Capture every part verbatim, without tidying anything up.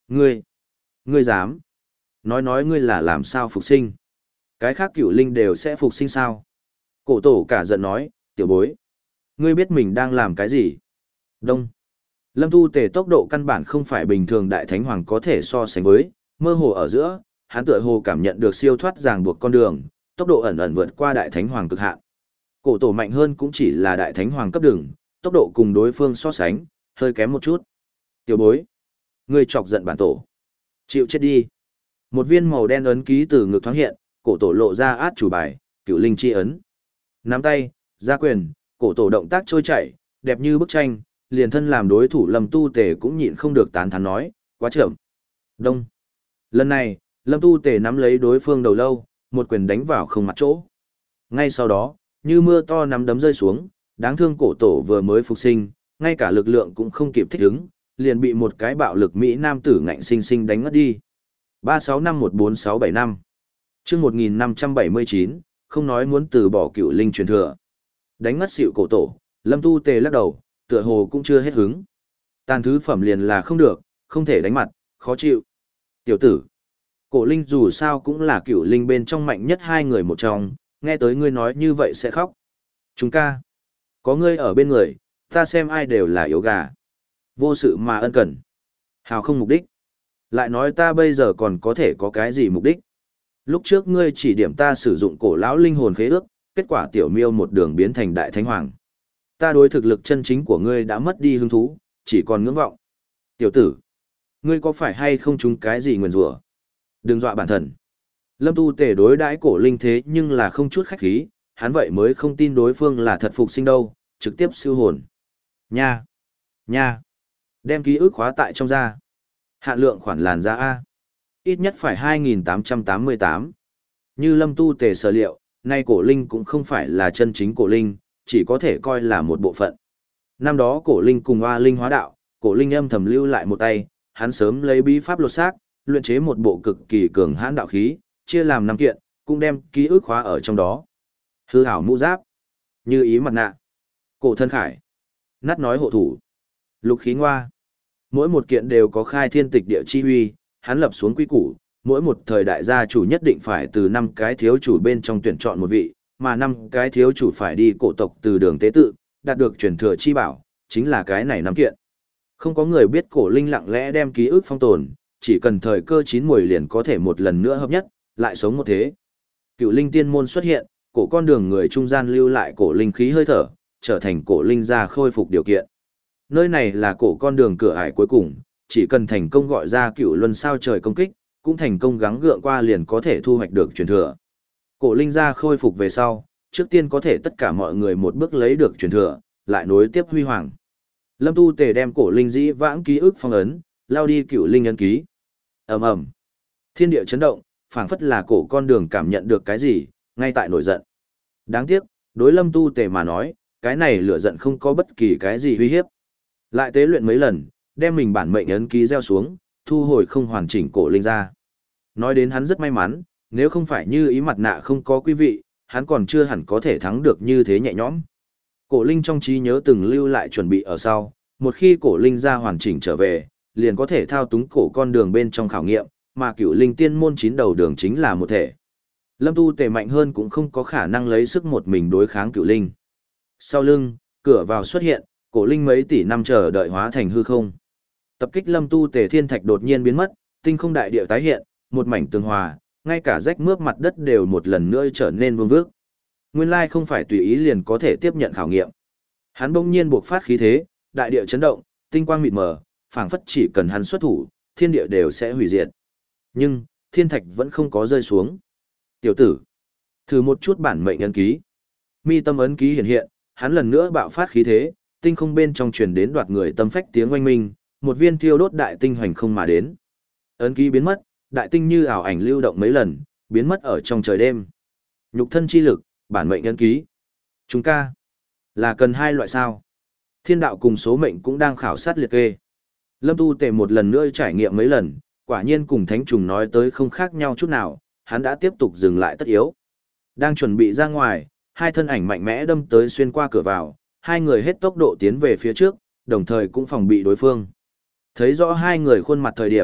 Ngươi, ngươi dám? Nói nói ngươi là làm sao phục sinh? Cái khác cựu linh đều sẽ phục sinh sao? Cổ tổ cả giận nói, tiểu bối. Ngươi biết mình đang làm cái gì? Đông. Lâm Tu Tề tốc độ căn bản không phải bình thường đại thánh hoàng có thể so sánh với, mơ hồ ở giữa, hắn tựa hồ cảm nhận được siêu thoát ràng buộc con đường, tốc độ ẩn ẩn vượt qua đại thánh hoàng cực hạn. Cổ tổ mạnh hơn cũng chỉ là đại thánh hoàng cấp đường, tốc độ cùng đối phương so sánh, hơi kém một chút. Tiểu bối, ngươi chọc giận bản tổ. Chịu chết đi. Một viên màu đen ấn ký từ ngực thoáng hiện, cổ tổ lộ ra át chủ bài, cửu linh chi ấn. Nắm tay, ra quyền, cổ tổ động tác trôi chảy, đẹp như bức tranh, liền thân làm đối thủ Lâm Tu Tề cũng nhịn không được tán thán nói, quá chậm. Đông. Lần này, Lâm Tu Tề nắm lấy đối phương đầu lâu, một quyền đánh vào không mặt chỗ. Ngay sau đó, như mưa to nắm đấm rơi xuống, đáng thương cổ tổ vừa mới phục sinh, ngay cả lực lượng cũng không kịp thích ứng, liền bị một cái bạo lực Mỹ nam tử ngạnh sinh sinh đánh ngất đi. ba sáu năm một bốn sáu bảy năm. Chương một nghìn năm trăm bảy mươi chín, không nói muốn từ bỏ cựu linh truyền thừa. Đánh ngất xỉu cổ tổ, Lâm Tu Tề lắc đầu, tựa hồ cũng chưa hết hứng. Tàn thứ phẩm liền là không được, không thể đánh mặt, khó chịu. Tiểu tử, cổ linh dù sao cũng là cựu linh bên trong mạnh nhất hai người một trong, nghe tới ngươi nói như vậy sẽ khóc. Chúng ca, có ngươi ở bên người, ta xem ai đều là yếu gà. Vô sự mà ân cần. Hào không mục đích. Lại nói ta bây giờ còn có thể có cái gì mục đích. Lúc trước ngươi chỉ điểm ta sử dụng cổ lão linh hồn khế ước, kết quả tiểu miêu một đường biến thành đại thánh hoàng. Ta đối thực lực chân chính của ngươi đã mất đi hứng thú, chỉ còn ngưỡng vọng. Tiểu tử, ngươi có phải hay không trúng cái gì nguyền rủa? Đừng dọa bản thân. Lâm Tu Tề đối đãi cổ linh thế nhưng là không chút khách khí, hắn vậy mới không tin đối phương là thật phục sinh đâu, trực tiếp siêu hồn. Nha! Nha! Đem ký ức khóa tại trong da. Hạn lượng khoản làn da A. Ít nhất phải hai nghìn tám trăm tám mươi tám. Như Lâm Tu Tề sở liệu, nay cổ linh cũng không phải là chân chính cổ linh, chỉ có thể coi là một bộ phận. Năm đó cổ linh cùng hoa linh hóa đạo, cổ linh âm thầm lưu lại một tay, hắn sớm lấy bí pháp lột xác, luyện chế một bộ cực kỳ cường hãn đạo khí, chia làm năm kiện, cũng đem ký ức khóa ở trong đó. Hư hảo mũ giáp, như ý mặt nạ, cổ thân khải, nát nói hộ thủ, lục khí ngoa. Mỗi một kiện đều có khai thiên tịch địa chi huy, hắn lập xuống quy củ, mỗi một thời đại gia chủ nhất định phải từ năm cái thiếu chủ bên trong tuyển chọn một vị, mà năm cái thiếu chủ phải đi cổ tộc từ đường tế tự, đạt được truyền thừa chi bảo, chính là cái này năm kiện. Không có người biết cổ linh lặng lẽ đem ký ức phong tồn, chỉ cần thời cơ chín muồi liền có thể một lần nữa hợp nhất, lại sống một thế. Cựu linh tiên môn xuất hiện, cổ con đường người trung gian lưu lại cổ linh khí hơi thở, trở thành cổ linh gia khôi phục điều kiện. Nơi này là cổ con đường cửa ải cuối cùng, chỉ cần thành công gọi ra cựu luân sao trời công kích, cũng thành công gắng gượng qua liền có thể thu hoạch được truyền thừa. Cổ linh gia khôi phục về sau, trước tiên có thể tất cả mọi người một bước lấy được truyền thừa, lại nối tiếp huy hoàng. Lâm Tu Tề đem cổ linh dĩ vãng ký ức phong ấn, lao đi cựu linh ấn ký. Ầm ầm, thiên địa chấn động, phảng phất là cổ con đường cảm nhận được cái gì, ngay tại nổi giận. Đáng tiếc, đối Lâm Tu Tề mà nói, cái này lửa giận không có bất kỳ cái gì uy hiếp. Lại tế luyện mấy lần, đem mình bản mệnh ấn ký gieo xuống, thu hồi không hoàn chỉnh cổ linh ra. Nói đến hắn rất may mắn, nếu không phải như ý mặt nạ không có quý vị, hắn còn chưa hẳn có thể thắng được như thế nhẹ nhõm. Cổ linh trong trí nhớ từng lưu lại chuẩn bị ở sau, một khi cổ linh ra hoàn chỉnh trở về, liền có thể thao túng cổ con đường bên trong khảo nghiệm, mà cửu linh tiên môn chín đầu đường chính là một thể. Lâm Tu Tề mạnh hơn cũng không có khả năng lấy sức một mình đối kháng cửu linh. Sau lưng, cửa vào xuất hiện, cổ linh mấy tỷ năm chờ đợi hóa thành hư không. Tập kích Lâm Tu Tề thiên thạch đột nhiên biến mất, tinh không đại địa tái hiện, một mảnh tường hòa, ngay cả rách mướp mặt đất đều một lần nữa trở nên vương vước. Nguyên lai không phải tùy ý liền có thể tiếp nhận khảo nghiệm. Hắn bỗng nhiên buộc phát khí thế, đại địa chấn động, tinh quang mịt mờ, phảng phất chỉ cần hắn xuất thủ, thiên địa đều sẽ hủy diệt. Nhưng, thiên thạch vẫn không có rơi xuống. Tiểu tử, thử một chút bản mệnh ấn ký. Mi tâm ấn ký hiện hiện, hắn lần nữa bạo phát khí thế, tinh không bên trong truyền đến đoạt người tâm phách tiếng oanh minh, một viên thiêu đốt đại tinh hoành không mà đến. Ấn ký biến mất, đại tinh như ảo ảnh lưu động mấy lần, biến mất ở trong trời đêm. Nhục thân chi lực, bản mệnh ấn ký. Chúng ca, là cần hai loại sao? Thiên đạo cùng số mệnh cũng đang khảo sát liệt kê. Lâm Tu Tề một lần nữa trải nghiệm mấy lần, quả nhiên cùng thánh trùng nói tới không khác nhau chút nào, hắn đã tiếp tục dừng lại tất yếu. Đang chuẩn bị ra ngoài, hai thân ảnh mạnh mẽ đâm tới xuyên qua cửa vào, hai người hết tốc độ tiến về phía trước, đồng thời cũng phòng bị đối phương. Thấy rõ hai người khuôn mặt thời điểm,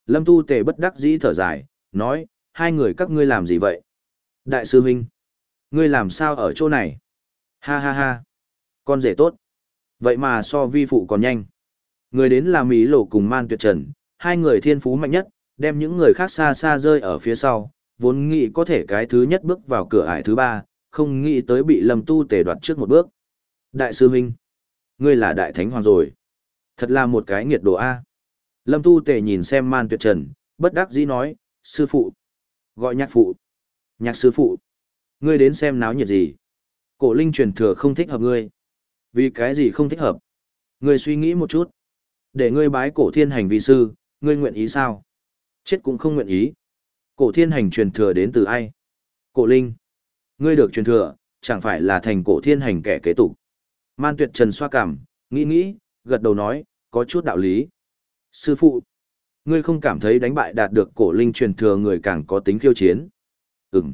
Lâm Tu Tề bất đắc dĩ thở dài, nói, hai người các ngươi làm gì vậy? Đại sư huynh, ngươi làm sao ở chỗ này? Ha ha ha, con rể tốt. Vậy mà so vi phụ còn nhanh. Người đến là Mỹ Lộ cùng Man Tuyệt Trần, hai người thiên phú mạnh nhất, đem những người khác xa xa rơi ở phía sau, vốn nghĩ có thể cái thứ nhất bước vào cửa ải thứ ba, không nghĩ tới bị Lâm Tu Tề đoạt trước một bước. Đại sư huynh, ngươi là đại thánh hoàng rồi. Thật là một cái nghiệt đồ A. Lâm Tu Tề nhìn xem Man Tuyệt Trần, bất đắc dĩ nói, sư phụ. Gọi nhạc phụ. Nhạc sư phụ. Ngươi đến xem náo nhiệt gì. Cổ linh truyền thừa không thích hợp ngươi. Vì cái gì không thích hợp? Ngươi suy nghĩ một chút. Để ngươi bái cổ thiên hành vi sư, ngươi nguyện ý sao? Chết cũng không nguyện ý. Cổ thiên hành truyền thừa đến từ ai? Cổ linh. Ngươi được truyền thừa, chẳng phải là thành cổ thiên hành kẻ kế tục. Man Tuyệt Trần xoa cằm, nghĩ nghĩ, gật đầu nói, có chút đạo lý. Sư phụ, ngươi không cảm thấy đánh bại đạt được cổ linh truyền thừa người càng có tính khiêu chiến? Ừm.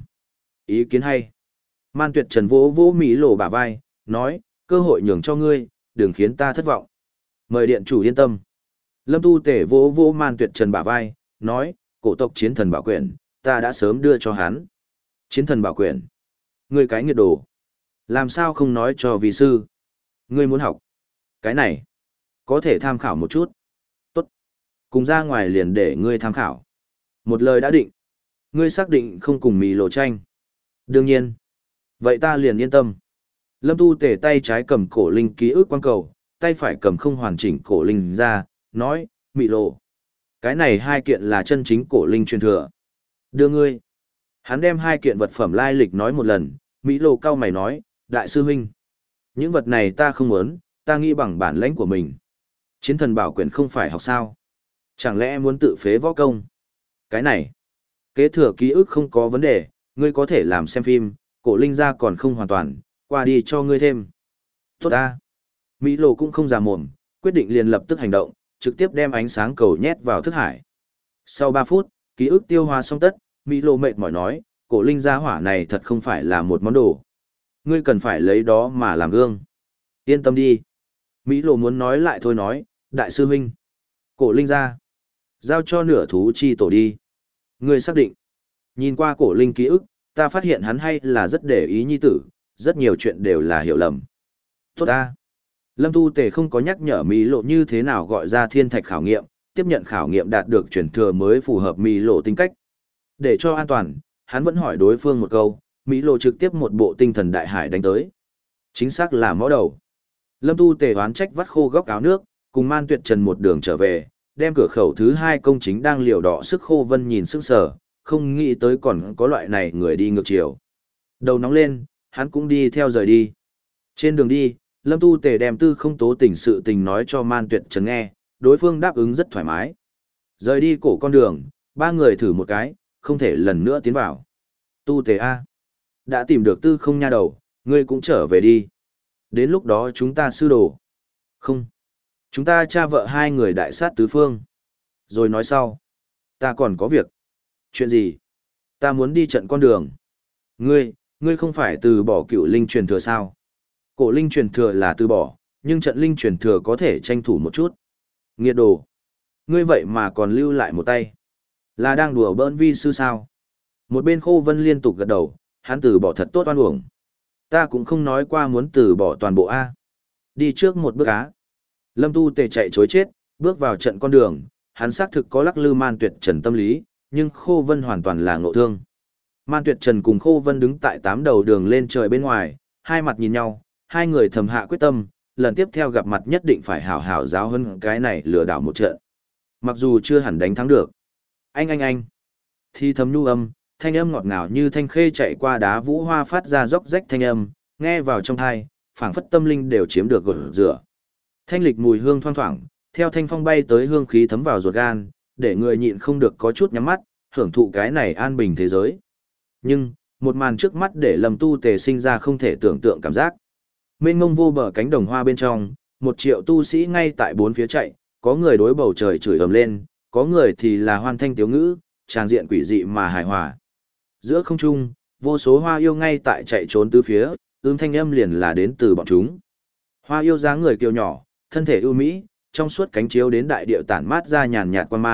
Ý kiến hay. Man Tuyệt Trần vỗ vỗ Mỹ Lộ bả vai, nói, cơ hội nhường cho ngươi, đừng khiến ta thất vọng. Mời điện chủ yên tâm. Lâm Tu Tể vỗ vỗ Man Tuyệt Trần bả vai, nói, cổ tộc chiến thần bảo quyển, ta đã sớm đưa cho hắn. Chiến thần bảo quyển. Ngươi cái nghiệt đồ. Làm sao không nói cho vị sư? Ngươi muốn học. Cái này. Có thể tham khảo một chút. Tốt. Cùng ra ngoài liền để ngươi tham khảo. Một lời đã định. Ngươi xác định không cùng Mỹ Lộ tranh. Đương nhiên. Vậy ta liền yên tâm. Lâm Tu Tể tay trái cầm cổ linh ký ức quan cầu, tay phải cầm không hoàn chỉnh cổ linh ra, nói, Mỹ Lộ. Cái này hai kiện là chân chính cổ linh truyền thừa. Đưa ngươi. Hắn đem hai kiện vật phẩm lai lịch nói một lần, Mỹ Lộ cao mày nói, đại sư huynh. Những vật này ta không muốn, ta nghĩ bằng bản lãnh của mình. Chiến thần bảo quyển không phải học sao. Chẳng lẽ muốn tự phế võ công? Cái này. Kế thừa ký ức không có vấn đề, ngươi có thể làm xem phim, cổ linh ra còn không hoàn toàn, qua đi cho ngươi thêm. Tốt ta. Mỹ Lộ cũng không già mồm, quyết định liền lập tức hành động, trực tiếp đem ánh sáng cầu nhét vào thức hải. Sau ba phút, ký ức tiêu hóa xong tất, Mỹ Lộ mệt mỏi nói, cổ linh gia hỏa này thật không phải là một món đồ. Ngươi cần phải lấy đó mà làm gương. Yên tâm đi. Mỹ Lộ muốn nói lại thôi nói, đại sư huynh. Cổ linh gia. Giao cho nửa thú chi tổ đi. Ngươi xác định. Nhìn qua cổ linh ký ức, ta phát hiện hắn hay là rất để ý nhi tử, rất nhiều chuyện đều là hiểu lầm. Tốt ta. Lâm Tu Tề không có nhắc nhở Mỹ Lộ như thế nào gọi ra thiên thạch khảo nghiệm, tiếp nhận khảo nghiệm đạt được truyền thừa mới phù hợp Mỹ Lộ tính cách. Để cho an toàn, hắn vẫn hỏi đối phương một câu, Mỹ Lộ trực tiếp một bộ tinh thần đại hải đánh tới. Chính xác là mõ đầu. Lâm Tu Tề oán trách vắt khô góc áo nước, cùng Man Tuyệt Trần một đường trở về, đem cửa khẩu thứ hai công chính đang liều đỏ sức khô vân nhìn sức sở, không nghĩ tới còn có loại này người đi ngược chiều. Đầu nóng lên, hắn cũng đi theo rời đi. Trên đường đi, Lâm Tu Tề đem tư không tố tình sự tình nói cho Man Tuyệt Trần nghe, đối phương đáp ứng rất thoải mái. Rời đi cổ con đường, ba người thử một cái, không thể lần nữa tiến vào. Tu Tề A. Đã tìm được tư không nha đầu, ngươi cũng trở về đi. Đến lúc đó chúng ta sư đồ. Không. Chúng ta cha vợ hai người đại sát tứ phương. Rồi nói sau. Ta còn có việc. Chuyện gì? Ta muốn đi trận con đường. Ngươi, ngươi không phải từ bỏ cựu linh truyền thừa sao? Cổ linh truyền thừa là từ bỏ, nhưng trận linh truyền thừa có thể tranh thủ một chút. Nghiệt đồ. Ngươi vậy mà còn lưu lại một tay. Là đang đùa bỡn vi sư sao? Một bên Khô Vân liên tục gật đầu, hắn từ bỏ thật tốt oan uổng. Ta cũng không nói qua muốn từ bỏ toàn bộ A. Đi trước một bước á. Lâm Tu Tề chạy chối chết, bước vào trận con đường, hắn xác thực có lắc lư Man Tuyệt Trần tâm lý, nhưng Khô Vân hoàn toàn là ngộ thương. Man Tuyệt Trần cùng Khô Vân đứng tại tám đầu đường lên trời bên ngoài, hai mặt nhìn nhau, hai người thầm hạ quyết tâm, lần tiếp theo gặp mặt nhất định phải hảo hảo giáo hơn cái này lừa đảo một trận. Mặc dù chưa hẳn đánh thắng được. Anh anh anh. Thi thầm nhu âm, thanh âm ngọt ngào như thanh khê chạy qua đá vũ hoa phát ra róc rách thanh âm, nghe vào trong tai, phảng phất tâm linh đều chiếm được gột rửa. Thanh lịch mùi hương thoang thoảng, theo thanh phong bay tới hương khí thấm vào ruột gan, để người nhịn không được có chút nhắm mắt, hưởng thụ cái này an bình thế giới. Nhưng, một màn trước mắt để Lâm Tu Tề sinh ra không thể tưởng tượng cảm giác. Mênh mông vô bờ cánh đồng hoa bên trong, một triệu tu sĩ ngay tại bốn phía chạy, có người đối bầu trời chửi ầm lên, có người thì là hoan thanh tiếu ngữ, tràng diện quỷ dị mà hài hòa. Giữa không trung, vô số hoa yêu ngay tại chạy trốn tứ phía, ưm thanh âm liền là đến từ bọn chúng. Hoa yêu dáng người kiều nhỏ, thân thể ưu mỹ, trong suốt cánh chiếu đến đại điệu tản mát ra nhàn nhạt quan mang,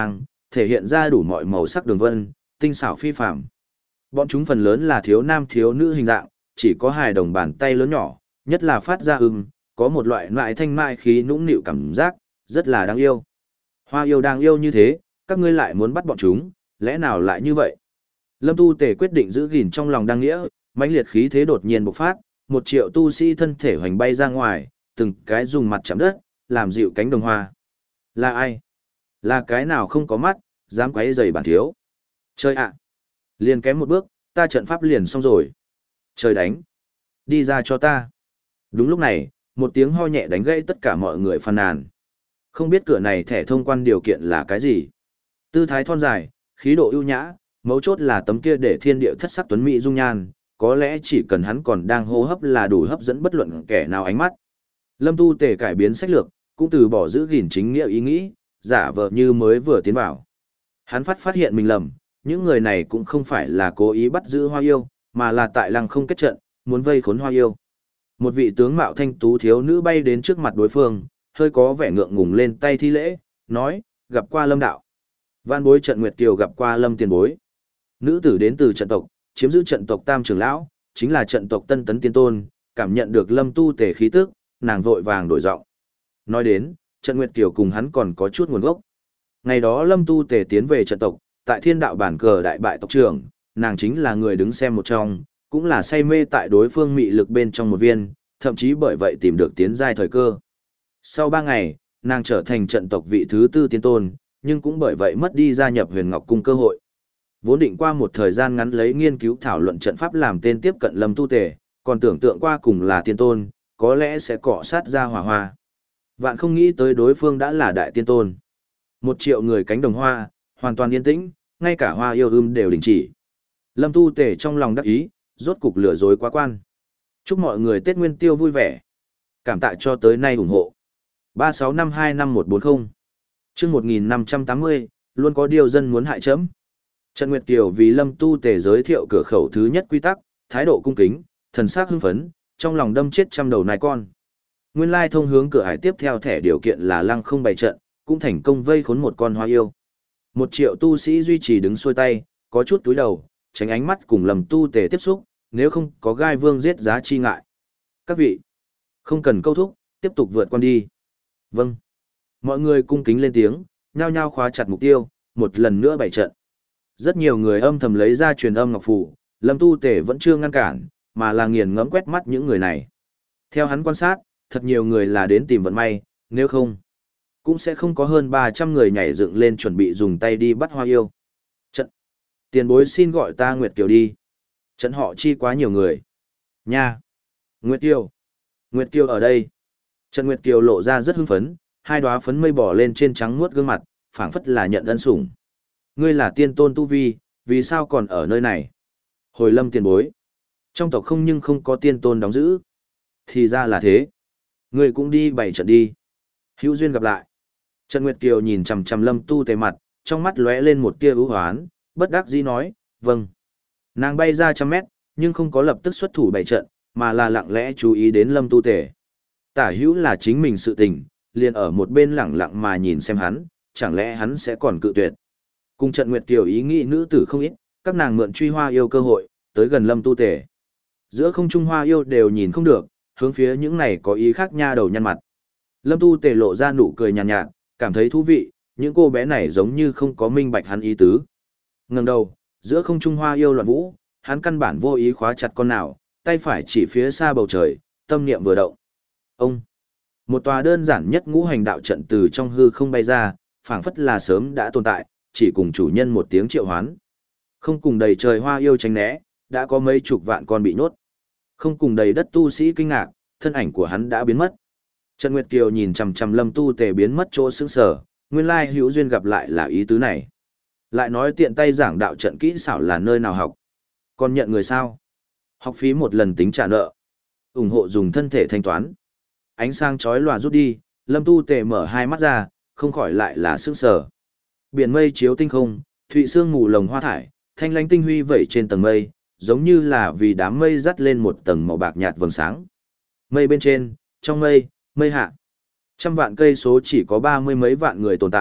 thể hiện ra đủ mọi màu sắc đường vân, tinh xảo phi phàm. Bọn chúng phần lớn là thiếu nam thiếu nữ hình dạng, chỉ có hài đồng bàn tay lớn nhỏ, nhất là phát ra ưng, có một loại loại thanh mai khí nũng nịu cảm giác, rất là đáng yêu. Hoa yêu đáng yêu như thế, các ngươi lại muốn bắt bọn chúng, lẽ nào lại như vậy? Lâm Tu Tề quyết định giữ gìn trong lòng đang nghĩa, mãnh liệt khí thế đột nhiên bộc phát, một triệu tu sĩ thân thể hoành bay ra ngoài, từng cái dùng mặt chạm đất, làm dịu cánh đồng hoa. Là ai? Là cái nào không có mắt, dám quấy rầy bản thiếu? Chơi ạ! Liền kém một bước, ta trận pháp liền xong rồi. Trời đánh! Đi ra cho ta! Đúng lúc này, một tiếng ho nhẹ đánh gãy tất cả mọi người phàn nàn. Không biết cửa này thẻ thông quan điều kiện là cái gì? Tư thái thon dài, khí độ ưu nhã, mấu chốt là tấm kia để thiên địa thất sắc tuấn mỹ dung nhan, có lẽ chỉ cần hắn còn đang hô hấp là đủ hấp dẫn bất luận kẻ nào ánh mắt. Lâm Tu Tề cải biến sách lược, cũng từ bỏ giữ gìn chính nghĩa ý nghĩ, giả vờ như mới vừa tiến vào. Hắn phát phát hiện mình lầm, những người này cũng không phải là cố ý bắt giữ Hoa Yêu, mà là tại lăng không kết trận, muốn vây khốn Hoa Yêu. Một vị tướng mạo thanh tú thiếu nữ bay đến trước mặt đối phương, hơi có vẻ ngượng ngùng lên tay thi lễ, nói, gặp qua Lâm đạo. Vạn bối trận Nguyệt Kiều gặp qua Lâm tiền bối. Nữ tử đến từ trận tộc, chiếm giữ trận tộc Tam trưởng lão, chính là trận tộc Tân Tấn Tiên Tôn, cảm nhận được Lâm Tu Tề khí tức, nàng vội vàng đổi giọng. Nói đến, trận Nguyệt Kiều cùng hắn còn có chút nguồn gốc. Ngày đó Lâm Tu Tề tiến về trận tộc, tại Thiên Đạo bản cờ đại bại tộc trưởng, nàng chính là người đứng xem một trong, cũng là say mê tại đối phương mị lực bên trong một viên, thậm chí bởi vậy tìm được tiến giai thời cơ. Sau ba ngày, nàng trở thành trận tộc vị thứ tư tiên tôn, nhưng cũng bởi vậy mất đi gia nhập Huyền Ngọc Cung cơ hội. Vốn định qua một thời gian ngắn lấy nghiên cứu thảo luận trận pháp làm tên tiếp cận Lâm Tu Tề, còn tưởng tượng qua cùng là tiên tôn, có lẽ sẽ cọ sát ra hỏa hoa. Vạn không nghĩ tới đối phương đã là đại tiên tôn. Một triệu người cánh đồng hoa, hoàn toàn yên tĩnh, ngay cả Hoa Yêu ưm đều đình chỉ. Lâm Tu Tề trong lòng đắc ý, rốt cục lừa dối quá quan. Chúc mọi người Tết Nguyên Tiêu vui vẻ. Cảm tạ cho tới nay ủng hộ. ba sáu năm hai năm một bốn không chương một nghìn năm trăm tám mươi, luôn có điều dân muốn hại chấm. Trận Nguyệt Kiều vì Lâm Tu Tề giới thiệu cửa khẩu thứ nhất quy tắc, thái độ cung kính, thần sắc hưng phấn, trong lòng đâm chết trăm đầu nai con. Nguyên lai thông hướng cửa hải tiếp theo thẻ điều kiện là lăng không bày trận, cũng thành công vây khốn một con Hoa Yêu. Một triệu tu sĩ duy trì đứng xuôi tay, có chút túi đầu, tránh ánh mắt cùng Lâm Tu Tề tiếp xúc, nếu không có gai vương giết giá chi ngại. Các vị, không cần câu thúc, tiếp tục vượt qua đi. Vâng. Mọi người cung kính lên tiếng, nhao nhao khóa chặt mục tiêu, một lần nữa bày trận. Rất nhiều người âm thầm lấy ra truyền âm ngọc phù, Lâm Tu Tề vẫn chưa ngăn cản, mà là nghiền ngẫm quét mắt những người này. Theo hắn quan sát, thật nhiều người là đến tìm vận may, nếu không, cũng sẽ không có hơn ba trăm người nhảy dựng lên chuẩn bị dùng tay đi bắt Hoa Yêu. Trận. Tiền bối xin gọi ta Nguyệt Kiều đi. Trận họ chi quá nhiều người. Nha. Nguyệt Kiều. Nguyệt Kiều ở đây. Trận Nguyệt Kiều lộ ra rất hưng phấn, hai đóa phấn mây bỏ lên trên trắng muốt gương mặt, phảng phất là nhận ân sủng. Ngươi là tiên tôn tu vi, vì sao còn ở nơi này? Hồi Lâm tiền bối. Trong tộc không nhưng không có tiên tôn đóng giữ. Thì ra là thế. Ngươi cũng đi bày trận đi. Hữu duyên gặp lại. Trận Nguyệt Kiều nhìn chằm chằm Lâm Tu Tề mặt, trong mắt lóe lên một tia ưu hoán, bất đắc dĩ nói, vâng. Nàng bay ra trăm mét, nhưng không có lập tức xuất thủ bày trận, mà là lặng lẽ chú ý đến Lâm Tu Tề. Tả hữu là chính mình sự tình, liền ở một bên lặng lặng mà nhìn xem hắn, chẳng lẽ hắn sẽ còn cự tuyệt. Cùng Trận Nguyệt Kiều ý nghĩ nữ tử không ít, các nàng mượn truy Hoa Yêu cơ hội, tới gần Lâm Tu Tề. Giữa không trung Hoa Yêu đều nhìn không được, hướng phía những này có ý khác nha đầu nhăn mặt. Lâm Tu Tề lộ ra nụ cười nhàn nhạt, nhạt, cảm thấy thú vị, những cô bé này giống như không có minh bạch hắn ý tứ. Ngẩng đầu, giữa không trung Hoa Yêu loạn vũ, hắn căn bản vô ý khóa chặt con nào, tay phải chỉ phía xa bầu trời, tâm niệm vừa động. Ông, một tòa đơn giản nhất ngũ hành đạo trận từ trong hư không bay ra, phảng phất là sớm đã tồn tại, chỉ cùng chủ nhân một tiếng triệu hoán. Không cùng đầy trời Hoa Yêu tránh né, đã có mấy chục vạn con bị nhốt. Không cùng đầy đất tu sĩ kinh ngạc, thân ảnh của hắn đã biến mất. Trận Nguyệt Kiều nhìn chằm chằm Lâm Tu Tề biến mất chỗ sững sờ, nguyên lai hữu duyên gặp lại là ý tứ này. Lại nói tiện tay giảng đạo trận kỹ xảo là nơi nào học. Còn nhận người sao? Học phí một lần tính trả nợ. Ủng hộ dùng thân thể thanh toán. Ánh sáng chói lòa rút đi, Lâm Tu Tề mở hai mắt ra, không khỏi lại là sững sờ. Biển mây chiếu tinh không, thụy sương mù lồng hoa thải, thanh lãnh tinh huy vẩy trên tầng mây, giống như là vì đám mây dắt lên một tầng màu bạc nhạt vầng sáng. Mây bên trên, trong mây, mây hạ. Trăm vạn cây số chỉ có ba mươi mấy vạn người tồn tại,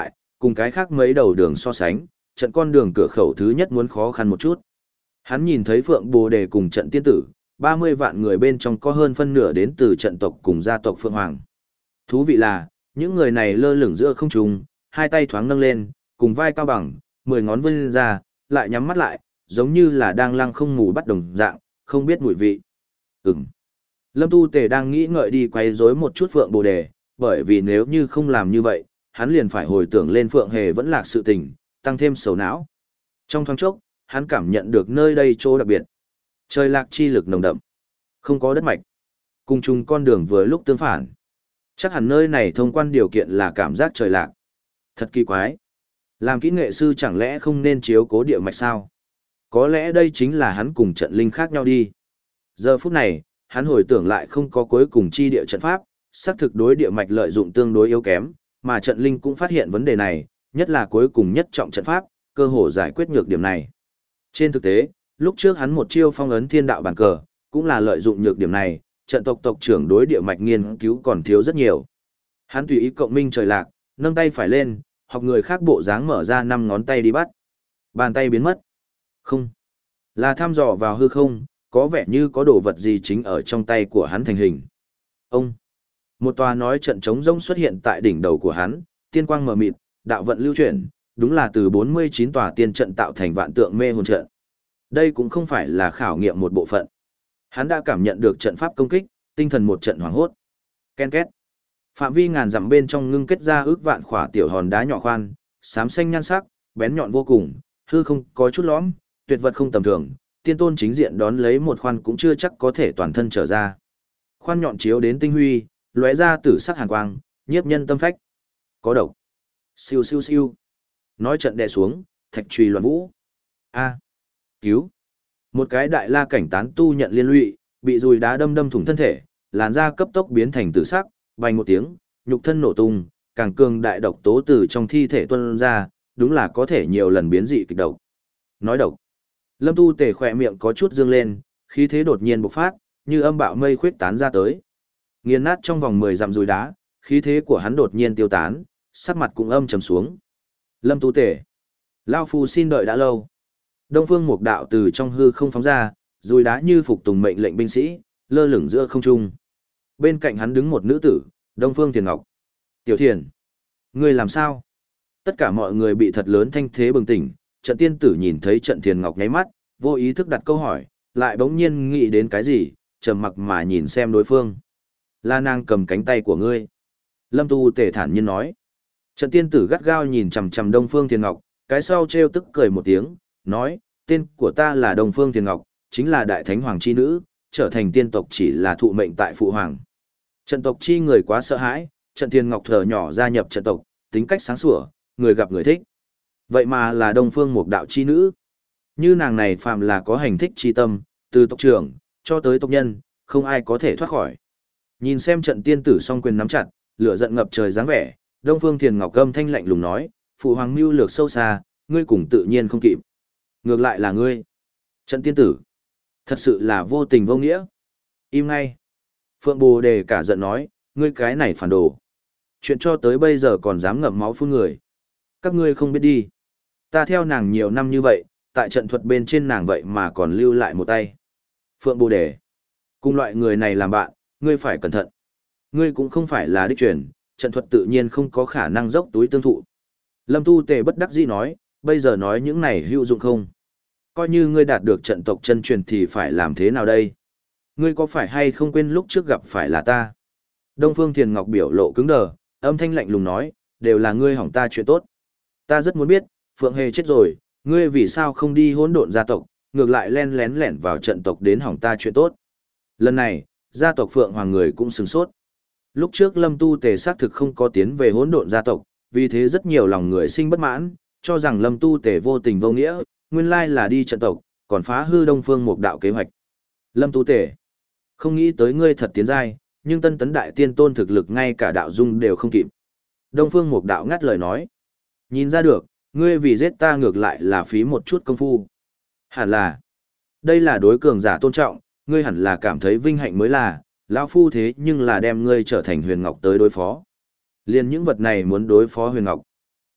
cùng cái khác mấy đầu đường so sánh, trận con đường cửa khẩu thứ nhất muốn khó khăn một chút. Hắn nhìn thấy Phượng Bồ Đề cùng trận tiên tử, ba mươi vạn người bên trong có hơn phân nửa đến từ trận tộc cùng gia tộc Phượng Hoàng. Thú vị là, những người này lơ lửng giữa không trung, hai tay thoáng nâng lên, cùng vai cao bằng, mười ngón vươn ra, lại nhắm mắt lại, giống như là đang lăng không ngủ bắt đồng dạng, không biết mùi vị. Ừm. Lâm Tu Tề đang nghĩ ngợi đi quay rối một chút Phượng Bồ Đề, bởi vì nếu như không làm như vậy, hắn liền phải hồi tưởng lên Phượng Hề vẫn lạc sự tình, tăng thêm sầu não. Trong thoáng chốc, hắn cảm nhận được nơi đây chỗ đặc biệt. Trời lạc chi lực nồng đậm, không có đất mạch. Cùng chung con đường vừa lúc tương phản. Chắc hẳn nơi này thông quan điều kiện là cảm giác trời lạc. Thật kỳ quái. Làm kỹ nghệ sư chẳng lẽ không nên chiếu cố địa mạch sao? Có lẽ đây chính là hắn cùng trận linh khác nhau đi. Giờ phút này, hắn hồi tưởng lại không có cuối cùng chi địa trận pháp, xác thực đối địa mạch lợi dụng tương đối yếu kém, mà trận linh cũng phát hiện vấn đề này, nhất là cuối cùng nhất trọng trận pháp, cơ hồ giải quyết nhược điểm này. Trên thực tế, lúc trước hắn một chiêu phong ấn thiên đạo bàn cờ, cũng là lợi dụng nhược điểm này, trận tộc tộc trưởng đối địa mạch nghiên cứu còn thiếu rất nhiều. Hắn tùy ý cộng minh trời lạc, nâng tay phải lên, học người khác bộ dáng mở ra năm ngón tay đi bắt. Bàn tay biến mất. Không. Là thăm dò vào hư không, có vẻ như có đồ vật gì chính ở trong tay của hắn thành hình. Ông. Một tòa nói trận trống rỗng xuất hiện tại đỉnh đầu của hắn, tiên quang mờ mịt, đạo vận lưu chuyển, đúng là từ bốn mươi chín tòa tiên trận tạo thành vạn tượng mê hồn trận. Đây cũng không phải là khảo nghiệm một bộ phận. Hắn đã cảm nhận được trận pháp công kích, tinh thần một trận hoảng hốt. Ken két. Phạm vi ngàn dặm bên trong ngưng kết ra ước vạn khỏa tiểu hòn đá nhỏ khoan, xám xanh nhan sắc, bén nhọn vô cùng, hư không có chút lõm, tuyệt vật không tầm thường, tiên tôn chính diện đón lấy một khoan cũng chưa chắc có thể toàn thân trở ra. Khoan nhọn chiếu đến tinh huy, lóe ra tử sắc hàn quang, nhiếp nhân tâm phách. Có độc. Siêu siêu siêu. Nói trận đè xuống, thạch truy loạn vũ. A. Cứu. Một cái đại la cảnh tán tu nhận liên lụy, bị dùi đá đâm đâm thủng thân thể, làn da cấp tốc biến thành tử sắc, vang một tiếng, nhục thân nổ tung, càng cường đại độc tố từ trong thi thể tuôn ra, đúng là có thể nhiều lần biến dị kịch độc. Nói độc. Lâm Tu Tề khỏe miệng có chút dương lên, khí thế đột nhiên bộc phát, như âm bạo mây khuyết tán ra tới. Nghiền nát trong vòng mười dặm dùi đá, khí thế của hắn đột nhiên tiêu tán, sắc mặt cũng âm trầm xuống. Lâm Tu Tề. Lao Phu xin đợi đã lâu. Đông Phương Mục Đạo từ trong hư không phóng ra, dùi đá như phục tùng mệnh lệnh binh sĩ, lơ lửng giữa không trung. Bên cạnh hắn đứng một nữ tử, Đông Phương Thiền Ngọc. Tiểu Thiền, ngươi làm sao? Tất cả mọi người bị thật lớn thanh thế bừng tỉnh, trận tiên tử nhìn thấy trận Thiền Ngọc nháy mắt, vô ý thức đặt câu hỏi, lại bỗng nhiên nghĩ đến cái gì, trầm mặc mà nhìn xem đối phương. La nàng cầm cánh tay của ngươi. Lâm Tu Tề thản nhiên nói. Trận tiên tử gắt gao nhìn chằm chằm Đông Phương Thiền Ngọc, cái sau trêu tức cười một tiếng, nói, tên của ta là Đông Phương Thiền Ngọc, chính là đại thánh hoàng chi nữ, trở thành tiên tộc chỉ là thụ mệnh tại phụ hoàng. Trận tộc chi người quá sợ hãi, trận Thiền Ngọc thở nhỏ gia nhập trận tộc, tính cách sáng sủa, người gặp người thích. Vậy mà là Đông Phương Mục Đạo chi nữ. Như nàng này phàm là có hành thích chi tâm, từ tộc trưởng cho tới tộc nhân, không ai có thể thoát khỏi. Nhìn xem trận tiên tử song quyền nắm chặt, lửa giận ngập trời dáng vẻ, Đông Phương Thiền Ngọc âm thanh lạnh lùng nói, phụ hoàng mưu lược sâu xa, ngươi cùng tự nhiên không kịp. Ngược lại là ngươi. Trận tiên tử. Thật sự là vô tình vô nghĩa. Im ngay. Phượng Bồ Đề cả giận nói, ngươi cái này phản đồ. Chuyện cho tới bây giờ còn dám ngậm máu phun người. Các ngươi không biết đi. Ta theo nàng nhiều năm như vậy, tại trận thuật bên trên nàng vậy mà còn lưu lại một tay. Phượng Bồ Đề. Cùng loại người này làm bạn, ngươi phải cẩn thận. Ngươi cũng không phải là đích truyền, trận thuật tự nhiên không có khả năng dốc túi tương thụ. Lâm Tu Tề bất đắc dĩ nói, bây giờ nói những này hữu dụng không? Coi như ngươi đạt được trận tộc chân truyền thì phải làm thế nào đây? Ngươi có phải hay không quên lúc trước gặp phải là ta? Đông Phương Thiền Ngọc biểu lộ cứng đờ, âm thanh lạnh lùng nói, đều là ngươi hỏng ta chuyện tốt. Ta rất muốn biết, Phượng Hề chết rồi, ngươi vì sao không đi hỗn độn gia tộc, ngược lại len lén lẻn vào trận tộc đến hỏng ta chuyện tốt. Lần này, gia tộc Phượng Hoàng người cũng sửng sốt. Lúc trước Lâm Tu Tề xác thực không có tiến về hỗn độn gia tộc, vì thế rất nhiều lòng người sinh bất mãn, cho rằng Lâm Tu Tề vô tình vô nghĩa, nguyên lai là đi trận tộc, còn phá hư Đông Phương Mục Đạo kế hoạch. Lâm Tu Tề, không nghĩ tới ngươi thật tiến giai, nhưng tân tấn đại tiên tôn thực lực ngay cả đạo dung đều không kịp. Đông Phương Mục Đạo ngắt lời nói, nhìn ra được, ngươi vì giết ta ngược lại là phí một chút công phu. Hẳn là, đây là đối cường giả tôn trọng, ngươi hẳn là cảm thấy vinh hạnh mới là, lão phu thế nhưng là đem ngươi trở thành Huyền Ngọc tới đối phó. Liên những vật này muốn đối phó Huyền Ngọc.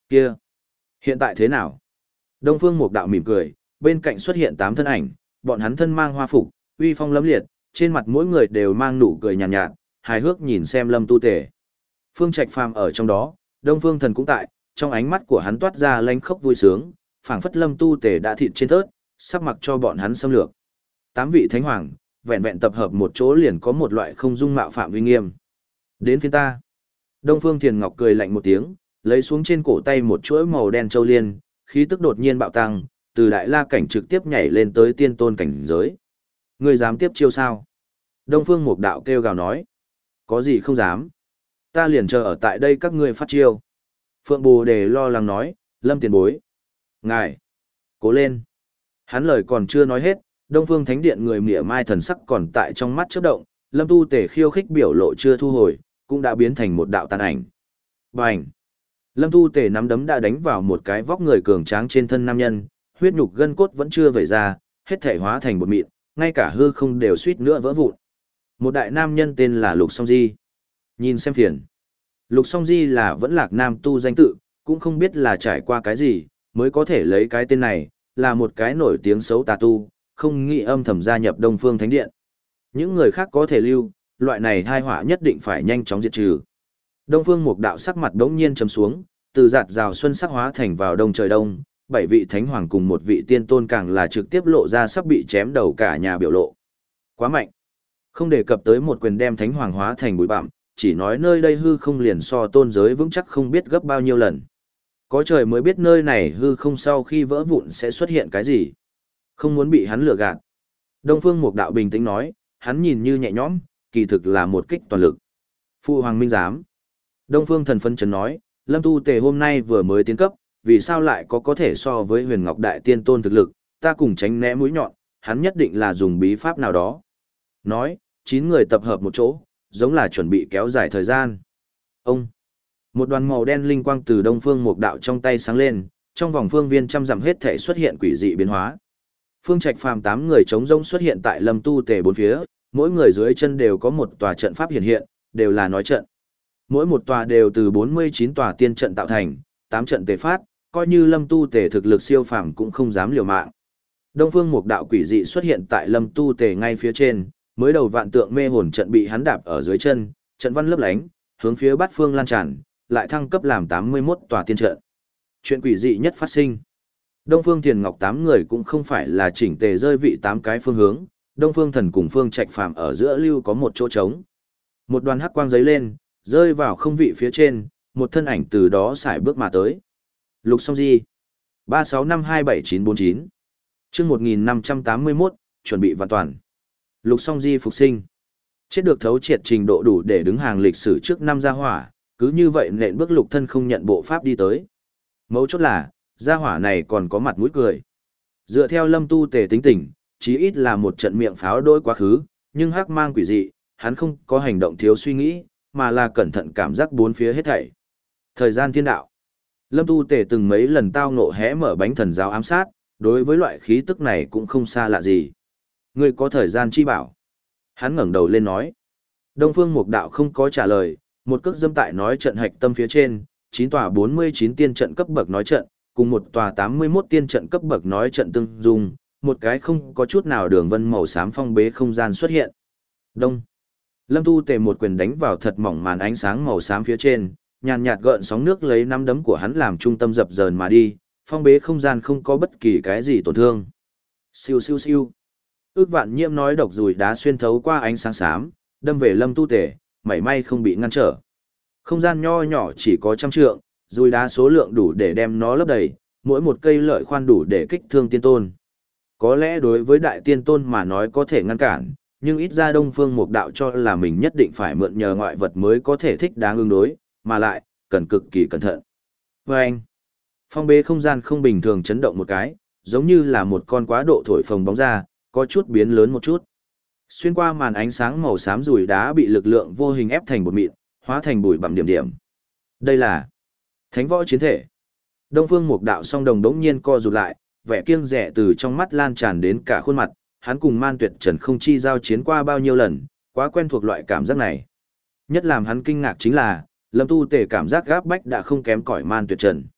Kia, hiện tại thế nào? Đông Phương Mục Đạo mỉm cười, bên cạnh xuất hiện tám thân ảnh, bọn hắn thân mang hoa phục, uy phong lẫm liệt, trên mặt mỗi người đều mang nụ cười nhàn nhạt, nhạt, hài hước nhìn xem Lâm Tu Tề. Phương Trạch Phàm ở trong đó, Đông Phương Thần cũng tại, trong ánh mắt của hắn toát ra lanh khốc vui sướng, phảng phất Lâm Tu Tề đã thịt trên thớt, sắp mặc cho bọn hắn xâm lược. Tám vị thánh hoàng, vẹn vẹn tập hợp một chỗ liền có một loại không dung mạo phạm uy nghiêm. Đến phiên ta. Đông Phương Thiền Ngọc cười lạnh một tiếng, lấy xuống trên cổ tay một chuỗi màu đen châu liên, khí tức đột nhiên bạo tăng, từ đại la cảnh trực tiếp nhảy lên tới tiên tôn cảnh giới. Ngươi dám tiếp chiêu sao? Đông Phương Mục Đạo kêu gào nói. Có gì không dám. Ta liền chờ ở tại đây các ngươi phát chiêu. Phượng Bồ Đề lo lắng nói, Lâm tiền bối. Ngài. Cố lên. Hắn lời còn chưa nói hết, Đông Phương Thánh Điện người mỉa mai thần sắc còn tại trong mắt chớp động, Lâm Tu Tề khiêu khích biểu lộ chưa thu hồi, cũng đã biến thành một đạo tàn ảnh. Bành! Lâm Tu Tề nắm đấm đã đánh vào một cái vóc người cường tráng trên thân nam nhân, huyết nhục gân cốt vẫn chưa vẩy ra, hết thể hóa thành bột mịn, ngay cả hư không đều suýt nữa vỡ vụn. Một đại nam nhân tên là Lục Song Di. Nhìn xem phiền. Lục Song Di là vẫn Lạc Nam tu danh tự, cũng không biết là trải qua cái gì, mới có thể lấy cái tên này, là một cái nổi tiếng xấu tà tu, không nghĩ âm thầm gia nhập Đông Phương Thánh Điện. Những người khác có thể lưu, loại này thai họa nhất định phải nhanh chóng diệt trừ. Đông Phương Mục Đạo sắc mặt đống nhiên trầm xuống, từ giạt rào xuân sắc hóa thành vào đông trời đông, bảy vị thánh hoàng cùng một vị tiên tôn càng là trực tiếp lộ ra sắp bị chém đầu cả nhà biểu lộ. Quá mạnh. Không đề cập tới một quyền đem thánh hoàng hóa thành bụi bặm, chỉ nói nơi đây hư không liền so tôn giới vững chắc không biết gấp bao nhiêu lần. Có trời mới biết nơi này hư không sau khi vỡ vụn sẽ xuất hiện cái gì. Không muốn bị hắn lừa gạt. Đông Phương Mục Đạo bình tĩnh nói, hắn nhìn như nhẹ nhõm, kỳ thực là một kích toàn lực. Phụ Hoàng Minh giám. Đông Phương Thần phân chấn nói, Lâm Tu Tề hôm nay vừa mới tiến cấp, vì sao lại có có thể so với Huyền Ngọc Đại Tiên Tôn thực lực, ta cùng tránh né mũi nhọn, hắn nhất định là dùng bí pháp nào đó. Nói, chín người tập hợp một chỗ, giống là chuẩn bị kéo dài thời gian. Ông, một đoàn màu đen linh quang từ Đông Phương Mục Đạo trong tay sáng lên, trong vòng phương viên trăm dặm hết thể xuất hiện quỷ dị biến hóa. Phương Trạch Phàm tám người chống rông xuất hiện tại Lâm Tu Tề bốn phía, mỗi người dưới chân đều có một tòa trận pháp hiện hiện, đều là nói trận. Mỗi một tòa đều từ bốn mươi chín tòa tiên trận tạo thành, tám trận tề phát, coi như Lâm Tu Tề thực lực siêu phàm cũng không dám liều mạng. Đông Phương Mục Đạo quỷ dị xuất hiện tại Lâm Tu Tề ngay phía trên, mới đầu vạn tượng mê hồn trận bị hắn đạp ở dưới chân, trận văn lấp lánh, hướng phía bát phương lan tràn, lại thăng cấp làm tám mươi mốt tòa tiên trận. Chuyện quỷ dị nhất phát sinh. Đông Phương Tiền Ngọc tám người cũng không phải là chỉnh tề rơi vị tám cái phương hướng, Đông Phương Thần cùng Phương Trạch Phàm ở giữa lưu có một chỗ trống. Một đoàn hắc quang giấy lên, rơi vào không vị phía trên, một thân ảnh từ đó xài bước mà tới. Lục Song Di. ba sáu năm hai bảy chín bốn chín. Chương một nghìn năm trăm tám mươi mốt, chuẩn bị vạn toàn. Lục Song Di phục sinh. Chết được thấu triệt trình độ đủ để đứng hàng lịch sử trước năm gia hỏa, cứ như vậy nện bước lục thân không nhận bộ pháp đi tới. Mấu chốt là, gia hỏa này còn có mặt mũi cười. Dựa theo Lâm Tu Tề tính tình, chí ít là một trận miệng pháo đôi quá khứ, nhưng hắc mang quỷ dị, hắn không có hành động thiếu suy nghĩ, mà là cẩn thận cảm giác bốn phía hết thảy. Thời gian thiên đạo. Lâm Tu Tề từng mấy lần tao ngộ hẽ mở bánh thần giáo ám sát, đối với loại khí tức này cũng không xa lạ gì. Ngươi có thời gian chi bảo. Hắn ngẩng đầu lên nói. Đông Phương Mục Đạo không có trả lời, một cước dâm tại nói trận hạch tâm phía trên, chín tòa bốn mươi chín tiên trận cấp bậc nói trận, cùng một tòa tám mươi mốt tiên trận cấp bậc nói trận tương dung, một cái không có chút nào đường vân màu xám phong bế không gian xuất hiện. Đông. Lâm Tu Tề một quyền đánh vào thật mỏng màn ánh sáng màu xám phía trên, nhàn nhạt gợn sóng nước lấy nắm đấm của hắn làm trung tâm dập dờn mà đi, phong bế không gian không có bất kỳ cái gì tổn thương. Siêu siêu siêu. Ước vạn nhiễm nói độc dùi đá xuyên thấu qua ánh sáng xám, đâm về Lâm Tu Tề, mảy may không bị ngăn trở. Không gian nho nhỏ chỉ có trăm trượng, dùi đá số lượng đủ để đem nó lấp đầy, mỗi một cây lợi khoan đủ để kích thương tiên tôn. Có lẽ đối với đại tiên tôn mà nói có thể ngăn cản, nhưng ít ra Đông Phương Mục Đạo cho là mình nhất định phải mượn nhờ ngoại vật mới có thể thích đáng ứng đối, mà lại, cần cực kỳ cẩn thận. Và anh, phong bế không gian không bình thường chấn động một cái, giống như là một con quá độ thổi phồng bóng ra, có chút biến lớn một chút. Xuyên qua màn ánh sáng màu xám rùi đá bị lực lượng vô hình ép thành bột mịn, hóa thành bụi bặm điểm điểm. Đây là Thánh Võ Chiến Thể. Đông Phương Mục Đạo song đồng đống nhiên co rụt lại, vẻ kiêng dè từ trong mắt lan tràn đến cả khuôn mặt, hắn cùng Man Tuyệt Trần không chi giao chiến qua bao nhiêu lần, quá quen thuộc loại cảm giác này. Nhất làm hắn kinh ngạc chính là, Lâm Tu Tề cảm giác gáp bách đã không kém cỏi Man Tuyệt Trần.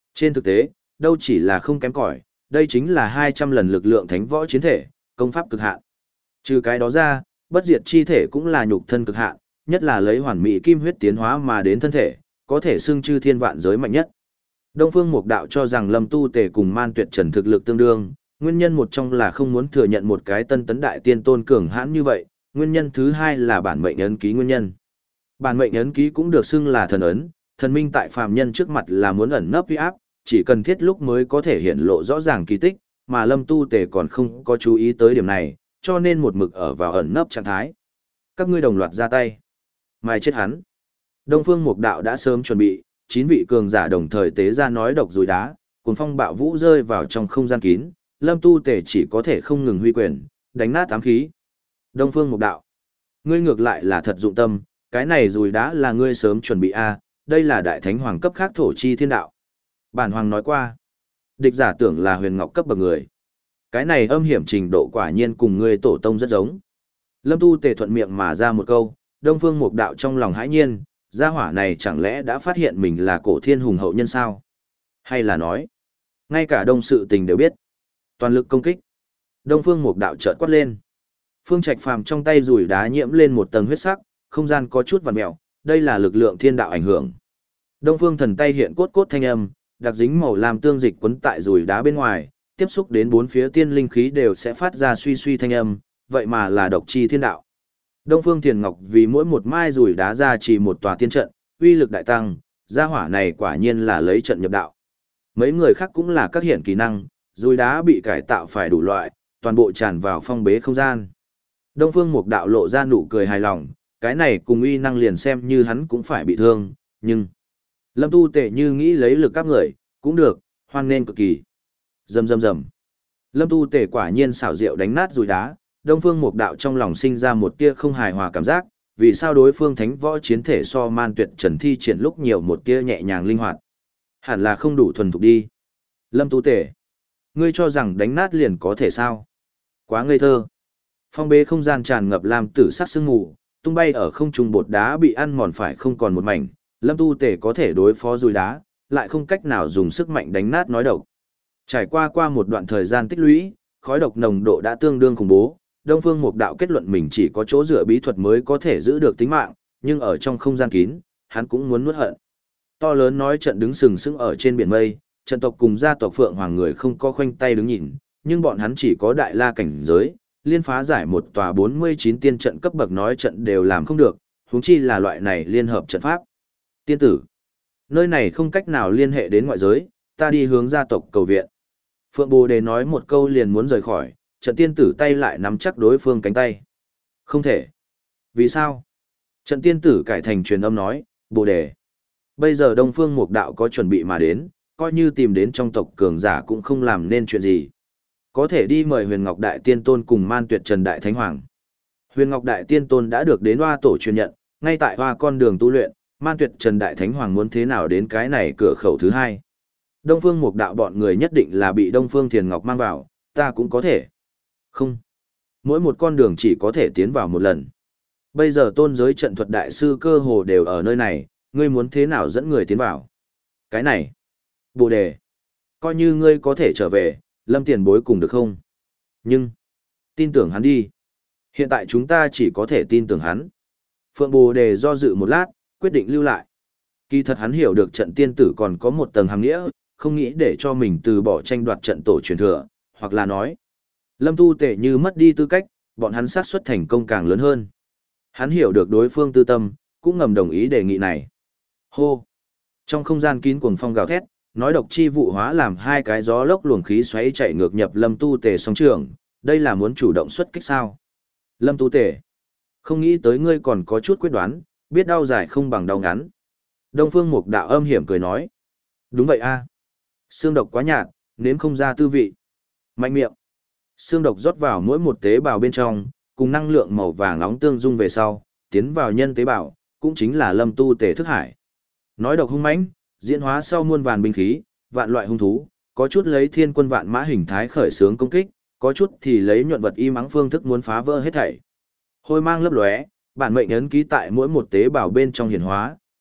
Trên thực tế, đâu chỉ là không kém cỏi, đây chính là hai trăm lần lực lượng thánh võ chiến thể, công pháp cực hạn. Trừ cái đó ra, bất diệt chi thể cũng là nhục thân cực hạn, nhất là lấy hoàn mỹ kim huyết tiến hóa mà đến thân thể, có thể xưng chư thiên vạn giới mạnh nhất. Đông Phương Mục Đạo cho rằng Lâm Tu Tề cùng Man Tuyệt Trần thực lực tương đương, nguyên nhân một trong là không muốn thừa nhận một cái tân tấn đại tiên tôn cường hãn như vậy, nguyên nhân thứ hai là bản mệnh ấn ký nguyên nhân. Bản mệnh ấn ký cũng được xưng là thần ấn, thần minh tại phàm nhân trước mặt là muốn ẩn nấp uy áp, chỉ cần thiết lúc mới có thể hiện lộ rõ ràng kỳ tích, mà Lâm Tu Tề còn không có chú ý tới điểm này, cho nên một mực ở vào ẩn nấp trạng thái. Các ngươi đồng loạt ra tay. Mai chết hắn. Đông Phương Mục Đạo đã sớm chuẩn bị, chín vị cường giả đồng thời tế ra nói độc dùi đá, cuồng phong bạo vũ rơi vào trong không gian kín, Lâm Tu Tề chỉ có thể không ngừng huy quyền, đánh nát ám khí. Đông Phương Mục Đạo, ngươi ngược lại là thật dụng tâm, cái này dùi đá là ngươi sớm chuẩn bị a, đây là đại thánh hoàng cấp khác thổ chi thiên đạo. Bản hoàng nói qua, địch giả tưởng là huyền ngọc cấp bậc người. Cái này âm hiểm trình độ quả nhiên cùng ngươi tổ tông rất giống. Lâm Tu Tề thuận miệng mà ra một câu, Đông Phương Mục Đạo trong lòng hãi nhiên, gia hỏa này chẳng lẽ đã phát hiện mình là cổ thiên hùng hậu nhân sao? Hay là nói, ngay cả đông sự tình đều biết. Toàn lực công kích. Đông Phương Mục Đạo chợt quát lên. Phương Trạch Phàm trong tay rủi đá nhiễm lên một tầng huyết sắc, không gian có chút vặn mèo, đây là lực lượng thiên đạo ảnh hưởng. Đông Phương Thần tay hiện cốt cốt thanh âm, đặc dính màu làm tương dịch quấn tại rủi đá bên ngoài, tiếp xúc đến bốn phía tiên linh khí đều sẽ phát ra suy suy thanh âm, vậy mà là độc chi thiên đạo. Đông Phương Thiền Ngọc vì mỗi một mai rủi đá ra chỉ một tòa tiên trận, uy lực đại tăng, gia hỏa này quả nhiên là lấy trận nhập đạo. Mấy người khác cũng là các hiện kỹ năng, rủi đá bị cải tạo phải đủ loại, toàn bộ tràn vào phong bế không gian. Đông Phương Mục Đạo lộ ra nụ cười hài lòng, cái này cùng uy năng liền xem như hắn cũng phải bị thương, nhưng Lâm Tu Tề như nghĩ lấy lực các người, cũng được, hoan nên cực kỳ. Rầm rầm rầm. Lâm Tu Tề quả nhiên xảo diệu đánh nát rùi đá, Đông Phương Mục Đạo trong lòng sinh ra một tia không hài hòa cảm giác, vì sao đối phương thánh võ chiến thể so Man Tuyệt Trần thi triển lúc nhiều một tia nhẹ nhàng linh hoạt. Hẳn là không đủ thuần thục đi. Lâm Tu Tề, ngươi cho rằng đánh nát liền có thể sao? Quá ngây thơ. Phong bế không gian tràn ngập làm tử sắc sương mù, tung bay ở không trung bột đá bị ăn mòn phải không còn một mảnh, Lâm Tu Tề có thể đối phó rùi đá, lại không cách nào dùng sức mạnh đánh nát nói độc. Trải qua qua một đoạn thời gian tích lũy, khói độc nồng độ đã tương đương khủng bố, Đông Phương Mục Đạo kết luận mình chỉ có chỗ dựa bí thuật mới có thể giữ được tính mạng, nhưng ở trong không gian kín, hắn cũng muốn nuốt hận. To lớn nói trận đứng sừng sững ở trên biển mây, trận tộc cùng gia tộc Phượng Hoàng người không có khoanh tay đứng nhìn, nhưng bọn hắn chỉ có đại la cảnh giới, liên phá giải một tòa bốn mươi chín tiên trận cấp bậc nói trận đều làm không được, huống chi là loại này liên hợp trận pháp. Tiên tử, nơi này không cách nào liên hệ đến ngoại giới, ta đi hướng gia tộc cầu viện. Phượng Bồ Đề nói một câu liền muốn rời khỏi, trận tiên tử tay lại nắm chắc đối phương cánh tay. Không thể. Vì sao? Trận tiên tử cải thành truyền âm nói, Bồ Đề. Bây giờ Đông Phương Mục Đạo có chuẩn bị mà đến, coi như tìm đến trong tộc cường giả cũng không làm nên chuyện gì. Có thể đi mời Huyền Ngọc Đại Tiên Tôn cùng Man Tuyệt Trần Đại Thánh Hoàng. Huyền Ngọc Đại Tiên Tôn đã được đến Hoa Tổ truyền nhận, ngay tại Hoa con đường tu luyện, Man Tuyệt Trần Đại Thánh Hoàng muốn thế nào đến cái này cửa khẩu thứ hai. Đông Phương Mục Đạo bọn người nhất định là bị Đông Phương Thiền Ngọc mang vào, ta cũng có thể. Không. Mỗi một con đường chỉ có thể tiến vào một lần. Bây giờ tôn giới trận thuật đại sư cơ hồ đều ở nơi này, ngươi muốn thế nào dẫn người tiến vào? Cái này. Bồ Đề. Coi như ngươi có thể trở về, Lâm tiền bối cùng được không? Nhưng. Tin tưởng hắn đi. Hiện tại chúng ta chỉ có thể tin tưởng hắn. Phượng Bồ Đề do dự một lát, quyết định lưu lại. Kỳ thật hắn hiểu được trận tiên tử còn có một tầng hàm nghĩa, không nghĩ để cho mình từ bỏ tranh đoạt trận tổ truyền thừa, hoặc là nói, Lâm Tu Tề như mất đi tư cách, bọn hắn xác suất thành công càng lớn hơn. Hắn hiểu được đối phương tư tâm, cũng ngầm đồng ý đề nghị này. Hô! Trong không gian kín cuồng phong gào thét, nói độc chi vụ hóa làm hai cái gió lốc luồng khí xoáy chạy ngược nhập Lâm Tu Tề song trường, đây là muốn chủ động xuất kích sao? Lâm Tu Tề, không nghĩ tới ngươi còn có chút quyết đoán, biết đau dài không bằng đau ngắn. Đông Phương Mục Đạo âm hiểm cười nói. Đúng vậy a, xương độc quá nhạt, nếm không ra tư vị. Mạnh miệng. Xương độc rót vào mỗi một tế bào bên trong, cùng năng lượng màu vàng nóng tương dung về sau, tiến vào nhân tế bào, cũng chính là Lâm Tu Tề thức hải. Nói độc hung mãnh, diễn hóa sau muôn vàn binh khí, vạn loại hung thú, có chút lấy thiên quân vạn mã hình thái khởi xướng công kích, có chút thì lấy nhuận vật y mắng phương thức muốn phá vỡ hết thảy. Hôi mang lấp lóe, bản mệnh ấn ký tại mỗi một tế bào bên trong hiển hóa,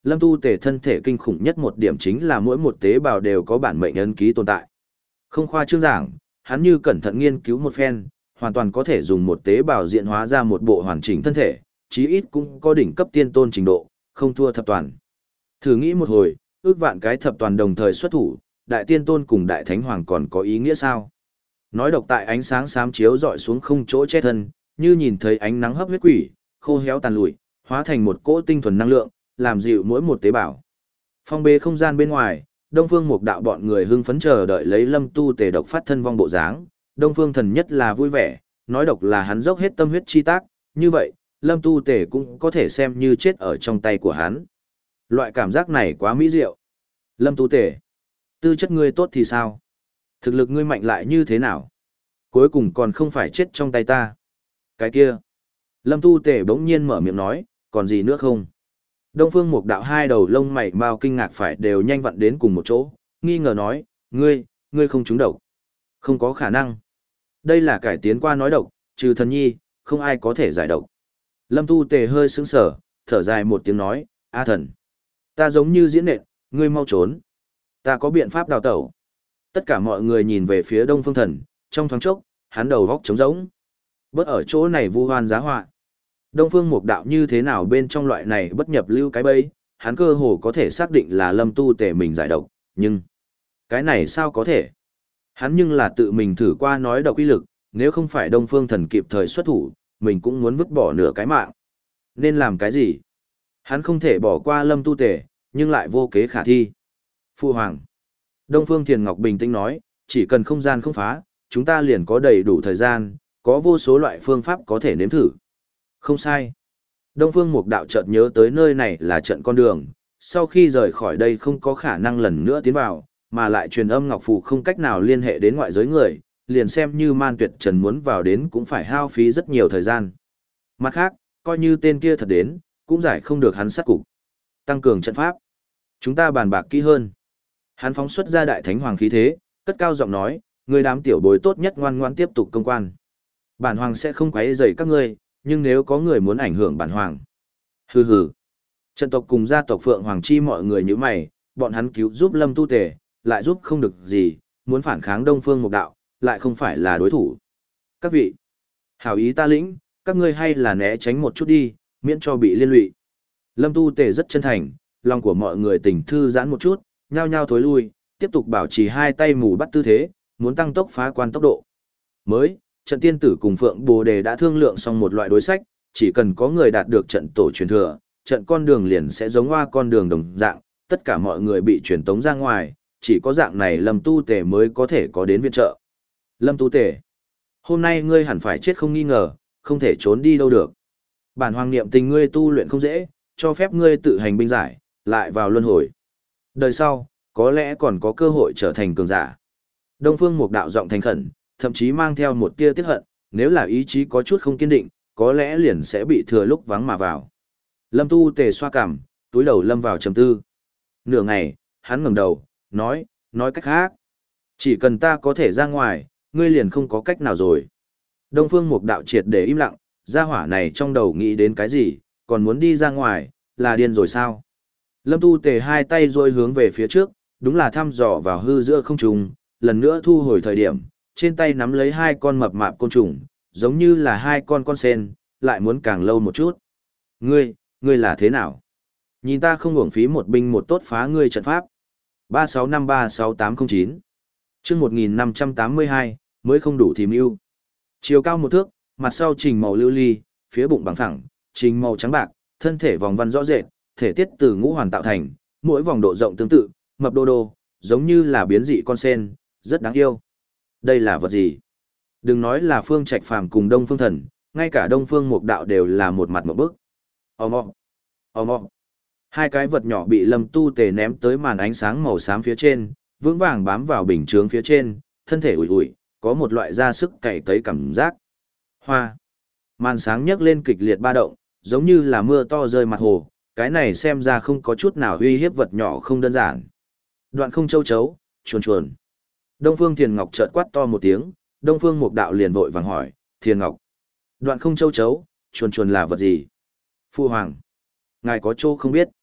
Lâm Tu Tề thân thể kinh khủng nhất một điểm chính là mỗi một tế bào đều có bản mệnh ấn ký tồn tại. Không khoa trương giảng, hắn như cẩn thận nghiên cứu một phen, hoàn toàn có thể dùng một tế bào diễn hóa ra một bộ hoàn chỉnh thân thể, chí ít cũng có đỉnh cấp tiên tôn trình độ, không thua thập toàn. Thử nghĩ một hồi, ước vạn cái thập toàn đồng thời xuất thủ, đại tiên tôn cùng đại thánh hoàng còn có ý nghĩa sao? Nói độc tại ánh sáng xám chiếu dọi xuống không chỗ che thân, như nhìn thấy ánh nắng hấp huyết quỷ, khô héo tàn lụi, hóa thành một cỗ tinh thuần năng lượng, làm dịu mỗi một tế bào. Phong bế không gian bên ngoài, Đông Phương Mục Đạo bọn người hưng phấn chờ đợi lấy Lâm Tu Tề độc phát thân vong bộ dáng, Đông Phương Thần nhất là vui vẻ, nói độc là hắn dốc hết tâm huyết chi tác, như vậy, Lâm Tu Tề cũng có thể xem như chết ở trong tay của hắn. Loại cảm giác này quá mỹ diệu. Lâm Tu Tề, tư chất ngươi tốt thì sao? Thực lực ngươi mạnh lại như thế nào? Cuối cùng còn không phải chết trong tay ta. Cái kia. Lâm Tu Tề bỗng nhiên mở miệng nói, còn gì nữa không? Đông Phương Mục Đạo hai đầu lông mày mau kinh ngạc phải đều nhanh vặn đến cùng một chỗ, nghi ngờ nói, ngươi, ngươi không trúng độc. Không có khả năng. Đây là cải tiến qua nói độc, trừ thần nhi, không ai có thể giải độc. Lâm Tu Tề hơi sững sờ, thở dài một tiếng nói, A thần. Ta giống như diễn nện, ngươi mau trốn. Ta có biện pháp đào tẩu. Tất cả mọi người nhìn về phía Đông Phương Thần, trong thoáng chốc, hắn đầu góc trống rỗng. Bớt ở chỗ này vu hoan giá họa. Đông Phương Mục Đạo như thế nào bên trong loại này bất nhập lưu cái bẫy, hắn cơ hồ có thể xác định là Lâm Tu Tề mình giải độc, nhưng cái này sao có thể? Hắn nhưng là tự mình thử qua nói độc uy lực, nếu không phải Đông Phương Thần kịp thời xuất thủ, mình cũng muốn vứt bỏ nửa cái mạng. Nên làm cái gì? Hắn không thể bỏ qua Lâm Tu Tề, nhưng lại vô kế khả thi. Phu Hoàng. Đông Phương Thiền Ngọc bình tĩnh nói, chỉ cần không gian không phá, chúng ta liền có đầy đủ thời gian, có vô số loại phương pháp có thể nếm thử. Không sai. Đông Phương Mục Đạo chợt nhớ tới nơi này là trận con đường, sau khi rời khỏi đây không có khả năng lần nữa tiến vào, mà lại truyền âm ngọc phù không cách nào liên hệ đến ngoại giới người, liền xem như Man Tuyệt Trần muốn vào đến cũng phải hao phí rất nhiều thời gian. Mặt khác, coi như tên kia thật đến, cũng giải không được hắn sát cục. Tăng cường trận pháp. Chúng ta bàn bạc kỹ hơn. Hắn phóng xuất ra đại thánh hoàng khí thế, cất cao giọng nói, người đám tiểu bối tốt nhất ngoan ngoan tiếp tục công quan. Bản hoàng sẽ không quấy rầy các ngươi, nhưng nếu có người muốn ảnh hưởng bản hoàng. Hừ hừ. Trận tộc cùng gia tộc Phượng Hoàng Chi mọi người như mày, bọn hắn cứu giúp Lâm Tu Tề, lại giúp không được gì, muốn phản kháng Đông Phương Mục Đạo, lại không phải là đối thủ. Các vị, hảo ý ta lĩnh, các ngươi hay là né tránh một chút đi, miễn cho bị liên lụy. Lâm Tu Tề rất chân thành, lòng của mọi người tỉnh thư giãn một chút, nhao nhao thối lui, tiếp tục bảo trì hai tay mù bắt tư thế, muốn tăng tốc phá quan tốc độ. Mới, trận tiên tử cùng Phượng Bồ Đề đã thương lượng xong một loại đối sách, chỉ cần có người đạt được trận tổ truyền thừa, trận con đường liền sẽ giống hoa con đường đồng dạng, tất cả mọi người bị truyền tống ra ngoài, chỉ có dạng này Lâm Tu Tề mới có thể có đến viện trợ. Lâm Tu Tề, hôm nay ngươi hẳn phải chết không nghi ngờ, không thể trốn đi đâu được. Bản hoàng niệm tình ngươi tu luyện không dễ, cho phép ngươi tự hành binh giải, lại vào luân hồi. Đời sau, có lẽ còn có cơ hội trở thành cường giả. Đông Phương Mục Đạo giọng thành khẩn, thậm chí mang theo một tia tiếc hận, nếu là ý chí có chút không kiên định, có lẽ liền sẽ bị thừa lúc vắng mà vào. Lâm Tu Tề xoa cằm, túi đầu lâm vào trầm tư. Nửa ngày, hắn ngẩng đầu, nói, nói cách khác. Chỉ cần ta có thể ra ngoài, ngươi liền không có cách nào rồi. Đông Phương Mục Đạo triệt để im lặng, gia hỏa này trong đầu nghĩ đến cái gì, còn muốn đi ra ngoài, là điên rồi sao? Lâm Tu Tề hai tay rôi hướng về phía trước, đúng là thăm dò vào hư giữa không trung, lần nữa thu hồi thời điểm, trên tay nắm lấy hai con mập mạp côn trùng, giống như là hai con con sen, lại muốn càng lâu một chút. Ngươi, ngươi là thế nào? Nhìn ta không uổng phí một binh một tốt phá ngươi trận pháp. ba sáu năm ba sáu tám không chín chương một nghìn năm trăm tám mươi hai, mới không đủ thì mưu. Chiều cao một thước, mặt sau trình màu lưu ly, phía bụng bằng phẳng, trình màu trắng bạc, thân thể vòng văn rõ rệt, thể tiết từ ngũ hoàn tạo thành, mỗi vòng độ rộng tương tự, mập đô đô, giống như là biến dị con sen, rất đáng yêu. Đây là vật gì? Đừng nói là Phương Trạch Phàm cùng Đông Phương Thần, ngay cả Đông Phương Mục Đạo đều là một mặt một bức. Ồm ồm, ồm ồm. Hai cái vật nhỏ bị Lâm Tu Tề ném tới màn ánh sáng màu xám phía trên, vững vàng bám vào bình chướng phía trên, thân thể ủi ủi, có một loại ra sức cày cấy cảm giác. Hoa. Màn sáng nhấc lên kịch liệt ba động, giống như là mưa to rơi mặt hồ, cái này xem ra không có chút nào uy hiếp vật nhỏ không đơn giản. Đoạn không châu chấu, chuồn chuồn. Đông Phương Thiền Ngọc chợt quát to một tiếng, Đông Phương Mục Đạo liền vội vàng hỏi, Thiền Ngọc, đoạn không châu chấu, chuồn chuồn là vật gì? Phu Hoàng, ngài có chỗ không biết.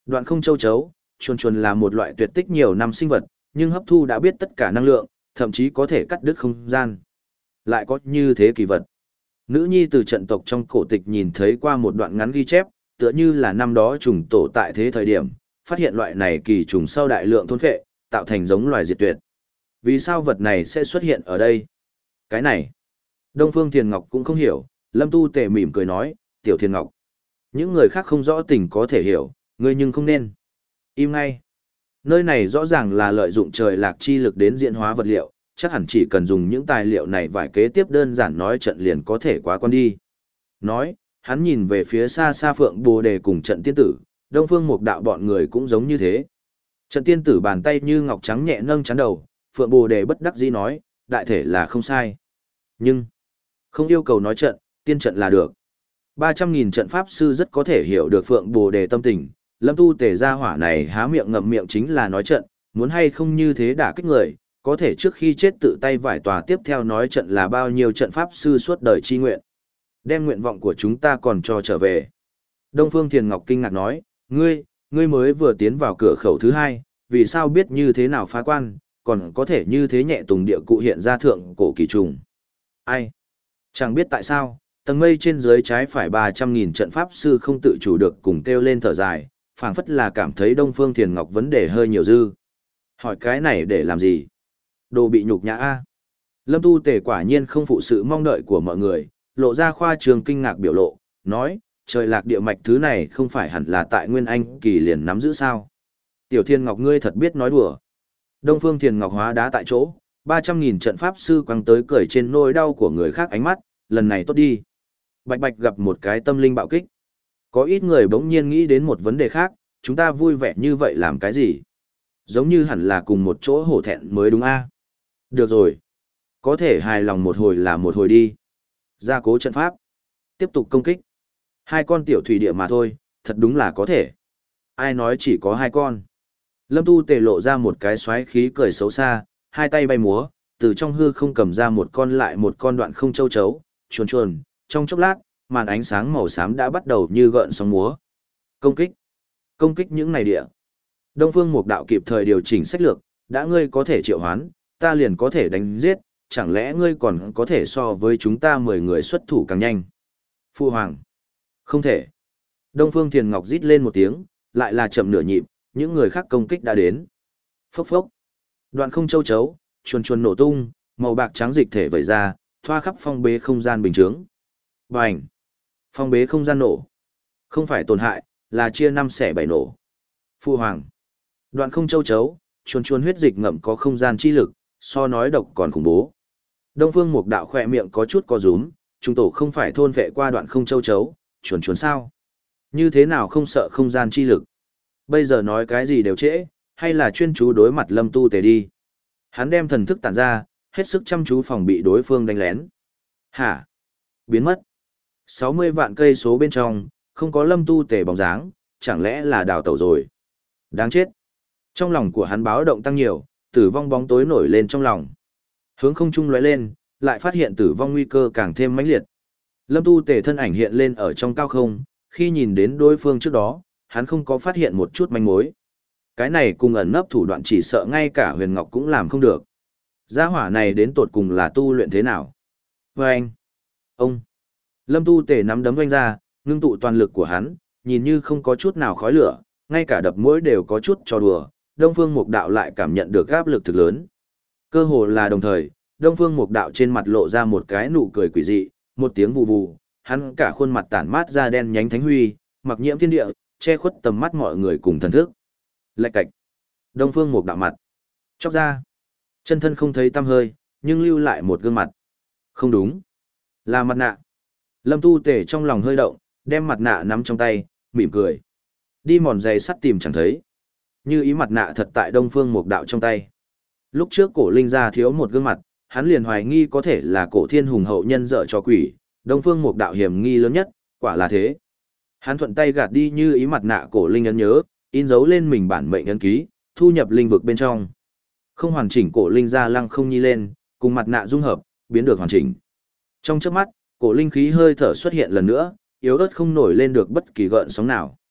Đoạn không châu chấu, chuồn chuồn là một loại tuyệt tích nhiều năm sinh vật, nhưng hấp thu đã biết tất cả năng lượng, thậm chí có thể cắt đứt không gian. Lại có như thế kỳ vật. Nữ nhi từ trận tộc trong cổ tịch nhìn thấy qua một đoạn ngắn ghi chép, tựa như là năm đó trùng tổ tại thế thời điểm, phát hiện loại này kỳ trùng sau đại lượng thôn phệ, tạo thành giống loài diệt tuyệt. Vì sao vật này sẽ xuất hiện ở đây? Cái này, Đông Phương Thiền Ngọc cũng không hiểu, Lâm Tu Tề mỉm cười nói, Tiểu Thiền Ngọc. Những người khác không rõ tình có thể hiểu, ngươi nhưng không nên. Im ngay. Nơi này rõ ràng là lợi dụng trời lạc chi lực đến diễn hóa vật liệu, chắc hẳn chỉ cần dùng những tài liệu này vài kế tiếp đơn giản nói trận liền có thể quá con đi. Nói, hắn nhìn về phía xa xa Phượng Bồ Đề cùng trận tiên tử, Đông Phương Mục Đạo bọn người cũng giống như thế. Trận tiên tử bàn tay như ngọc trắng nhẹ nâng chán đầu, Phượng Bồ Đề bất đắc dĩ nói, đại thể là không sai. Nhưng, không yêu cầu nói trận, tiên trận là được. ba trăm nghìn trận pháp sư rất có thể hiểu được Phượng Bồ Đề tâm tình, Lâm Tu Tề gia hỏa này há miệng ngậm miệng chính là nói trận, muốn hay không như thế đả kích người, có thể trước khi chết tự tay vải tòa tiếp theo nói trận là bao nhiêu trận pháp sư suốt đời chi nguyện. Đem nguyện vọng của chúng ta còn cho trở về. Đông Phương Thiền Ngọc kinh ngạc nói, ngươi, ngươi mới vừa tiến vào cửa khẩu thứ hai, vì sao biết như thế nào phá quan, còn có thể như thế nhẹ tùng địa cụ hiện ra thượng cổ kỳ trùng. Ai? Chẳng biết tại sao, tầng mây trên dưới trái phải ba trăm nghìn trận pháp sư không tự chủ được cùng kêu lên thở dài, phảng phất là cảm thấy Đông Phương Thiền Ngọc vấn đề hơi nhiều dư. Hỏi cái này để làm gì? Đồ bị nhục nhã a. Lâm Tu Tề quả nhiên không phụ sự mong đợi của mọi người, lộ ra khoa trường kinh ngạc biểu lộ, nói, trời lạc địa mạch thứ này không phải hẳn là tại Nguyên Anh kỳ liền nắm giữ sao? Tiểu Thiên Ngọc ngươi thật biết nói đùa. Đông Phương Thiền Ngọc hóa đá tại chỗ, ba trăm nghìn trận pháp sư quăng tới cười trên nỗi đau của người khác ánh mắt, lần này tốt đi. Bạch Bạch gặp một cái tâm linh bạo kích. Có ít người bỗng nhiên nghĩ đến một vấn đề khác, chúng ta vui vẻ như vậy làm cái gì? Giống như hẳn là cùng một chỗ hổ thẹn mới đúng a. Được rồi. Có thể hài lòng một hồi là một hồi đi. Gia cố trận pháp. Tiếp tục công kích. Hai con tiểu thủy địa mà thôi, thật đúng là có thể. Ai nói chỉ có hai con. Lâm Tu Tề lộ ra một cái xoáy khí cười xấu xa, hai tay bay múa, từ trong hư không cầm ra một con lại một con đoạn không châu chấu, chuồn chuồn, trong chốc lát, màn ánh sáng màu xám đã bắt đầu như gợn sóng múa. Công kích. Công kích những này địa. Đông Phương Mục Đạo kịp thời điều chỉnh sách lược, đã ngươi có thể triệu hoán, ta liền có thể đánh giết, chẳng lẽ ngươi còn có thể so với chúng ta mười người xuất thủ càng nhanh? Phu Hoàng. Không thể. Đông Phương Thiền Ngọc rít lên một tiếng, lại là chậm nửa nhịp, những người khác công kích đã đến. Phốc phốc. Đoạn không châu chấu, chuồn chuồn nổ tung, màu bạc trắng dịch thể vẩy ra, thoa khắp phong bế không gian bình chướng. Bành. Phong bế không gian nổ. Không phải tổn hại, là chia năm xẻ bảy nổ. Phu Hoàng. Đoạn không châu chấu, chuồn chuồn huyết dịch ngậm có không gian chi lực, so nói độc còn khủng bố. Đông Phương Mục Đạo khỏe miệng có chút co rúm, chúng tổ không phải thôn vệ qua đoạn không châu chấu, chuồn chuồn sao? Như thế nào không sợ không gian chi lực? Bây giờ nói cái gì đều trễ, hay là chuyên chú đối mặt Lâm Tu Tề đi. Hắn đem thần thức tản ra, hết sức chăm chú phòng bị đối phương đánh lén. Hả? Biến mất. sáu mươi vạn cây số bên trong, không có Lâm Tu Tề bóng dáng, chẳng lẽ là đào tẩu rồi? Đáng chết. Trong lòng của hắn báo động tăng nhiều, tử vong bóng tối nổi lên trong lòng. Hướng không trung lóe lên, lại phát hiện tử vong nguy cơ càng thêm mãnh liệt. Lâm Tu Tề thân ảnh hiện lên ở trong cao không, khi nhìn đến đối phương trước đó, hắn không có phát hiện một chút manh mối. Cái này cùng ẩn nấp thủ đoạn chỉ sợ ngay cả Huyền Ngọc cũng làm không được. Gia hỏa này đến tột cùng là tu luyện thế nào? Và anh, ông, Lâm Tu Tề nắm đấm vanh ra, ngưng tụ toàn lực của hắn, nhìn như không có chút nào khói lửa, ngay cả đập mũi đều có chút trò đùa, Đông Phương Mục Đạo lại cảm nhận được áp lực thực lớn. Cơ hồ là đồng thời, Đông Phương Mục Đạo trên mặt lộ ra một cái nụ cười quỷ dị, một tiếng vù vù, hắn cả khuôn mặt tản mát ra đen nhánh thánh huy, mặc nhiễm thiên địa, che khuất tầm mắt mọi người cùng thần thức. Lạch cạch. Đông Phương Mục Đạo mặt chóc ra. Chân thân không thấy tăm hơi, nhưng lưu lại một gương mặt. Không đúng, là mặt nạ. Lâm Tu Tề trong lòng hơi động, đem mặt nạ nắm trong tay, mỉm cười. Đi mòn giày sắt tìm chẳng thấy. Như ý mặt nạ thật tại Đông Phương Mục Đạo trong tay. Lúc trước Cổ Linh gia thiếu một gương mặt, hắn liền hoài nghi có thể là Cổ Thiên hùng hậu nhân dợ cho quỷ, Đông Phương Mục Đạo hiểm nghi lớn nhất, quả là thế. Hắn thuận tay gạt đi Như ý mặt nạ Cổ Linh ấn nhớ, in dấu lên mình bản mệnh ấn ký, thu nhập linh vực bên trong. Không hoàn chỉnh Cổ Linh gia lăng không nhi lên, cùng mặt nạ dung hợp, biến được hoàn chỉnh. Trong chớp mắt, Cổ Linh khí hơi thở xuất hiện lần nữa, yếu ớt không nổi lên được bất kỳ gợn sóng nào.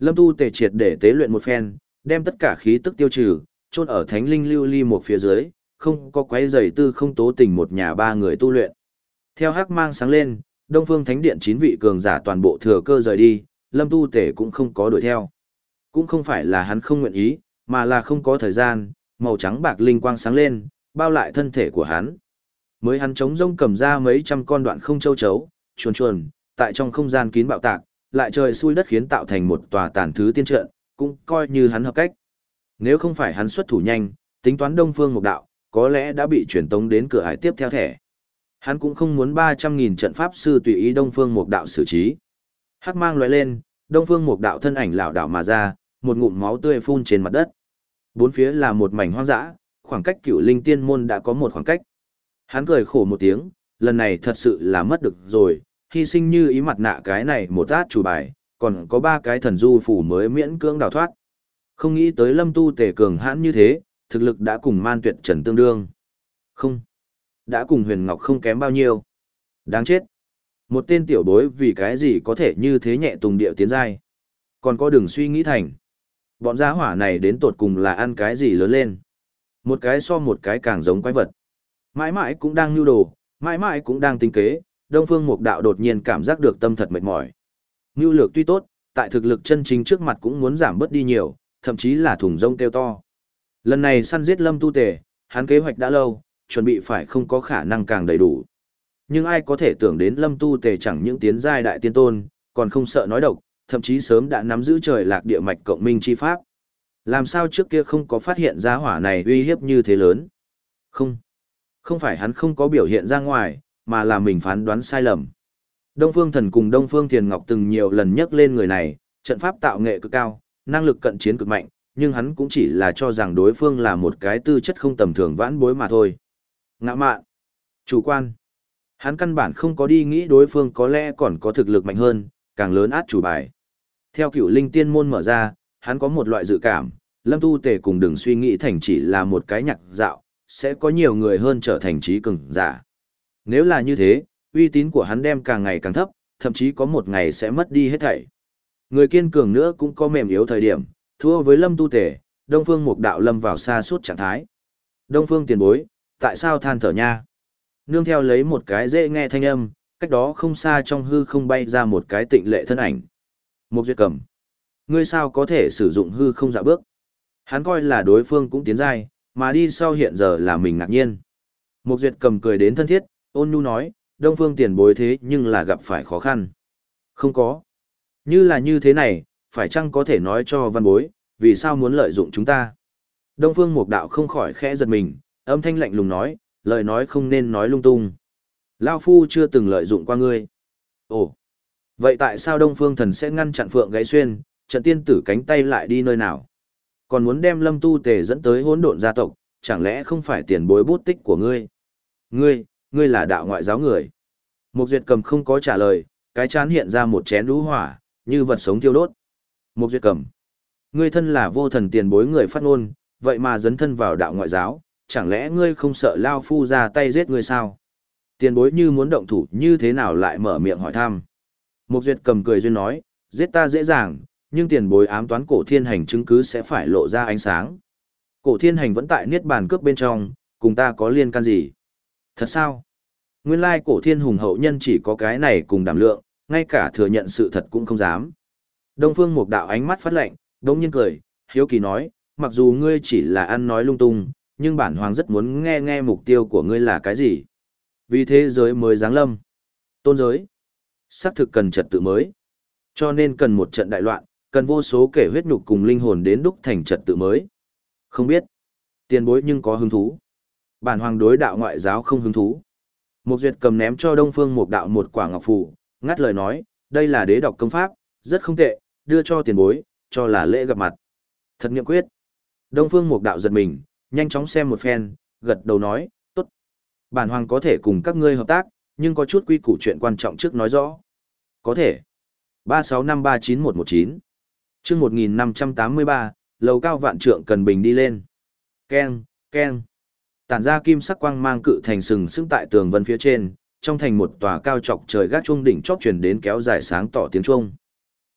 Lâm Tu Tề triệt để tế luyện một phen, đem tất cả khí tức tiêu trừ, chôn ở thánh linh lưu ly một phía dưới, không có quấy rầy tư không tố tình một nhà ba người tu luyện. Theo hắc mang sáng lên, Đông Phương Thánh Điện chín vị cường giả toàn bộ thừa cơ rời đi, Lâm Tu Tề cũng không có đuổi theo. Cũng không phải là hắn không nguyện ý, mà là không có thời gian, màu trắng bạc linh quang sáng lên, bao lại thân thể của hắn. Mới hắn chống rông cầm ra mấy trăm con đoạn không châu chấu, chuồn chuồn, tại trong không gian kín bạo tạc, lại trời xui đất khiến tạo thành một tòa tàn thứ tiên trận, cũng coi như hắn hợp cách. Nếu không phải hắn xuất thủ nhanh, tính toán Đông Phương Mục Đạo, có lẽ đã bị truyền tống đến cửa ải tiếp theo thẻ. Hắn cũng không muốn ba trăm nghìn trận pháp sư tùy ý Đông Phương Mục Đạo xử trí. Hắc mang lóe lên, Đông Phương Mục Đạo thân ảnh lảo đảo mà ra, một ngụm máu tươi phun trên mặt đất. Bốn phía là một mảnh hoang dã, khoảng cách Cửu Linh Tiên môn đã có một khoảng cách. Hắn cười khổ một tiếng, lần này thật sự là mất được rồi, hy sinh như ý mặt nạ cái này một át chủ bài, còn có ba cái thần du phủ mới miễn cưỡng đào thoát. Không nghĩ tới Lâm Tu Tề cường hãn như thế, thực lực đã cùng Man Tuyệt Trần tương đương. Không, đã cùng Huyền Ngọc không kém bao nhiêu. Đáng chết. Một tên tiểu bối vì cái gì có thể như thế nhẹ tùng điệu tiến giai. Còn có đường suy nghĩ thành. Bọn gia hỏa này đến tột cùng là ăn cái gì lớn lên. Một cái so một cái càng giống quái vật. Mãi mãi cũng đang nhu đồ, mãi mãi cũng đang tính kế, Đông Phương Mục Đạo đột nhiên cảm giác được tâm thật mệt mỏi. Nhu lược tuy tốt, tại thực lực chân chính trước mặt cũng muốn giảm bớt đi nhiều, thậm chí là thùng rông kêu to. Lần này săn giết Lâm Tu Tề, hắn kế hoạch đã lâu, chuẩn bị phải không có khả năng càng đầy đủ. Nhưng ai có thể tưởng đến Lâm Tu Tề chẳng những tiến giai đại tiên tôn, còn không sợ nói độc, thậm chí sớm đã nắm giữ trời lạc địa mạch cộng minh chi pháp. Làm sao trước kia không có phát hiện ra hỏa này uy hiếp như thế lớn? Không. Không phải hắn không có biểu hiện ra ngoài, mà là mình phán đoán sai lầm. Đông Phương Thần cùng Đông Phương Thiền Ngọc từng nhiều lần nhắc lên người này, trận pháp tạo nghệ cực cao, năng lực cận chiến cực mạnh, nhưng hắn cũng chỉ là cho rằng đối phương là một cái tư chất không tầm thường vãn bối mà thôi. Ngã mạn, chủ quan. Hắn căn bản không có đi nghĩ đối phương có lẽ còn có thực lực mạnh hơn, càng lớn át chủ bài. Theo Cửu Linh Tiên môn mở ra, hắn có một loại dự cảm, Lâm Tu Tề cùng đừng suy nghĩ thành chỉ là một cái nhạc dạo, sẽ có nhiều người hơn trở thành trí cường giả. Nếu là như thế, uy tín của hắn đem càng ngày càng thấp, thậm chí có một ngày sẽ mất đi hết thảy. Người kiên cường nữa cũng có mềm yếu thời điểm, thua với Lâm Tu Tề, Đông Phương Mục Đạo lâm vào xa suốt trạng thái. Đông Phương tiền bối, tại sao than thở nha? Nương theo lấy một cái dễ nghe thanh âm, cách đó không xa trong hư không bay ra một cái tịnh lệ thân ảnh. Mục Duyệt Cầm, ngươi sao có thể sử dụng hư không dạ bước? Hắn coi là đối phương cũng tiến giai, mà đi sau hiện giờ là mình ngạc nhiên. Mục Duyệt Cầm cười đến thân thiết, ôn nhu nói, Đông Phương tiền bối thế nhưng là gặp phải khó khăn. Không có. Như là như thế này, phải chăng có thể nói cho văn bối, vì sao muốn lợi dụng chúng ta? Đông Phương Mục Đạo không khỏi khẽ giật mình, âm thanh lạnh lùng nói, lời nói không nên nói lung tung. Lao Phu chưa từng lợi dụng qua ngươi. Ồ, vậy tại sao Đông Phương Thần sẽ ngăn chặn Phượng Gãy Xuyên, trận tiên tử cánh tay lại đi nơi nào? Còn muốn đem Lâm Tu Tề dẫn tới hỗn độn gia tộc, chẳng lẽ không phải tiền bối bút tích của ngươi? Ngươi, ngươi là đạo ngoại giáo người. Mục Duyệt Cầm không có trả lời, cái chán hiện ra một chén đú hỏa, như vật sống thiêu đốt. Mục Duyệt Cầm, ngươi thân là vô thần tiền bối người phát ngôn, vậy mà dấn thân vào đạo ngoại giáo, chẳng lẽ ngươi không sợ Lao Phu ra tay giết ngươi sao? Tiền bối như muốn động thủ như thế nào lại mở miệng hỏi thăm. Mục Duyệt Cầm cười duyên nói, giết ta dễ dàng, nhưng tiền bối ám toán cổ thiên hành chứng cứ sẽ phải lộ ra ánh sáng. Cổ thiên hành vẫn tại niết bàn cướp bên trong, cùng ta có liên can gì? Thật sao? Nguyên lai cổ thiên hùng hậu nhân chỉ có cái này cùng đảm lượng, ngay cả thừa nhận sự thật cũng không dám. Đông Phương Mục Đạo ánh mắt phát lạnh, đống nhiên cười, hiếu kỳ nói, mặc dù ngươi chỉ là ăn nói lung tung, nhưng bản hoàng rất muốn nghe nghe mục tiêu của ngươi là cái gì. Vì thế giới mới giáng lâm. Tôn giới. Xác thực cần trật tự mới. Cho nên cần một trận đại loạn, cần vô số kể huyết nhục cùng linh hồn đến đúc thành trật tự mới. Không biết. Tiền bối nhưng có hứng thú. Bản hoàng đối đạo ngoại giáo không hứng thú. Mục Duyệt Cầm ném cho Đông Phương Mục Đạo một quả ngọc phù, ngắt lời nói, đây là đế đọc công pháp, rất không tệ, đưa cho tiền bối, cho là lễ gặp mặt. Thật nghiệm quyết. Đông Phương Mục Đạo giật mình, nhanh chóng xem một phen, gật đầu nói, tốt. Bản hoàng có thể cùng các ngươi hợp tác, nhưng có chút quy củ chuyện quan trọng trước nói rõ. Có thể. ba sáu năm ba chín một một chín chương một nghìn năm trăm tám mươi ba, lầu cao vạn trượng cần bình đi lên. Keng, keng. Tản ra kim sắc quang mang cự thành sừng sững tại tường vân phía trên, trong thành một tòa cao chọc trời gác chuông đỉnh chóp truyền đến kéo dài sáng tỏ tiếng chuông.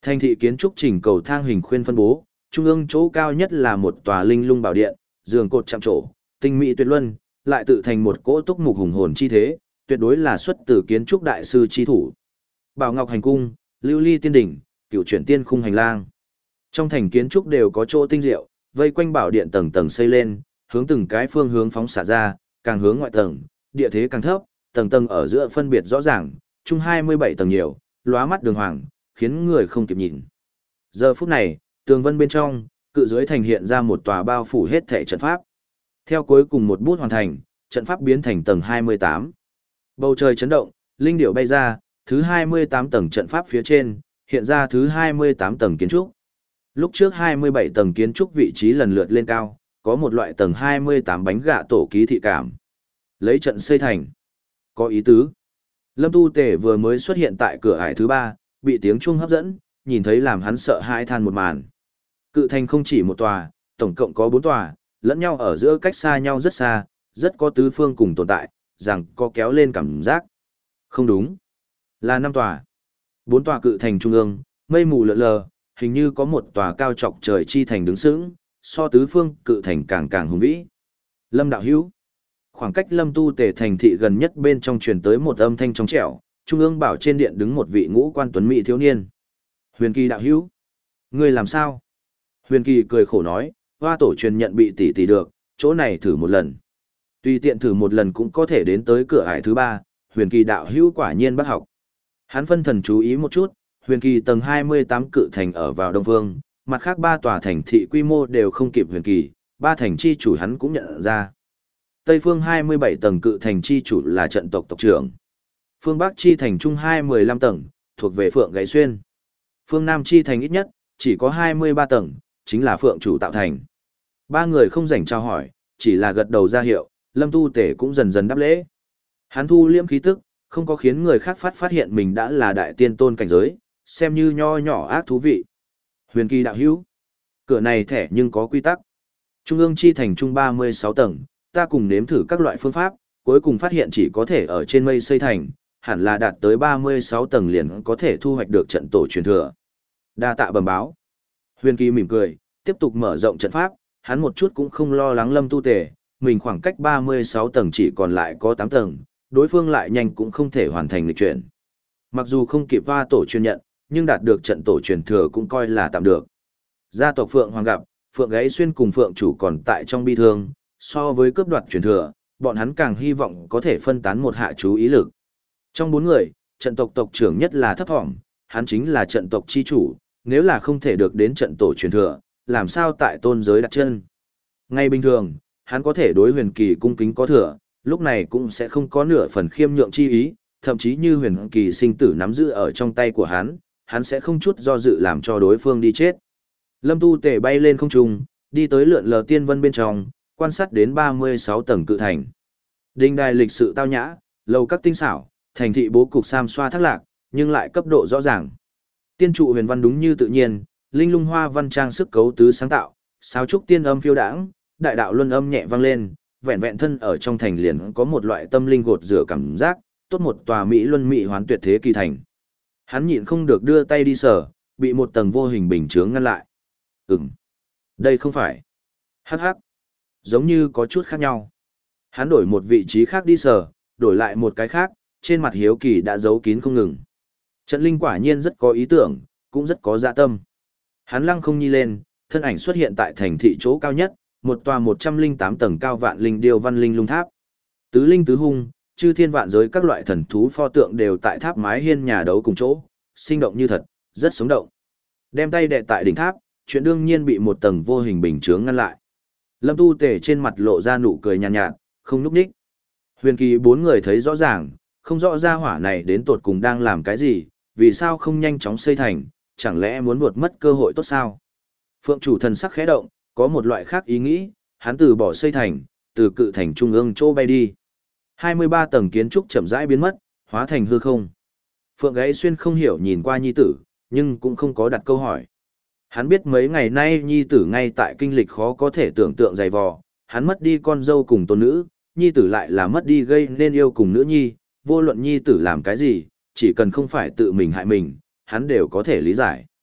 Thành thị kiến trúc trình cầu thang hình khuyên phân bố, trung ương chỗ cao nhất là một tòa linh lung bảo điện, giường cột chạm trổ, tinh mỹ tuyệt luân, lại tự thành một cỗ túc mục hùng hồn chi thế, tuyệt đối là xuất từ kiến trúc đại sư chi thủ. Bảo Ngọc hành cung, Lưu Ly tiên đỉnh, Cửu chuyển tiên khung hành lang. Trong thành kiến trúc đều có chỗ tinh diệu, vây quanh bảo điện tầng tầng xây lên, hướng từng cái phương hướng phóng xạ ra, càng hướng ngoại tầng, địa thế càng thấp, tầng tầng ở giữa phân biệt rõ ràng, chung hai mươi bảy tầng nhiều, lóa mắt đường hoàng, khiến người không kịp nhìn. Giờ phút này, tường vân bên trong, cự dưới thành hiện ra một tòa bao phủ hết thể trận pháp. Theo cuối cùng một bút hoàn thành, trận pháp biến thành tầng hai mươi tám. Bầu trời chấn động, linh điểu bay ra, thứ hai mươi tám tầng trận pháp phía trên, hiện ra thứ hai mươi tám tầng kiến trúc. Lúc trước hai mươi bảy tầng kiến trúc vị trí lần lượt lên cao, có một loại tầng hai mươi tám bánh gạ tổ ký thị cảm. Lấy trận xây thành. Có ý tứ. Lâm Tu Tể vừa mới xuất hiện tại cửa ải thứ ba, bị tiếng chuông hấp dẫn, nhìn thấy làm hắn sợ hãi than một màn. Cự thành không chỉ một tòa, tổng cộng có bốn tòa, lẫn nhau ở giữa cách xa nhau rất xa, rất có tứ phương cùng tồn tại, rằng có kéo lên cảm giác. Không đúng. Là năm tòa. Bốn tòa cự thành trung ương, mây mù lượn lờ, hình như có một tòa cao trọc trời chi thành đứng sững, so tứ phương cự thành càng càng hùng vĩ. Lâm đạo hữu. Khoảng cách Lâm Tu Tề thành thị gần nhất bên trong truyền tới một âm thanh trong trẻo, trung ương bảo trên điện đứng một vị ngũ quan tuấn mỹ thiếu niên. Huyền Kỳ đạo hữu, ngươi làm sao? Huyền Kỳ cười khổ nói, hoa tổ truyền nhận bị tỷ tỷ được, chỗ này thử một lần. Tùy tiện thử một lần cũng có thể đến tới cửa ải thứ ba, Huyền Kỳ đạo hữu quả nhiên bác học. Hắn phân thần chú ý một chút, Huyền Kỳ tầng hai mươi tám cự thành ở vào đông phương, mặt khác ba tòa thành thị quy mô đều không kịp Huyền Kỳ, ba thành chi chủ hắn cũng nhận ra. Tây phương hai mươi bảy tầng cự thành chi chủ là trận tộc tộc trưởng. Phương Bắc chi thành trung hai mười lăm tầng, thuộc về Phượng Gáy Xuyên. Phương Nam chi thành ít nhất, chỉ có hai mươi ba tầng, chính là Phượng chủ tạo thành. Ba người không rảnh trao hỏi, chỉ là gật đầu ra hiệu, Lâm Tu Tể cũng dần dần đáp lễ. Hắn thu liễm khí tức, không có khiến người khác phát phát hiện mình đã là đại tiên tôn cảnh giới, xem như nho nhỏ ác thú vị. Huyền Kỳ đạo hữu, cửa này thẻ nhưng có quy tắc. Trung ương chi thành trung ba mươi sáu tầng, ta cùng nếm thử các loại phương pháp, cuối cùng phát hiện chỉ có thể ở trên mây xây thành, hẳn là đạt tới ba mươi sáu tầng liền có thể thu hoạch được trận tổ truyền thừa. Đa tạ bẩm báo. Huyền Kỳ mỉm cười, tiếp tục mở rộng trận pháp, hắn một chút cũng không lo lắng Lâm Tu Tề, mình khoảng cách ba mươi sáu tầng chỉ còn lại có tám tầng, đối phương lại nhanh cũng không thể hoàn thành lịch chuyển. Mặc dù không kịp hoa tổ truyền nhận, nhưng đạt được trận tổ truyền thừa cũng coi là tạm được. Gia tộc Phượng Hoàng gặp, Phượng Gáy Xuyên cùng Phượng chủ còn tại trong bi thương, so với cướp đoạt truyền thừa, bọn hắn càng hy vọng có thể phân tán một hạ chú ý lực. Trong bốn người, trận tộc tộc trưởng nhất là thấp thỏm, hắn chính là trận tộc chi chủ, nếu là không thể được đến trận tổ truyền thừa, làm sao tại tôn giới đặt chân. Ngay bình thường, hắn có thể đối Huyền Kỳ cung kính có thừa, lúc này cũng sẽ không có nửa phần khiêm nhượng chi ý, thậm chí như Huyền Kỳ sinh tử nắm giữ ở trong tay của hắn, hắn sẽ không chút do dự làm cho đối phương đi chết. Lâm Tu Tề bay lên không trung, đi tới lượn lờ tiên vân bên trong, quan sát đến ba mươi sáu tầng cự thành. Đình đài lịch sự tao nhã, lầu các tinh xảo, thành thị bố cục sam xoa thác lạc, nhưng lại cấp độ rõ ràng. Tiên trụ huyền văn đúng như tự nhiên, linh lung hoa văn trang sức cấu tứ sáng tạo, sáo trúc tiên âm phiêu đãng, đại đạo luân âm nhẹ vang lên, vẹn vẹn thân ở trong thành liền có một loại tâm linh gột rửa cảm giác, tốt một tòa mỹ luân mỹ hoán tuyệt thế kỳ thành. Hắn nhịn không được đưa tay đi sờ, bị một tầng vô hình bình chướng ngăn lại. Ừm, đây không phải. Hắc hắc, giống như có chút khác nhau. Hắn đổi một vị trí khác đi sờ, đổi lại một cái khác, trên mặt hiếu kỳ đã giấu kín không ngừng. Trận linh quả nhiên rất có ý tưởng, cũng rất có dạ tâm. Hắn lăng không nhi lên, thân ảnh xuất hiện tại thành thị chỗ cao nhất, một tòa một trăm linh tám tầng cao vạn linh điêu văn linh lung tháp. Tứ linh tứ hung, chư thiên vạn giới các loại thần thú pho tượng đều tại tháp mái hiên nhà đấu cùng chỗ, sinh động như thật, rất sống động. Đem tay đè tại đỉnh tháp, chuyện đương nhiên bị một tầng vô hình bình chướng ngăn lại. Lâm Tu Tề trên mặt lộ ra nụ cười nhàn nhạt, nhạt, không nhúc nhích. Huyền Kỳ bốn người thấy rõ ràng, không rõ ra hỏa này đến tột cùng đang làm cái gì, vì sao không nhanh chóng xây thành, chẳng lẽ muốn vụt mất cơ hội tốt sao? Phượng chủ thần sắc khẽ động, có một loại khác ý nghĩ, hắn từ bỏ xây thành, từ cự thành trung ương chỗ bay đi. hai mươi ba tầng kiến trúc chậm rãi biến mất, hóa thành hư không. Phượng Gáy Xuyên không hiểu nhìn qua nhi tử, nhưng cũng không có đặt câu hỏi. Hắn biết mấy ngày nay nhi tử ngay tại kinh lịch khó có thể tưởng tượng dày vò, hắn mất đi con dâu cùng tôn nữ, nhi tử lại là mất đi gây nên yêu cùng nữ nhi, vô luận nhi tử làm cái gì, chỉ cần không phải tự mình hại mình, hắn đều có thể lý giải.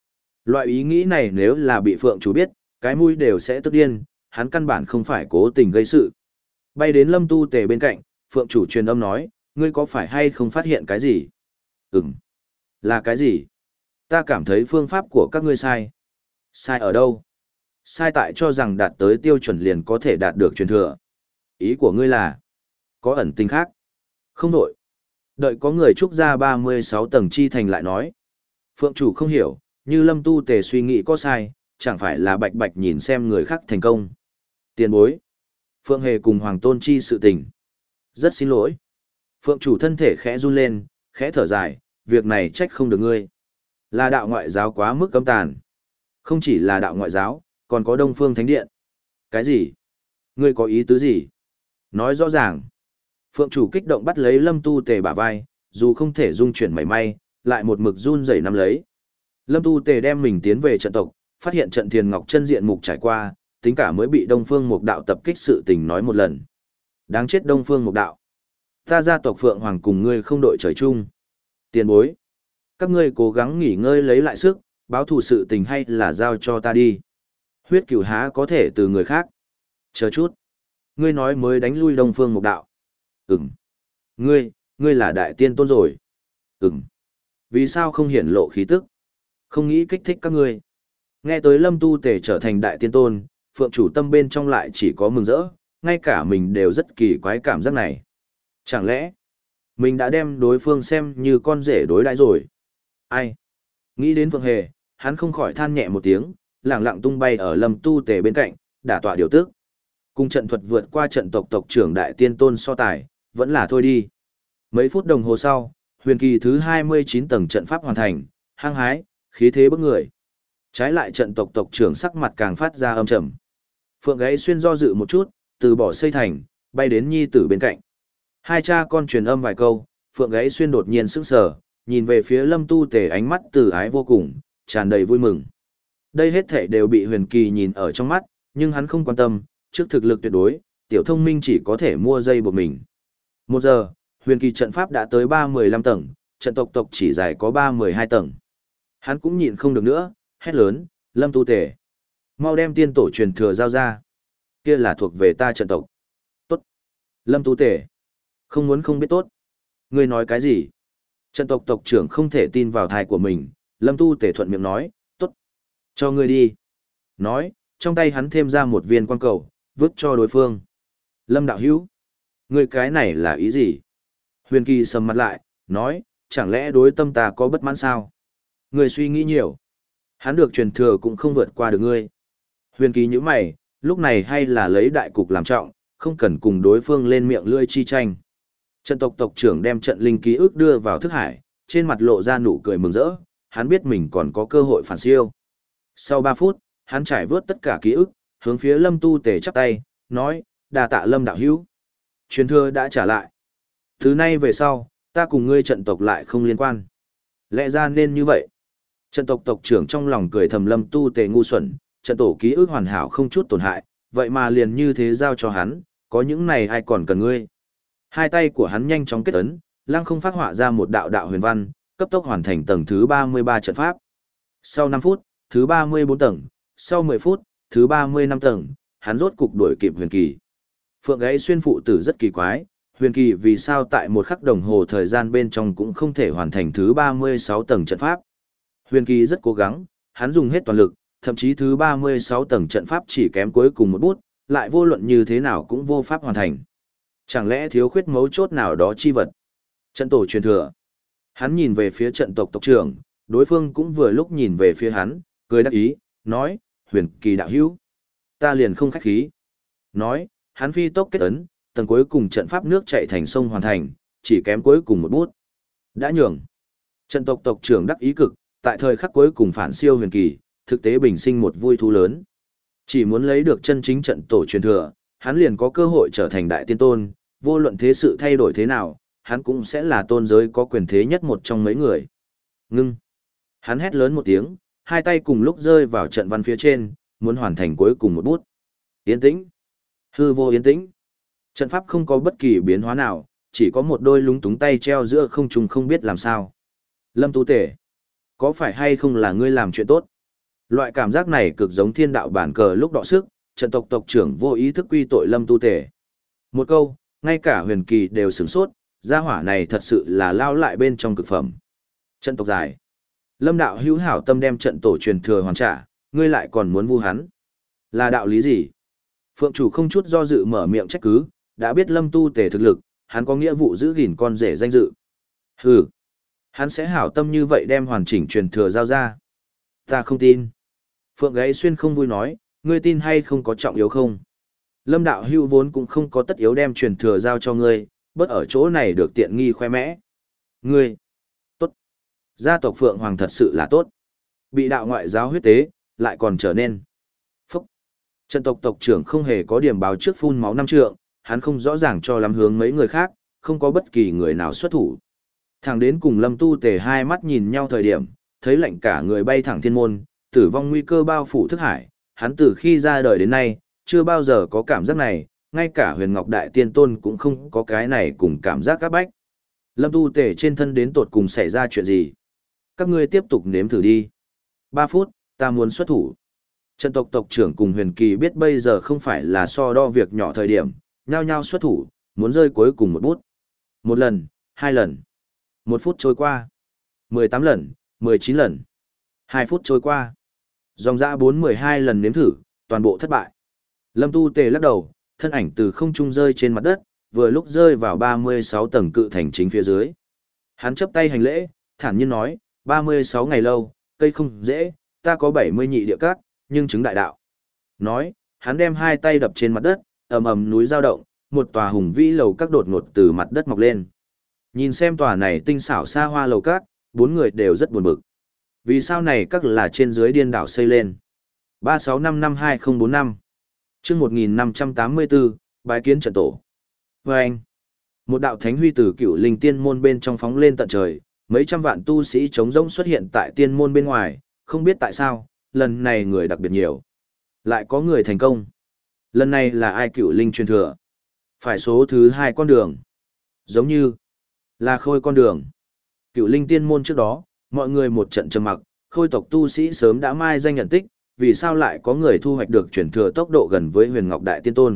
Loại ý nghĩ này nếu là bị Phượng chủ biết, cái mũi đều sẽ tức điên, hắn căn bản không phải cố tình gây sự. Bay đến Lâm Tu Tề bên cạnh, Phượng chủ truyền âm nói, ngươi có phải hay không phát hiện cái gì? Ừm. Là cái gì? Ta cảm thấy phương pháp của các ngươi sai. Sai ở đâu? Sai tại cho rằng đạt tới tiêu chuẩn liền có thể đạt được truyền thừa. Ý của ngươi là, có ẩn tình khác. Không đổi. Đợi có người trúc ra ba mươi sáu tầng chi thành lại nói. Phượng chủ không hiểu, như Lâm Tu Tề suy nghĩ có sai, chẳng phải là bạch bạch nhìn xem người khác thành công. Tiền bối. Phượng Hề cùng Hoàng Tôn Chi sự tình. Rất xin lỗi. Phượng chủ thân thể khẽ run lên, khẽ thở dài, việc này trách không được ngươi. Là đạo ngoại giáo quá mức cấm tàn. Không chỉ là đạo ngoại giáo, còn có Đông Phương Thánh Điện. Cái gì? Ngươi có ý tứ gì? Nói rõ ràng. Phượng chủ kích động bắt lấy Lâm Tu Tề bả vai, dù không thể dung chuyển mảy may, lại một mực run rẩy nắm lấy. Lâm Tu Tề đem mình tiến về trận tộc, phát hiện trận Thiền Ngọc chân diện mục trải qua, tính cả mới bị Đông Phương Mục Đạo tập kích sự tình nói một lần. Đáng chết Đông Phương Mục Đạo. Ta gia tộc Phượng Hoàng cùng ngươi không đội trời chung. Tiền bối. Các ngươi cố gắng nghỉ ngơi lấy lại sức, báo thù sự tình hay là giao cho ta đi. Huyết cửu há có thể từ người khác. Chờ chút. Ngươi nói mới đánh lui Đông Phương Mục Đạo. Ừm. Ngươi, ngươi là đại tiên tôn rồi. Ừm. Vì sao không hiển lộ khí tức? Không nghĩ kích thích các ngươi. Nghe tới Lâm Tu Tề trở thành đại tiên tôn, Phượng chủ tâm bên trong lại chỉ có mừng rỡ, ngay cả mình đều rất kỳ quái cảm giác này. Chẳng lẽ, mình đã đem đối phương xem như con rể đối đãi rồi? Ai? Nghĩ đến Phượng Hề, hắn không khỏi than nhẹ một tiếng, lẳng lặng tung bay ở Lâm Tu Tề bên cạnh, đả tọa điều tức. Cùng trận thuật vượt qua trận tộc tộc trưởng đại tiên tôn so tài, vẫn là thôi đi. Mấy phút đồng hồ sau, huyền kỳ thứ hai mươi chín tầng trận pháp hoàn thành, hăng hái, khí thế bức người. Trái lại trận tộc tộc trưởng sắc mặt càng phát ra âm trầm. Phượng Gáy Xuyên do dự một chút, từ bỏ xây thành, bay đến nhi tử bên cạnh. Hai cha con truyền âm vài câu, Phượng Gáy Xuyên đột nhiên sững sờ, nhìn về phía Lâm Tu Tề ánh mắt từ ái vô cùng, tràn đầy vui mừng. Đây hết thảy đều bị Huyền Kỳ nhìn ở trong mắt, nhưng hắn không quan tâm, trước thực lực tuyệt đối, tiểu thông minh chỉ có thể mua dây buộc mình. Một giờ, Huyền Kỳ trận pháp đã tới ba mươi lăm tầng, trận tộc tộc chỉ dài có ba mươi hai tầng. Hắn cũng nhịn không được nữa, hét lớn, Lâm Tu Tề, mau đem tiên tổ truyền thừa giao ra. Kia là thuộc về ta trận tộc. Tốt. Lâm Tu Tề, không muốn không biết tốt. Ngươi nói cái gì? Trận tộc tộc trưởng không thể tin vào thai của mình, Lâm Tu Tề thuận miệng nói, tốt. Cho ngươi đi. Nói, trong tay hắn thêm ra một viên quang cầu, vứt cho đối phương. Lâm đạo hữu, ngươi cái này là ý gì? Huyền Kỳ sầm mặt lại, nói, chẳng lẽ đối tâm ta có bất mãn sao? Ngươi suy nghĩ nhiều. Hắn được truyền thừa cũng không vượt qua được ngươi. Huyền Kỳ nhíu mày, lúc này hay là lấy đại cục làm trọng, không cần cùng đối phương lên miệng lưỡi chi tranh. Trận tộc tộc trưởng đem trận linh ký ức đưa vào thức hải, trên mặt lộ ra nụ cười mừng rỡ, hắn biết mình còn có cơ hội phản siêu. Sau ba phút, hắn trải vớt tất cả ký ức, hướng phía Lâm Tu Tề chắp tay, nói, đà tạ Lâm đạo hữu. Truyền thừa đã trả lại. Từ nay về sau, ta cùng ngươi trận tộc lại không liên quan. Lẽ ra nên như vậy. Trận tộc tộc trưởng trong lòng cười thầm Lâm Tu Tề ngu xuẩn, trận tổ ký ức hoàn hảo không chút tổn hại, vậy mà liền như thế giao cho hắn, có những này ai còn cần ngươi. Hai tay của hắn nhanh chóng kết ấn, lăng không phát họa ra một đạo đạo huyền văn, cấp tốc hoàn thành tầng thứ ba mươi ba trận pháp. Sau năm phút, thứ ba mươi bốn tầng, sau mười phút, thứ ba mươi lăm tầng, hắn rốt cục đuổi kịp Huyền Kỳ. Phượng Gáy Xuyên phụ tử rất kỳ quái, Huyền Kỳ vì sao tại một khắc đồng hồ thời gian bên trong cũng không thể hoàn thành thứ ba mươi sáu tầng trận pháp. Huyền Kỳ rất cố gắng, hắn dùng hết toàn lực, thậm chí thứ ba mươi sáu tầng trận pháp chỉ kém cuối cùng một bút, lại vô luận như thế nào cũng vô pháp hoàn thành. Chẳng lẽ thiếu khuyết mấu chốt nào đó chi vật? Trận tổ truyền thừa. Hắn nhìn về phía trận tộc tộc trưởng, đối phương cũng vừa lúc nhìn về phía hắn, cười đắc ý, nói, Huyền Kỳ đạo hữu, ta liền không khách khí. Nói, hắn phi tốc kết ấn, tầng cuối cùng trận pháp nước chảy thành sông hoàn thành, chỉ kém cuối cùng một bút. Đã nhường. Trận tộc tộc trưởng đắc ý cực, tại thời khắc cuối cùng phản siêu Huyền Kỳ, thực tế bình sinh một vui thú lớn. Chỉ muốn lấy được chân chính trận tổ truyền thừa, hắn liền có cơ hội trở thành đại tiên tôn, vô luận thế sự thay đổi thế nào, hắn cũng sẽ là tôn giới có quyền thế nhất một trong mấy người. Ngưng. Hắn hét lớn một tiếng, hai tay cùng lúc rơi vào trận văn phía trên, muốn hoàn thành cuối cùng một bút. Yên tĩnh. Hư vô yên tĩnh. Trận pháp không có bất kỳ biến hóa nào, chỉ có một đôi lúng túng tay treo giữa không trung không biết làm sao. Lâm Tu Tề, có phải hay không là ngươi làm chuyện tốt? Loại cảm giác này cực giống thiên đạo bản cờ lúc đọ sức, trận tộc tộc trưởng vô ý thức quy tội Lâm Tu Tề. Một câu, ngay cả huyền kỳ đều sửng sốt, gia hỏa này thật sự là lao lại bên trong cực phẩm. Trận tộc dài. Lâm đạo hữu hảo tâm đem trận tổ truyền thừa hoàn trả, ngươi lại còn muốn vu hắn. Là đạo lý gì? Phượng chủ không chút do dự mở miệng trách cứ, đã biết Lâm Tu Tề thực lực, hắn có nghĩa vụ giữ gìn con rể danh dự. Hừ, hắn sẽ hảo tâm như vậy đem hoàn chỉnh truyền thừa giao ra. Ta không tin. Phượng Gáy Xuyên không vui nói, ngươi tin hay không có trọng yếu không? Lâm đạo hưu vốn cũng không có tất yếu đem truyền thừa giao cho ngươi, bớt ở chỗ này được tiện nghi khoe mẽ. Ngươi, tốt. Gia tộc Phượng Hoàng thật sự là tốt. Bị đạo ngoại giáo huyết tế, lại còn trở nên. Phúc. Trận tộc tộc trưởng không hề có điểm báo trước phun máu năm trượng, hắn không rõ ràng cho lắm hướng mấy người khác, không có bất kỳ người nào xuất thủ. Thẳng đến cùng Lâm Tu Tề hai mắt nhìn nhau thời điểm, thấy lạnh cả người bay thẳng thiên môn, tử vong nguy cơ bao phủ thức hải, hắn từ khi ra đời đến nay, chưa bao giờ có cảm giác này, ngay cả huyền ngọc đại tiên tôn cũng không có cái này cùng cảm giác các bách. Lâm Tu Tề trên thân đến tột cùng xảy ra chuyện gì? Các ngươi tiếp tục nếm thử đi. Ba phút, ta muốn xuất thủ. Trận tộc tộc trưởng cùng huyền kỳ biết bây giờ không phải là so đo việc nhỏ thời điểm, nhao nhao xuất thủ, muốn rơi cuối cùng một bút. Một lần, hai lần. Một phút trôi qua. Mười tám lần, mười chín lần. Hai phút trôi qua. Dòng dã bốn mười hai lần nếm thử, toàn bộ thất bại. Lâm Tu Tề lắc đầu, thân ảnh từ không trung rơi trên mặt đất, vừa lúc rơi vào ba mươi sáu tầng cự thành chính phía dưới. Hắn chấp tay hành lễ, thản nhiên nói, ba mươi sáu ngày lâu, cây không dễ, ta có bảy mươi nhị địa cát, nhưng chứng đại đạo. Nói, hắn đem hai tay đập trên mặt đất, ầm ầm núi dao động, một tòa hùng vĩ lầu các đột ngột từ mặt đất mọc lên. Nhìn xem tòa này tinh xảo xa hoa lầu các, bốn người đều rất buồn bực. Vì sao này các là trên dưới điên đảo xây lên? ba sáu năm năm hai không bốn năm Chương một nghìn năm trăm tám mươi bốn, bái kiến trận tổ. Và anh, một đạo thánh huy từ cựu linh tiên môn bên trong phóng lên tận trời, mấy trăm vạn tu sĩ chống rỗng xuất hiện tại tiên môn bên ngoài, không biết tại sao, lần này người đặc biệt nhiều. Lại có người thành công. Lần này là ai cựu linh truyền thừa? Phải số thứ hai con đường. Giống như là khôi con đường. Cựu linh tiên môn trước đó, mọi người một trận trầm mặc, khôi tộc tu sĩ sớm đã mai danh nhận tích, vì sao lại có người thu hoạch được truyền thừa tốc độ gần với huyền ngọc đại tiên tôn?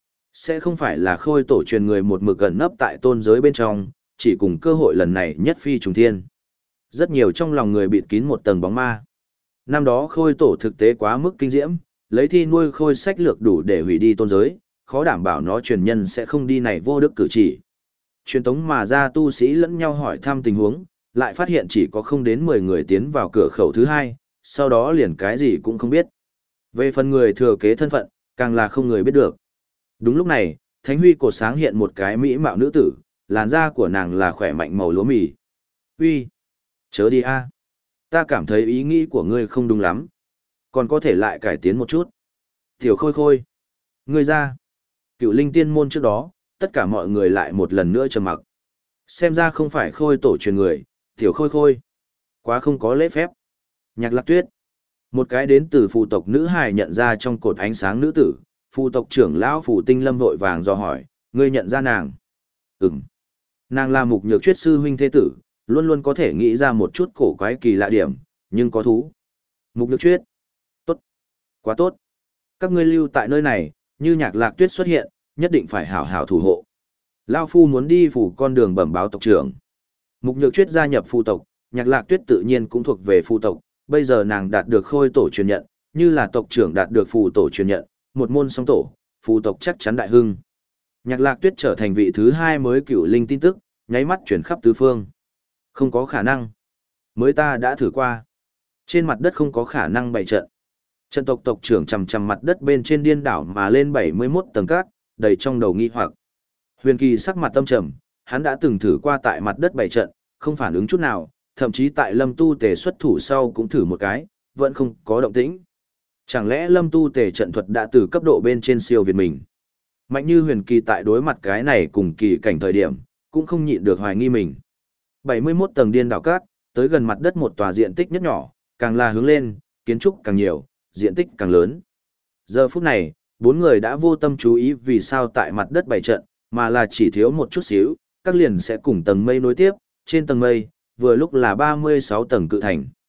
Sẽ không phải là khôi tổ truyền người một mực gần nấp tại tôn giới bên trong, chỉ cùng cơ hội lần này nhất phi trùng thiên. Rất nhiều trong lòng người bịt kín một tầng bóng ma. Năm đó khôi tổ thực tế quá mức kinh diễm, lấy thi nuôi khôi sách lược đủ để hủy đi tôn giới, khó đảm bảo nó truyền nhân sẽ không đi này vô đức cử chỉ. Truyền tống mà ra tu sĩ lẫn nhau hỏi thăm tình huống, lại phát hiện chỉ có không đến mười người tiến vào cửa khẩu thứ hai, sau đó liền cái gì cũng không biết. Về phần người thừa kế thân phận, càng là không người biết được. Đúng lúc này, thánh huy cột sáng hiện một cái mỹ mạo nữ tử, làn da của nàng là khỏe mạnh màu lúa mì. Uy, chớ đi a, ta cảm thấy ý nghĩ của ngươi không đúng lắm, còn có thể lại cải tiến một chút. Tiểu khôi khôi, ngươi ra. Cựu linh tiên môn trước đó, tất cả mọi người lại một lần nữa trầm mặc. Xem ra không phải khôi tổ truyền người, tiểu khôi khôi. Quá không có lễ phép. Nhạc Lạc Tuyết. Một cái đến từ phù tộc nữ hài nhận ra trong cột ánh sáng nữ tử, phù tộc trưởng lão phù tinh lâm vội vàng do hỏi, ngươi nhận ra nàng? Ừm. Nàng là mục nhược chuyết sư huynh thế tử, luôn luôn có thể nghĩ ra một chút cổ quái kỳ lạ điểm, nhưng có thú. Mục nhược chuyết. Tốt. Quá tốt. Các ngươi lưu tại nơi này, như Nhạc Lạc Tuyết xuất hiện, nhất định phải hảo hảo thủ hộ. Lao phu muốn đi phủ con đường bẩm báo tộc trưởng. Mục nhược chuyết gia nhập phù tộc, Nhạc Lạc Tuyết tự nhiên cũng thuộc về phù tộc, bây giờ nàng đạt được khôi tổ truyền nhận, như là tộc trưởng đạt được phù tổ truyền nhận, một môn song tổ, phù tộc chắc chắn đại hưng. Nhạc Lạc Tuyết trở thành vị thứ hai mới cựu linh tin tức, nháy mắt chuyển khắp tứ phương. Không có khả năng. Mới ta đã thử qua. Trên mặt đất không có khả năng bày trận. Trận tộc tộc trưởng chầm chầm mặt đất bên trên điên đảo mà lên bảy mươi mốt tầng cát, đầy trong đầu nghi hoặc. Huyền Kỳ sắc mặt tâm trầm, hắn đã từng thử qua tại mặt đất bày trận, không phản ứng chút nào, thậm chí tại Lâm Tu Tề xuất thủ sau cũng thử một cái, vẫn không có động tĩnh. Chẳng lẽ Lâm Tu Tề trận thuật đã từ cấp độ bên trên siêu việt mình? Mạnh như Huyền Kỳ tại đối mặt cái này cùng kỳ cảnh thời điểm, cũng không nhịn được hoài nghi mình. bảy mươi mốt tầng điên đảo cát, tới gần mặt đất một tòa diện tích nhất nhỏ, càng là hướng lên, kiến trúc càng nhiều, diện tích càng lớn. Giờ phút này, bốn người đã vô tâm chú ý vì sao tại mặt đất bày trận, mà là chỉ thiếu một chút xíu, các liền sẽ cùng tầng mây nối tiếp, trên tầng mây, vừa lúc là ba mươi sáu tầng cự thành.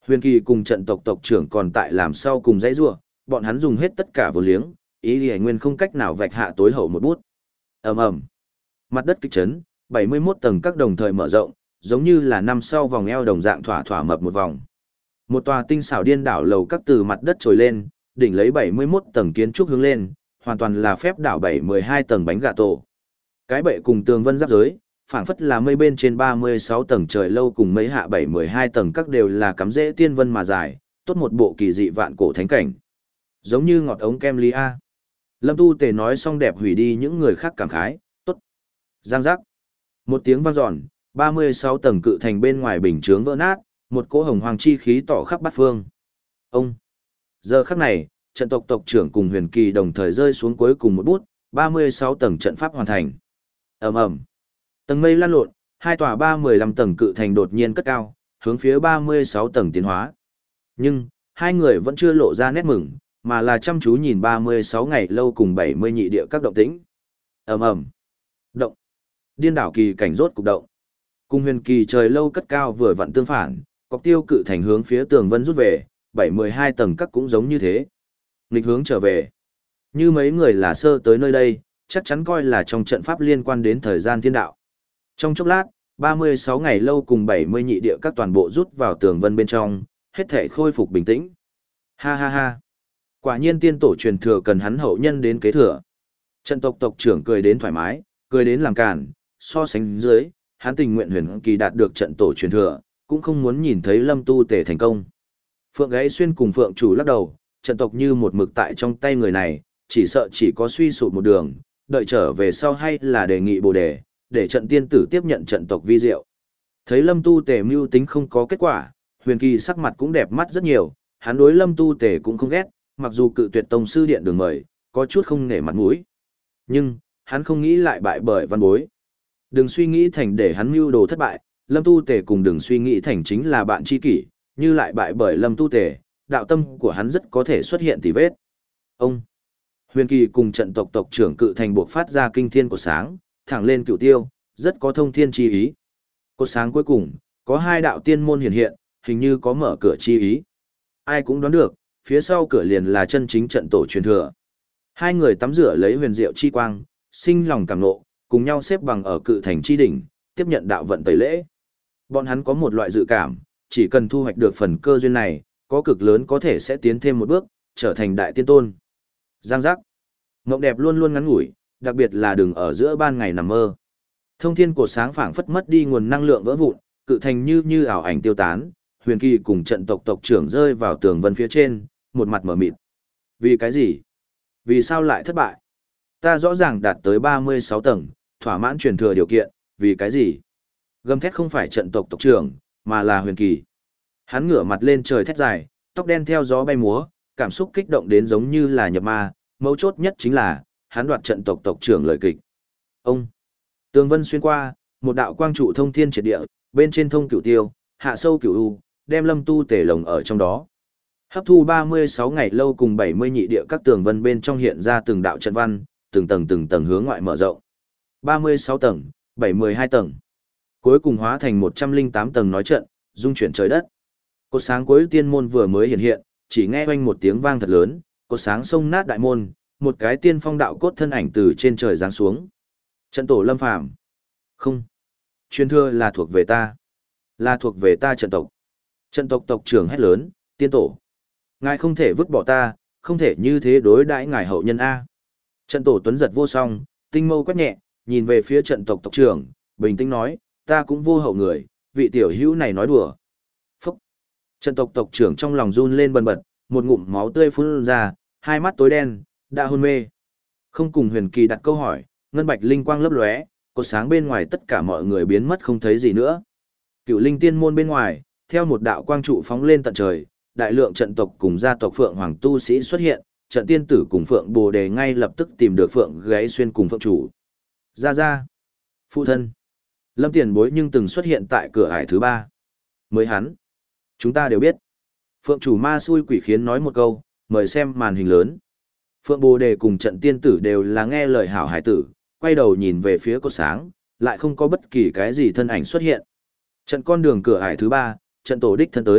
Huyền Kỳ cùng trận tộc tộc trưởng còn tại làm sau cùng dãy rủa, bọn hắn dùng hết tất cả vô liếng, ý Lý Nguyên không cách nào vạch hạ tối hậu một bút. Ầm ầm. Mặt đất kịch chấn, bảy mươi mốt tầng các đồng thời mở rộng, giống như là năm sau vòng eo đồng dạng thỏa thỏa mập một vòng. Một tòa tinh xảo điên đảo lầu các từ mặt đất trồi lên, đỉnh lấy bảy mươi mốt tầng kiến trúc hướng lên, hoàn toàn là phép đảo bảy mươi hai tầng bánh gà tổ. Cái bệ cùng tường vân giáp giới, phảng phất là mây bên trên ba mươi sáu tầng trời lâu cùng mấy hạ bảy mươi hai tầng các đều là cắm rễ tiên vân mà dài, tốt một bộ kỳ dị vạn cổ thánh cảnh. Giống như ngọt ống kem ly a. Lâm Tu Tề nói xong đẹp hủy đi những người khác cảm khái, tốt. Giang giác. Một tiếng vang dọn, ba mươi sáu tầng cự thành bên ngoài bình chướng vỡ nát, một cỗ hồng hoàng chi khí tỏ khắp bát phương. Ông. Giờ khắc này, trận tộc tộc trưởng cùng Huyền Kỳ đồng thời rơi xuống cuối cùng một bút, ba mươi sáu tầng trận pháp hoàn thành. Ầm ầm. Tầng mây lan lộn, hai tòa ba mươi lăm tầng cự thành đột nhiên cất cao, hướng phía ba mươi sáu tầng tiến hóa. Nhưng, hai người vẫn chưa lộ ra nét mừng, mà là chăm chú nhìn ba mươi sáu ngày lâu cùng bảy mươi nhị địa các động tĩnh. Ầm ầm. Động. Điên đảo kỳ cảnh rốt cục động. Cùng Huyền Kỳ trời lâu cất cao vừa vặn tương phản, cọc tiêu cự thành hướng phía tường vân rút về, bảy mươi hai tầng các cũng giống như thế. Nghịch hướng trở về. Như mấy người là sơ tới nơi đây, chắc chắn coi là trong trận pháp liên quan đến thời gian thiên đạo. Trong chốc lát, ba mươi sáu ngày lâu cùng bảy mươi nhị địa các toàn bộ rút vào tường vân bên trong, hết thể khôi phục bình tĩnh. Ha ha ha. Quả nhiên tiên tổ truyền thừa cần hắn hậu nhân đến kế thừa. Trận tộc tộc trưởng cười đến thoải mái, cười đến làm cản, so sánh dưới, hắn tình nguyện Huyền Kỳ đạt được trận tổ truyền thừa, cũng không muốn nhìn thấy Lâm Tu Tề thành công. Phượng Gãy Xuyên cùng Phượng Chủ lắc đầu, trận tộc như một mực tại trong tay người này, chỉ sợ chỉ có suy sụp một đường, đợi trở về sau hay là đề nghị Bồ đề, để trận tiên tử tiếp nhận trận tộc vi diệu. Thấy Lâm Tu Tề mưu tính không có kết quả, Huyền Kỳ sắc mặt cũng đẹp mắt rất nhiều, hắn đối Lâm Tu Tề cũng không ghét, mặc dù cự tuyệt tông sư điện đường mời, có chút không nể mặt mũi. Nhưng, hắn không nghĩ lại bại bởi văn bối. Đừng suy nghĩ thành để hắn mưu đồ thất bại, Lâm Tu Tề cùng đừng suy nghĩ thành chính là bạn tri kỷ, như lại bại bởi Lâm Tu Tề, đạo tâm của hắn rất có thể xuất hiện tỉ vết. Ông Huyền Kỳ cùng trận tộc tộc trưởng cự thành buộc phát ra kinh thiên của sáng, thẳng lên cửu tiêu, rất có thông thiên chi ý. Cột sáng cuối cùng, có hai đạo tiên môn hiện hiện, hình như có mở cửa chi ý. Ai cũng đoán được, phía sau cửa liền là chân chính trận tổ truyền thừa. Hai người tắm rửa lấy huyền diệu chi quang, sinh lòng cảm nộ, cùng nhau xếp bằng ở cự thành chi đỉnh, tiếp nhận đạo vận tẩy lễ. Bọn hắn có một loại dự cảm, chỉ cần thu hoạch được phần cơ duyên này, có cực lớn có thể sẽ tiến thêm một bước, trở thành đại tiên tôn. Giang giác. Mộng đẹp luôn luôn ngắn ngủi, đặc biệt là đừng ở giữa ban ngày nằm mơ. Thông thiên cổ sáng phảng phất mất đi nguồn năng lượng vỡ vụn, cự thành như như ảo ảnh tiêu tán, Huyền Kỳ cùng trận tộc tộc trưởng rơi vào tường vân phía trên, một mặt mở mịt. Vì cái gì? Vì sao lại thất bại? Ta rõ ràng đạt tới ba mươi sáu tầng, thỏa mãn truyền thừa điều kiện, vì cái gì? Gầm thét không phải trận tộc tộc trưởng, mà là Huyền Kỳ. Hắn ngửa mặt lên trời thét dài, tóc đen theo gió bay múa, cảm xúc kích động đến giống như là nhập ma, mấu chốt nhất chính là, hắn đoạt trận tộc tộc trưởng lời kịch. Ông Tường vân xuyên qua, một đạo quang trụ thông thiên triệt địa, bên trên thông cửu tiêu, hạ sâu cửu u, đem Lâm Tu Tề lồng ở trong đó. Hấp thu ba mươi sáu ngày lâu cùng bảy mươi nhị địa các tường vân bên trong hiện ra từng đạo trận văn, từng tầng từng tầng hướng ngoại mở rộng. ba mươi sáu tầng, bảy mươi hai tầng. Cuối cùng hóa thành một trăm lẻ tám tầng nói trận, dung chuyển trời đất. Cột sáng cuối tiên môn vừa mới hiện hiện, chỉ nghe oanh một tiếng vang thật lớn, cột sáng xông nát đại môn, một cái tiên phong đạo cốt thân ảnh từ trên trời giáng xuống. Trận tổ Lâm Phàm. Không. Truyền thừa là thuộc về ta. Là thuộc về ta trận tộc. Trận tộc tộc trưởng hét lớn, tiên tổ. Ngài không thể vứt bỏ ta, không thể như thế đối đãi ngài hậu nhân A. Trận tổ tuấn giật vô song, tinh mâu quét nhẹ, nhìn về phía trận tộc tộc trưởng, bình tĩnh nói, ta cũng vô hậu người, vị tiểu hữu này nói đùa. Phúc. Trận tộc tộc trưởng trong lòng run lên bần bật, một ngụm máu tươi phun ra, hai mắt tối đen, đã hôn mê. Không cùng Huyền Kỳ đặt câu hỏi, ngân bạch linh quang lấp lóe, cột sáng bên ngoài tất cả mọi người biến mất không thấy gì nữa. Cựu linh tiên môn bên ngoài, theo một đạo quang trụ phóng lên tận trời, đại lượng trận tộc cùng gia tộc Phượng Hoàng tu sĩ xuất hiện, trận tiên tử cùng Phượng Bồ Đề ngay lập tức tìm được Phượng Gãy Xuyên cùng Phượng Chủ. Ra ra. Phụ thân. Lâm Tiền Bối nhưng từng xuất hiện tại cửa ải thứ ba. Mới hắn. Chúng ta đều biết. Phượng Chủ ma xui quỷ khiến nói một câu, mời xem màn hình lớn. Phượng Bồ Đề cùng trận tiên tử đều là nghe lời hảo hải tử, quay đầu nhìn về phía cột sáng, lại không có bất kỳ cái gì thân ảnh xuất hiện. Trận con đường cửa ải thứ ba, trận tổ đích thân tới,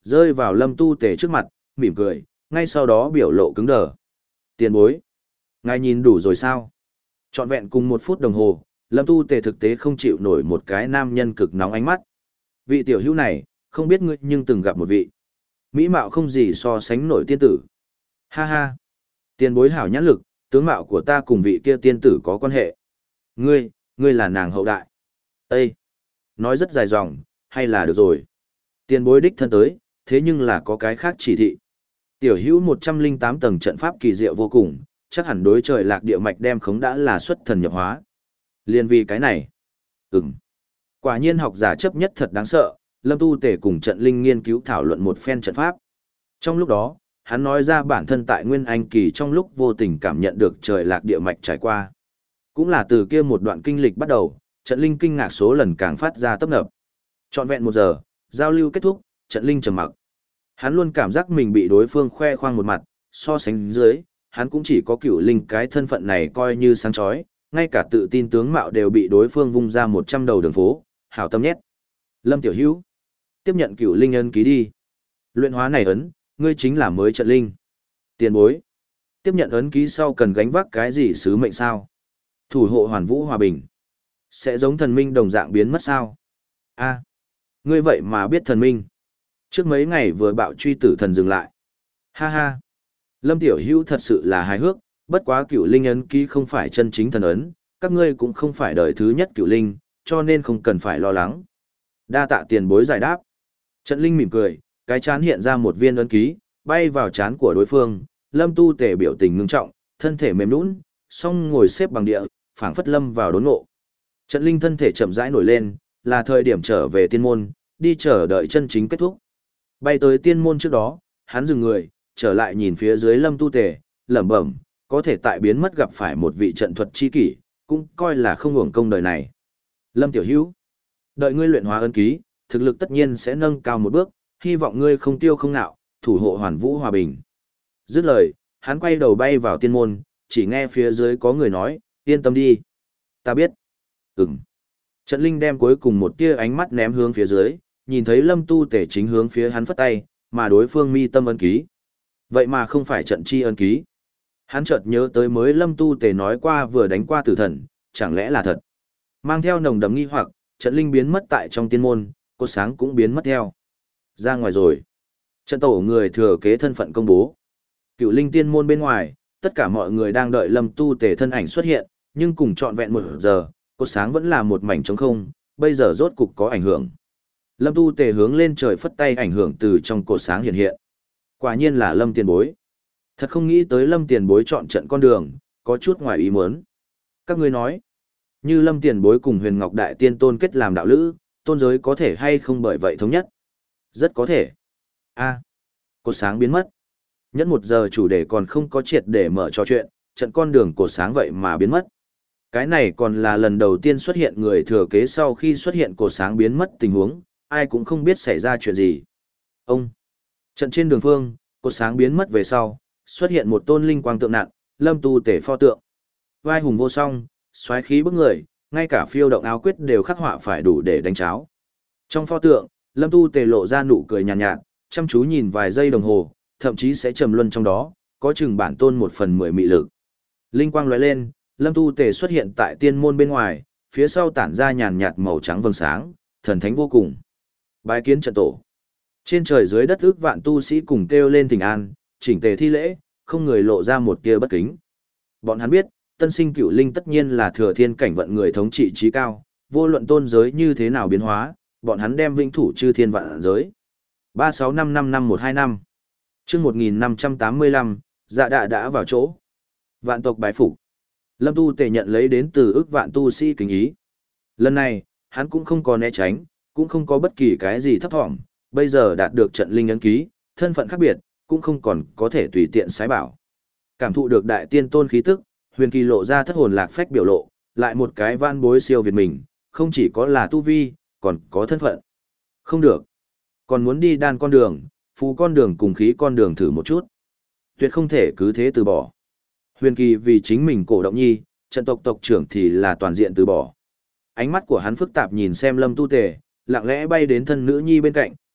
rơi vào Lâm Tu Tề trước mặt, mỉm cười, ngay sau đó biểu lộ cứng đờ. Tiền bối, ngài nhìn đủ rồi sao? Trọn vẹn cùng một phút đồng hồ, Lâm Tu Tề thực tế không chịu nổi một cái nam nhân cực nóng ánh mắt. Vị tiểu hữu này, không biết ngươi nhưng từng gặp một vị. Mỹ mạo không gì so sánh nổi tiên tử. Ha ha, tiền bối hảo nhãn lực, tướng mạo của ta cùng vị kia tiên tử có quan hệ. Ngươi, ngươi là nàng hậu đại. Ê! Nói rất dài dòng, hay là được rồi. Tiền bối đích thân tới, thế nhưng là có cái khác chỉ thị. Tiểu hữu một trăm linh tám tầng trận pháp kỳ diệu vô cùng, chắc hẳn đối trời lạc địa mạch đem khống đã là xuất thần nhập hóa. Liên vì cái này. Ừm. Quả nhiên học giả chấp nhất thật đáng sợ, Lâm Tu Tề cùng trận linh nghiên cứu thảo luận một phen trận pháp. Trong lúc đó, hắn nói ra bản thân tại Nguyên Anh kỳ trong lúc vô tình cảm nhận được trời lạc địa mạch trải qua. Cũng là từ kia một đoạn kinh lịch bắt đầu, trận linh kinh ngạc số lần càng phát ra tấp nập. Trọn vẹn một giờ, giao lưu kết thúc, trận linh trầm mặc. Hắn luôn cảm giác mình bị đối phương khoe khoang một mặt, so sánh dưới, hắn cũng chỉ có cửu linh cái thân phận này coi như sáng chói, ngay cả tự tin tướng mạo đều bị đối phương vung ra một trăm đầu đường phố, hảo tâm nhét. Lâm Tiểu Hữu, tiếp nhận cửu linh ấn ký đi. Luyện hóa này ấn, ngươi chính là mới trận linh. Tiền bối, tiếp nhận ấn ký sau cần gánh vác cái gì sứ mệnh sao? Thủ hộ hoàn vũ hòa bình. Sẽ giống thần minh đồng dạng biến mất sao? A, ngươi vậy mà biết thần minh. Trước mấy ngày vừa bạo truy tử thần dừng lại. Ha ha. Lâm Tiểu Hữu thật sự là hài hước, bất quá cửu linh ấn ký không phải chân chính thần ấn, các ngươi cũng không phải đời thứ nhất cửu linh, cho nên không cần phải lo lắng. Đa tạ tiền bối giải đáp. Trận linh mỉm cười, cái chán hiện ra một viên ấn ký, bay vào chán của đối phương, Lâm Tu Tề biểu tình ngưng trọng, thân thể mềm nhũn, song ngồi xếp bằng địa, phảng phất lâm vào đốn ngộ. Trận linh thân thể chậm rãi nổi lên, là thời điểm trở về tiên môn, đi chờ đợi chân chính kết thúc. Bay tới tiên môn trước đó, hắn dừng người, trở lại nhìn phía dưới Lâm Tu Tề, lẩm bẩm, có thể tại biến mất gặp phải một vị trận thuật chi kỷ, cũng coi là không hưởng công đời này. Lâm Tiểu Hữu, đợi ngươi luyện hóa ấn ký, thực lực tất nhiên sẽ nâng cao một bước, hy vọng ngươi không tiêu không nạo, thủ hộ hoàn vũ hòa bình. Dứt lời, hắn quay đầu bay vào tiên môn, chỉ nghe phía dưới có người nói, yên tâm đi. Ta biết. Ừm. Trận linh đem cuối cùng một tia ánh mắt ném hướng phía dưới, nhìn thấy Lâm Tu Tề chính hướng phía hắn phất tay, mà đối phương mi tâm ấn ký. Vậy mà không phải trận chi ấn ký. Hắn chợt nhớ tới mới Lâm Tu Tề nói qua vừa đánh qua tử thần, chẳng lẽ là thật. Mang theo nồng đậm nghi hoặc, trận linh biến mất tại trong tiên môn, cột sáng cũng biến mất theo. Ra ngoài rồi. Trận tổ người thừa kế thân phận công bố. Cựu linh tiên môn bên ngoài, tất cả mọi người đang đợi Lâm Tu Tề thân ảnh xuất hiện, nhưng cùng trọn vẹn một giờ, cột sáng vẫn là một mảnh trống không, bây giờ rốt cục có ảnh hưởng. Lâm Tu Tề hướng lên trời phất tay, ảnh hưởng từ trong cột sáng hiện hiện. Quả nhiên là Lâm tiền bối. Thật không nghĩ tới Lâm tiền bối chọn trận con đường, có chút ngoài ý muốn. Các ngươi nói, như Lâm tiền bối cùng Huyền Ngọc Đại Tiên Tôn kết làm đạo lữ, tôn giới có thể hay không bởi vậy thống nhất? Rất có thể. A, cột sáng biến mất. Nhẫn một giờ chủ đề còn không có triệt để mở trò chuyện, trận con đường cột sáng vậy mà biến mất. Cái này còn là lần đầu tiên xuất hiện người thừa kế sau khi xuất hiện cột sáng biến mất tình huống, ai cũng không biết xảy ra chuyện gì. Ông, trận trên đường phương, cột sáng biến mất về sau, xuất hiện một tôn linh quang tượng nặng, Lâm Tu Tề pho tượng. Vai hùng vô song, xoáy khí bức người, ngay cả phiêu động áo quyết đều khắc họa phải đủ để đánh cháo. Trong pho tượng, Lâm Tu Tề lộ ra nụ cười nhàn nhạt, nhạt, chăm chú nhìn vài giây đồng hồ, thậm chí sẽ trầm luân trong đó, có chừng bản tôn một phần mười mị lực. Linh quang lóe lên, Lâm Tu Tề xuất hiện tại tiên môn bên ngoài, phía sau tản ra nhàn nhạt màu trắng vầng sáng, thần thánh vô cùng. Bái kiến trận tổ. Trên trời dưới đất ước vạn tu sĩ cùng kêu lên thỉnh an, chỉnh tề thi lễ, không người lộ ra một tia bất kính. Bọn hắn biết, tân sinh cửu linh tất nhiên là thừa thiên cảnh vận người thống trị trí cao, vô luận tôn giới như thế nào biến hóa, bọn hắn đem vĩnh thủ chư thiên vạn giới. ba sáu năm năm năm một hai năm. Chương một nghìn năm trăm tám mươi lăm, dạ đạ đã vào chỗ. Vạn tộc bái phục. Lâm Tu Tề nhận lấy đến từ ước vạn tu sĩ kính ý. Lần này, hắn cũng không có né tránh, cũng không có bất kỳ cái gì thấp thỏm, bây giờ đạt được trận linh ấn ký, thân phận khác biệt, cũng không còn có thể tùy tiện sái bảo. Cảm thụ được đại tiên tôn khí tức, Huyền Kỳ lộ ra thất hồn lạc phách biểu lộ, lại một cái van bối siêu việt mình, không chỉ có là tu vi, còn có thân phận. Không được. Còn muốn đi đan con đường, phù con đường cùng khí con đường thử một chút. Tuyệt không thể cứ thế từ bỏ. Huyền Kỳ vì chính mình cổ động nhi, trận tộc tộc trưởng thì là toàn diện từ bỏ. Ánh mắt của hắn phức tạp nhìn xem Lâm Tu Tề, lặng lẽ bay đến thân nữ nhi bên cạnh,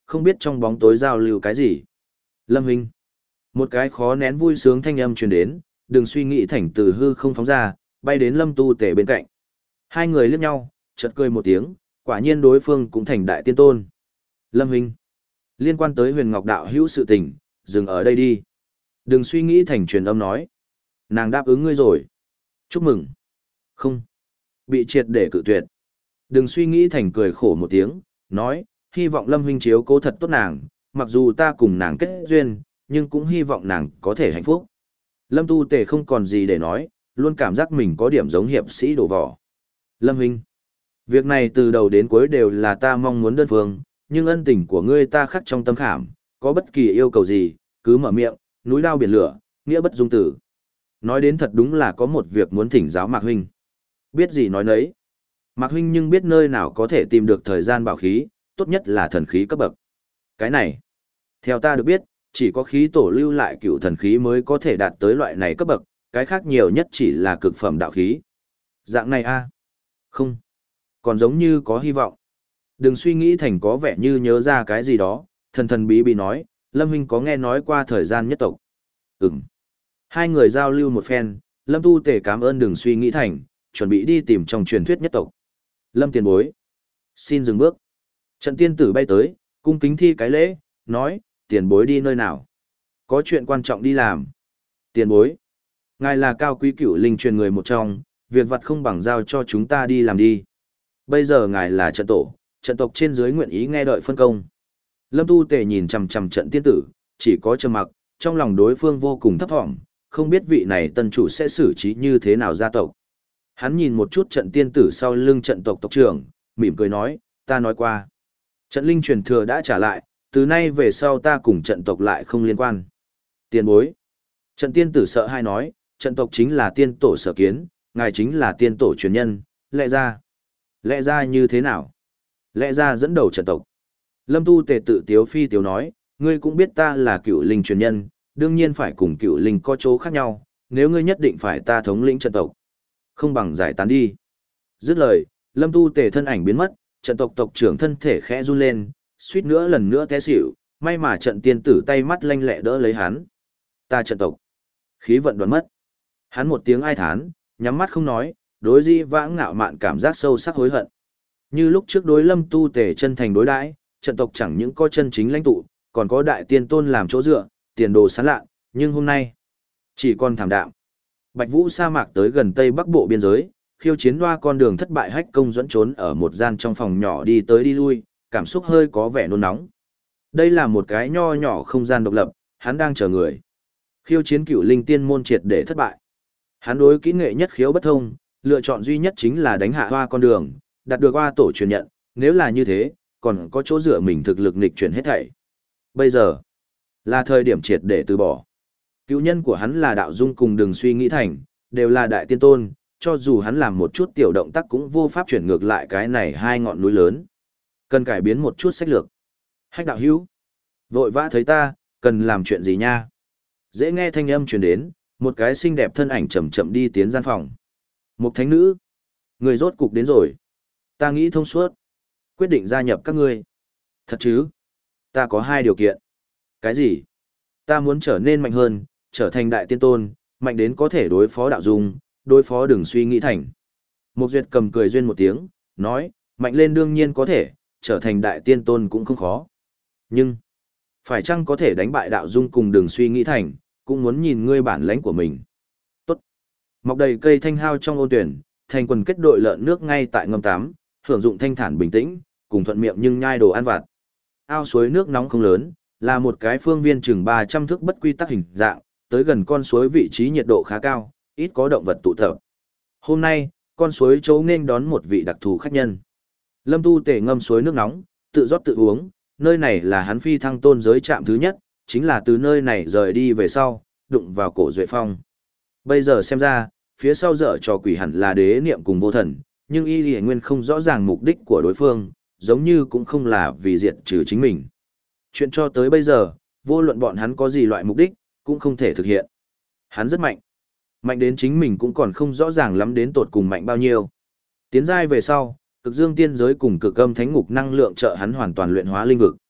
không biết trong bóng tối giao lưu cái gì. Lâm Hinh. Một cái khó nén vui sướng thanh âm truyền đến, đừng suy nghĩ thành từ hư không phóng ra, bay đến Lâm Tu Tể bên cạnh. Hai người liếc nhau, chợt cười một tiếng, quả nhiên đối phương cũng thành đại tiên tôn. Lâm Hinh. Liên quan tới Huyền Ngọc đạo hữu sự tình, dừng ở đây đi. Đừng suy nghĩ thành truyền âm nói. Nàng đáp ứng ngươi rồi. Chúc mừng. Không. Bị triệt để cự tuyệt. Đừng suy nghĩ thành cười khổ một tiếng, nói, hy vọng Lâm huynh chiếu cố thật tốt nàng, mặc dù ta cùng nàng kết duyên, nhưng cũng hy vọng nàng có thể hạnh phúc. Lâm Tu Tề không còn gì để nói, luôn cảm giác mình có điểm giống hiệp sĩ đổ vỏ. Lâm huynh, việc này từ đầu đến cuối đều là ta mong muốn đơn phương, nhưng ân tình của ngươi ta khắc trong tâm khảm, có bất kỳ yêu cầu gì, cứ mở miệng, núi lao biển lửa, nghĩa bất dung tử. Nói đến thật đúng là có một việc muốn thỉnh giáo Mạc huynh. Biết gì nói nấy. Mạc huynh nhưng biết nơi nào có thể tìm được thời gian bảo khí, tốt nhất là thần khí cấp bậc. Cái này, theo ta được biết, chỉ có khí tổ lưu lại cựu thần khí mới có thể đạt tới loại này cấp bậc, cái khác nhiều nhất chỉ là cực phẩm đạo khí. Dạng này a? Không. Còn giống như có hy vọng. Đừng suy nghĩ thành có vẻ như nhớ ra cái gì đó, thần thần bí bí nói, Lâm huynh có nghe nói qua thời gian nhất tộc. Ừm. Hai người giao lưu một phen, Lâm Tu Tề cảm ơn đừng suy nghĩ thành, chuẩn bị đi tìm trong truyền thuyết nhất tộc. Lâm tiền bối. Xin dừng bước. Trận tiên tử bay tới, cung kính thi cái lễ, nói, tiền bối đi nơi nào? Có chuyện quan trọng đi làm. Tiền bối. Ngài là cao quý cửu linh truyền người một trong, việc vật không bằng giao cho chúng ta đi làm đi. Bây giờ ngài là trận tổ, trận tộc trên dưới nguyện ý nghe đợi phân công. Lâm Tu Tề nhìn chằm chằm trận tiên tử, chỉ có trầm mặc, trong lòng đối phương vô cùng thấp thỏm, không biết vị này tân chủ sẽ xử trí như thế nào gia tộc. Hắn nhìn một chút trận tiên tử sau lưng trận tộc tộc trưởng, mỉm cười nói, ta nói qua. Trận linh truyền thừa đã trả lại, từ nay về sau ta cùng trận tộc lại không liên quan. Tiền bối. Trận tiên tử sợ hai nói, trận tộc chính là tiên tổ sở kiến, ngài chính là tiên tổ truyền nhân, lẽ ra. Lẽ ra như thế nào? Lẽ ra dẫn đầu trận tộc. Lâm Tu Tề tự tiếu phi tiếu nói, ngươi cũng biết ta là cựu linh truyền nhân, đương nhiên phải cùng cựu linh có chỗ khác nhau, nếu ngươi nhất định phải ta thống lĩnh trận tộc. Không bằng giải tán đi. Dứt lời, Lâm Tu Tề thân ảnh biến mất, trận tộc tộc trưởng thân thể khẽ run lên, suýt nữa lần nữa té xỉu, may mà trận tiên tử tay mắt lanh lẹ đỡ lấy hắn. Ta trận tộc. Khí vận đoán mất. Hắn một tiếng ai thán, nhắm mắt không nói, đối di vãng ngạo mạn cảm giác sâu sắc hối hận. Như lúc trước đối Lâm Tu Tề chân thành đối đãi, trận tộc chẳng những có chân chính lãnh tụ, còn có đại tiên tôn làm chỗ dựa, tiền đồ sáng lạ, nhưng hôm nay chỉ còn thảm đạm. Bạch Vũ sa mạc tới gần Tây Bắc Bộ biên giới, khiêu chiến loa con đường thất bại hách công dẫn trốn ở một gian trong phòng nhỏ đi tới đi lui, cảm xúc hơi có vẻ nôn nóng. Đây là một cái nho nhỏ không gian độc lập, hắn đang chờ người. Khiêu chiến cựu linh tiên môn triệt để thất bại. Hắn đối kỹ nghệ nhất khiếu bất thông, lựa chọn duy nhất chính là đánh hạ hoa con đường, đạt được hoa tổ truyền nhận, nếu là như thế, còn có chỗ dựa mình thực lực nghịch chuyển hết thảy. Bây giờ, là thời điểm triệt để từ bỏ. Cựu nhân của hắn là đạo dung cùng đừng suy nghĩ thành, đều là đại tiên tôn, cho dù hắn làm một chút tiểu động tác cũng vô pháp chuyển ngược lại cái này hai ngọn núi lớn. Cần cải biến một chút sách lược. Hách đạo hữu, vội vã thấy ta, cần làm chuyện gì nha? Dễ nghe thanh âm truyền đến, một cái xinh đẹp thân ảnh chậm chậm đi tiến gian phòng. Một thánh nữ, người rốt cục đến rồi. Ta nghĩ thông suốt, quyết định gia nhập các ngươi. Thật chứ? Ta có hai điều kiện. Cái gì? Ta muốn trở nên mạnh hơn, trở thành đại tiên tôn, mạnh đến có thể đối phó đạo dung, đối phó đừng suy nghĩ thành. Một duyệt cầm cười duyên một tiếng, nói, mạnh lên đương nhiên có thể, trở thành đại tiên tôn cũng không khó. Nhưng, phải chăng có thể đánh bại đạo dung cùng đừng suy nghĩ thành, cũng muốn nhìn ngươi bản lãnh của mình. Tốt. Mọc đầy cây thanh hao trong ôn tuyển, thành quần kết đội lợn nước ngay tại ngâm tắm, hưởng dụng thanh thản bình tĩnh, cùng thuận miệng nhưng nhai đồ ăn vặt. Ao suối nước nóng không lớn, là một cái phương viên chừng ba trăm thước bất quy tắc hình dạng, tới gần con suối vị trí nhiệt độ khá cao, ít có động vật tụ tập. Hôm nay, con suối chỗ nên đón một vị đặc thù khách nhân. Lâm Tu Tề ngâm suối nước nóng, tự rót tự uống, nơi này là hắn phi thăng tôn giới trạm thứ nhất, chính là từ nơi này rời đi về sau, đụng vào cổ Duệ Phong. Bây giờ xem ra, phía sau dở trò quỷ hẳn là đế niệm cùng vô thần, nhưng y lì nguyên không rõ ràng mục đích của đối phương, giống như cũng không là vì diệt trừ chính mình. Chuyện cho tới bây giờ, vô luận bọn hắn có gì loại mục đích, cũng không thể thực hiện. Hắn rất mạnh. Mạnh đến chính mình cũng còn không rõ ràng lắm đến tột cùng mạnh bao nhiêu. Tiến giai về sau, cực dương tiên giới cùng cực âm thánh ngục năng lượng trợ hắn hoàn toàn luyện hóa linh vực.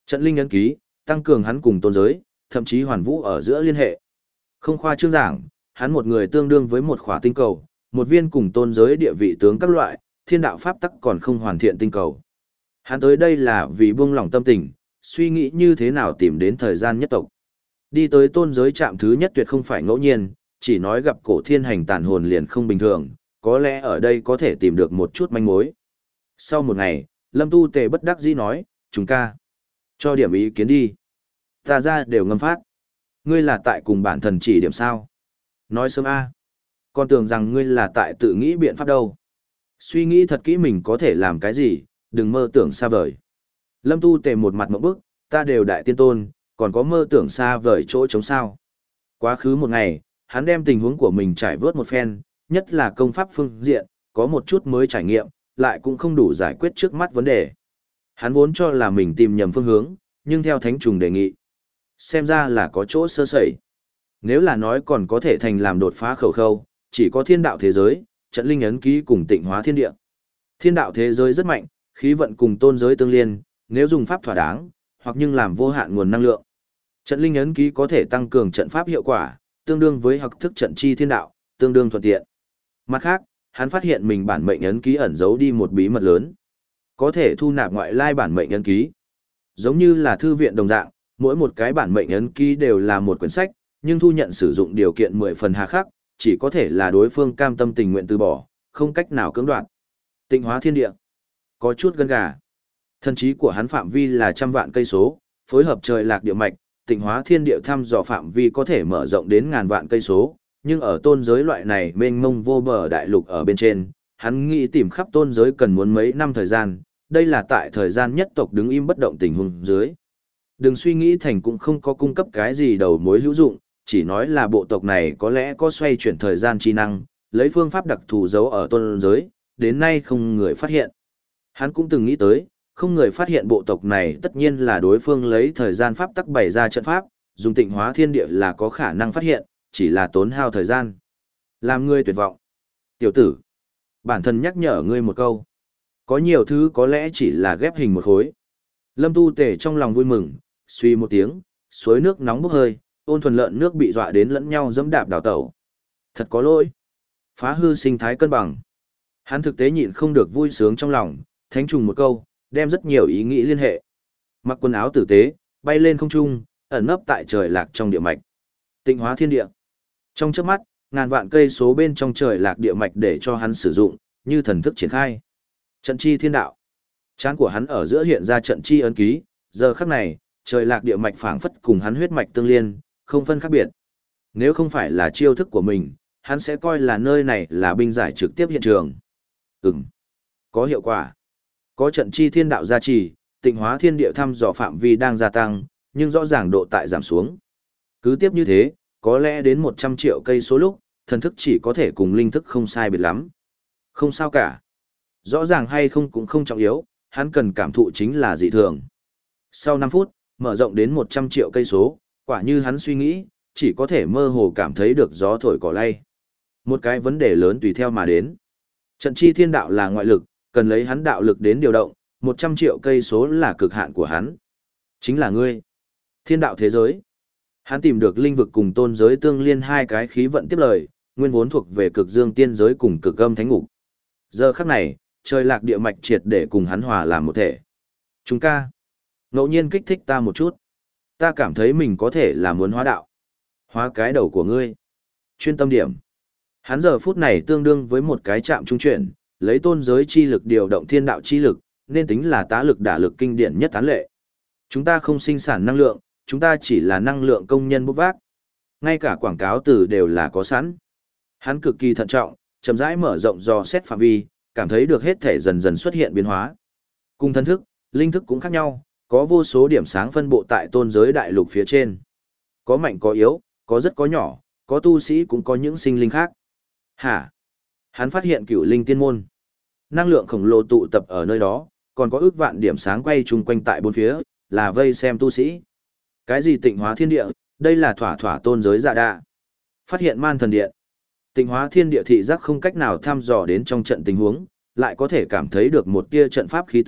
Trận linh ấn ký, tăng cường hắn cùng tôn giới, thậm chí hoàn vũ ở giữa liên hệ. Không khoa trương giảng, hắn một người tương đương với một khỏa tinh cầu, một viên cùng tôn giới địa vị tướng các loại, thiên đạo pháp tắc còn không hoàn thiện tinh cầu. Hắn tới đây là vì buông lỏng tâm tình, suy nghĩ như thế nào tìm đến thời gian nhất tộc. Đi tới tôn giới trạm thứ nhất tuyệt không phải ngẫu nhiên, chỉ nói gặp cổ thiên hành tàn hồn liền không bình thường, có lẽ ở đây có thể tìm được một chút manh mối. Sau một ngày, Lâm Tu Tề bất đắc dĩ nói, chúng ca, cho điểm ý kiến đi. Ta ra đều ngâm phát. Ngươi là tại cùng bản thần chỉ điểm sao? Nói sớm a. Con tưởng rằng ngươi là tại tự nghĩ biện pháp đâu. Suy nghĩ thật kỹ mình có thể làm cái gì, đừng mơ tưởng xa vời. Lâm Tu Tề một mặt ngộp bức, ta đều đại tiên tôn, còn có mơ tưởng xa vời chỗ chống sao. Quá khứ một ngày, hắn đem tình huống của mình trải vớt một phen, nhất là công pháp phương diện, có một chút mới trải nghiệm, lại cũng không đủ giải quyết trước mắt vấn đề. Hắn vốn cho là mình tìm nhầm phương hướng, nhưng theo thánh trùng đề nghị, xem ra là có chỗ sơ sẩy. Nếu là nói còn có thể thành làm đột phá khẩu khâu, chỉ có thiên đạo thế giới, trận linh ấn ký cùng tịnh hóa thiên địa. Thiên đạo thế giới rất mạnh, khí vận cùng tôn giới tương liên, nếu dùng pháp thỏa đáng, hoặc nhưng làm vô hạn nguồn năng lượng. Trận linh ấn ký có thể tăng cường trận pháp hiệu quả, tương đương với học thức trận chi thiên đạo, tương đương thuận tiện. Mặt khác, hắn phát hiện mình bản mệnh ấn ký ẩn giấu đi một bí mật lớn. Có thể thu nạp ngoại lai bản mệnh ấn ký. Giống như là thư viện đồng dạng, mỗi một cái bản mệnh ấn ký đều là một quyển sách, nhưng thu nhận sử dụng điều kiện mười phần hà khắc, chỉ có thể là đối phương cam tâm tình nguyện từ bỏ, không cách nào cưỡng đoạt. Tịnh hóa thiên địa. Có chút gân gà. Thân trí của hắn phạm vi là trăm vạn cây số, phối hợp trời lạc địa mạch, tịnh hóa thiên địa thăm dò phạm vi có thể mở rộng đến ngàn vạn cây số, nhưng ở tôn giới loại này mênh mông vô bờ đại lục ở bên trên, hắn nghĩ tìm khắp tôn giới cần muốn mấy năm thời gian, đây là tại thời gian nhất tộc đứng im bất động tình huống dưới. Đừng suy nghĩ thành cũng không có cung cấp cái gì đầu mối hữu dụng, chỉ nói là bộ tộc này có lẽ có xoay chuyển thời gian chi năng, lấy phương pháp đặc thù giấu ở tôn giới, đến nay không người phát hiện. Hắn cũng từng nghĩ tới, không người phát hiện bộ tộc này tất nhiên là đối phương lấy thời gian pháp tắc bày ra trận pháp, dùng tịnh hóa thiên địa là có khả năng phát hiện, chỉ là tốn hao thời gian. Làm ngươi tuyệt vọng. Tiểu tử, bản thân nhắc nhở ngươi một câu. Có nhiều thứ có lẽ chỉ là ghép hình một khối. Lâm Tu Tề trong lòng vui mừng, suy một tiếng, suối nước nóng bốc hơi, ôn thuần lợn nước bị dọa đến lẫn nhau dẫm đạp đào tẩu. Thật có lỗi. Phá hư sinh thái cân bằng. Hắn thực tế nhịn không được vui sướng trong lòng, thánh trùng một câu, đem rất nhiều ý nghĩ liên hệ. Mặc quần áo tử tế, bay lên không trung, ẩn nấp tại trời lạc trong địa mạch. Tịnh hóa thiên địa. Trong chớp mắt, ngàn vạn cây số bên trong trời lạc địa mạch để cho hắn sử dụng, như thần thức triển khai. Trận chi thiên đạo. Trán của hắn ở giữa hiện ra trận chi ấn ký, giờ khắc này, trời lạc địa mạch phảng phất cùng hắn huyết mạch tương liên, không phân khác biệt. Nếu không phải là chiêu thức của mình, hắn sẽ coi là nơi này là binh giải trực tiếp hiện trường. Ừm, có hiệu quả. Có trận chi thiên đạo gia trì, tịnh hóa thiên địa thăm dò phạm vi đang gia tăng, nhưng rõ ràng độ tại giảm xuống. Cứ tiếp như thế, có lẽ đến một trăm triệu cây số lúc, thần thức chỉ có thể cùng linh thức không sai biệt lắm. Không sao cả. Rõ ràng hay không cũng không trọng yếu, hắn cần cảm thụ chính là dị thường. Sau năm phút, mở rộng đến một trăm triệu cây số, quả như hắn suy nghĩ, chỉ có thể mơ hồ cảm thấy được gió thổi cỏ lay. Một cái vấn đề lớn tùy theo mà đến. Trận chi thiên đạo là ngoại lực, cần lấy hắn đạo lực đến điều động, một trăm triệu cây số là cực hạn của hắn. Chính là ngươi. Thiên đạo thế giới. Hắn tìm được linh vực cùng tôn giới tương liên hai cái khí vận tiếp lời, nguyên vốn thuộc về cực dương tiên giới cùng cực âm thánh ngục. Giờ khắc này, trời lạc địa mạch triệt để cùng hắn hòa làm một thể. Chúng ca. Ngẫu nhiên kích thích ta một chút. Ta cảm thấy mình có thể là muốn hóa đạo. Hóa cái đầu của ngươi. Chuyên tâm điểm. Hắn giờ phút này tương đương với một cái chạm trung chuyển, lấy tôn giới chi lực điều động thiên đạo chi lực, nên tính là tá lực đả lực kinh điển nhất tán lệ. Chúng ta không sinh sản năng lượng, chúng ta chỉ là năng lượng công nhân bốc vác. Ngay cả quảng cáo từ đều là có sẵn. Hắn cực kỳ thận trọng, chậm rãi mở rộng dò xét phạm vi, cảm thấy được hết thể dần dần xuất hiện biến hóa. Cùng thân thức, linh thức cũng khác nhau, có vô số điểm sáng phân bộ tại tôn giới đại lục phía trên. Có mạnh có yếu, có rất có nhỏ, có tu sĩ cũng có những sinh linh khác. Hả? Hắn phát hiện cửu linh tiên môn. Năng lượng khổng lồ tụ tập ở nơi đó, còn có ước vạn điểm sáng quay chung quanh tại bốn phía, là vây xem tu sĩ. Cái gì tịnh hóa thiên địa, đây là thỏa thỏa tôn giới dạ đa. Phát hiện man thần điện. Tịnh hóa thiên địa thị giác không cách nào thăm dò đến trong trận tình huống, lại có thể cảm thấy được một tia trận pháp khí tức,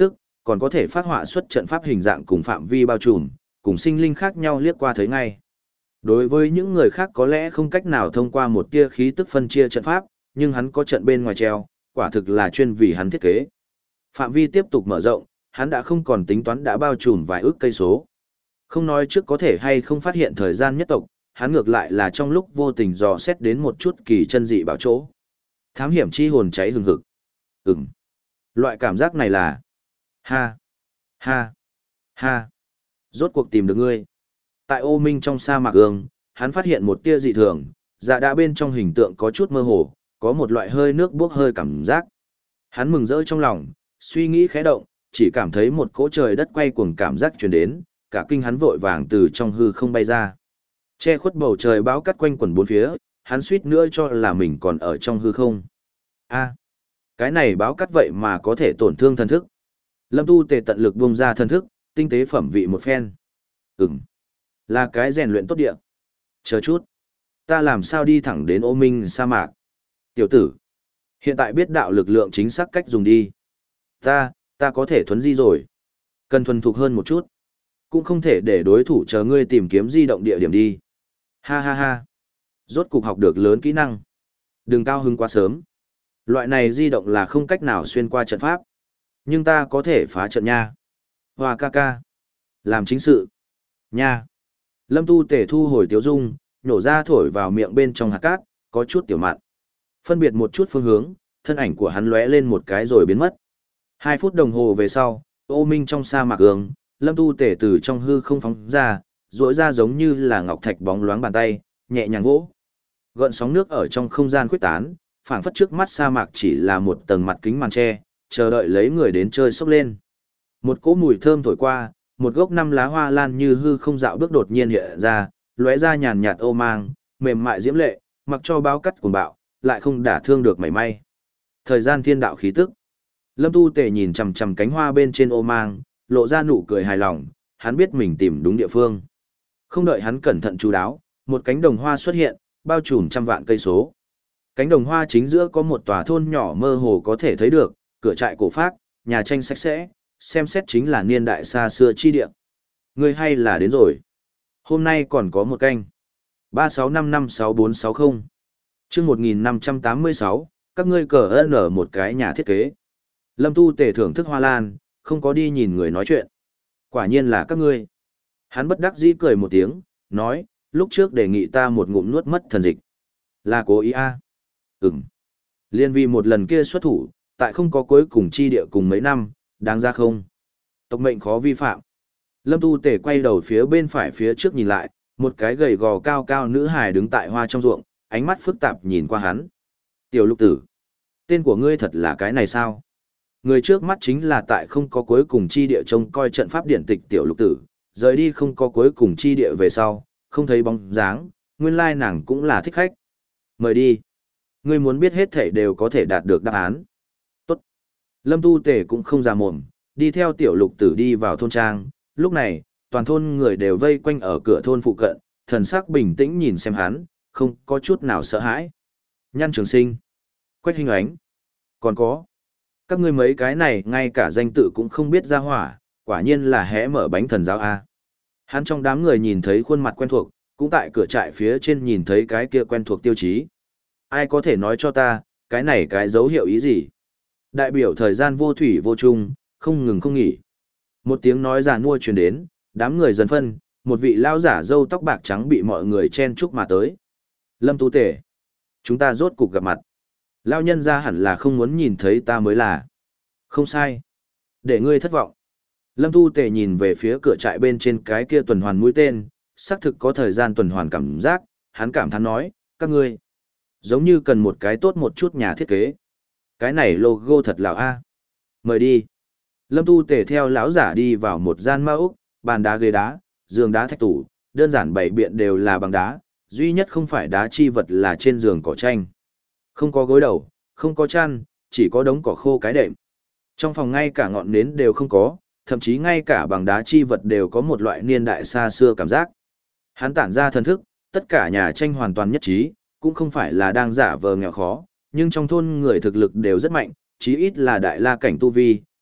còn có thể phát họa xuất trận pháp hình dạng cùng phạm vi bao trùm, cùng sinh linh khác nhau liếc qua thấy ngay. Đối với những người khác có lẽ không cách nào thông qua một tia khí tức phân chia trận pháp, nhưng hắn có trận bên ngoài treo, quả thực là chuyên vì hắn thiết kế. Phạm vi tiếp tục mở rộng, hắn đã không còn tính toán đã bao trùm vài ước cây số. Không nói trước có thể hay không phát hiện thời gian nhất tộc, hắn ngược lại là trong lúc vô tình dò xét đến một chút kỳ chân dị bảo chỗ. Thám hiểm chi hồn cháy hừng hực. Ừm. Loại cảm giác này là... Ha! Ha! Ha! Rốt cuộc tìm được ngươi. Tại ô minh trong sa mạc ương, hắn phát hiện một tia dị thường, dạ đã bên trong hình tượng có chút mơ hồ, có một loại hơi nước bốc hơi cảm giác. Hắn mừng rỡ trong lòng, suy nghĩ khẽ động, chỉ cảm thấy một cỗ trời đất quay cuồng cảm giác truyền đến, cả kinh hắn vội vàng từ trong hư không bay ra. Che khuất bầu trời bão cắt quanh quẩn bốn phía, hắn suýt nữa cho là mình còn ở trong hư không. A, cái này báo cắt vậy mà có thể tổn thương thần thức. Lâm Tu Tề tận lực buông ra thần thức, tinh tế phẩm vị một phen. Ừm, là cái rèn luyện tốt địa. Chờ chút, ta làm sao đi thẳng đến ô minh sa mạc? Tiểu tử, hiện tại biết đạo lực lượng chính xác cách dùng đi. Ta, ta có thể thuấn di rồi. Cần thuần thục hơn một chút. Cũng không thể để đối thủ chờ ngươi tìm kiếm di động địa điểm đi. Ha ha ha. Rốt cục học được lớn kỹ năng. Đừng cao hứng quá sớm. Loại này di động là không cách nào xuyên qua trận pháp. Nhưng ta có thể phá trận nha. Hoa ca ca. Làm chính sự. Nha. Lâm Tu Tể thu hồi tiếu dung, nhổ ra thổi vào miệng bên trong hạt cát, có chút tiểu mặn. Phân biệt một chút phương hướng, thân ảnh của hắn lóe lên một cái rồi biến mất. Hai phút đồng hồ về sau, ô minh trong sa mạc ương, Lâm Tu Tể từ trong hư không phóng ra, rỗi ra giống như là ngọc thạch bóng loáng bàn tay, nhẹ nhàng vỗ. Gợn sóng nước ở trong không gian khuếch tán, phảng phất trước mắt sa mạc chỉ là một tầng mặt kính màn tre, chờ đợi lấy người đến chơi sốc lên. Một cỗ mùi thơm thổi qua, một gốc năm lá hoa lan như hư không dạo bước đột nhiên hiện ra, lóe ra nhàn nhạt ô mang, mềm mại diễm lệ, mặc cho báo cắt cuồng bạo, lại không đả thương được mảy may. Thời gian thiên đạo khí tức. Lâm Tu Tề nhìn chằm chằm cánh hoa bên trên ô mang, lộ ra nụ cười hài lòng, hắn biết mình tìm đúng địa phương. Không đợi hắn cẩn thận chú đáo, một cánh đồng hoa xuất hiện, bao trùm trăm vạn cây số. Cánh đồng hoa chính giữa có một tòa thôn nhỏ mơ hồ có thể thấy được, cửa trại cổ phác, nhà tranh sạch sẽ, xem xét chính là niên đại xa xưa chi địa. Ngươi hay là đến rồi. Hôm nay còn có một canh. ba sáu năm năm sáu bốn sáu không. Chương một nghìn năm trăm tám mươi sáu, các ngươi cờ ơn ở một cái nhà thiết kế. Lâm Tu Tề thưởng thức hoa lan, không có đi nhìn người nói chuyện. Quả nhiên là các ngươi. Hắn bất đắc dĩ cười một tiếng, nói, lúc trước đề nghị ta một ngụm nuốt mất thần dịch. Là cố ý a à? Ừm. Liên vì một lần kia xuất thủ, tại không có cuối cùng chi địa cùng mấy năm, đáng ra không? Tộc mệnh khó vi phạm. Lâm Tu Tề quay đầu phía bên phải phía trước nhìn lại, một cái gầy gò cao cao nữ hài đứng tại hoa trong ruộng, ánh mắt phức tạp nhìn qua hắn. Tiểu Lục Tử, tên của ngươi thật là cái này sao? Người trước mắt chính là tại không có cuối cùng chi địa trông coi trận pháp điển tịch Tiểu Lục Tử, rời đi không có cuối cùng chi địa về sau, không thấy bóng dáng, nguyên lai nàng cũng là thích khách. Mời đi. Ngươi muốn biết hết thể đều có thể đạt được đáp án. Tốt. Lâm Tu Tề cũng không ra mồm, đi theo Tiểu Lục Tử đi vào thôn trang. Lúc này, toàn thôn người đều vây quanh ở cửa thôn phụ cận, thần sắc bình tĩnh nhìn xem hắn, không có chút nào sợ hãi. Nhăn Trường Sinh, Quách Hinh Ánh, còn có các ngươi mấy cái này ngay cả danh tự cũng không biết ra hỏa, quả nhiên là hé mở bánh thần giáo a. Hắn trong đám người nhìn thấy khuôn mặt quen thuộc, cũng tại cửa trại phía trên nhìn thấy cái kia quen thuộc tiêu chí. Ai có thể nói cho ta, cái này cái dấu hiệu ý gì? Đại biểu thời gian vô thủy vô chung, không ngừng không nghỉ. Một tiếng nói giàn mua truyền đến, đám người dần phân, một vị lao giả râu tóc bạc trắng bị mọi người chen chúc mà tới. Lâm Tu Tề, chúng ta rốt cục gặp mặt. Lao nhân ra hẳn là không muốn nhìn thấy ta mới là. Không sai. Để ngươi thất vọng. Lâm Tu Tề nhìn về phía cửa trại bên trên cái kia tuần hoàn mũi tên, xác thực có thời gian tuần hoàn cảm giác, hắn cảm thán nói, các ngươi giống như cần một cái tốt một chút nhà thiết kế. Cái này logo thật lão a. Mời đi. Lâm Tu Tề theo lão giả đi vào một gian ma úc, bàn đá ghế đá, giường đá thạch tủ, đơn giản bảy biện đều là bằng đá, duy nhất không phải đá chi vật là trên giường cỏ tranh. Không có gối đầu, không có chăn, chỉ có đống cỏ khô cái đệm. Trong phòng ngay cả ngọn nến đều không có, thậm chí ngay cả bằng đá chi vật đều có một loại niên đại xa xưa cảm giác. Hắn tản ra thần thức, tất cả nhà tranh hoàn toàn nhất trí, cũng không phải là đang giả vờ nghèo khó, nhưng trong thôn người thực lực đều rất mạnh, chí ít là đại la cảnh tu vi,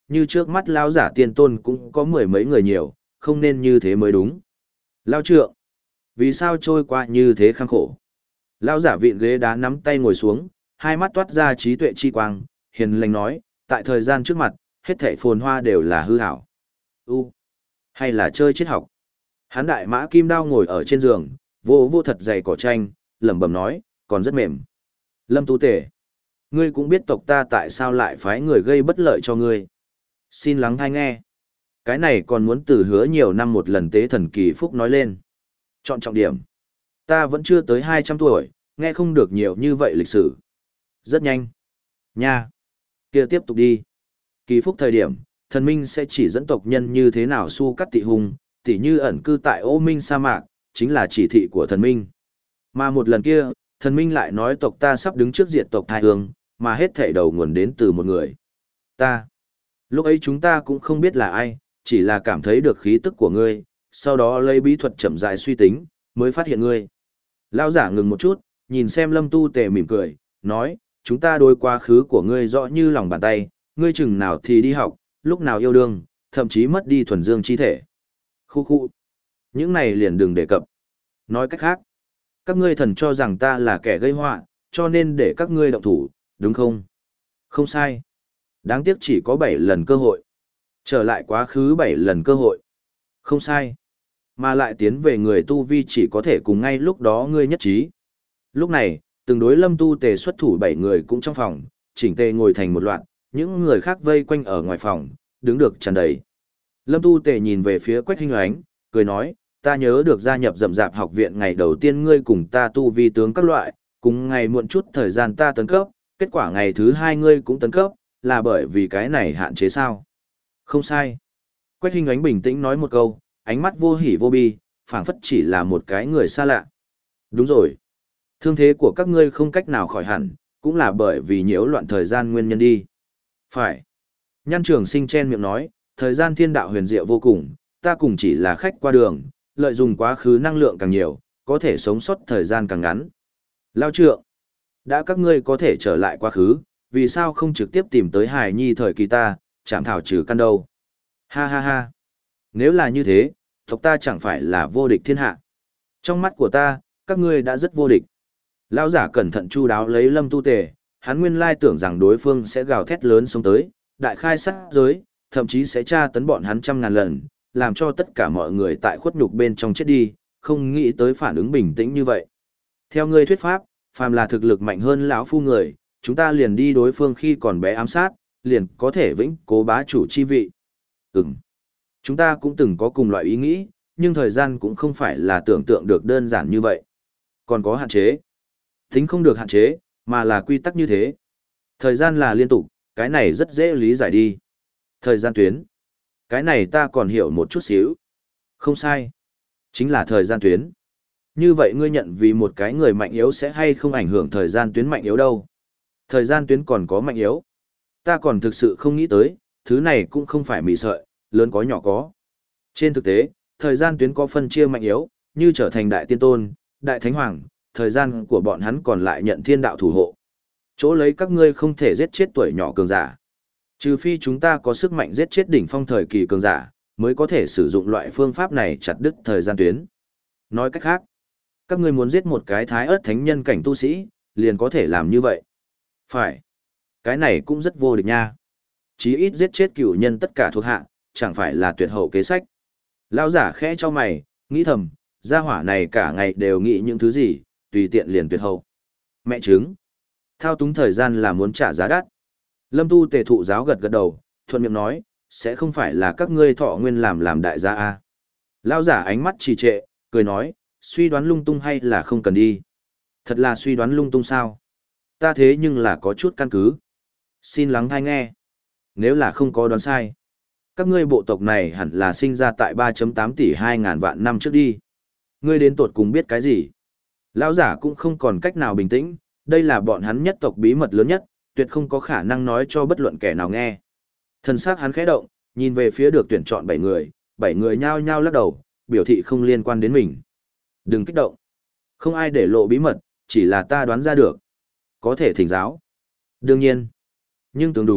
như trước mắt lão giả tiên tôn cũng có mười mấy người nhiều, không nên như thế mới đúng. Lão trượng, vì sao trôi qua như thế khăng khổ? Lão giả vịn ghế đá nắm tay ngồi xuống, hai mắt toát ra trí tuệ chi quang, hiền lành nói, tại thời gian trước mặt, hết thảy phồn hoa đều là hư ảo. U, hay là chơi triết học? Hán đại mã kim đao ngồi ở trên giường, vô vô thật dày cỏ tranh, lẩm bẩm nói, còn rất mềm. Lâm Tu Tể, ngươi cũng biết tộc ta tại sao lại phái người gây bất lợi cho ngươi. Xin lắng hay nghe. Cái này còn muốn từ hứa nhiều năm một lần tế thần kỳ phúc nói lên. Chọn trọng điểm. Ta vẫn chưa tới hai trăm tuổi, nghe không được nhiều như vậy lịch sử. Rất nhanh. Nha. Kia tiếp tục đi. Kỳ phúc thời điểm, thần minh sẽ chỉ dẫn tộc nhân như thế nào su cắt tị hùng, tỉ như ẩn cư tại ô minh sa mạc, chính là chỉ thị của thần minh. Mà một lần kia, thần minh lại nói tộc ta sắp đứng trước diệt tộc thai hương, mà hết thảy đầu nguồn đến từ một người. Ta. Lúc ấy chúng ta cũng không biết là ai, chỉ là cảm thấy được khí tức của ngươi, sau đó lấy bí thuật chậm rãi suy tính, mới phát hiện ngươi. Lão giả ngừng một chút, nhìn xem Lâm Tu Tề mỉm cười, nói, chúng ta đối quá khứ của ngươi rõ như lòng bàn tay, ngươi chừng nào thì đi học, lúc nào yêu đương, thậm chí mất đi thuần dương chi thể. Khu khu. Những này liền đừng đề cập. Nói cách khác, các ngươi thần cho rằng ta là kẻ gây họa, cho nên để các ngươi động thủ, đúng không? Không sai. Đáng tiếc chỉ có bảy lần cơ hội. Trở lại quá khứ bảy lần cơ hội. Không sai. Mà lại tiến về người tu vi chỉ có thể cùng ngay lúc đó ngươi nhất trí. Lúc này, từng đối Lâm Tu Tề xuất thủ bảy người cũng trong phòng, chỉnh tề ngồi thành một loạt, những người khác vây quanh ở ngoài phòng, đứng được tràn đầy. Lâm Tu Tề nhìn về phía Quách Hinh Oánh, cười nói, ta nhớ được gia nhập rậm rạp học viện ngày đầu tiên ngươi cùng ta tu vi tướng các loại, cùng ngày muộn chút thời gian ta tấn cấp, kết quả ngày thứ hai ngươi cũng tấn cấp, là bởi vì cái này hạn chế sao? Không sai. Quách Hinh Oánh bình tĩnh nói một câu, ánh mắt vô hỉ vô bi, phảng phất chỉ là một cái người xa lạ. Đúng rồi. Thương thế của các ngươi không cách nào khỏi hẳn, cũng là bởi vì nhiễu loạn thời gian nguyên nhân đi. Phải. Nhan Trường Sinh chen miệng nói, thời gian thiên đạo huyền diệu vô cùng, ta cùng chỉ là khách qua đường, lợi dụng quá khứ năng lượng càng nhiều, có thể sống sót thời gian càng ngắn. Lao trượng, đã các ngươi có thể trở lại quá khứ, vì sao không trực tiếp tìm tới hài nhi thời kỳ ta, chạm thảo trừ căn đâu. Ha ha ha. Nếu là như thế, tộc ta chẳng phải là vô địch thiên hạ. Trong mắt của ta, các ngươi đã rất vô địch. Lão giả cẩn thận chu đáo lấy Lâm Tu Tề, hắn nguyên lai tưởng rằng đối phương sẽ gào thét lớn xông tới, đại khai sát giới, thậm chí sẽ tra tấn bọn hắn trăm ngàn lần, làm cho tất cả mọi người tại khuất nhục bên trong chết đi, không nghĩ tới phản ứng bình tĩnh như vậy. Theo ngươi thuyết pháp, phàm là thực lực mạnh hơn lão phu người, chúng ta liền đi đối phương khi còn bé ám sát, liền có thể vĩnh cố bá chủ chi vị. Ừm. Chúng ta cũng từng có cùng loại ý nghĩ, nhưng thời gian cũng không phải là tưởng tượng được đơn giản như vậy. Còn có hạn chế. Tính không được hạn chế, mà là quy tắc như thế. Thời gian là liên tục, cái này rất dễ lý giải đi. Thời gian tuyến. Cái này ta còn hiểu một chút xíu. Không sai. Chính là thời gian tuyến. Như vậy ngươi nhận vì một cái người mạnh yếu sẽ hay không ảnh hưởng thời gian tuyến mạnh yếu đâu. Thời gian tuyến còn có mạnh yếu. Ta còn thực sự không nghĩ tới, thứ này cũng không phải mì sợi, lớn có nhỏ có. Trên thực tế, thời gian tuyến có phân chia mạnh yếu, như trở thành đại tiên tôn, đại thánh hoàng, thời gian của bọn hắn còn lại nhận thiên đạo thủ hộ. Chỗ lấy các ngươi không thể giết chết tuổi nhỏ cường giả. Trừ phi chúng ta có sức mạnh giết chết đỉnh phong thời kỳ cường giả, mới có thể sử dụng loại phương pháp này chặt đứt thời gian tuyến. Nói cách khác, các ngươi muốn giết một cái thái ớt thánh nhân cảnh tu sĩ, liền có thể làm như vậy. Phải. Cái này cũng rất vô địch nha. Chí ít giết chết cửu nhân tất cả thuộc hạ, chẳng phải là tuyệt hậu kế sách. Lão giả khẽ cho mày, nghĩ thầm, gia hỏa này cả ngày đều nghĩ những thứ gì, tùy tiện liền tuyệt hậu. Mẹ chứng. Thao túng thời gian là muốn trả giá đắt. Lâm Tu Tề thụ giáo gật gật đầu, thuận miệng nói, sẽ không phải là các ngươi thọ nguyên làm làm đại gia a. Lão giả ánh mắt trì trệ, cười nói, suy đoán lung tung hay là không cần đi. Thật là suy đoán lung tung sao? Ta thế nhưng là có chút căn cứ. Xin lắng tai nghe. Nếu là không có đoán sai, các ngươi bộ tộc này hẳn là sinh ra tại ba phẩy tám tỷ hai ngàn vạn năm trước đi. Ngươi đến tột cùng biết cái gì? Lão giả cũng không còn cách nào bình tĩnh, đây là bọn hắn nhất tộc bí mật lớn nhất, tuyệt không có khả năng nói cho bất luận kẻ nào nghe. Thần sắc hắn khẽ động, nhìn về phía được tuyển chọn bảy người, bảy người nhao nhao lắc đầu, biểu thị không liên quan đến mình. Đừng kích động. Không ai để lộ bí mật, chỉ là ta đoán ra được. Có thể thỉnh giáo. Đương nhiên. Nhưng tướng đúng,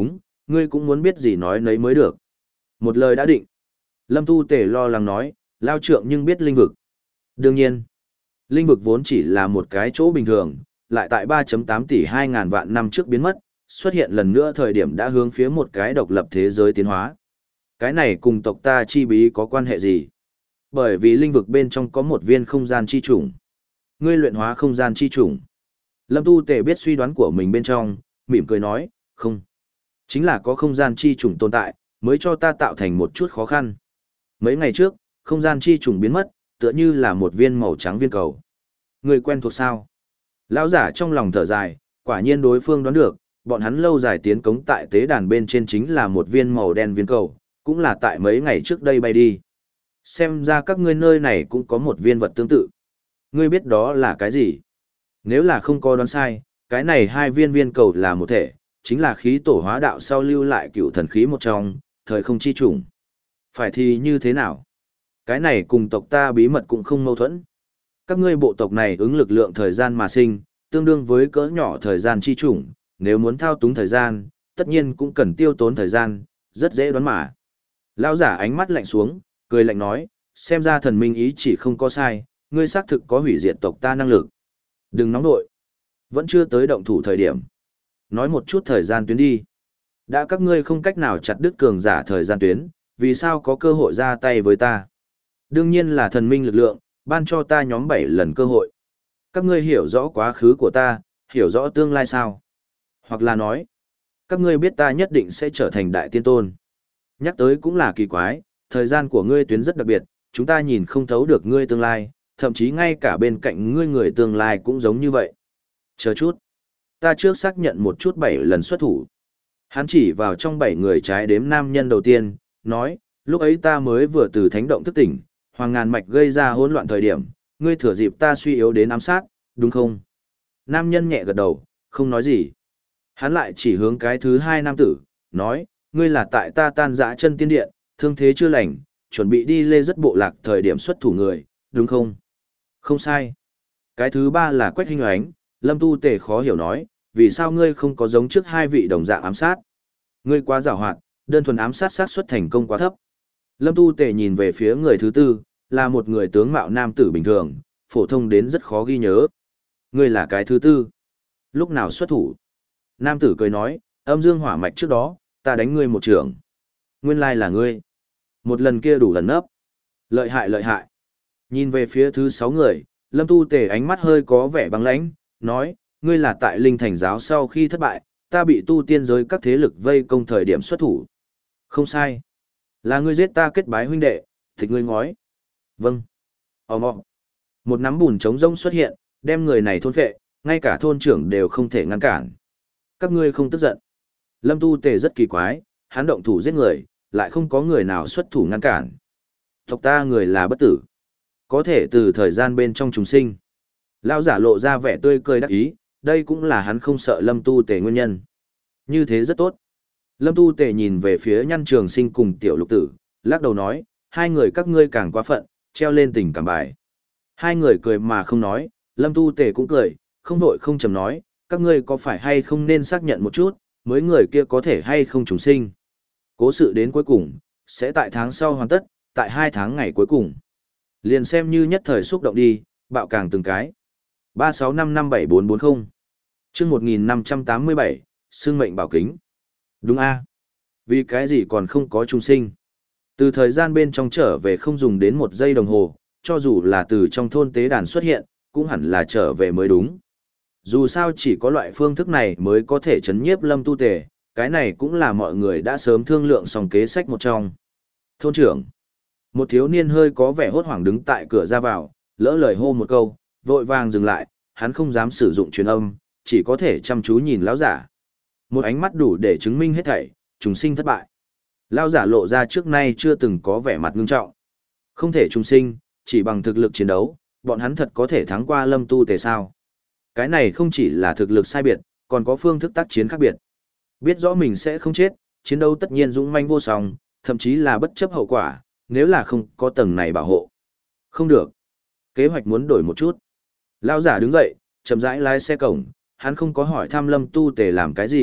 Ngươi cũng muốn biết gì nói nấy mới được. Một lời đã định. Lâm Tu Tề lo lắng nói, lao trượng nhưng biết linh vực. Đương nhiên, linh vực vốn chỉ là một cái chỗ bình thường, lại tại ba phẩy tám tỷ hai ngàn vạn năm trước biến mất, xuất hiện lần nữa thời điểm đã hướng phía một cái độc lập thế giới tiến hóa. Cái này cùng tộc ta chi bí có quan hệ gì? Bởi vì linh vực bên trong có một viên không gian chi chủng. Ngươi luyện hóa không gian chi chủng. Lâm Tu Tề biết suy đoán của mình bên trong, mỉm cười nói, không. Chính là có không gian chi chủng tồn tại, mới cho ta tạo thành một chút khó khăn. Mấy ngày trước, không gian chi chủng biến mất, tựa như là một viên màu trắng viên cầu. Ngươi quen thuộc sao? Lão giả trong lòng thở dài, quả nhiên đối phương đoán được, bọn hắn lâu dài tiến cống tại tế đàn bên trên chính là một viên màu đen viên cầu, cũng là tại mấy ngày trước đây bay đi. Xem ra các ngươi nơi này cũng có một viên vật tương tự. Ngươi biết đó là cái gì? Nếu là không có đoán sai, cái này hai viên viên cầu là một thể, chính là khí tổ hóa đạo sau lưu lại cựu thần khí một trong, thời không chi chủng. Phải thì như thế nào? Cái này cùng tộc ta bí mật cũng không mâu thuẫn. Các ngươi bộ tộc này ứng lực lượng thời gian mà sinh, tương đương với cỡ nhỏ thời gian chi chủng, nếu muốn thao túng thời gian, tất nhiên cũng cần tiêu tốn thời gian, rất dễ đoán mà. Lão giả ánh mắt lạnh xuống, cười lạnh nói, xem ra thần minh ý chỉ không có sai, ngươi xác thực có hủy diệt tộc ta năng lực. Đừng nóng nội. Vẫn chưa tới động thủ thời điểm. Nói một chút thời gian tuyến đi. Đã các ngươi không cách nào chặt đứt cường giả thời gian tuyến, vì sao có cơ hội ra tay với ta? Đương nhiên là thần minh lực lượng, ban cho ta nhóm bảy lần cơ hội. Các ngươi hiểu rõ quá khứ của ta, hiểu rõ tương lai sao? Hoặc là nói, các ngươi biết ta nhất định sẽ trở thành đại tiên tôn. Nhắc tới cũng là kỳ quái, thời gian của ngươi tuyến rất đặc biệt, chúng ta nhìn không thấu được ngươi tương lai, thậm chí ngay cả bên cạnh ngươi người tương lai cũng giống như vậy. Chờ chút. Ta trước xác nhận một chút bảy lần xuất thủ. Hắn chỉ vào trong bảy người trái đếm nam nhân đầu tiên, nói, lúc ấy ta mới vừa từ thánh động thức tỉnh, hoàng ngàn mạch gây ra hỗn loạn thời điểm, ngươi thừa dịp ta suy yếu đến ám sát, đúng không? Nam nhân nhẹ gật đầu, không nói gì. Hắn lại chỉ hướng cái thứ hai nam tử, nói, ngươi là tại ta tan dã chân tiên điện, thương thế chưa lành, chuẩn bị đi lê rất bộ lạc thời điểm xuất thủ người, đúng không? Không sai. Cái thứ ba là Quách Hinh Oánh, Lâm Tu Tề khó hiểu nói, vì sao ngươi không có giống trước hai vị đồng dạng ám sát? Ngươi quá giàu hoạt, đơn thuần ám sát xác suất thành công quá thấp. Lâm Tu Tề nhìn về phía người thứ tư, là một người tướng mạo nam tử bình thường, phổ thông đến rất khó ghi nhớ. Ngươi là cái thứ tư. Lúc nào xuất thủ? Nam tử cười nói, âm dương hỏa mạch trước đó, ta đánh ngươi một trường. Nguyên lai là ngươi. Một lần kia đủ lần nấp. Lợi hại lợi hại. Nhìn về phía thứ sáu người, Lâm Tu Tề ánh mắt hơi có vẻ băng lãnh, nói, ngươi là tại linh thành giáo sau khi thất bại, ta bị tu tiên giới các thế lực vây công thời điểm xuất thủ. Không sai. Là ngươi giết ta kết bái huynh đệ, thịt ngươi ngói. Vâng. Ồ mọ. Một nắm bùn trống rông xuất hiện, đem người này thôn phệ, ngay cả thôn trưởng đều không thể ngăn cản. Các ngươi không tức giận. Lâm Tu Tề rất kỳ quái, hắn động thủ giết người, lại không có người nào xuất thủ ngăn cản. Tộc ta người là bất tử. Có thể từ thời gian bên trong chúng sinh. Lão giả lộ ra vẻ tươi cười đắc ý, đây cũng là hắn không sợ Lâm Tu Tề nguyên nhân. Như thế rất tốt. Lâm Tu Tề nhìn về phía Nhăn Trường Sinh cùng Tiểu Lục Tử, lắc đầu nói, hai người các ngươi càng quá phận, treo lên tình cảm bài. Hai người cười mà không nói, Lâm Tu Tề cũng cười, không vội không chầm nói, các ngươi có phải hay không nên xác nhận một chút, mới người kia có thể hay không trùng sinh. Cố sự đến cuối cùng, sẽ tại tháng sau hoàn tất, tại hai tháng ngày cuối cùng. Liền xem như nhất thời xúc động đi, bạo càng từng cái. ba sáu năm năm bảy bốn bốn không. Chương một nghìn năm trăm tám mươi bảy, xương mệnh bảo kính. Đúng a. Vì cái gì còn không có trùng sinh? Từ thời gian bên trong trở về không dùng đến một giây đồng hồ, cho dù là từ trong thôn tế đàn xuất hiện, cũng hẳn là trở về mới đúng. Dù sao chỉ có loại phương thức này mới có thể chấn nhiếp Lâm Tu Tề, cái này cũng là mọi người đã sớm thương lượng xong kế sách một trong. Thôn trưởng. Một thiếu niên hơi có vẻ hốt hoảng đứng tại cửa ra vào, lỡ lời hô một câu, vội vàng dừng lại, hắn không dám sử dụng truyền âm, chỉ có thể chăm chú nhìn lão giả. Một ánh mắt đủ để chứng minh hết thảy, trùng sinh thất bại. Lão giả lộ ra trước nay chưa từng có vẻ mặt ngưng trọng. Không thể trùng sinh, chỉ bằng thực lực chiến đấu, bọn hắn thật có thể thắng qua Lâm Tu Tề sao? Cái này không chỉ là thực lực sai biệt, còn có phương thức tác chiến khác biệt. Biết rõ mình sẽ không chết, chiến đấu tất nhiên dũng manh vô song, thậm chí là bất chấp hậu quả, nếu là không có tầng này bảo hộ. Không được. Kế hoạch muốn đổi một chút. Lão giả đứng dậy, chậm rãi lái xe cổng, hắn không có hỏi thăm Lâm Tu Tề làm cái gì,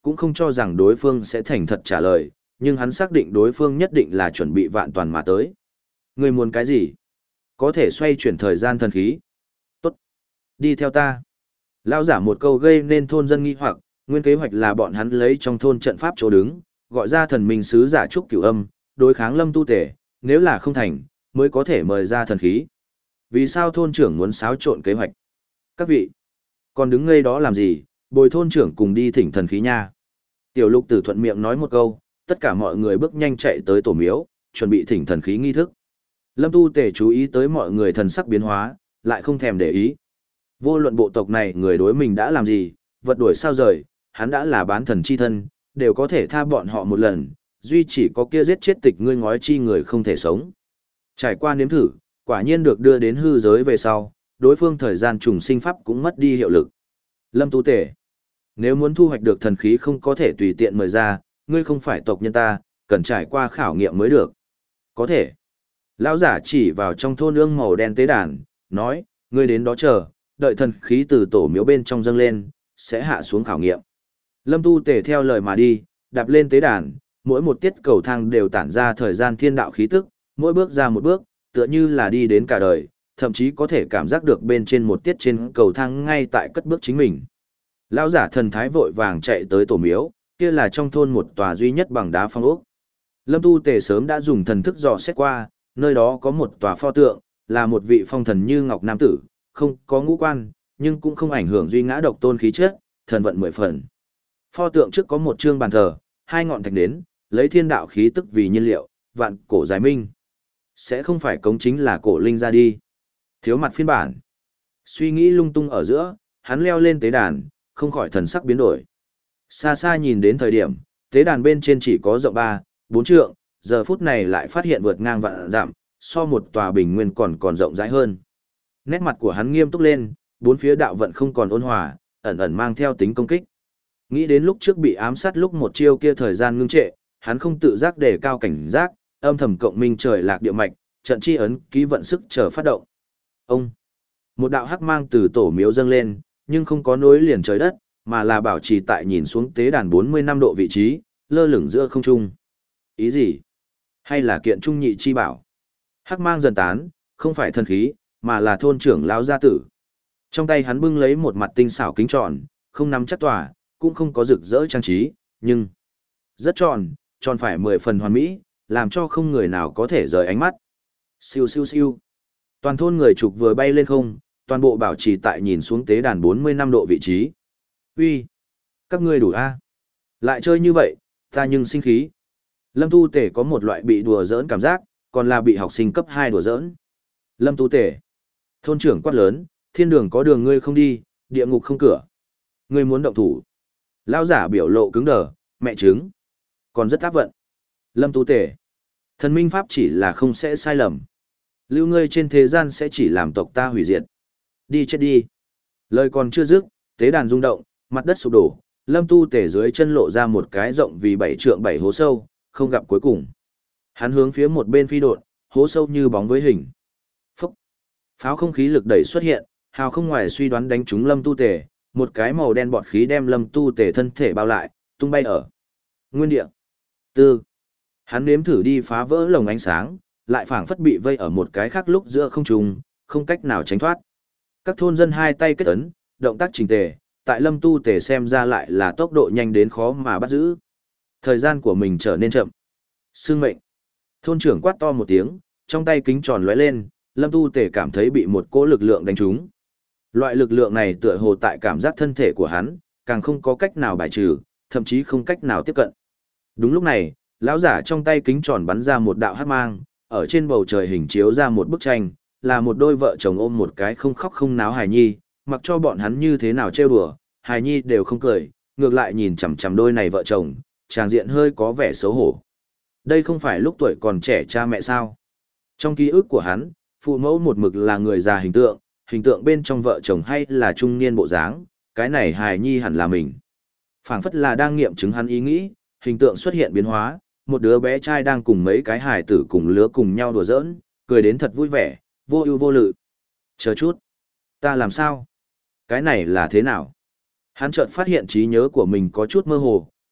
cũng không cho rằng đối phương sẽ thành thật trả lời, nhưng hắn xác định đối phương nhất định là chuẩn bị vạn toàn mà tới. Ngươi muốn cái gì? Có thể xoay chuyển thời gian thần khí. Tốt. Đi theo ta. Lão giả một câu gây nên thôn dân nghi hoặc, nguyên kế hoạch là bọn hắn lấy trong thôn trận pháp chỗ đứng, gọi ra thần minh sứ giả trúc cửu âm, đối kháng Lâm Tu Tể, nếu là không thành, mới có thể mời ra thần khí. Vì sao thôn trưởng muốn xáo trộn kế hoạch? Các vị, còn đứng ngây đó làm gì, bồi thôn trưởng cùng đi thỉnh thần khí nha. Tiểu Lục Tử thuận miệng nói một câu, tất cả mọi người bước nhanh chạy tới tổ miếu, chuẩn bị thỉnh thần khí nghi thức. Lâm Tu Tể chú ý tới mọi người thần sắc biến hóa, lại không thèm để ý. Vô luận bộ tộc này người đối mình đã làm gì, vật đuổi sao rời, hắn đã là bán thần chi thân, đều có thể tha bọn họ một lần, duy chỉ có kia giết chết tịch ngươi ngói chi người không thể sống. Trải qua nếm thử, quả nhiên được đưa đến hư giới về sau, đối phương thời gian trùng sinh pháp cũng mất đi hiệu lực. Lâm Tu Tể, nếu muốn thu hoạch được thần khí không có thể tùy tiện mời ra, ngươi không phải tộc nhân ta, cần trải qua khảo nghiệm mới được. Có thể. Lão giả chỉ vào trong thôn ương màu đen tế đàn, nói, ngươi đến đó chờ, đợi thần khí từ tổ miếu bên trong dâng lên, sẽ hạ xuống khảo nghiệm. Lâm Tu Tể theo lời mà đi, đạp lên tế đàn, mỗi một tiết cầu thang đều tản ra thời gian thiên đạo khí tức, mỗi bước ra một bước, tựa như là đi đến cả đời, thậm chí có thể cảm giác được bên trên một tiết trên cầu thang ngay tại cất bước chính mình. Lão giả thần thái vội vàng chạy tới tổ miếu, kia là trong thôn một tòa duy nhất bằng đá phong ốc. Lâm Tu Tể sớm đã dùng thần thức dò xét qua, nơi đó có một tòa pho tượng, là một vị phong thần như ngọc nam tử, không có ngũ quan, nhưng cũng không ảnh hưởng duy ngã độc tôn khí chất, thần vận mười phần. Pho tượng trước có một chương bàn thờ, hai ngọn thạch nến, lấy thiên đạo khí tức vì nhiên liệu, vạn cổ giải minh. Sẽ không phải cống chính là cổ linh ra đi. Thiếu mặt phiên bản. Suy nghĩ lung tung ở giữa, hắn leo lên tế đàn, không khỏi thần sắc biến đổi. Xa xa nhìn đến thời điểm, tế đàn bên trên chỉ có rộng ba, bốn trượng, giờ phút này lại phát hiện vượt ngang vạn dặm, so một tòa bình nguyên còn còn rộng rãi hơn. Nét mặt của hắn nghiêm túc lên, bốn phía đạo vận không còn ôn hòa, ẩn ẩn mang theo tính công kích. Nghĩ đến lúc trước bị ám sát lúc một chiêu kia thời gian ngưng trệ, hắn không tự giác đề cao cảnh giác, âm thầm cộng minh trời lạc địa mạch, trận chi ấn ký vận sức chờ phát động. Ông, một đạo hắc mang từ tổ miếu dâng lên, nhưng không có nối liền trời đất, mà là bảo trì tại nhìn xuống tế đàn bốn mươi năm độ vị trí, lơ lửng giữa không trung. Ý gì? Hay là kiện trung nhị chi bảo? Hắc mang dần tán, không phải thần khí, mà là thôn trưởng lão gia tử. Trong tay hắn bưng lấy một mặt tinh xảo kính tròn, không nắm chắc tỏa, cũng không có rực rỡ trang trí, nhưng rất tròn, tròn phải mười phần hoàn mỹ, làm cho không người nào có thể rời ánh mắt. Siêu siêu siêu. Toàn thôn người trục vừa bay lên không, toàn bộ bảo trì tại nhìn xuống tế đàn bốn mươi năm độ vị trí. Uy, các ngươi đủ a? Lại chơi như vậy, ta nhưng sinh khí. Lâm Tu Tể có một loại bị đùa giỡn cảm giác, còn là bị học sinh cấp hai đùa giỡn. Lâm Tu Tể, thôn trưởng quát lớn, thiên đường có đường ngươi không đi, địa ngục không cửa. Ngươi muốn động thủ. Lão giả biểu lộ cứng đờ, mẹ chứng. Còn rất áp vận. Lâm Tu Tể, thần minh pháp chỉ là không sẽ sai lầm. Lưu ngươi trên thế gian sẽ chỉ làm tộc ta hủy diệt. Đi chết đi. Lời còn chưa dứt, tế đàn rung động, mặt đất sụp đổ, Lâm Tu Tể dưới chân lộ ra một cái rộng vì bảy trượng bảy hố sâu, không gặp cuối cùng. Hắn hướng phía một bên phi độn, hố sâu như bóng với hình. Phúc. Pháo không khí lực đẩy xuất hiện, hào không ngoài suy đoán đánh trúng Lâm Tu Tể, một cái màu đen bọt khí đem Lâm Tu Tể thân thể bao lại, tung bay ở nguyên địa. Tư. Hắn nếm thử đi phá vỡ lồng ánh sáng, lại phảng phất bị vây ở một cái khác lúc giữa không trung, không cách nào tránh thoát. Các thôn dân hai tay kết ấn, động tác chỉnh tề, tại Lâm Tu Tể xem ra lại là tốc độ nhanh đến khó mà bắt giữ. Thời gian của mình trở nên chậm. Sương mệnh. Thôn trưởng quát to một tiếng, trong tay kính tròn lóe lên, Lâm Tu Tể cảm thấy bị một cỗ lực lượng đánh trúng. Loại lực lượng này tựa hồ tại cảm giác thân thể của hắn, càng không có cách nào bài trừ, thậm chí không cách nào tiếp cận. Đúng lúc này, lão giả trong tay kính tròn bắn ra một đạo hắc mang, ở trên bầu trời hình chiếu ra một bức tranh, là một đôi vợ chồng ôm một cái không khóc không náo hài nhi, mặc cho bọn hắn như thế nào trêu đùa, hài nhi đều không cười, ngược lại nhìn chằm chằm đôi này vợ chồng, tràng diện hơi có vẻ xấu hổ. Đây không phải lúc tuổi còn trẻ cha mẹ sao? Trong ký ức của hắn, phụ mẫu một mực là người già hình tượng, hình tượng bên trong vợ chồng hay là trung niên bộ dáng, cái này hài nhi hẳn là mình. Phảng phất là đang nghiệm chứng hắn ý nghĩ, hình tượng xuất hiện biến hóa, một đứa bé trai đang cùng mấy cái hài tử cùng lứa cùng nhau đùa giỡn, cười đến thật vui vẻ, vô ưu vô lự. Chờ chút, ta làm sao? Cái này là thế nào? Hắn chợt phát hiện trí nhớ của mình có chút mơ hồ,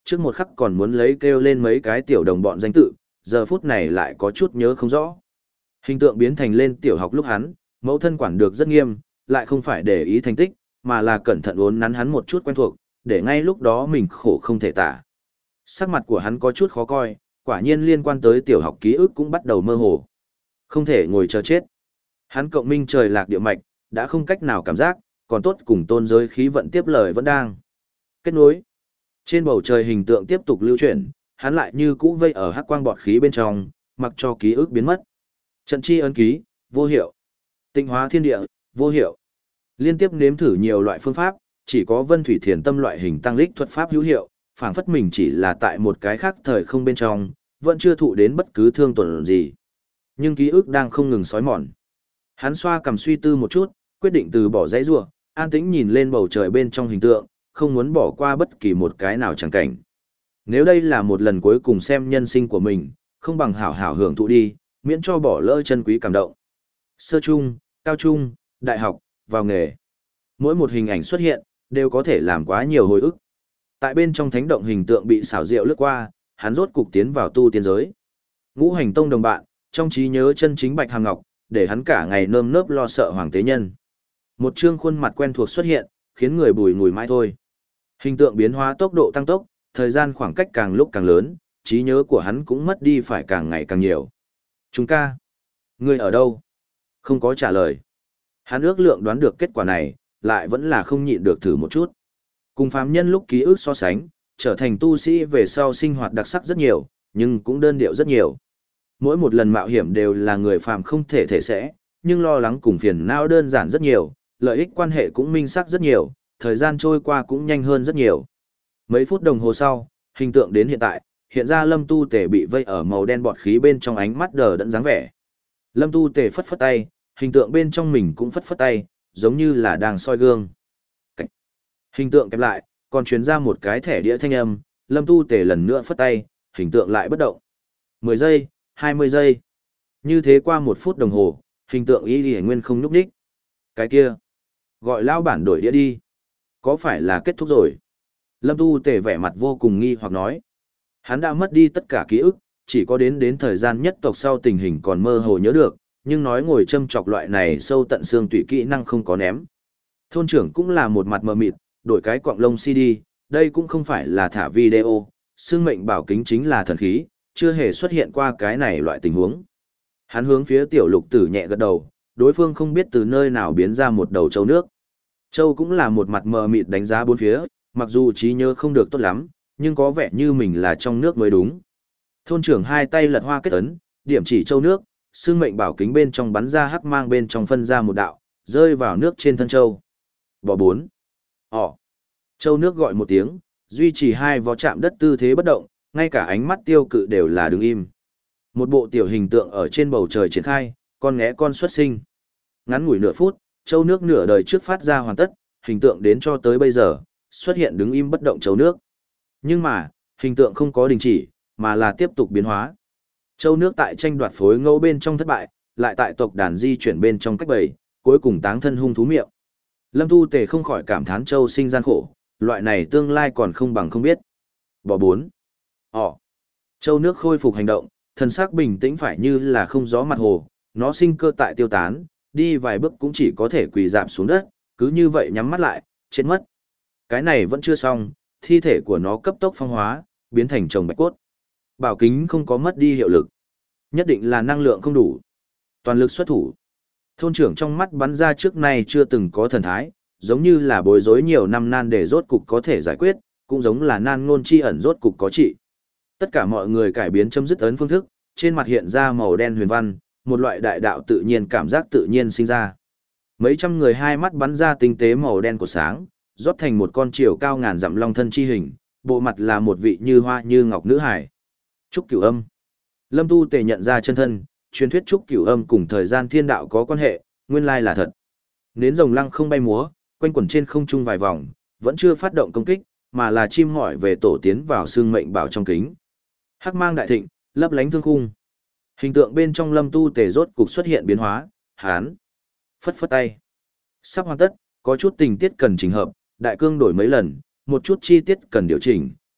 trước một khắc còn muốn lấy kêu lên mấy cái tiểu đồng bọn danh tự, giờ phút này lại có chút nhớ không rõ. Hình tượng biến thành lên tiểu học lúc hắn, mẫu thân quản được rất nghiêm, lại không phải để ý thành tích, mà là cẩn thận uốn nắn hắn một chút quen thuộc, để ngay lúc đó mình khổ không thể tả. Sắc mặt của hắn có chút khó coi, quả nhiên liên quan tới tiểu học ký ức cũng bắt đầu mơ hồ. Không thể ngồi chờ chết. Hắn cộng minh trời lạc địa mạch, đã không cách nào cảm giác, còn tốt cùng tôn giới khí vận tiếp lời vẫn đang kết nối. Trên bầu trời hình tượng tiếp tục lưu chuyển, hắn lại như cũ vây ở hắc quang bọt khí bên trong, mặc cho ký ức biến mất. Trận chi ấn ký, vô hiệu. Tịnh hóa thiên địa, vô hiệu. Liên tiếp nếm thử nhiều loại phương pháp, chỉ có Vân Thủy Thiền Tâm loại hình tăng lích thuật pháp hữu hiệu, phảng phất mình chỉ là tại một cái khác thời không bên trong, vẫn chưa thụ đến bất cứ thương tổn gì. Nhưng ký ức đang không ngừng xói mòn. Hắn xoa cầm suy tư một chút, quyết định từ bỏ dãy rủa, an tĩnh nhìn lên bầu trời bên trong hình tượng, không muốn bỏ qua bất kỳ một cái nào chẳng cảnh. Nếu đây là một lần cuối cùng xem nhân sinh của mình, không bằng hảo hảo hưởng thụ đi, miễn cho bỏ lỡ chân quý cảm động. Sơ trung, cao trung, đại học, vào nghề. Mỗi một hình ảnh xuất hiện, đều có thể làm quá nhiều hồi ức. Tại bên trong thánh động hình tượng bị xảo diệu lướt qua, hắn rốt cục tiến vào tu tiên giới. Ngũ hành tông đồng bạn, trong trí nhớ chân chính Bạch Hàm Ngọc, để hắn cả ngày nơm nớp lo sợ hoàng tế nhân. Một trương khuôn mặt quen thuộc xuất hiện, khiến người bùi ngùi mãi thôi. Hình tượng biến hóa tốc độ tăng tốc, thời gian khoảng cách càng lúc càng lớn, trí nhớ của hắn cũng mất đi phải càng ngày càng nhiều. Chúng ca, ngươi ở đâu? Không có trả lời. Hắn ước lượng đoán được kết quả này, lại vẫn là không nhịn được thử một chút. Cùng phàm nhân lúc ký ức so sánh, trở thành tu sĩ về sau sinh hoạt đặc sắc rất nhiều, nhưng cũng đơn điệu rất nhiều. Mỗi một lần mạo hiểm đều là người phàm không thể thể sẽ, nhưng lo lắng cùng phiền não đơn giản rất nhiều, lợi ích quan hệ cũng minh xác rất nhiều, thời gian trôi qua cũng nhanh hơn rất nhiều. Mấy phút đồng hồ sau, hình tượng đến hiện tại, hiện ra Lâm Tu Tề bị vây ở màu đen bọt khí bên trong, ánh mắt đờ đẫn dáng vẻ. Lâm Tu Tề phất phất tay, hình tượng bên trong mình cũng phất phất tay, giống như là đang soi gương. Cảnh. Hình tượng kẹp lại, còn truyền ra một cái thẻ đĩa thanh âm, Lâm Tu Tề lần nữa phất tay, hình tượng lại bất động. mười giây, hai mươi giây. Như thế qua một phút đồng hồ, hình tượng y y nguyên không nhúc nhích. Cái kia, gọi lao bản đổi đĩa đi. Có phải là kết thúc rồi? Lâm Tu Tề vẻ mặt vô cùng nghi hoặc nói. Hắn đã mất đi tất cả ký ức, chỉ có đến đến thời gian nhất tộc sau tình hình còn mơ hồ nhớ được, nhưng nói ngồi châm chọc loại này sâu tận xương tủy kỹ năng không có ném. Thôn trưởng cũng là một mặt mờ mịt, đổi cái quặng lông xê đê, đây cũng không phải là thả video, xương mệnh bảo kính chính là thần khí, chưa hề xuất hiện qua cái này loại tình huống. Hắn hướng phía tiểu lục tử nhẹ gật đầu, đối phương không biết từ nơi nào biến ra một đầu châu nước. Châu cũng là một mặt mờ mịt đánh giá bốn phía, mặc dù trí nhớ không được tốt lắm, nhưng có vẻ như mình là trong nước mới đúng. Thôn trưởng hai tay lật hoa kết ấn, điểm chỉ châu nước, xương mệnh bảo kính bên trong bắn ra hắc mang bên trong phân ra một đạo, rơi vào nước trên thân châu. Bò bốn. Ỏ. Châu nước gọi một tiếng, duy trì hai vó chạm đất tư thế bất động, ngay cả ánh mắt tiêu cự đều là đứng im. Một bộ tiểu hình tượng ở trên bầu trời triển khai, con nghé con xuất sinh. Ngắn ngủi nửa phút, châu nước nửa đời trước phát ra hoàn tất, hình tượng đến cho tới bây giờ, xuất hiện đứng im bất động châu nước. Nhưng mà, hình tượng không có đình chỉ, mà là tiếp tục biến hóa. Châu nước tại tranh đoạt phối ngẫu bên trong thất bại, lại tại tộc đàn di chuyển bên trong cách bầy, cuối cùng táng thân hung thú miệng. Lâm Tu Tề không khỏi cảm thán châu sinh gian khổ, loại này tương lai còn không bằng không biết. Bỏ bốn. Ồ. Châu nước khôi phục hành động, thần sắc bình tĩnh phải như là không gió mặt hồ, nó sinh cơ tại tiêu tán, đi vài bước cũng chỉ có thể quỳ dạp xuống đất, cứ như vậy nhắm mắt lại, chết mất. Cái này vẫn chưa xong, thi thể của nó cấp tốc phong hóa, biến thành chồng bạch cốt. Bảo kính không có mất đi hiệu lực. Nhất định là năng lượng không đủ. Toàn lực xuất thủ. Thôn trưởng trong mắt bắn ra trước nay chưa từng có thần thái, giống như là bối rối nhiều năm nan để rốt cục có thể giải quyết, cũng giống là nan ngôn chi ẩn rốt cục có trị. Tất cả mọi người cải biến chấm dứt ấn phương thức, trên mặt hiện ra màu đen huyền văn, một loại đại đạo tự nhiên cảm giác tự nhiên sinh ra. Mấy trăm người hai mắt bắn ra tinh tế màu đen của sáng, rót thành một con chiều cao ngàn dặm long thân chi hình, bộ mặt là một vị như hoa như ngọc nữ hải. Trúc Cửu Âm. Lâm Tu Tề nhận ra chân thân, truyền thuyết Trúc Cửu Âm cùng thời gian thiên đạo có quan hệ, nguyên lai là thật. Nến rồng lăng không bay múa, quanh quẩn trên không trung vài vòng, vẫn chưa phát động công kích, mà là chim ngọi về tổ tiến vào xương mệnh bảo trong kính. Hắc mang đại thịnh, lấp lánh thương khung. Hình tượng bên trong Lâm Tu Tề rốt cục xuất hiện biến hóa, hán. Phất phất tay. Sắp hoàn tất, có chút tình tiết cần chỉnh hợp, đại cương đổi mấy lần, một chút chi tiết cần điều chỉnh,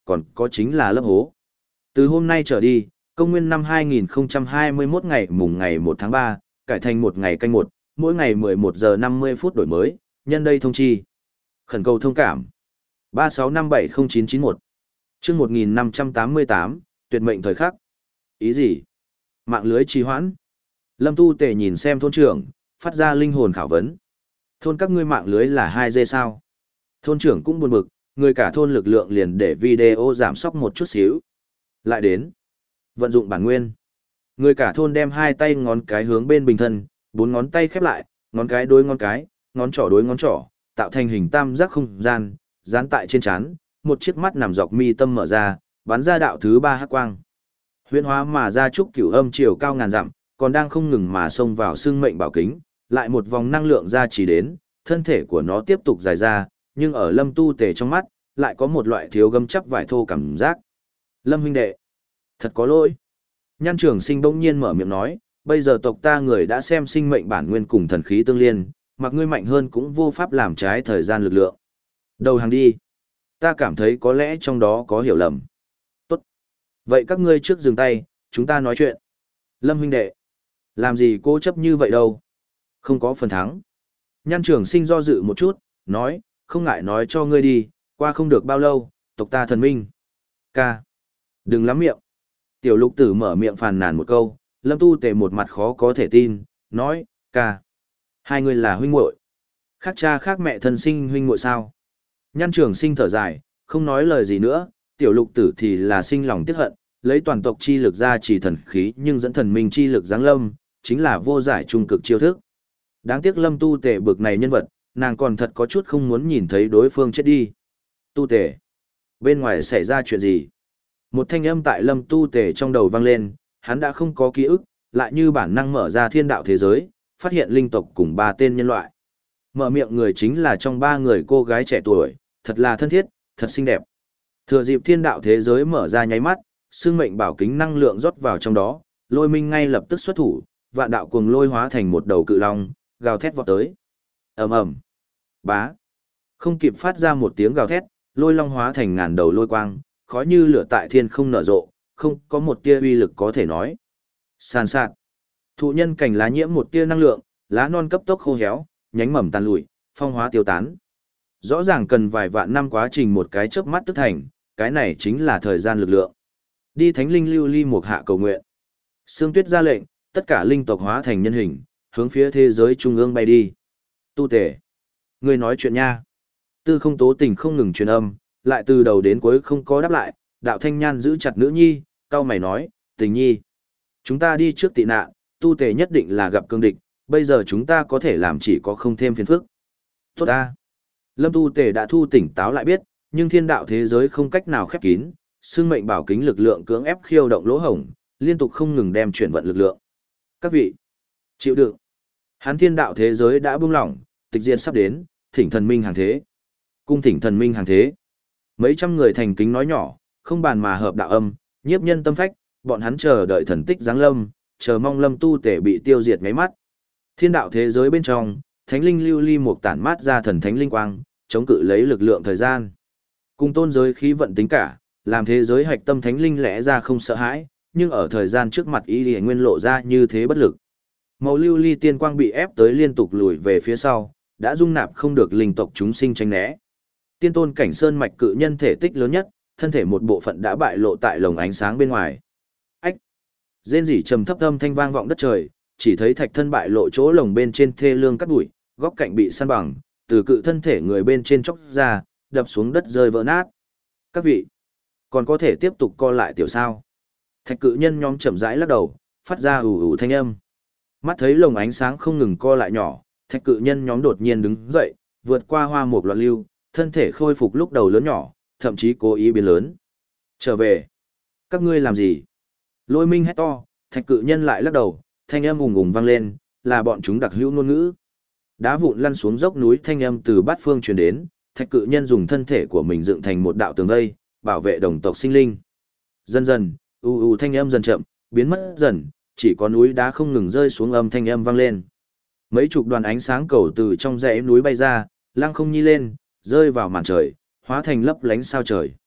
còn có chính là lấp hố. Từ hôm nay trở đi, công nguyên năm hai nghìn không trăm hai mươi mốt ngày mùng ngày một tháng ba, cải thành một ngày canh một, mỗi ngày mười một giờ năm mươi phút đổi mới, nhân đây thông chi. Khẩn cầu thông cảm. ba sáu năm bảy không chín chín một chương một nghìn năm trăm tám mươi tám, tuyệt mệnh thời khắc. Ý gì? Mạng lưới trì hoãn. Lâm Tu Tề nhìn xem thôn trưởng, phát ra linh hồn khảo vấn. Thôn các ngươi mạng lưới là hai G sao? Thôn trưởng cũng buồn bực, người cả thôn lực lượng liền để video giảm sóc một chút xíu. Lại đến. Vận dụng bản nguyên. Người cả thôn đem hai tay ngón cái hướng bên bình thân, bốn ngón tay khép lại, ngón cái đối ngón cái, ngón trỏ đối ngón trỏ, tạo thành hình tam giác không gian, dán tại trên trán, một chiếc mắt nằm dọc mi tâm mở ra, bắn ra đạo thứ ba hắc quang. Huyễn hóa mà ra trúc cửu âm chiều cao ngàn dặm, còn đang không ngừng mà xông vào xương mệnh bảo kính, lại một vòng năng lượng ra chỉ đến, thân thể của nó tiếp tục dài ra, nhưng ở Lâm Tu Tề trong mắt, lại có một loại thiếu gấm chắc vải thô cảm giác. Lâm huynh đệ, thật có lỗi. Nhan Trường Sinh bỗng nhiên mở miệng nói, bây giờ tộc ta người đã xem sinh mệnh bản nguyên cùng thần khí tương liên, mặc ngươi mạnh hơn cũng vô pháp làm trái thời gian lực lượng. Đầu hàng đi. Ta cảm thấy có lẽ trong đó có hiểu lầm. Tốt. Vậy các ngươi trước dừng tay, chúng ta nói chuyện. Lâm huynh đệ, làm gì cố chấp như vậy đâu. Không có phần thắng. Nhan Trường Sinh do dự một chút, nói, không ngại nói cho ngươi đi, qua không được bao lâu, tộc ta thần minh. Ca. Đừng lắm miệng. Tiểu Lục Tử mở miệng phàn nàn một câu, Lâm Tu Tề một mặt khó có thể tin, nói, ca. Hai người là huynh muội, khác cha khác mẹ thân sinh huynh muội sao? Nhan Trường Sinh thở dài, không nói lời gì nữa, Tiểu Lục Tử thì là sinh lòng tiếc hận, lấy toàn tộc chi lực ra chỉ thần khí nhưng dẫn thần minh chi lực giáng lâm, chính là vô giải trung cực chiêu thức. Đáng tiếc Lâm Tu Tề bực này nhân vật, nàng còn thật có chút không muốn nhìn thấy đối phương chết đi. Tu Tề, bên ngoài xảy ra chuyện gì? Một thanh âm tại Lâm Tu Tề trong đầu vang lên, hắn đã không có ký ức, lại như bản năng mở ra thiên đạo thế giới, phát hiện linh tộc cùng ba tên nhân loại. Mở miệng người chính là trong ba người cô gái trẻ tuổi, thật là thân thiết, thật xinh đẹp. Thừa dịp thiên đạo thế giới mở ra nháy mắt, xương mệnh bảo kính năng lượng rót vào trong đó, Lôi Minh ngay lập tức xuất thủ, vạn đạo cuồng lôi hóa thành một đầu cự long, gào thét vọt tới. Ầm ầm. Bá. Không kịp phát ra một tiếng gào thét, lôi long hóa thành ngàn đầu lôi quang, khói như lửa tại thiên không nở rộ, không có một tia uy lực có thể nói. Sàn sạt. Thụ nhân cảnh lá nhiễm một tia năng lượng, lá non cấp tốc khô héo, nhánh mầm tàn lụi, phong hóa tiêu tán. Rõ ràng cần vài vạn năm quá trình một cái chớp mắt tức thành, cái này chính là thời gian lực lượng. Đi thánh linh lưu ly một hạ cầu nguyện. Sương Tuyết ra lệnh, tất cả linh tộc hóa thành nhân hình, hướng phía thế giới trung ương bay đi. Tu Tề, ngươi nói chuyện nha. Tư Không Tố Tình không ngừng truyền âm, lại từ đầu đến cuối không có đáp lại. Đạo Thanh Nhan giữ chặt nữ nhi, cau mày nói, Tình nhi, chúng ta đi trước tị nạn, Tu Tề nhất định là gặp cương địch, bây giờ chúng ta có thể làm chỉ có không thêm phiền phức. Tốt ta. Lâm Tu Tề đã thu tỉnh táo lại biết, nhưng thiên đạo thế giới không cách nào khép kín, xương mệnh bảo kính lực lượng cưỡng ép khiêu động lỗ hổng, liên tục không ngừng đem chuyển vận lực lượng. Các vị, chịu đựng. Hán thiên đạo thế giới đã buông lỏng, tịch diệt sắp đến, thỉnh thần minh hàng thế. Cung thỉnh thần minh hàng thế. Mấy trăm người thành kính nói nhỏ, không bàn mà hợp đạo âm, nhiếp nhân tâm phách, bọn hắn chờ đợi thần tích giáng lâm, chờ mong Lâm Tu Tề bị tiêu diệt ngáy mắt. Thiên đạo thế giới bên trong, thánh linh lưu ly một tản mát ra thần thánh linh quang, chống cự lấy lực lượng thời gian. Cùng tôn giới khí vận tính cả, làm thế giới hạch tâm thánh linh lẽ ra không sợ hãi, nhưng ở thời gian trước mặt ý liền nguyên lộ ra như thế bất lực. Màu lưu ly tiên quang bị ép tới liên tục lùi về phía sau, đã dung nạp không được linh tộc chúng sinh tránh né. Tiên tôn cảnh sơn mạch cự nhân thể tích lớn nhất, thân thể một bộ phận đã bại lộ tại lồng ánh sáng bên ngoài. Ách! Rên rỉ trầm thấp âm thanh vang vọng đất trời, chỉ thấy thạch thân bại lộ chỗ lồng bên trên thê lương cắt bụi, góc cạnh bị săn bằng, từ cự thân thể người bên trên chóc ra, đập xuống đất rơi vỡ nát. Các vị, còn có thể tiếp tục co lại tiểu sao? Thạch cự nhân nhóm chậm rãi lắc đầu, phát ra ù ù thanh âm. Mắt thấy lồng ánh sáng không ngừng co lại nhỏ, thạch cự nhân nhóm đột nhiên đứng dậy, vượt qua hoa mục loạn lưu, thân thể khôi phục lúc đầu lớn nhỏ, thậm chí cố ý biến lớn. Trở về. Các ngươi làm gì? Lôi Minh hét to, thạch cự nhân lại lắc đầu, thanh âm ùng ùng vang lên, là bọn chúng đặc hữu ngôn ngữ. Đá vụn lăn xuống dốc núi thanh âm từ bát phương truyền đến, thạch cự nhân dùng thân thể của mình dựng thành một đạo tường vây, bảo vệ đồng tộc sinh linh. Dần dần, u u thanh âm dần chậm, biến mất dần, chỉ có núi đá không ngừng rơi xuống âm thanh âm vang lên. Mấy chục đoàn ánh sáng cầu từ trong dãy núi bay ra, lăng không nhi lên, rơi vào màn trời, hóa thành lấp lánh sao trời.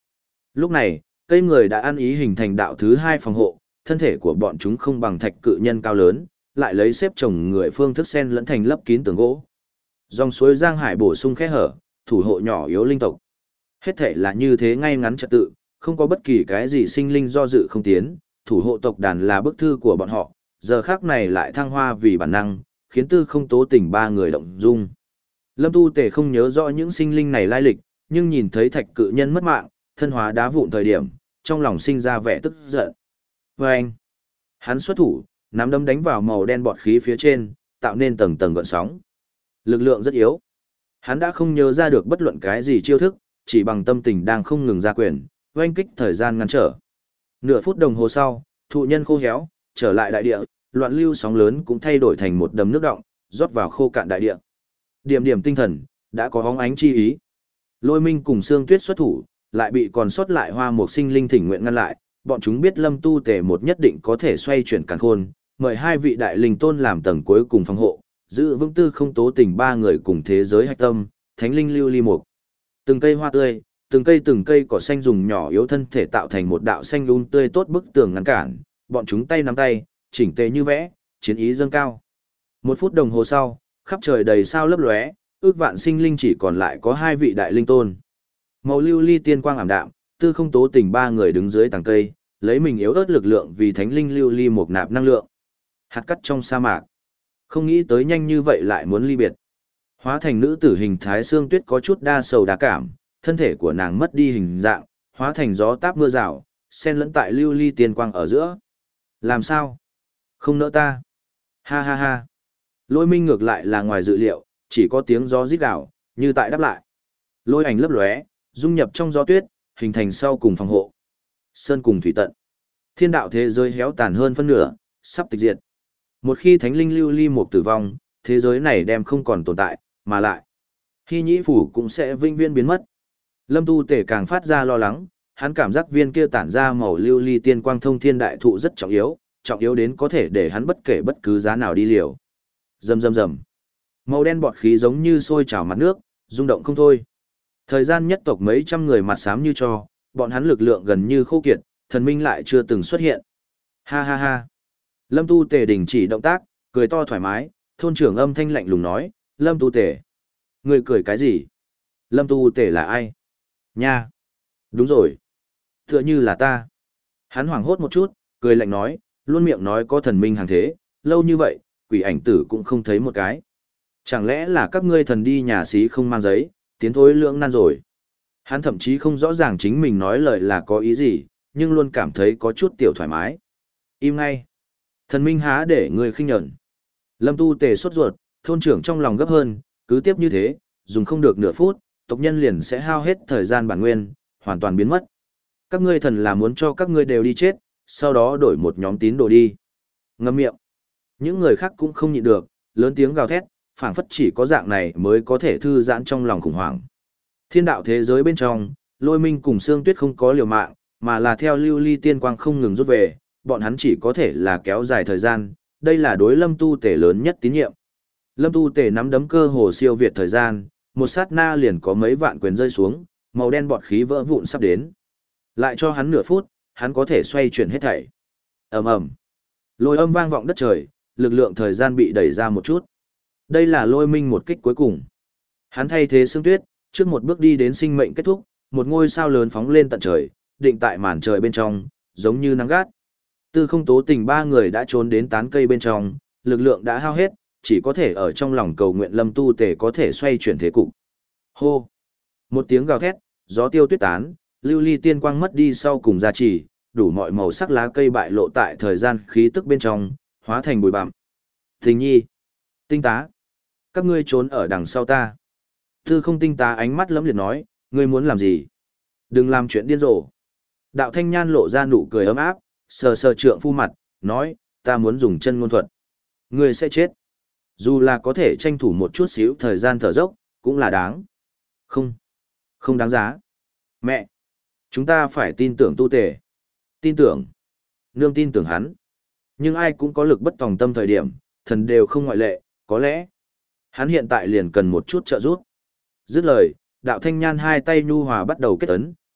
Lúc này, cây người đã ăn ý hình thành đạo thứ hai phòng hộ, thân thể của bọn chúng không bằng thạch cự nhân cao lớn, lại lấy xếp chồng người phương thức sen lẫn thành lấp kín tường gỗ. Dòng suối Giang Hải bổ sung khe hở, thủ hộ nhỏ yếu linh tộc. Hết thể là như thế ngay ngắn trật tự, không có bất kỳ cái gì sinh linh do dự không tiến, thủ hộ tộc đàn là bức thư của bọn họ, giờ khác này lại thăng hoa vì bản năng, khiến Tư Không Tố Tình ba người động dung. Lâm Tu Tề không nhớ rõ những sinh linh này lai lịch, nhưng nhìn thấy thạch cự nhân mất mạng, thân hóa đá vụn thời điểm, trong lòng sinh ra vẻ tức giận. Và anh, hắn xuất thủ, nắm đấm đánh vào màu đen bọt khí phía trên, tạo nên tầng tầng gợn sóng. Lực lượng rất yếu. Hắn đã không nhớ ra được bất luận cái gì chiêu thức, chỉ bằng tâm tình đang không ngừng ra quyền, oanh kích thời gian ngăn trở. Nửa phút đồng hồ sau, thụ nhân khô héo, trở lại đại địa, loạn lưu sóng lớn cũng thay đổi thành một đầm nước động, rót vào khô cạn đại địa. Điểm điểm tinh thần, đã có hóng ánh chi ý. Lôi Minh cùng Sương Tuyết xuất thủ, lại bị còn sót lại Hoa Mục Sinh linh thỉnh nguyện ngăn lại, bọn chúng biết Lâm Tu Tề một nhất định có thể xoay chuyển càn khôn, mời hai vị đại linh tôn làm tầng cuối cùng phòng hộ, giữ vững Tư Không Tố Tình ba người cùng thế giới hạch tâm, thánh linh lưu ly mục. Từng cây hoa tươi, từng cây từng cây cỏ xanh dùng nhỏ yếu thân thể tạo thành một đạo xanh um tươi tốt bức tường ngăn cản, bọn chúng tay nắm tay, chỉnh tề như vẽ, chiến ý dâng cao. Một phút đồng hồ sau, khắp trời đầy sao lấp lóe, ước vạn sinh linh chỉ còn lại có hai vị đại linh tôn. Màu lưu ly tiên quang ảm đạm, Tư Không Tố Tình ba người đứng dưới tầng cây, lấy mình yếu ớt lực lượng vì thánh linh lưu ly một nạp năng lượng. Hạt cắt trong sa mạc. Không nghĩ tới nhanh như vậy lại muốn ly biệt. Hóa thành nữ tử hình thái Sương Tuyết có chút đa sầu đa cảm, thân thể của nàng mất đi hình dạng, hóa thành gió táp mưa rào, xen lẫn tại lưu ly tiên quang ở giữa. Làm sao? Không nỡ ta. Ha ha ha. Lôi Minh ngược lại là ngoài dự liệu, chỉ có tiếng gió rít gào, như tại đáp lại. Lôi ảnh lấp lóe, dung nhập trong gió tuyết, hình thành sau cùng phòng hộ. Sơn cùng thủy tận. Thiên đạo thế giới héo tàn hơn phân nửa, sắp tịch diệt. Một khi thánh linh lưu ly một tử vong, thế giới này đem không còn tồn tại, mà lại. Hy nhĩ phủ cũng sẽ vinh viên biến mất. Lâm Tu Tể càng phát ra lo lắng, hắn cảm giác viên kia tản ra màu lưu ly tiên quang thông thiên đại thụ rất trọng yếu, trọng yếu đến có thể để hắn bất kể bất cứ giá nào đi liều. Rầm rầm rầm. Màu đen bọt khí giống như sôi trào mặt nước, rung động không thôi. Thời gian nhất tộc mấy trăm người mặt xám như cho, bọn hắn lực lượng gần như khô kiệt, thần minh lại chưa từng xuất hiện. Ha ha ha. Lâm Tu Tề đình chỉ động tác, cười to thoải mái, thôn trưởng âm thanh lạnh lùng nói, Lâm Tu Tề. Người cười cái gì? Lâm Tu Tề là ai? Nha. Đúng rồi. Tựa như là ta. Hắn hoảng hốt một chút, cười lạnh nói, luôn miệng nói có thần minh hàng thế, lâu như vậy, quỷ ảnh tử cũng không thấy một cái. Chẳng lẽ là các ngươi thần đi nhà xí không mang giấy, tiến thối lưỡng nan rồi. Hắn thậm chí không rõ ràng chính mình nói lời là có ý gì, nhưng luôn cảm thấy có chút tiểu thoải mái. Im ngay. Thần minh há để người khinh nhẫn. Lâm Tu Tề sốt ruột, thôn trưởng trong lòng gấp hơn, cứ tiếp như thế, dùng không được nửa phút, tộc nhân liền sẽ hao hết thời gian bản nguyên, hoàn toàn biến mất. Các ngươi thần là muốn cho các ngươi đều đi chết, sau đó đổi một nhóm tín đồ đi. Ngậm miệng. Những người khác cũng không nhịn được, lớn tiếng gào thét, phảng phất chỉ có dạng này mới có thể thư giãn trong lòng khủng hoảng. Thiên đạo thế giới bên trong, Lôi Minh cùng Sương Tuyết không có liều mạng, mà là theo lưu ly tiên quang không ngừng rút về, bọn hắn chỉ có thể là kéo dài thời gian, đây là đối Lâm Tu Tể lớn nhất tín nhiệm. Lâm Tu Tể nắm đấm cơ hồ siêu việt thời gian, một sát na liền có mấy vạn quyền rơi xuống, màu đen bọt khí vỡ vụn sắp đến. Lại cho hắn nửa phút, hắn có thể xoay chuyển hết thảy. Ầm ầm. Lôi âm vang vọng đất trời, lực lượng thời gian bị đẩy ra một chút. Đây là Lôi Minh một kích cuối cùng. Hắn thay thế Sương Tuyết, trước một bước đi đến sinh mệnh kết thúc, một ngôi sao lớn phóng lên tận trời, định tại màn trời bên trong, giống như nắng gắt. Tư Không Tố Tình ba người đã trốn đến tán cây bên trong, lực lượng đã hao hết, chỉ có thể ở trong lòng cầu nguyện Lâm Tu Tề có thể xoay chuyển thế cục. Hô! Một tiếng gào thét, gió tiêu tuyết tán, lưu ly tiên quang mất đi sau cùng gia trì, đủ mọi màu sắc lá cây bại lộ tại thời gian khí tức bên trong, hóa thành bụi bặm. Tình nhi! Tinh tá! Các ngươi trốn ở đằng sau ta. Tư Không Tinh tá ánh mắt lẫm liệt nói, ngươi muốn làm gì? Đừng làm chuyện điên rồ. Đạo Thanh Nhan lộ ra nụ cười ấm áp, sờ sờ trượng phu mặt, nói, ta muốn dùng chân ngôn thuật. Ngươi sẽ chết. Dù là có thể tranh thủ một chút xíu thời gian thở dốc, cũng là đáng. Không. Không đáng giá. Mẹ. Chúng ta phải tin tưởng Tu Tề. Tin tưởng. Nương tin tưởng hắn. Nhưng ai cũng có lực bất tòng tâm thời điểm, thần đều không ngoại lệ, có lẽ. Hắn hiện tại liền cần một chút trợ giúp. Dứt lời, đạo Thanh Nhan hai tay nhu hòa bắt đầu kết ấn,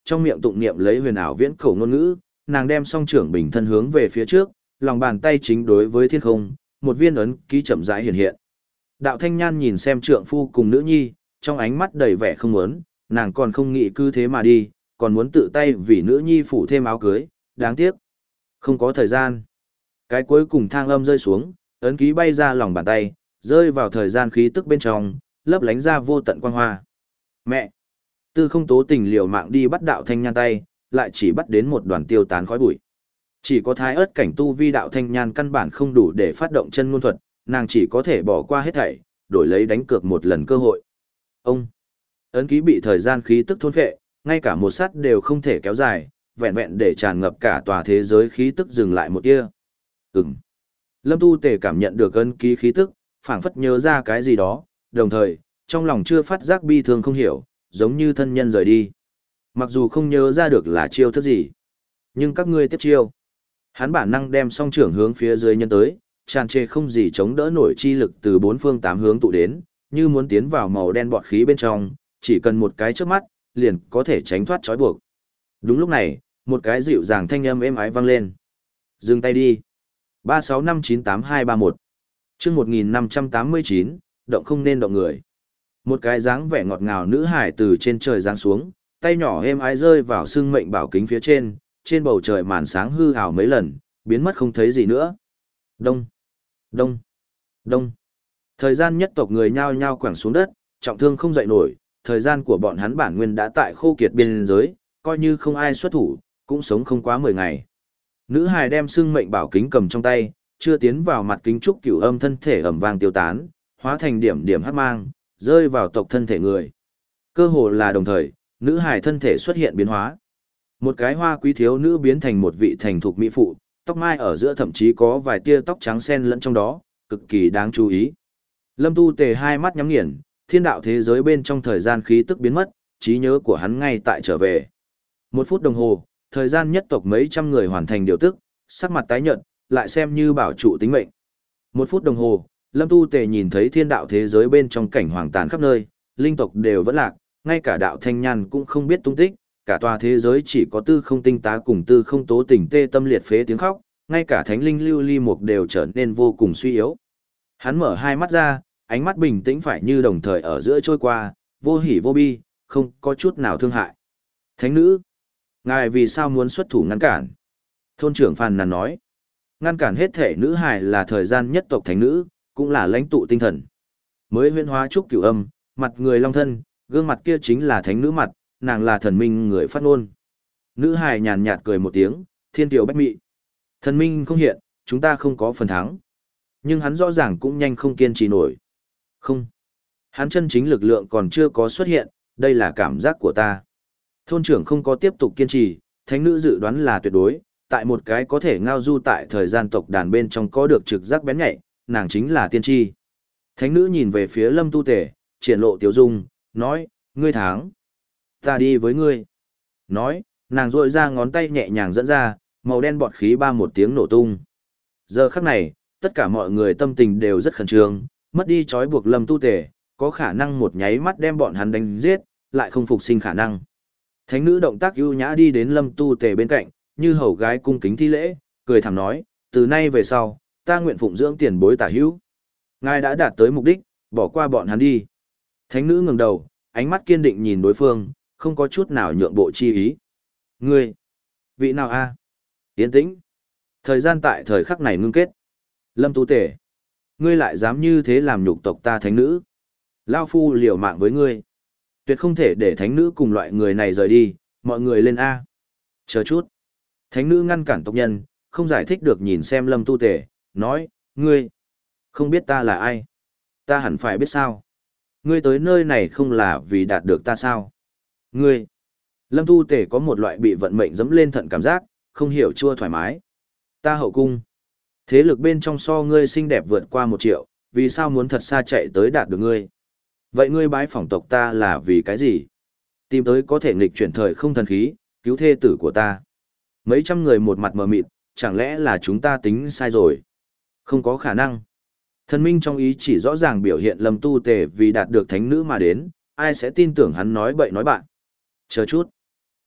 trong miệng tụng niệm lấy huyền ảo viễn cổ ngôn ngữ, nàng đem song trưởng bình thân hướng về phía trước, lòng bàn tay chính đối với thiên không, một viên ấn ký chậm rãi hiện hiện. Đạo Thanh Nhan nhìn xem trượng phu cùng nữ nhi, trong ánh mắt đầy vẻ không muốn, nàng còn không nghĩ cứ thế mà đi, còn muốn tự tay vì nữ nhi phủ thêm áo cưới, đáng tiếc. Không có thời gian. Cái cuối cùng thang âm rơi xuống, ấn ký bay ra lòng bàn tay, rơi vào thời gian khí tức bên trong, lấp lánh ra vô tận quang hoa. Mẹ! Tư Không Tố Tình liều mạng đi bắt Đạo Thanh Nhan tay, lại chỉ bắt đến một đoàn tiêu tán khói bụi. Chỉ có thái ớt cảnh tu vi Đạo Thanh Nhan căn bản không đủ để phát động chân ngôn thuật, nàng chỉ có thể bỏ qua hết thảy, đổi lấy đánh cược một lần cơ hội. Ông! Ấn ký bị thời gian khí tức thôn phệ, ngay cả một sát đều không thể kéo dài, vẹn vẹn để tràn ngập cả tòa thế giới khí tức dừng lại một tia. Ừm. Lâm Tu Tề cảm nhận được ấn ký khí tức, phảng phất nhớ ra cái gì đó, đồng thời, trong lòng chưa phát giác bi thương không hiểu, giống như thân nhân rời đi. Mặc dù không nhớ ra được là chiêu thức gì, nhưng các ngươi tiếp chiêu. Hắn bản năng đem song trưởng hướng phía dưới nhân tới, tràn trề không gì chống đỡ nổi chi lực từ bốn phương tám hướng tụ đến, như muốn tiến vào màu đen bọt khí bên trong, chỉ cần một cái chớp mắt, liền có thể tránh thoát trói buộc. Đúng lúc này, một cái dịu dàng thanh âm êm ái vang lên. Dừng tay đi. ba sáu năm chín tám hai ba một chương một nghìn năm trăm tám mươi chín, động không nên động người. Một cái dáng vẻ ngọt ngào nữ hải từ trên trời giáng xuống, tay nhỏ êm ái rơi vào xương mệnh bảo kính phía trên, trên bầu trời màn sáng hư ảo mấy lần, biến mất không thấy gì nữa. Đông, đông, đông. Thời gian nhất tộc người nhao nhao quẳng xuống đất, trọng thương không dậy nổi, thời gian của bọn hắn bản nguyên đã tại khô kiệt biên giới, coi như không ai xuất thủ, cũng sống không quá mười ngày. Nữ hài đem xương mệnh bảo kính cầm trong tay, chưa tiến vào mặt kính trúc cửu âm thân thể ẩm vang tiêu tán, hóa thành điểm điểm hắc mang, rơi vào tộc thân thể người. Cơ hồ là đồng thời, nữ hài thân thể xuất hiện biến hóa. Một cái hoa quý thiếu nữ biến thành một vị thành thục mỹ phụ, tóc mai ở giữa thậm chí có vài tia tóc trắng xen lẫn trong đó, cực kỳ đáng chú ý. Lâm Tu Tề hai mắt nhắm nghiền, thiên đạo thế giới bên trong thời gian khí tức biến mất, trí nhớ của hắn ngay tại trở về. Một phút đồng hồ, thời gian nhất tộc mấy trăm người hoàn thành điều tức, sắc mặt tái nhợt, lại xem như bảo trụ tính mệnh. Một phút đồng hồ, Lâm Tu Tề nhìn thấy thiên đạo thế giới bên trong cảnh hoàng tàn khắp nơi, linh tộc đều vẫn lạc, ngay cả đạo Thanh Nhan cũng không biết tung tích, cả tòa thế giới chỉ có Tư Không Tinh Tá cùng Tư Không Tố Tình tê tâm liệt phế tiếng khóc, ngay cả thánh linh lưu ly mục đều trở nên vô cùng suy yếu. Hắn mở hai mắt ra, ánh mắt bình tĩnh phải như đồng thời ở giữa trôi qua, vô hỉ vô bi, không có chút nào thương hại. Thánh nữ, ngài vì sao muốn xuất thủ ngăn cản? Thôn trưởng phàn nàn nói, ngăn cản hết thể nữ hài là thời gian nhất tộc thánh nữ, cũng là lãnh tụ tinh thần. Mới huyễn hóa trúc cửu âm, mặt người long thân, gương mặt kia chính là thánh nữ mặt, nàng là thần minh người phát ngôn. Nữ hài nhàn nhạt cười một tiếng, thiên tiểu bách mị. Thần minh không hiện, chúng ta không có phần thắng. Nhưng hắn rõ ràng cũng nhanh không kiên trì nổi. Không. Hắn chân chính lực lượng còn chưa có xuất hiện, đây là cảm giác của ta. Thôn trưởng không có tiếp tục kiên trì, thánh nữ dự đoán là tuyệt đối, tại một cái có thể ngao du tại thời gian tộc đàn bên trong có được trực giác bén nhạy, nàng chính là tiên tri. Thánh nữ nhìn về phía Lâm Tu Tề, triển lộ tiểu dung, nói, ngươi thắng. Ta đi với ngươi. Nói, nàng rội ra ngón tay nhẹ nhàng dẫn ra, màu đen bọt khí ba một tiếng nổ tung. Giờ khắc này, tất cả mọi người tâm tình đều rất khẩn trương, mất đi trói buộc Lâm Tu Tề, có khả năng một nháy mắt đem bọn hắn đánh giết, lại không phục sinh khả năng. Thánh nữ động tác ưu nhã đi đến Lâm Tu Tề bên cạnh, như hầu gái cung kính thi lễ, cười thẳng nói, từ nay về sau, ta nguyện phụng dưỡng tiền bối tả hữu. Ngài đã đạt tới mục đích, bỏ qua bọn hắn đi. Thánh nữ ngẩng đầu, ánh mắt kiên định nhìn đối phương, không có chút nào nhượng bộ chi ý. Ngươi, vị nào a? Yên tĩnh. Thời gian tại thời khắc này ngưng kết. Lâm Tu Tề, ngươi lại dám như thế làm nhục tộc ta thánh nữ? Lao phu liều mạng với ngươi. Tuyệt không thể để thánh nữ cùng loại người này rời đi, mọi người lên A. Chờ chút. Thánh nữ ngăn cản tộc nhân, không giải thích được nhìn xem Lâm Tu Tề, nói, ngươi, không biết ta là ai. Ta hẳn phải biết sao. Ngươi tới nơi này không là vì đạt được ta sao. Ngươi, Lâm Tu Tề có một loại bị vận mệnh dẫm lên thận cảm giác, không hiểu chua thoải mái. Ta hậu cung. Thế lực bên trong so ngươi xinh đẹp vượt qua một triệu, vì sao muốn thật xa chạy tới đạt được ngươi? Vậy ngươi bái phỏng tộc ta là vì cái gì? Tìm tới có thể nghịch chuyển thời không thần khí, cứu thê tử của ta. Mấy trăm người một mặt mờ mịt, chẳng lẽ là chúng ta tính sai rồi? Không có khả năng. Thần minh trong ý chỉ rõ ràng biểu hiện Lâm Tu Tề vì đạt được thánh nữ mà đến, ai sẽ tin tưởng hắn nói bậy nói bạn. Chờ chút.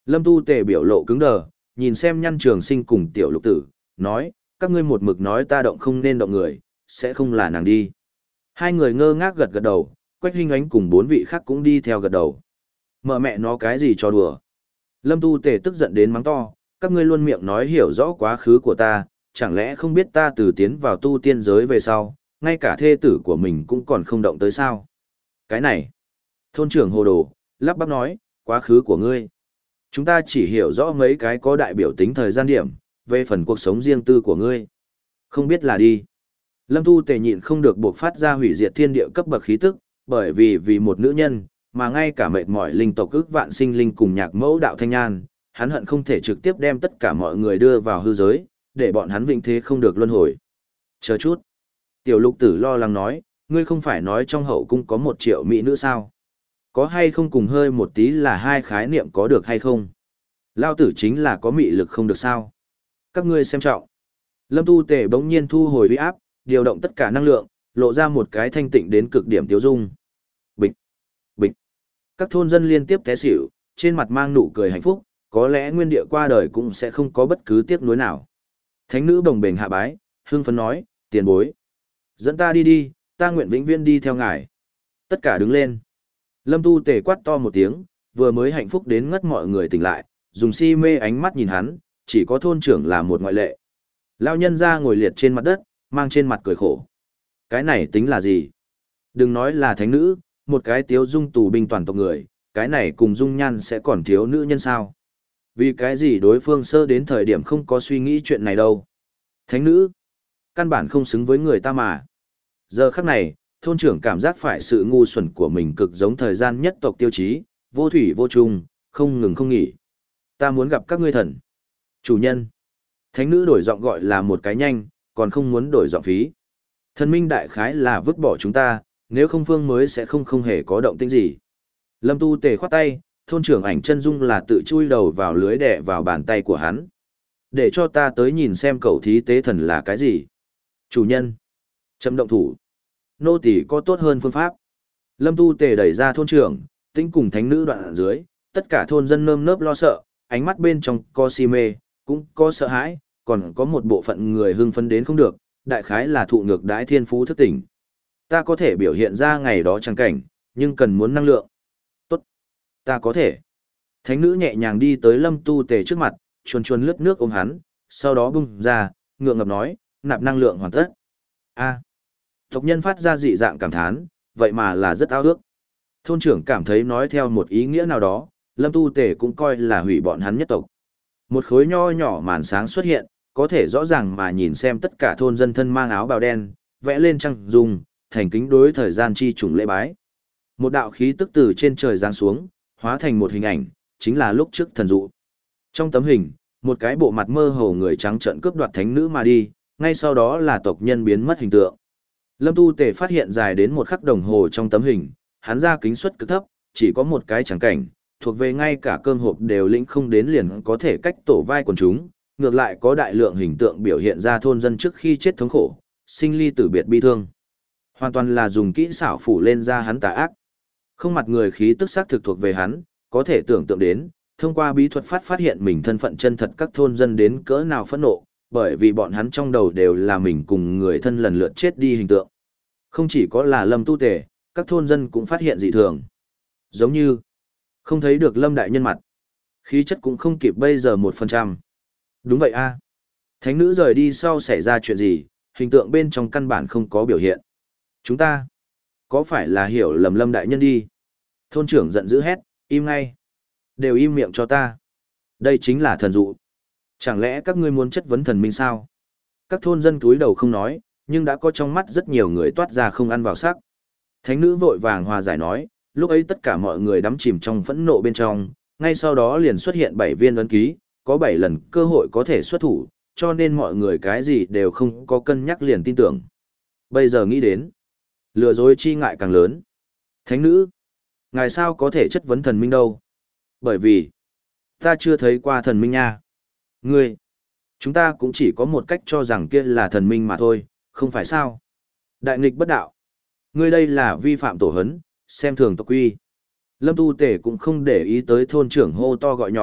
Lâm Tu Tề biểu lộ cứng đờ, nhìn xem Nhăn Trường Sinh cùng Tiểu Lục Tử, nói, các ngươi một mực nói ta động không nên động người, sẽ không là nàng đi. Hai người ngơ ngác gật gật đầu, Quách Hinh Ánh cùng bốn vị khác cũng đi theo gật đầu. Mở mẹ nó cái gì cho đùa. Lâm Tu Tề tức giận đến mắng to, các ngươi luôn miệng nói hiểu rõ quá khứ của ta, chẳng lẽ không biết ta từ tiến vào tu tiên giới về sau, ngay cả thê tử của mình cũng còn không động tới sao. Cái này, thôn trưởng hồ đồ, lắp bắp nói, quá khứ của ngươi. Chúng ta chỉ hiểu rõ mấy cái có đại biểu tính thời gian điểm, về phần cuộc sống riêng tư của ngươi. Không biết là đi. Lâm Tu Tề nhịn không được buộc phát ra hủy diệt thiên địa cấp bậc khí tức, bởi vì vì một nữ nhân, mà ngay cả mệt mỏi linh tộc ức vạn sinh linh cùng nhạc mẫu đạo thanh nhan, hắn hận không thể trực tiếp đem tất cả mọi người đưa vào hư giới, để bọn hắn vĩnh thế không được luân hồi. Chờ chút. Tiểu Lục Tử lo lắng nói, ngươi không phải nói trong hậu cung có một triệu mỹ nữ sao? Có hay không cùng hơi một tí là hai khái niệm có được hay không? Lao tử chính là có mị lực không được sao? Các ngươi xem trọng. Lâm Tu Tề bỗng nhiên thu hồi uy áp, điều động tất cả năng lượng, lộ ra một cái thanh tịnh đến cực điểm tiêu dung. Bịch, bịch. Các thôn dân liên tiếp té xỉu, trên mặt mang nụ cười hạnh phúc, có lẽ nguyên địa qua đời cũng sẽ không có bất cứ tiếc nuối nào. Thánh nữ bồng bềnh hạ bái, hưng phấn nói, tiền bối. Dẫn ta đi đi, ta nguyện vĩnh viễn đi theo ngài. Tất cả đứng lên. Lâm Tu Tề quát to một tiếng, vừa mới hạnh phúc đến ngất mọi người tỉnh lại, dùng si mê ánh mắt nhìn hắn, chỉ có thôn trưởng là một ngoại lệ. Lao nhân ra ngồi liệt trên mặt đất, mang trên mặt cười khổ. Cái này tính là gì? Đừng nói là thánh nữ, một cái tiếu dung tù binh toàn tộc người, cái này cùng dung nhan sẽ còn thiếu nữ nhân sao? Vì cái gì đối phương sơ đến thời điểm không có suy nghĩ chuyện này đâu? Thánh nữ, căn bản không xứng với người ta mà. Giờ khắc này, thôn trưởng cảm giác phải sự ngu xuẩn của mình cực giống thời gian nhất tộc tiêu chí, vô thủy vô chung, không ngừng không nghỉ. Ta muốn gặp các ngươi thần. Chủ nhân. Thánh nữ đổi giọng gọi là một cái nhanh, còn không muốn đổi giọng phí. Thần minh đại khái là vứt bỏ chúng ta, nếu không phương mới sẽ không không hề có động tĩnh gì. Lâm Tu Tề khoát tay, thôn trưởng ảnh chân dung là tự chui đầu vào lưới đẻ vào bàn tay của hắn. Để cho ta tới nhìn xem cậu thí tế thần là cái gì. Chủ nhân. Chấm động thủ. Nô tỳ có tốt hơn phương pháp. Lâm Tu Tề đẩy ra thôn trưởng, tinh cùng thánh nữ đoạn ở dưới, tất cả thôn dân nơm nớp lo sợ, ánh mắt bên trong có si mê, cũng có sợ hãi, còn có một bộ phận người hưng phấn đến không được, đại khái là thụ ngược đái thiên phú thức tỉnh. Ta có thể biểu hiện ra ngày đó trang cảnh, nhưng cần muốn năng lượng. Tốt. Ta có thể. Thánh nữ nhẹ nhàng đi tới Lâm Tu Tề trước mặt, chuồn chuồn lướt nước ôm hắn, sau đó bung ra, ngượng ngập nói, nạp năng lượng hoàn tất. A. Tộc nhân phát ra dị dạng cảm thán, vậy mà là rất ao ước. Thôn trưởng cảm thấy nói theo một ý nghĩa nào đó, Lâm Tu Tề cũng coi là hủy bọn hắn nhất tộc. Một khối nho nhỏ màn sáng xuất hiện, có thể rõ ràng mà nhìn xem tất cả thôn dân thân mang áo bào đen, vẽ lên trăng dùng, thành kính đối thời gian chi chủng lễ bái. Một đạo khí tức từ trên trời giáng xuống, hóa thành một hình ảnh, chính là lúc trước thần dụ. Trong tấm hình, một cái bộ mặt mơ hồ người trắng trợn cướp đoạt thánh nữ mà đi, ngay sau đó là tộc nhân biến mất hình tượng. Lâm Tu Tề phát hiện dài đến một khắc đồng hồ trong tấm hình, hắn ra kính suất cực thấp, chỉ có một cái trắng cảnh, thuộc về ngay cả cơm hộp đều lĩnh không đến liền có thể cách tổ vai quần chúng, ngược lại có đại lượng hình tượng biểu hiện ra thôn dân trước khi chết thống khổ, sinh ly tử biệt bi thương. Hoàn toàn là dùng kỹ xảo phủ lên ra hắn tà ác. Không mặt người khí tức xác thực thuộc về hắn, có thể tưởng tượng đến, thông qua bí thuật phát phát hiện mình thân phận chân thật các thôn dân đến cỡ nào phẫn nộ, bởi vì bọn hắn trong đầu đều là mình cùng người thân lần lượt chết đi hình tượng. Không chỉ có là Lâm Tu Tề, các thôn dân cũng phát hiện dị thường. Giống như, không thấy được Lâm đại nhân mặt. Khí chất cũng không kịp bây giờ một phần trăm. Đúng vậy a. Thánh nữ rời đi sau xảy ra chuyện gì, hình tượng bên trong căn bản không có biểu hiện. Chúng ta, có phải là hiểu lầm Lâm đại nhân đi? Thôn trưởng giận dữ hét, im ngay. Đều im miệng cho ta. Đây chính là thần dụ. Chẳng lẽ các ngươi muốn chất vấn thần minh sao? Các thôn dân túi đầu không nói, nhưng đã có trong mắt rất nhiều người toát ra không ăn vào sắc. Thánh nữ vội vàng hòa giải nói, lúc ấy tất cả mọi người đắm chìm trong phẫn nộ bên trong, ngay sau đó liền xuất hiện bảy viên ấn ký, có bảy lần cơ hội có thể xuất thủ, cho nên mọi người cái gì đều không có cân nhắc liền tin tưởng. Bây giờ nghĩ đến, lừa dối chi ngại càng lớn. Thánh nữ, ngài sao có thể chất vấn thần minh đâu? Bởi vì, ta chưa thấy qua thần minh nha. Ngươi, chúng ta cũng chỉ có một cách cho rằng kia là thần minh mà thôi, không phải sao? Đại nghịch bất đạo. Ngươi đây là vi phạm tổ hấn, xem thường tộc quy. Lâm Tu Tề cũng không để ý tới thôn trưởng hô to gọi nhỏ,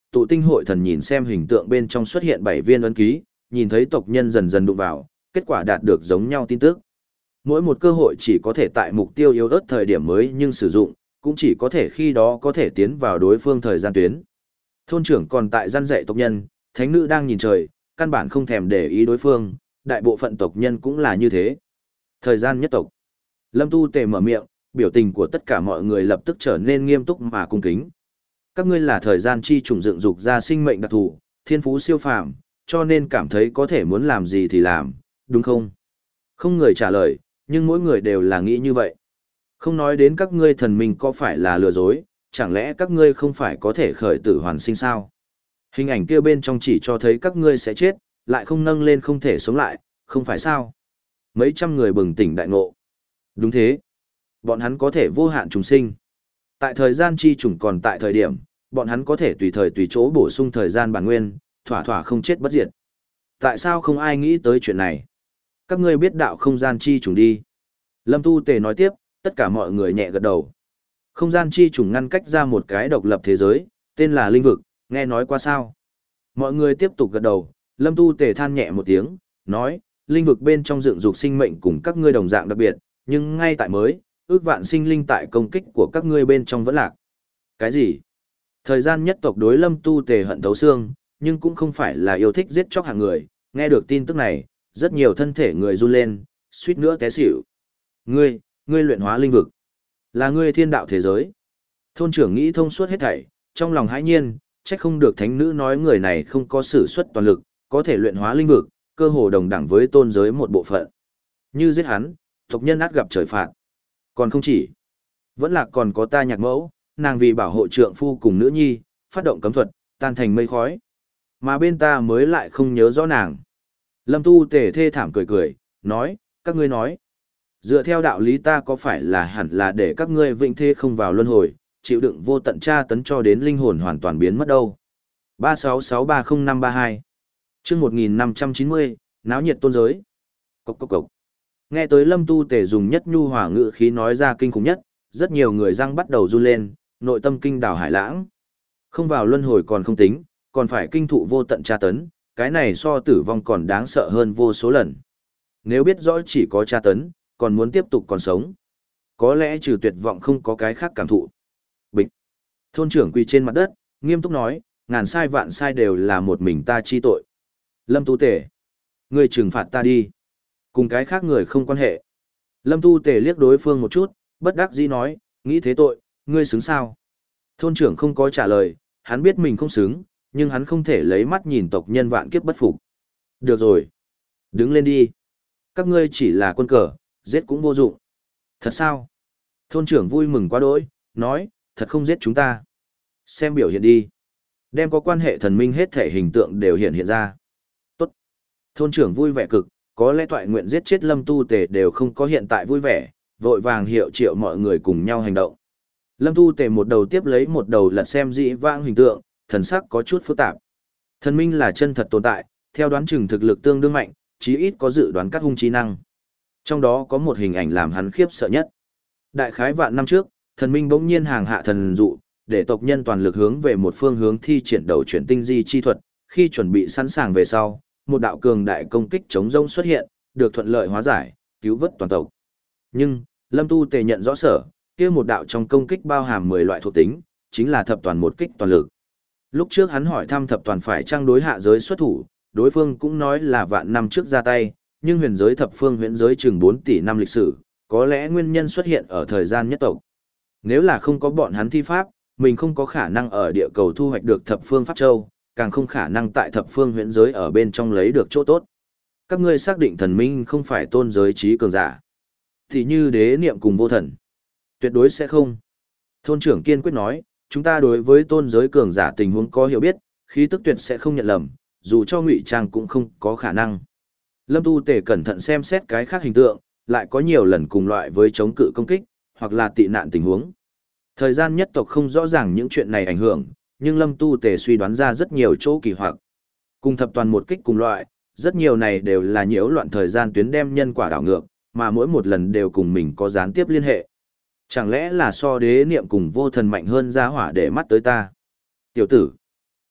tụ tinh hội thần nhìn xem hình tượng bên trong xuất hiện bảy viên ấn ký, nhìn thấy tộc nhân dần dần đụng vào, kết quả đạt được giống nhau tin tức. Mỗi một cơ hội chỉ có thể tại mục tiêu yếu ớt thời điểm mới nhưng sử dụng, cũng chỉ có thể khi đó có thể tiến vào đối phương thời gian tuyến. Thôn trưởng còn tại gian dạy tộc nhân, thánh nữ đang nhìn trời, căn bản không thèm để ý đối phương, đại bộ phận tộc nhân cũng là như thế. Thời gian nhất tộc. Lâm Tu Tề mở miệng, biểu tình của tất cả mọi người lập tức trở nên nghiêm túc mà cung kính. Các ngươi là thời gian chi trùng dựng dục ra sinh mệnh đặc thù, thiên phú siêu phàm, cho nên cảm thấy có thể muốn làm gì thì làm, đúng không? Không người trả lời, nhưng mỗi người đều là nghĩ như vậy. Không nói đến các ngươi thần minh có phải là lừa dối, chẳng lẽ các ngươi không phải có thể khởi tử hoàn sinh sao? Hình ảnh kia bên trong chỉ cho thấy các ngươi sẽ chết, lại không nâng lên không thể sống lại, không phải sao? Mấy trăm người bừng tỉnh đại ngộ. Đúng thế. Bọn hắn có thể vô hạn trùng sinh. Tại thời gian chi trùng còn tại thời điểm, bọn hắn có thể tùy thời tùy chỗ bổ sung thời gian bản nguyên, thỏa thỏa không chết bất diệt. Tại sao không ai nghĩ tới chuyện này? Các ngươi biết đạo không gian chi trùng đi. Lâm Tu Tề nói tiếp, tất cả mọi người nhẹ gật đầu. Không gian chi trùng ngăn cách ra một cái độc lập thế giới, tên là linh vực, nghe nói qua sao? Mọi người tiếp tục gật đầu, Lâm Tu Tề than nhẹ một tiếng, nói, linh vực bên trong dựng dục sinh mệnh cùng các ngươi đồng dạng đặc biệt, nhưng ngay tại mới, ước vạn sinh linh tại công kích của các ngươi bên trong vẫn lạc. Cái gì? Thời gian nhất tộc đối Lâm Tu Tề hận thấu xương, nhưng cũng không phải là yêu thích giết chóc hạng người, nghe được tin tức này, rất nhiều thân thể người run lên, suýt nữa té xỉu. Ngươi, ngươi luyện hóa linh vực, là ngươi thiên đạo thế giới. Thôn trưởng nghĩ thông suốt hết thảy, trong lòng hãi nhiên, trách không được thánh nữ nói người này không có sử xuất toàn lực, có thể luyện hóa linh vực, cơ hồ đồng đẳng với tôn giới một bộ phận. Như giết hắn, tộc nhân át gặp trời phạt. Còn không chỉ, vẫn là còn có ta nhạc mẫu, nàng vì bảo hộ trượng phu cùng nữ nhi, phát động cấm thuật, tan thành mây khói. Mà bên ta mới lại không nhớ rõ nàng. Lâm Tu Tề thê thảm cười cười, nói, các ngươi nói. Dựa theo đạo lý ta có phải là hẳn là để các ngươi vĩnh thế không vào luân hồi, chịu đựng vô tận tra tấn cho đến linh hồn hoàn toàn biến mất đâu. ba sáu sáu ba không năm ba hai chương một nghìn năm trăm chín mươi, náo nhiệt tôn giới. Cốc cốc cốc. Nghe tới Lâm Tu Tề dùng nhất nhu hòa ngữ khí nói ra kinh khủng nhất, rất nhiều người răng bắt đầu run lên, nội tâm kinh đảo hải lãng. Không vào luân hồi còn không tính, còn phải kinh thụ vô tận tra tấn, cái này so tử vong còn đáng sợ hơn vô số lần. Nếu biết rõ chỉ có tra tấn, còn muốn tiếp tục còn sống. Có lẽ trừ tuyệt vọng không có cái khác cảm thụ. Bịch. Thôn trưởng quỳ trên mặt đất, nghiêm túc nói, ngàn sai vạn sai đều là một mình ta chi tội. Lâm Tu Tề, ngươi trừng phạt ta đi. Cùng cái khác người không quan hệ. Lâm Tu Tề liếc đối phương một chút, bất đắc dĩ nói, nghĩ thế tội, ngươi xứng sao? Thôn trưởng không có trả lời, hắn biết mình không xứng, nhưng hắn không thể lấy mắt nhìn tộc nhân vạn kiếp bất phục. Được rồi. Đứng lên đi. Các ngươi chỉ là quân cờ, giết cũng vô dụng. Thật sao? Thôn trưởng vui mừng quá đỗi, nói, thật không giết chúng ta. Xem biểu hiện đi. Đem có quan hệ thần minh hết thể hình tượng đều hiện hiện ra. Tốt. Thôn trưởng vui vẻ cực, có lẽ toại nguyện giết chết Lâm Tu Tề đều không có hiện tại vui vẻ, vội vàng hiệu triệu mọi người cùng nhau hành động. Lâm Tu Tề một đầu tiếp lấy một đầu lật xem dị vãng hình tượng, thần sắc có chút phức tạp. Thần minh là chân thật tồn tại, theo đoán chừng thực lực tương đương mạnh, chí ít có dự đoán các hung trí năng. Trong đó có một hình ảnh làm hắn khiếp sợ nhất. Đại khái vạn năm trước, thần minh bỗng nhiên hàng hạ thần dụ, để tộc nhân toàn lực hướng về một phương hướng thi triển đầu chuyển tinh di chi thuật, khi chuẩn bị sẵn sàng về sau, một đạo cường đại công kích chống rông xuất hiện, được thuận lợi hóa giải, cứu vớt toàn tộc. Nhưng, Lâm Tu Tề nhận rõ sở, kia một đạo trong công kích bao hàm mười loại thuộc tính, chính là thập toàn một kích toàn lực. Lúc trước hắn hỏi thăm thập toàn phải trang đối hạ giới xuất thủ, đối phương cũng nói là vạn năm trước ra tay, nhưng huyền giới thập phương huyền giới chừng bốn tỷ năm lịch sử, có lẽ nguyên nhân xuất hiện ở thời gian nhất tộc. Nếu là không có bọn hắn thi pháp, mình không có khả năng ở địa cầu thu hoạch được thập phương pháp châu, càng không khả năng tại thập phương huyền giới ở bên trong lấy được chỗ tốt. Các ngươi xác định thần minh không phải tôn giới trí cường giả, thì như đế niệm cùng vô thần. Tuyệt đối sẽ không. Thôn trưởng kiên quyết nói, chúng ta đối với tôn giới cường giả tình huống có hiểu biết, khí tức tuyệt sẽ không nhận lầm, dù cho ngụy trang cũng không có khả năng. Lâm Tu Tề cẩn thận xem xét cái khác hình tượng, lại có nhiều lần cùng loại với chống cự công kích, hoặc là tị nạn tình huống. Thời gian nhất tộc không rõ ràng những chuyện này ảnh hưởng, nhưng Lâm Tu Tề suy đoán ra rất nhiều chỗ kỳ hoặc. Cùng thập toàn một kích cùng loại, rất nhiều này đều là nhiễu loạn thời gian tuyến đem nhân quả đảo ngược, mà mỗi một lần đều cùng mình có gián tiếp liên hệ. Chẳng lẽ là so đế niệm cùng vô thần mạnh hơn ra hỏa để mắt tới ta? Tiểu tử,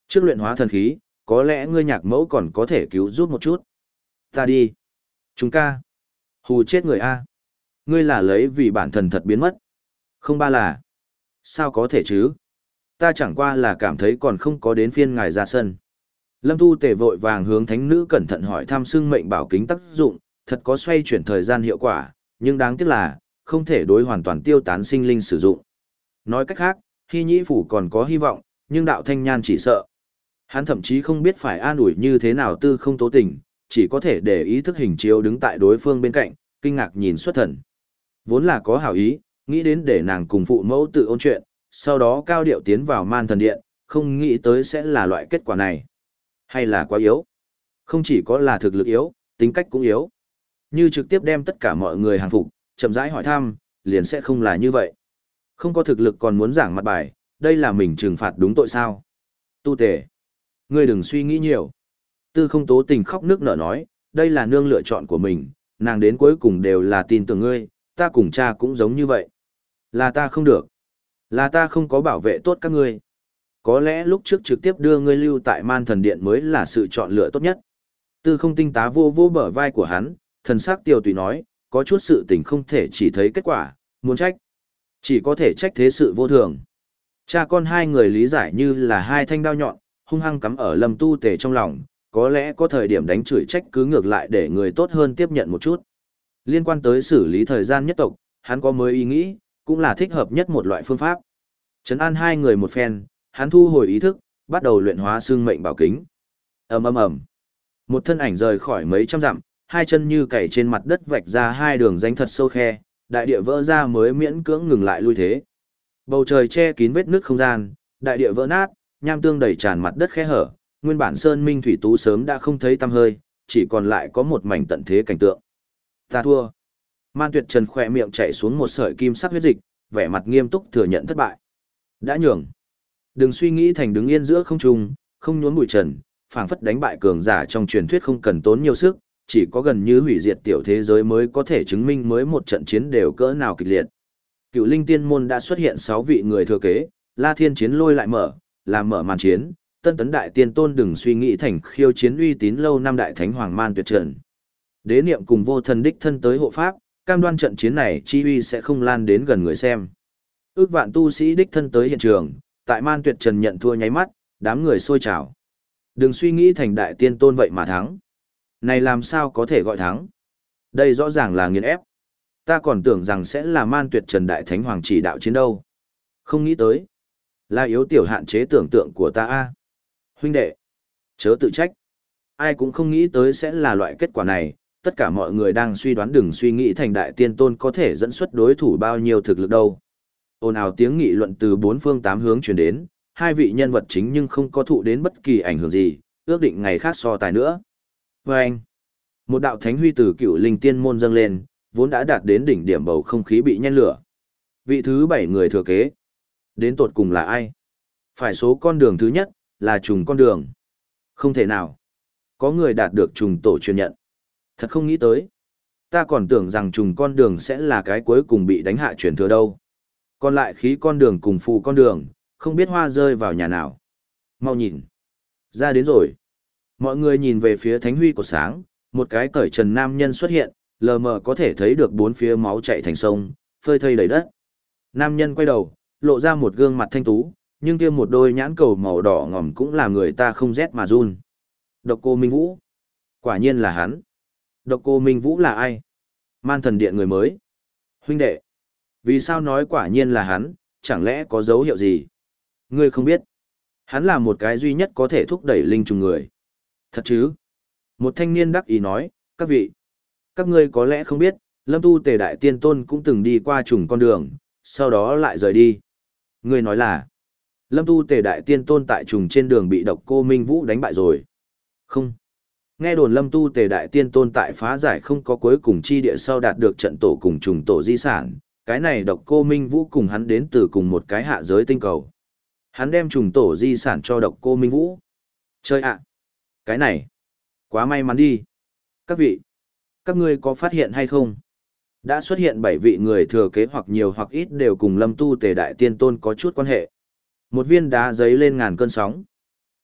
Trước luyện hóa thần khí, có lẽ ngươi nhạc mẫu còn có thể cứu giúp một chút. Ta đi. Chúng ca. Hù chết người A. Ngươi là lấy vì bản thân thật biến mất. Không ba là. Sao có thể chứ? Ta chẳng qua là cảm thấy còn không có đến phiên ngài ra sân. Lâm Tu Tề vội vàng hướng thánh nữ cẩn thận hỏi thăm xưng mệnh bảo kính tác dụng, thật có xoay chuyển thời gian hiệu quả, nhưng đáng tiếc là, không thể đối hoàn toàn tiêu tán sinh linh sử dụng. Nói cách khác, Hy Nhĩ Phủ còn có hy vọng, nhưng đạo thanh nhan chỉ sợ. Hắn thậm chí không biết phải an ủi như thế nào tư không tố tình, chỉ có thể để ý thức hình chiếu đứng tại đối phương bên cạnh, kinh ngạc nhìn xuất thần. Vốn là có hảo ý, nghĩ đến để nàng cùng phụ mẫu tự ôn chuyện, sau đó cao điệu tiến vào man thần điện, không nghĩ tới sẽ là loại kết quả này. Hay là quá yếu? Không chỉ có là thực lực yếu, tính cách cũng yếu. Như trực tiếp đem tất cả mọi người hàng phục, chậm rãi hỏi thăm, liền sẽ không là như vậy. Không có thực lực còn muốn giảng mặt bài, đây là mình trừng phạt đúng tội sao? Tu Tề, ngươi đừng suy nghĩ nhiều. Tư không tố tình khóc nước nở nói, đây là nương lựa chọn của mình, nàng đến cuối cùng đều là tin tưởng ngươi, ta cùng cha cũng giống như vậy. Là ta không được. Là ta không có bảo vệ tốt các ngươi. Có lẽ lúc trước trực tiếp đưa ngươi lưu tại man thần điện mới là sự chọn lựa tốt nhất. Tư không tinh tá vô vô bờ vai của hắn, thần sắc tiêu tùy nói, có chút sự tình không thể chỉ thấy kết quả, muốn trách. Chỉ có thể trách thế sự vô thường. Cha con hai người lý giải như là hai thanh đao nhọn, hung hăng cắm ở Lâm Tu Tề trong lòng, có lẽ có thời điểm đánh chửi trách cứ ngược lại để người tốt hơn tiếp nhận một chút. Liên quan tới xử lý thời gian nhất tộc, hắn có mới ý nghĩ, cũng là thích hợp nhất một loại phương pháp. Trấn an hai người một phen, hắn thu hồi ý thức, bắt đầu luyện hóa xương mệnh bảo kính. Ầm ầm ầm. Một thân ảnh rời khỏi mấy trăm dặm, hai chân như cày trên mặt đất vạch ra hai đường rãnh thật sâu khe, đại địa vỡ ra mới miễn cưỡng ngừng lại lui thế. Bầu trời che kín vết nứt không gian, đại địa vỡ nát, nham tương đầy tràn mặt đất khe hở, nguyên bản sơn minh thủy tú sớm đã không thấy tăm hơi, chỉ còn lại có một mảnh tận thế cảnh tượng. Ta thua. Man Tuyệt Trần khỏe miệng chảy xuống một sợi kim sắc huyết dịch, vẻ mặt nghiêm túc thừa nhận thất bại. Đã nhường. Đừng suy nghĩ thành đứng yên giữa không trung, không nhốn bụi trần, phảng phất đánh bại cường giả trong truyền thuyết không cần tốn nhiều sức, chỉ có gần như hủy diệt tiểu thế giới mới có thể chứng minh mới một trận chiến đều cỡ nào kịch liệt. Cựu Linh Tiên môn đã xuất hiện sáu vị người thừa kế, La Thiên chiến lôi lại mở, làm mở màn chiến, Tân Tấn Đại Tiên Tôn đừng suy nghĩ thành khiêu chiến uy tín lâu năm đại thánh hoàng Man Tuyệt Trần. Đế niệm cùng vô thần đích thân tới hộ pháp, cam đoan trận chiến này chi uy sẽ không lan đến gần người xem. Ước vạn tu sĩ đích thân tới hiện trường, tại Man Tuyệt Trần nhận thua nháy mắt, đám người sôi trào. Đừng suy nghĩ thành đại tiên tôn vậy mà thắng. Này làm sao có thể gọi thắng? Đây rõ ràng là nghiền ép. Ta còn tưởng rằng sẽ là Man Tuyệt Trần đại thánh hoàng chỉ đạo chiến đâu. Không nghĩ tới. Là yếu tiểu hạn chế tưởng tượng của ta a. Huynh đệ, chớ tự trách. Ai cũng không nghĩ tới sẽ là loại kết quả này, tất cả mọi người đang suy đoán đừng suy nghĩ thành đại tiên tôn có thể dẫn xuất đối thủ bao nhiêu thực lực đâu. Ồn ào tiếng nghị luận từ bốn phương tám hướng truyền đến, hai vị nhân vật chính nhưng không có thụ đến bất kỳ ảnh hưởng gì, ước định ngày khác so tài nữa. Và anh, một đạo thánh huy từ Cựu Linh Tiên môn dâng lên, vốn đã đạt đến đỉnh điểm bầu không khí bị nhen lửa. Vị thứ bảy người thừa kế, đến tột cùng là ai? Phải số con đường thứ nhất, là trùng con đường. Không thể nào. Có người đạt được trùng tổ truyền nhận. Thật không nghĩ tới. Ta còn tưởng rằng trùng con đường sẽ là cái cuối cùng bị đánh hạ truyền thừa đâu. Còn lại khí con đường cùng phù con đường, không biết hoa rơi vào nhà nào. Mau nhìn. Ra đến rồi. Mọi người nhìn về phía thánh huy của sáng, một cái cởi trần nam nhân xuất hiện, lờ mờ có thể thấy được bốn phía máu chảy thành sông, phơi thây đầy đất. Nam nhân quay đầu, lộ ra một gương mặt thanh tú, nhưng kia một đôi nhãn cầu màu đỏ ngòm cũng làm người ta không rét mà run. Độc Cô Minh Vũ. Quả nhiên là hắn. Độc Cô Minh Vũ là ai? Man thần điện người mới. Huynh đệ. Vì sao nói quả nhiên là hắn, chẳng lẽ có dấu hiệu gì? Ngươi không biết. Hắn là một cái duy nhất có thể thúc đẩy linh trùng người. Thật chứ? Một thanh niên đắc ý nói, các vị. Các ngươi có lẽ không biết, Lâm Tu Tề Đại Tiên Tôn cũng từng đi qua trùng con đường, sau đó lại rời đi. Ngươi nói là, Lâm Tu Tề Đại Tiên Tôn tại trùng trên đường bị Độc Cô Minh Vũ đánh bại rồi. Không. Nghe đồn Lâm Tu Tề Đại Tiên Tôn tại phá giải không có cuối cùng chi địa sau đạt được trận tổ cùng trùng tổ di sản, cái này Độc Cô Minh Vũ cùng hắn đến từ cùng một cái hạ giới tinh cầu. Hắn đem trùng tổ di sản cho Độc Cô Minh Vũ. Chơi ạ! Cái này! Quá may mắn đi! Các vị! Các ngươi có phát hiện hay không? Đã xuất hiện bảy vị người thừa kế hoặc nhiều hoặc ít đều cùng Lâm Tu Tề Đại Tiên Tôn có chút quan hệ. Một viên đá giấy lên ngàn cơn sóng.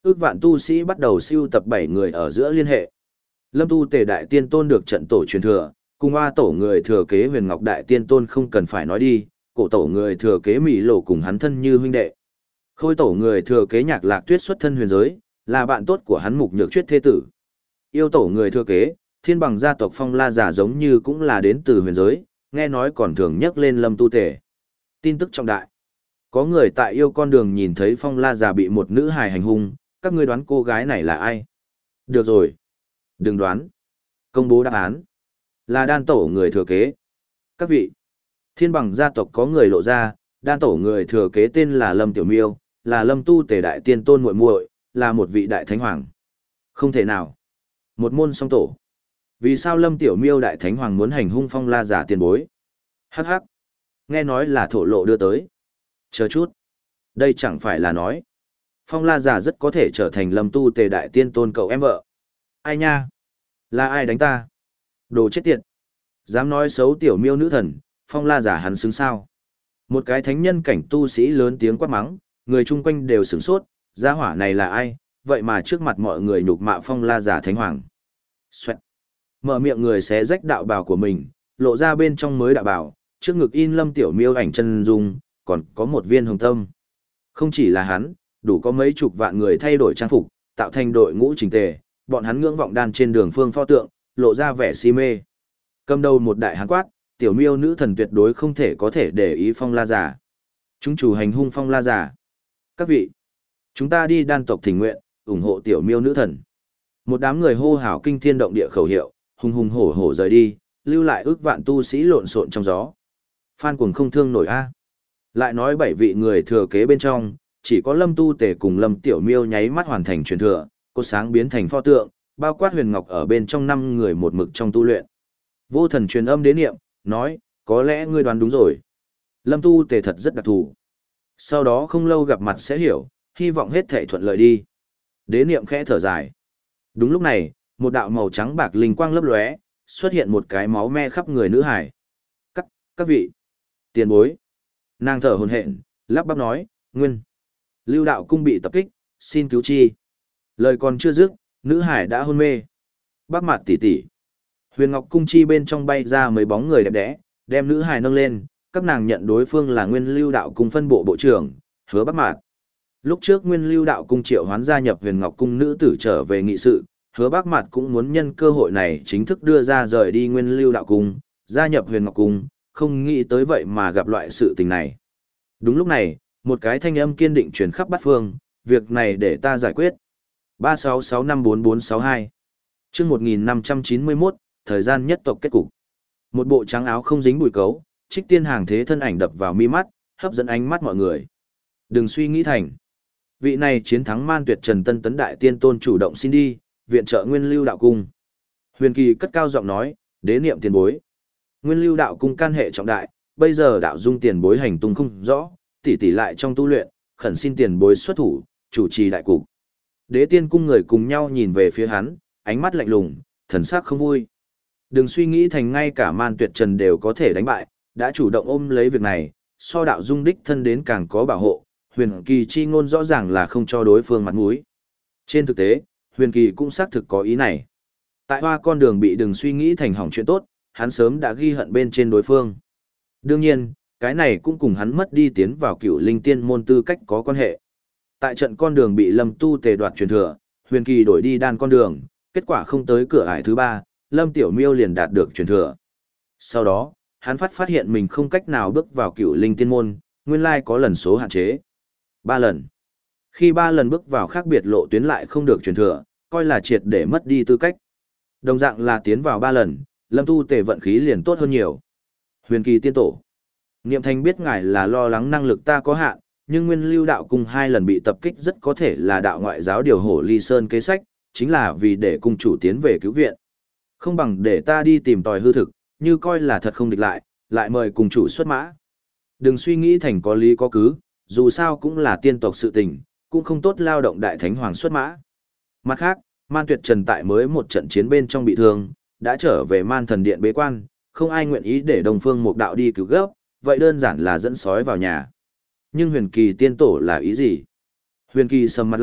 Ước vạn tu sĩ bắt đầu siêu tập bảy người ở giữa liên hệ. Lâm Tu Tề Đại Tiên Tôn được trận tổ truyền thừa, cùng hoa tổ người thừa kế Huyền Ngọc Đại Tiên Tôn không cần phải nói đi, cổ tổ người thừa kế Mỹ Lộ cùng hắn thân như huynh đệ. Khôi tổ người thừa kế Nhạc Lạc Tuyết xuất thân huyền giới, là bạn tốt của hắn Mục Nhược Chuyết thế tử. Yêu tổ người thừa kế, Thiên Bằng gia tộc Phong La giả giống như cũng là đến từ huyền giới, nghe nói còn thường nhắc lên Lâm Tu Tề. Tin tức trọng đại. Có người tại yêu con đường nhìn thấy Phong La giả bị một nữ hài hành hung, các ngươi đoán cô gái này là ai? Được rồi. Đừng đoán. Công bố đáp án. Là đan tổ người thừa kế. Các vị. Thiên Bằng gia tộc có người lộ ra, đan tổ người thừa kế tên là Lâm Tiểu Miêu, là Lâm Tu Tề Đại Tiên Tôn muội muội, là một vị đại thánh hoàng. Không thể nào. Một môn song tổ. Vì sao Lâm Tiểu Miêu Đại Thánh Hoàng muốn hành hung Phong La giả tiền bối? Hắc hắc. Nghe nói là thổ lộ đưa tới. Chờ chút. Đây chẳng phải là nói. Phong La giả rất có thể trở thành Lâm Tu Tề Đại Tiên Tôn cậu em vợ. Ai nha? Là ai đánh ta? Đồ chết tiệt. Dám nói xấu Tiểu Miêu nữ thần, Phong La giả hắn xứng sao? Một cái thánh nhân cảnh tu sĩ lớn tiếng quát mắng, người chung quanh đều sửng sốt, gia hỏa này là ai? Vậy mà trước mặt mọi người nhục mạ Phong La giả thánh hoàng. Xoẹt. Mở miệng người xé rách đạo bào của mình, lộ ra bên trong mới đạo bào, trước ngực in Lâm Tiểu Miêu ảnh chân dung, còn có một viên hồng tâm. Không chỉ là hắn, đủ có mấy chục vạn người thay đổi trang phục, tạo thành đội ngũ chỉnh tề, bọn hắn ngưỡng vọng đan trên đường phương pho tượng, lộ ra vẻ si mê. Cầm đầu một đại hán quát, Tiểu Miêu nữ thần tuyệt đối không thể có thể để ý Phong La giả. Chúng chủ hành hung Phong La giả. Các vị, chúng ta đi đan tộc thỉnh nguyện, ủng hộ Tiểu Miêu nữ thần. Một đám người hô hào kinh thiên động địa khẩu hiệu, hùng hùng hổ hổ rời đi, lưu lại ước vạn tu sĩ lộn xộn trong gió. Phan cuồng không thương nổi a. Lại nói bảy vị người thừa kế bên trong, chỉ có Lâm Tu Tề cùng Lâm Tiểu Miêu nháy mắt hoàn thành truyền thừa, cột sáng biến thành pho tượng, bao quát Huyền Ngọc ở bên trong năm người một mực trong tu luyện. Vô Thần truyền âm đến niệm, nói, có lẽ ngươi đoán đúng rồi. Lâm Tu Tề thật rất đặc thù. Sau đó không lâu gặp mặt sẽ hiểu, hy vọng hết thảy thuận lợi đi. Đế niệm khẽ thở dài. Đúng lúc này, một đạo màu trắng bạc linh quang lấp lóe, xuất hiện một cái máu me khắp người nữ hải. Các, các vị, tiền bối. Nàng thở hổn hển, lắp bắp nói, nguyên. Lưu đạo cung bị tập kích, xin cứu chi. Lời còn chưa dứt, nữ hải đã hôn mê. Bác mặt tỉ tỉ. Huyền Ngọc cung chi bên trong bay ra mấy bóng người đẹp đẽ, đem nữ hải nâng lên, các nàng nhận đối phương là nguyên lưu đạo cung phân bộ bộ trưởng, Hứa Bác Mạt. Lúc trước nguyên lưu đạo cung triệu hoán gia nhập Huyền Ngọc cung nữ tử trở về nghị sự, Hứa Bác Mạt cũng muốn nhân cơ hội này chính thức đưa ra rời đi nguyên lưu đạo cung, gia nhập Huyền Ngọc cung, không nghĩ tới vậy mà gặp loại sự tình này. Đúng lúc này, một cái thanh âm kiên định truyền khắp bát phương, việc này để ta giải quyết. ba sáu sáu năm bốn bốn sáu hai Chương một nghìn năm trăm chín mươi mốt, thời gian nhất tộc kết cục. Một bộ trắng áo không dính bụi cấu, Trích Tiên hàng thế thân ảnh đập vào mi mắt, hấp dẫn ánh mắt mọi người. Đừng suy nghĩ thành. Vị này chiến thắng Man Tuyệt Trần Tân Tấn Đại Tiên Tôn chủ động xin đi, viện trợ Nguyên Lưu đạo cung. Huyền Kỳ cất cao giọng nói, đế niệm tiền bối. Nguyên Lưu đạo cung can hệ trọng đại, bây giờ đạo dung tiền bối hành tung không rõ, tỉ tỉ lại trong tu luyện, khẩn xin tiền bối xuất thủ, chủ trì đại cục. Đế tiên cung người cùng nhau nhìn về phía hắn, ánh mắt lạnh lùng, thần sắc không vui. Đừng suy nghĩ thành ngay cả Man Tuyệt Trần đều có thể đánh bại, đã chủ động ôm lấy việc này, so đạo dung đích thân đến càng có bảo hộ, Huyền Kỳ chi ngôn rõ ràng là không cho đối phương mặt mũi. Trên thực tế, Huyền Kỳ cũng xác thực có ý này. Tại hoa con đường bị đừng suy nghĩ thành hỏng chuyện tốt, hắn sớm đã ghi hận bên trên đối phương. Đương nhiên, cái này cũng cùng hắn mất đi tiến vào cựu linh tiên môn tư cách có quan hệ. Tại trận con đường bị Lâm Tu Tề đoạt truyền thừa, Huyền Kỳ đổi đi đan con đường, kết quả không tới cửa ải thứ ba, Lâm Tiểu Miêu liền đạt được truyền thừa. Sau đó, hắn phát phát hiện mình không cách nào bước vào cựu linh tiên môn, nguyên lai có lần số hạn chế. Ba lần. Khi ba lần bước vào khác biệt lộ tuyến lại không được truyền thừa, coi là triệt để mất đi tư cách. Đồng dạng là tiến vào ba lần, Lâm Tu Tề vận khí liền tốt hơn nhiều. Huyền Kỳ tiên tổ. Niệm Thanh biết ngài là lo lắng năng lực ta có hạn, nhưng Nguyên Lưu đạo cung hai lần bị tập kích rất có thể là đạo ngoại giáo điều hổ ly sơn kế sách, chính là vì để cung chủ tiến về cứu viện. Không bằng để ta đi tìm tòi hư thực, như coi là thật không địch lại, lại mời cung chủ xuất mã. Đừng suy nghĩ thành có lý có cứ, dù sao cũng là tiên tộc sự tình, cũng không tốt lao động đại thánh hoàng xuất mã. Mặt khác, Man Tuyệt Trần tại mới một trận chiến bên trong bị thương, đã trở về Man Thần Điện bế quan, không ai nguyện ý để Đông Phương Mục Đạo đi cứu gấp, vậy đơn giản là dẫn sói vào nhà. Nhưng Huyền Kỳ tiên tổ là ý gì? Huyền Kỳ sầm mặt lại,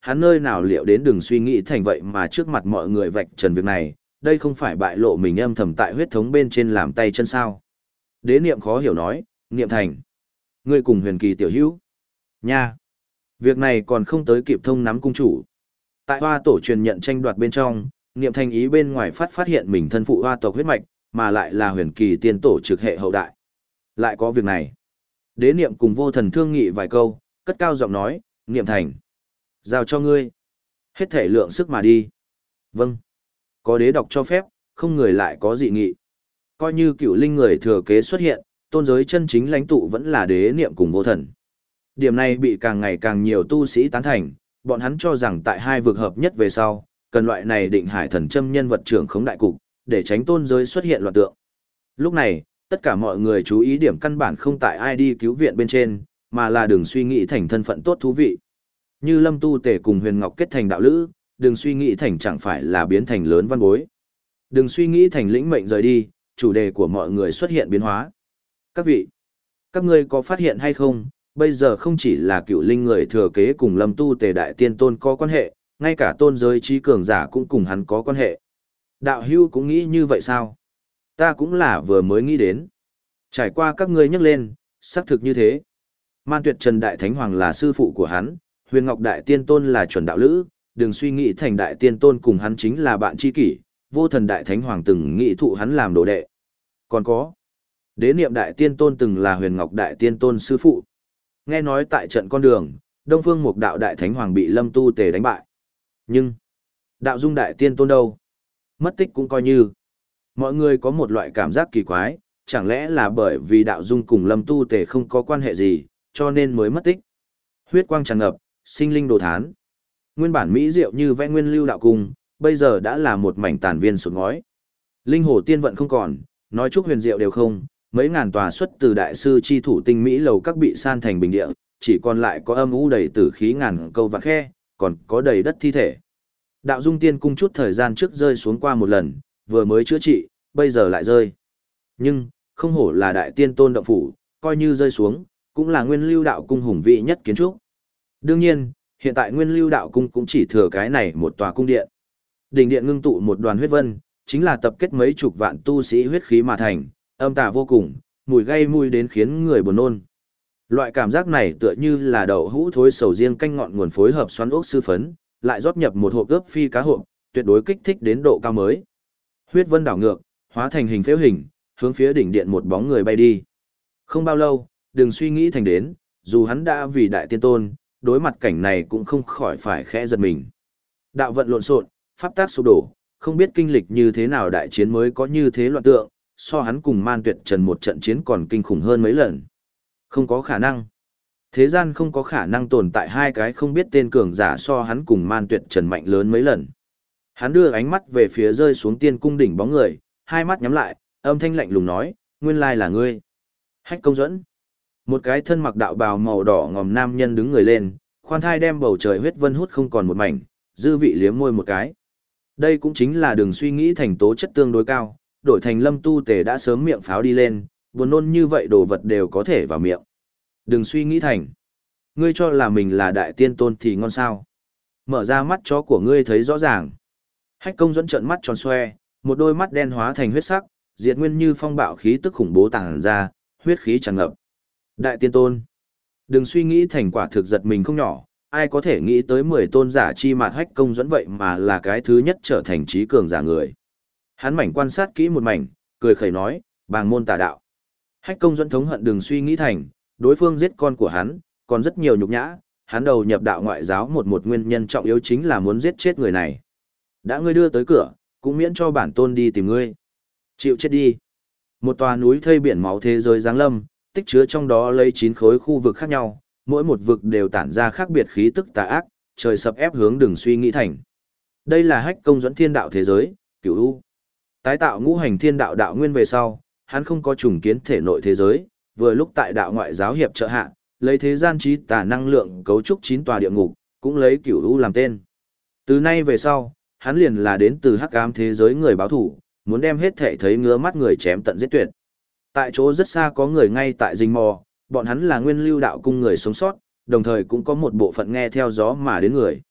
hắn nơi nào liệu đến đừng suy nghĩ thành vậy mà trước mặt mọi người vạch trần việc này, đây không phải bại lộ mình âm thầm tại huyết thống bên trên làm tay chân sao. Đế niệm khó hiểu nói, Niệm Thành, ngươi cùng Huyền Kỳ tiểu hữu. Nha! Việc này còn không tới kịp thông nắm cung chủ. Tại hoa tổ truyền nhận tranh đoạt bên trong, Niệm Thành ý bên ngoài phát phát hiện mình thân phụ hoa tộc huyết mạch, mà lại là Huyền Kỳ tiên tổ trực hệ hậu đại. Lại có việc này. Đế niệm cùng vô thần thương nghị vài câu, cất cao giọng nói, Niệm Thành, giao cho ngươi. Hết thể lượng sức mà đi. Vâng. Có đế đọc cho phép, không người lại có dị nghị. Coi như cựu linh người thừa kế xuất hiện, tôn giới chân chính lãnh tụ vẫn là đế niệm cùng vô thần. Điểm này bị càng ngày càng nhiều tu sĩ tán thành, bọn hắn cho rằng tại hai vực hợp nhất về sau, cần loại này định hải thần châm nhân vật trưởng khống đại cục, để tránh tôn giới xuất hiện loạn tượng. Lúc này, tất cả mọi người chú ý điểm căn bản không tại ai đi cứu viện bên trên, mà là đừng suy nghĩ thành thân phận tốt thú vị. Như Lâm Tu Tể cùng Huyền Ngọc kết thành đạo lữ, đừng suy nghĩ thành chẳng phải là biến thành lớn văn bối. Đừng suy nghĩ thành lĩnh mệnh rời đi, chủ đề của mọi người xuất hiện biến hóa. Các vị, các ngươi có phát hiện hay không, bây giờ không chỉ là cựu linh người thừa kế cùng Lâm Tu Tề đại tiên tôn có quan hệ, ngay cả tôn giới trí cường giả cũng cùng hắn có quan hệ. Đạo hưu cũng nghĩ như vậy sao? Ta cũng là vừa mới nghĩ đến. Trải qua các ngươi nhắc lên, xác thực như thế. Man Tuyệt Trần Đại Thánh Hoàng là sư phụ của hắn, Huyền Ngọc Đại Tiên Tôn là chuẩn đạo lữ, đừng suy nghĩ thành Đại Tiên Tôn cùng hắn chính là bạn tri kỷ, Vô Thần Đại Thánh Hoàng từng nghĩ thụ hắn làm đồ đệ. Còn có, Đế Niệm Đại Tiên Tôn từng là Huyền Ngọc Đại Tiên Tôn sư phụ. Nghe nói tại trận con đường, Đông Phương Mục Đạo Đại Thánh Hoàng bị Lâm Tu Tề đánh bại. Nhưng, Đạo Dung Đại Tiên Tôn đâu? Mất tích cũng coi như. Mọi người có một loại cảm giác kỳ quái, chẳng lẽ là bởi vì Đạo Dung cùng Lâm Tu Tề không có quan hệ gì, cho nên mới mất tích. Huyết quang tràn ngập, sinh linh đồ thán. Nguyên bản mỹ diệu như vẽ nguyên lưu đạo cung, bây giờ đã là một mảnh tàn viên sụt ngói. Linh hồ tiên vận không còn, nói chúc huyền diệu đều không, mấy ngàn tòa xuất từ đại sư chi thủ tinh mỹ lầu các bị san thành bình địa, chỉ còn lại có âm u đầy tử khí ngàn câu vạn khe, còn có đầy đất thi thể. Đạo Dung Tiên cung chút thời gian trước rơi xuống qua một lần, vừa mới chữa trị, bây giờ lại rơi. Nhưng, không hổ là đại tiên tôn động phủ, coi như rơi xuống, cũng là nguyên lưu đạo cung hùng vĩ nhất kiến trúc. Đương nhiên, hiện tại nguyên lưu đạo cung cũng chỉ thừa cái này một tòa cung điện. Đỉnh điện ngưng tụ một đoàn huyết vân, chính là tập kết mấy chục vạn tu sĩ huyết khí mà thành, âm tà vô cùng, mùi gây mùi đến khiến người buồn nôn. Loại cảm giác này tựa như là đậu hũ thối sầu riêng canh ngọn nguồn phối hợp xoắn ốc sư phấn, lại rót nhập một hộp ướp phi cá hộp, tuyệt đối kích thích đến độ cao mới. Huyết vân đảo ngược, hóa thành hình phễu hình, hướng phía đỉnh điện một bóng người bay đi. Không bao lâu, đừng suy nghĩ thành đến, dù hắn đã vì đại tiên tôn, đối mặt cảnh này cũng không khỏi phải khẽ giật mình. Đạo vận lộn xộn, pháp tác sụp đổ, không biết kinh lịch như thế nào đại chiến mới có như thế loạn tượng, so hắn cùng Man Tuyệt Trần một trận chiến còn kinh khủng hơn mấy lần. Không có khả năng. Thế gian không có khả năng tồn tại hai cái không biết tên cường giả so hắn cùng Man Tuyệt Trần mạnh lớn mấy lần. Hắn đưa ánh mắt về phía rơi xuống tiên cung đỉnh bóng người, hai mắt nhắm lại, âm thanh lạnh lùng nói, nguyên lai là ngươi. Hách Công Duẫn. Một cái thân mặc đạo bào màu đỏ ngòm nam nhân đứng người lên, khoan thai đem bầu trời huyết vân hút không còn một mảnh, dư vị liếm môi một cái. Đây cũng chính là đừng suy nghĩ thành tố chất tương đối cao, đổi thành Lâm Tu Tề đã sớm miệng pháo đi lên, buồn nôn như vậy đồ vật đều có thể vào miệng. Đừng suy nghĩ thành. Ngươi cho là mình là đại tiên tôn thì ngon sao. Mở ra mắt chó của ngươi thấy rõ ràng. Hách Công Duẫn trợn mắt tròn xoe, một đôi mắt đen hóa thành huyết sắc, diệt nguyên như phong bạo khí tức khủng bố tàng ra, huyết khí tràn ngập. Đại tiên tôn. Đừng suy nghĩ thành quả thực giật mình không nhỏ, ai có thể nghĩ tới mười tôn giả chi mạt Hách Công Duẫn vậy mà là cái thứ nhất trở thành trí cường giả người. Hắn mảnh quan sát kỹ một mảnh, cười khẩy nói, bàng môn tà đạo. Hách Công Duẫn thống hận đừng suy nghĩ thành, đối phương giết con của hắn, còn rất nhiều nhục nhã, hắn đầu nhập đạo ngoại giáo một một nguyên nhân trọng yếu chính là muốn giết chết người này. Đã ngươi đưa tới cửa, cũng miễn cho bản tôn đi tìm ngươi. Chịu chết đi. Một tòa núi thây biển máu thế giới giáng lâm, tích chứa trong đó lấy chín khối khu vực khác nhau, mỗi một vực đều tản ra khác biệt khí tức tà ác, trời sập ép hướng đừng suy nghĩ thành. Đây là Hách Công Duẫn thiên đạo thế giới, Cửu U. Tái tạo ngũ hành thiên đạo đạo nguyên về sau, hắn không có trùng kiến thể nội thế giới, vừa lúc tại đạo ngoại giáo hiệp trợ hạ, lấy thế gian trí tà năng lượng cấu trúc chín tòa địa ngục, cũng lấy Cửu U làm tên. Từ nay về sau, hắn liền là đến từ hắc ám thế giới người báo thủ, muốn đem hết thể thấy ngứa mắt người chém tận giết tuyệt. Tại chỗ rất xa có người ngay tại rình mò, bọn hắn là nguyên lưu đạo cung người sống sót, đồng thời cũng có một bộ phận nghe theo gió mà đến người.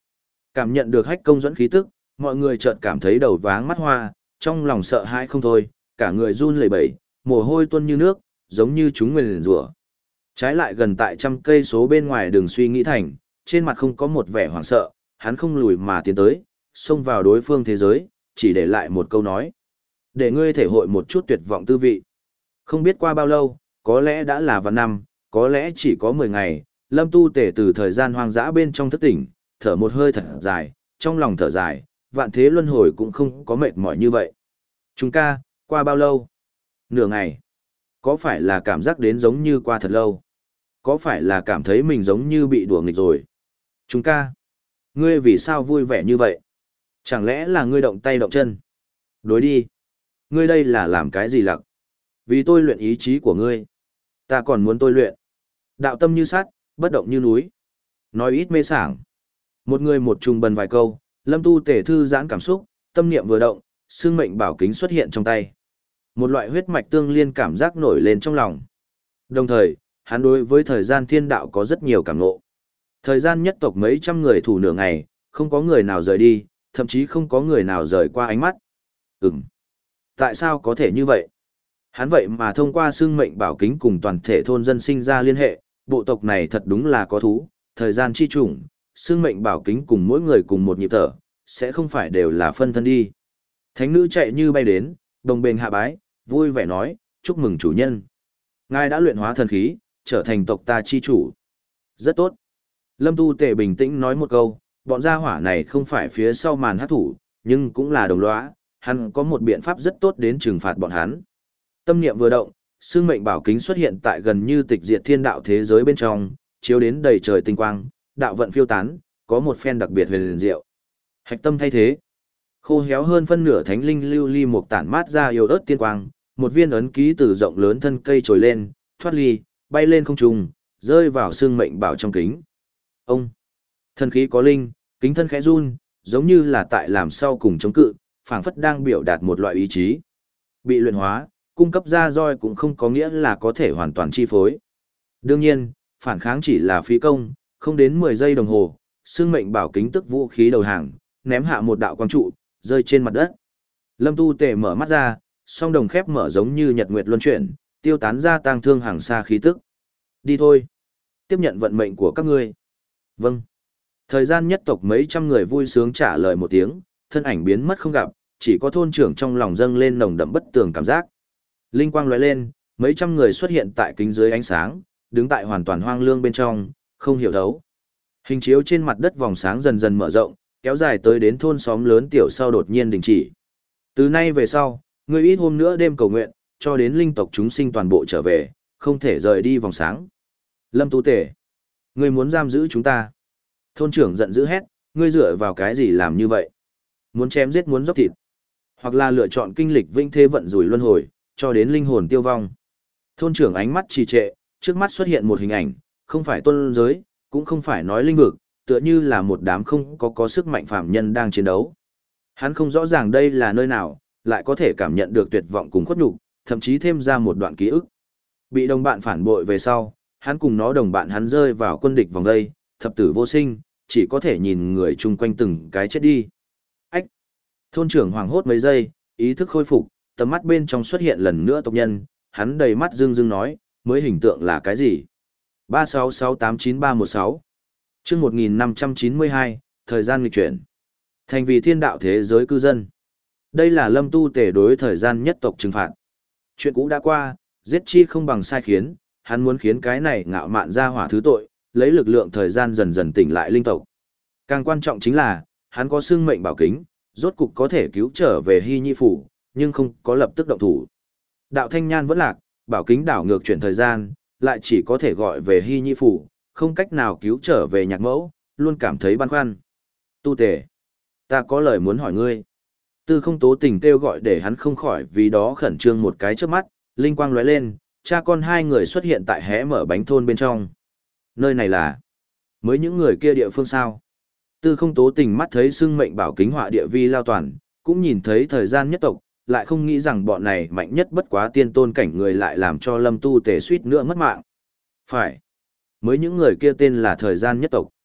Cảm nhận được hách công dẫn khí tức, mọi người chợt cảm thấy đầu váng mắt hoa, trong lòng sợ hãi không thôi, cả người run lẩy bẩy, mồ hôi tuôn như nước, giống như chúng nguyền rủa. Trái lại gần tại trăm cây số bên ngoài đường suy nghĩ thành, trên mặt không có một vẻ hoảng sợ, hắn không lùi mà tiến tới, xông vào đối phương thế giới, chỉ để lại một câu nói. Để ngươi thể hội một chút tuyệt vọng tư vị. Không biết qua bao lâu, có lẽ đã là vạn năm, có lẽ chỉ có mười ngày, Lâm Tu Tể từ thời gian hoang dã bên trong thức tỉnh, thở một hơi thật dài, trong lòng thở dài, vạn thế luân hồi cũng không có mệt mỏi như vậy. Chúng ca, qua bao lâu? Nửa ngày. Có phải là cảm giác đến giống như qua thật lâu? Có phải là cảm thấy mình giống như bị đùa nghịch rồi? Chúng ca, ngươi vì sao vui vẻ như vậy? Chẳng lẽ là ngươi động tay động chân? Đối đi. Ngươi đây là làm cái gì lặc? Vì tôi luyện ý chí của ngươi. Ta còn muốn tôi luyện. Đạo tâm như sắt, bất động như núi. Nói ít mê sảng. Một người một trùng bần vài câu, Lâm Tu Tể thư giãn cảm xúc, tâm niệm vừa động, xương mệnh bảo kính xuất hiện trong tay. Một loại huyết mạch tương liên cảm giác nổi lên trong lòng. Đồng thời, hắn đối với thời gian thiên đạo có rất nhiều cảm ngộ. Thời gian nhất tộc mấy trăm người thủ nửa ngày, không có người nào rời đi, thậm chí không có người nào rời qua ánh mắt. Ừm. Tại sao có thể như vậy? Hắn vậy mà thông qua xương mệnh bảo kính cùng toàn thể thôn dân sinh ra liên hệ, bộ tộc này thật đúng là có thú, thời gian chi chủng, xương mệnh bảo kính cùng mỗi người cùng một nhịp thở, sẽ không phải đều là phân thân đi. Thánh nữ chạy như bay đến, đồng bền hạ bái, vui vẻ nói, chúc mừng chủ nhân. Ngài đã luyện hóa thần khí, trở thành tộc ta chi chủ. Rất tốt. Lâm Tu Tể bình tĩnh nói một câu, bọn gia hỏa này không phải phía sau màn hát thủ, nhưng cũng là đồng lõa, hắn có một biện pháp rất tốt đến trừng phạt bọn hắn. Tâm niệm vừa động, xương mệnh bảo kính xuất hiện tại gần như tịch diệt thiên đạo thế giới bên trong, chiếu đến đầy trời tinh quang, đạo vận phiêu tán, có một phen đặc biệt huyền diệu. Hạch tâm thay thế. Khô héo hơn phân nửa thánh linh lưu ly một tản mát ra yếu ớt tiên quang, một viên ấn ký từ rộng lớn thân cây trồi lên, thoát ly, bay lên không trung, rơi vào xương mệnh bảo trong kính. Ông, thân khí có linh, kính thân khẽ run, giống như là tại làm sau cùng chống cự, phảng phất đang biểu đạt một loại ý chí. Bị luyện hóa, cung cấp ra roi cũng không có nghĩa là có thể hoàn toàn chi phối. Đương nhiên, phản kháng chỉ là phí công, không đến mười giây đồng hồ, xương mệnh bảo kính tức vũ khí đầu hàng, ném hạ một đạo quang trụ, rơi trên mặt đất. Lâm Tu Tể mở mắt ra, song đồng khép mở giống như nhật nguyệt luân chuyển, tiêu tán ra tang thương hàng xa khí tức. Đi thôi. Tiếp nhận vận mệnh của các ngươi. Vâng. Thời gian nhất tộc mấy trăm người vui sướng trả lời một tiếng, thân ảnh biến mất không gặp, chỉ có thôn trưởng trong lòng dâng lên nồng đậm bất tường cảm giác. Linh quang lóe lên, mấy trăm người xuất hiện tại kính dưới ánh sáng, đứng tại hoàn toàn hoang lương bên trong, không hiểu thấu. Hình chiếu trên mặt đất vòng sáng dần dần mở rộng, kéo dài tới đến thôn xóm lớn tiểu sau đột nhiên đình chỉ. Từ nay về sau, ngươi ít hôm nữa đêm cầu nguyện, cho đến linh tộc chúng sinh toàn bộ trở về, không thể rời đi vòng sáng. Lâm Tu Tể, ngươi muốn giam giữ chúng ta. Thôn trưởng giận dữ hét, ngươi dựa vào cái gì làm như vậy? Muốn chém giết muốn dốc thịt, hoặc là lựa chọn kinh lịch vĩnh thế vận rủi luân hồi, cho đến linh hồn tiêu vong. Thôn trưởng ánh mắt trì trệ, trước mắt xuất hiện một hình ảnh, không phải tôn giới, cũng không phải nói linh vực, tựa như là một đám không có có sức mạnh phạm nhân đang chiến đấu. Hắn không rõ ràng đây là nơi nào, lại có thể cảm nhận được tuyệt vọng cùng khuất nhục, thậm chí thêm ra một đoạn ký ức. Bị đồng bạn phản bội về sau, hắn cùng nó đồng bạn hắn rơi vào quân địch vòng đây, thập tử vô sinh, chỉ có thể nhìn người chung quanh từng cái chết đi. Ách! Thôn trưởng hoảng hốt mấy giây, ý thức khôi phục, tầm mắt bên trong xuất hiện lần nữa tộc nhân, hắn đầy mắt rưng rưng nói, mới hình tượng là cái gì? ba sáu sáu tám chín ba một sáu chương một nghìn năm trăm chín mươi hai, thời gian nghịch chuyển. Thành vì thiên đạo thế giới cư dân. Đây là Lâm Tu Tể đối thời gian nhất tộc trừng phạt. Chuyện cũ đã qua, giết chi không bằng sai khiến, hắn muốn khiến cái này ngạo mạn ra hỏa thứ tội, lấy lực lượng thời gian dần dần tỉnh lại linh tộc. Càng quan trọng chính là, hắn có xương mệnh bảo kính, rốt cục có thể cứu trở về Hy Nhi phủ, nhưng không có lập tức động thủ. Đạo Thanh Nhan vẫn lạc, bảo kính đảo ngược chuyển thời gian, lại chỉ có thể gọi về Hy Nhi phủ, không cách nào cứu trở về nhạc mẫu, luôn cảm thấy băn khoăn. Tu Tể, ta có lời muốn hỏi ngươi. Tư Không Tố Tình kêu gọi để hắn không khỏi vì đó khẩn trương một cái trước mắt, linh quang lóe lên, cha con hai người xuất hiện tại hé mở bánh thôn bên trong. Nơi này là mới những người kia địa phương sao? Tư Không Tố Tình mắt thấy xưng mệnh bảo kính họa địa vi lao toàn, cũng nhìn thấy thời gian nhất tộc, lại không nghĩ rằng bọn này mạnh nhất bất quá tiên tôn cảnh người lại làm cho Lâm Tu Tể suýt nữa mất mạng. Phải, mới những người kia tên là thời gian nhất tộc.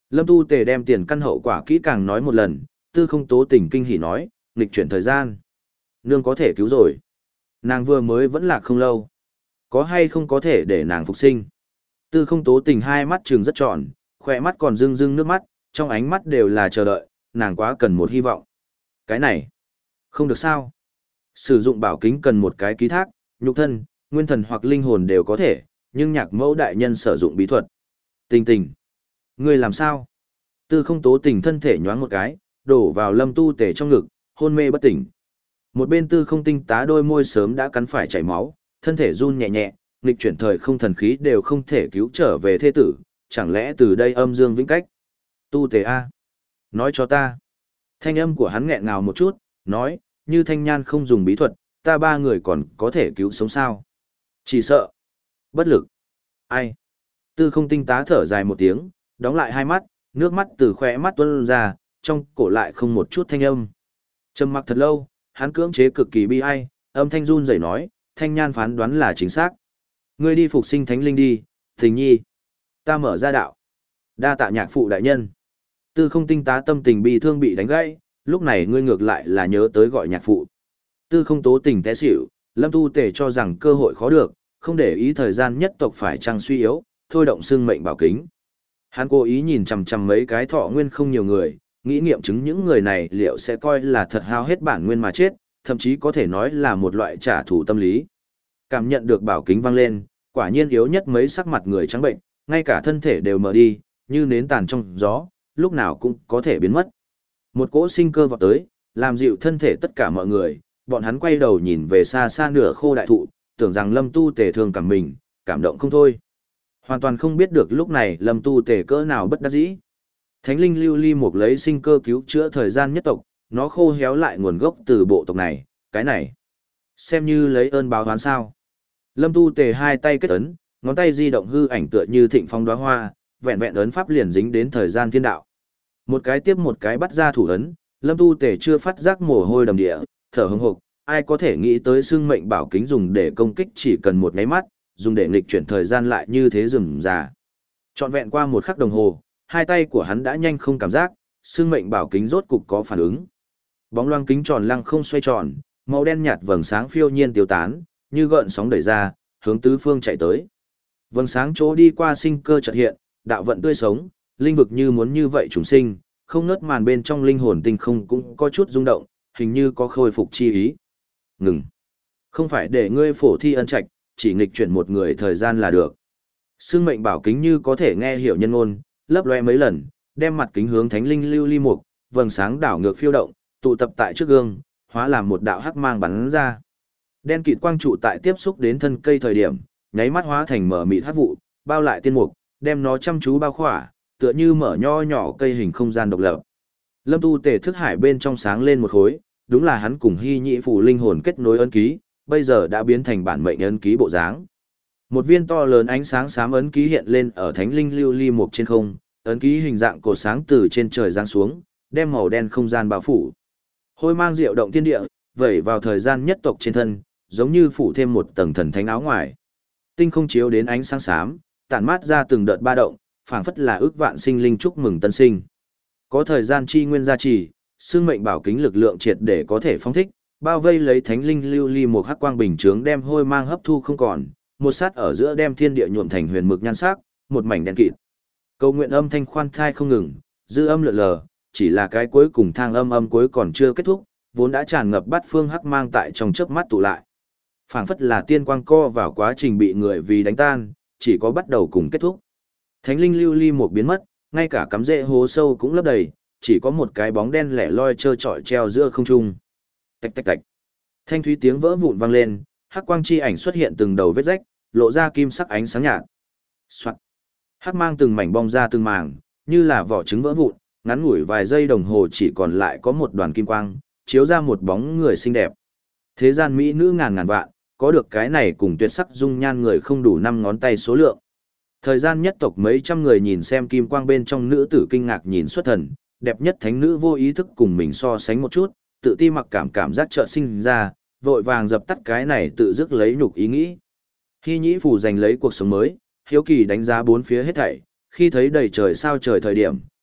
Lâm Tu Tề đem tiền căn hậu quả kỹ càng nói một lần, Tư Không Tố Tình kinh hỉ nói, nghịch chuyển thời gian. Nương có thể cứu rồi. Nàng vừa mới vẫn lạc không lâu. Có hay không có thể để nàng phục sinh? Tư Không Tố Tình hai mắt trừng rất tròn, khỏe mắt còn rưng rưng nước mắt, trong ánh mắt đều là chờ đợi, nàng quá cần một hy vọng. Cái này, không được sao? Sử dụng bảo kính cần một cái ký thác, nhục thân, nguyên thần hoặc linh hồn đều có thể, nhưng nhạc mẫu đại nhân sử dụng bí thuật. Tình tình, ngươi làm sao? Tư Không Tố Tình thân thể nhoáng một cái, đổ vào Lâm Tu Tề trong ngực, hôn mê bất tỉnh. Một bên Tư Không Tinh Tá đôi môi sớm đã cắn phải chảy máu, thân thể run nhẹ nhẹ, nghịch chuyển thời không thần khí đều không thể cứu trở về thế tử, chẳng lẽ từ đây âm dương vĩnh cách? Tu Tề A, nói cho ta. Thanh âm của hắn nghẹn ngào một chút, nói, như Thanh Nhan không dùng bí thuật, ta ba người còn có thể cứu sống sao? Chỉ sợ. Bất lực. Ai? Tư Không Tinh Tá thở dài một tiếng, đóng lại hai mắt, nước mắt từ khóe mắt tuôn ra, trong cổ lại không một chút thanh âm. Trầm mặc thật lâu, hắn cưỡng chế cực kỳ bi ai, âm thanh run rẩy nói, Thanh Nhan phán đoán là chính xác. Ngươi đi phục sinh thánh linh đi, Tình Nhi. Ta mở ra đạo. Đa tạ nhạc phụ đại nhân. Tư Không Tinh Tá tâm tình bi thương bị đánh gãy, lúc này ngươi ngược lại là nhớ tới gọi nhạc phụ. Tư Không Tố Tình té xỉu, Lâm Tu Tề cho rằng cơ hội khó được, không để ý thời gian nhất tộc phải chăng suy yếu, thôi động xương mệnh bảo kính. Hắn cố ý nhìn chằm chằm mấy cái thọ nguyên không nhiều người, nghĩ nghiệm chứng những người này liệu sẽ coi là thật hao hết bản nguyên mà chết, thậm chí có thể nói là một loại trả thù tâm lý. Cảm nhận được bảo kính vang lên, quả nhiên yếu nhất mấy sắc mặt người trắng bệnh, ngay cả thân thể đều mờ đi, như nến tàn trong gió, lúc nào cũng có thể biến mất. Một cỗ sinh cơ vọt tới, làm dịu thân thể tất cả mọi người, bọn hắn quay đầu nhìn về xa xa nửa khô đại thụ, tưởng rằng Lâm Tu Tề thương cảm mình, cảm động không thôi. Hoàn toàn không biết được lúc này Lâm Tu Tề cỡ nào bất đắc dĩ. Thánh linh lưu ly mục lấy sinh cơ cứu chữa thời gian nhất tộc, nó khô héo lại nguồn gốc từ bộ tộc này, cái này. Xem như lấy ơn báo oán sao. Lâm Tu Tề hai tay kết ấn, ngón tay di động hư ảnh tựa như thịnh phong đóa hoa, vẹn vẹn ấn pháp liền dính đến thời gian thiên đạo. Một cái tiếp một cái bắt ra thủ ấn, Lâm Tu Tề chưa phát giác mồ hôi đầm địa, thở hững hộc, ai có thể nghĩ tới xương mệnh bảo kính dùng để công kích chỉ cần một nháy mắt, dùng để nghịch chuyển thời gian lại như thế rườm rà. Trọn vẹn qua một khắc đồng hồ, hai tay của hắn đã nhanh không cảm giác, xương mệnh bảo kính rốt cục có phản ứng. Bóng loang kính tròn lăng không xoay tròn, màu đen nhạt vầng sáng phiêu nhiên tiêu tán, như gợn sóng đẩy ra, hướng tứ phương chạy tới. Vầng sáng chỗ đi qua sinh cơ chợt hiện, đạo vận tươi sống, linh vực như muốn như vậy trùng sinh, không nớt màn bên trong linh hồn tinh không cũng có chút rung động, hình như có khôi phục chi ý. Ngừng. Không phải để ngươi phổ thi ân trạch, chỉ nghịch chuyển một người thời gian là được. Sương mệnh bảo kính như có thể nghe hiểu nhân ngôn, lấp loe mấy lần, đem mặt kính hướng thánh linh lưu ly mục, vầng sáng đảo ngược phiêu động, tụ tập tại trước gương, hóa làm một đạo hắc mang bắn ra. Đen kịt quang trụ tại tiếp xúc đến thân cây thời điểm, nháy mắt hóa thành mở mịt hắc vụ, bao lại tiên mục, đem nó chăm chú bao khỏa, tựa như mở nho nhỏ cây hình không gian độc lập. Lâm Tu Tề thức hải bên trong sáng lên một khối, đúng là hắn cùng Hy Nhĩ Phù linh hồn kết nối ấn ký, bây giờ đã biến thành bản mệnh ấn ký bộ dáng. Một viên to lớn ánh sáng xám ấn ký hiện lên ở thánh linh lưu ly mục trên không, ấn ký hình dạng cột sáng từ trên trời giáng xuống, đem màu đen không gian bao phủ. Hôi mang diệu động thiên địa, vẩy vào thời gian nhất tộc trên thân, giống như phủ thêm một tầng thần thánh áo ngoài. Tinh không chiếu đến ánh sáng xám, tản mát ra từng đợt ba động, phảng phất là ước vạn sinh linh chúc mừng tân sinh. Có thời gian chi nguyên gia trì, xương mệnh bảo kính lực lượng triệt để có thể phóng thích, bao vây lấy thánh linh lưu ly một hắc quang bình chướng đem hôi mang hấp thu không còn, một sát ở giữa đem thiên địa nhuộm thành huyền mực nhan sắc, một mảnh đen kịt. Câu nguyện âm thanh khoan thai không ngừng, dư âm lượn lờ, chỉ là cái cuối cùng thang âm âm cuối còn chưa kết thúc, vốn đã tràn ngập bát phương hắc mang tại trong chớp mắt tụ lại. Phảng phất là tiên quang co vào quá trình bị người vì đánh tan, chỉ có bắt đầu cùng kết thúc. Thánh linh lưu ly một biến mất, ngay cả cắm rễ hố sâu cũng lấp đầy, chỉ có một cái bóng đen lẻ loi trơ trọi treo giữa không trung. Tạch tạch tạch. Thanh thúy tiếng vỡ vụn vang lên, hắc quang chi ảnh xuất hiện từng đầu vết rách, lộ ra kim sắc ánh sáng nhạt. Soạt. Hắc mang từng mảnh bong ra từng màng, như là vỏ trứng vỡ vụn, ngắn ngủi vài giây đồng hồ chỉ còn lại có một đoàn kim quang, chiếu ra một bóng người xinh đẹp. Thế gian mỹ nữ ngàn ngàn vạn, có được cái này cùng tuyệt sắc dung nhan người không đủ năm ngón tay số lượng. Thời gian nhất tộc mấy trăm người nhìn xem kim quang bên trong nữ tử kinh ngạc nhìn xuất thần, đẹp nhất thánh nữ vô ý thức cùng mình so sánh một chút, tự ti mặc cảm cảm giác chợt sinh ra, vội vàng dập tắt cái này tự dứt lấy nhục ý nghĩ. Hy Nhĩ Phù giành lấy cuộc sống mới, hiếu kỳ đánh giá bốn phía hết thảy, khi thấy đầy trời sao trời thời điểm,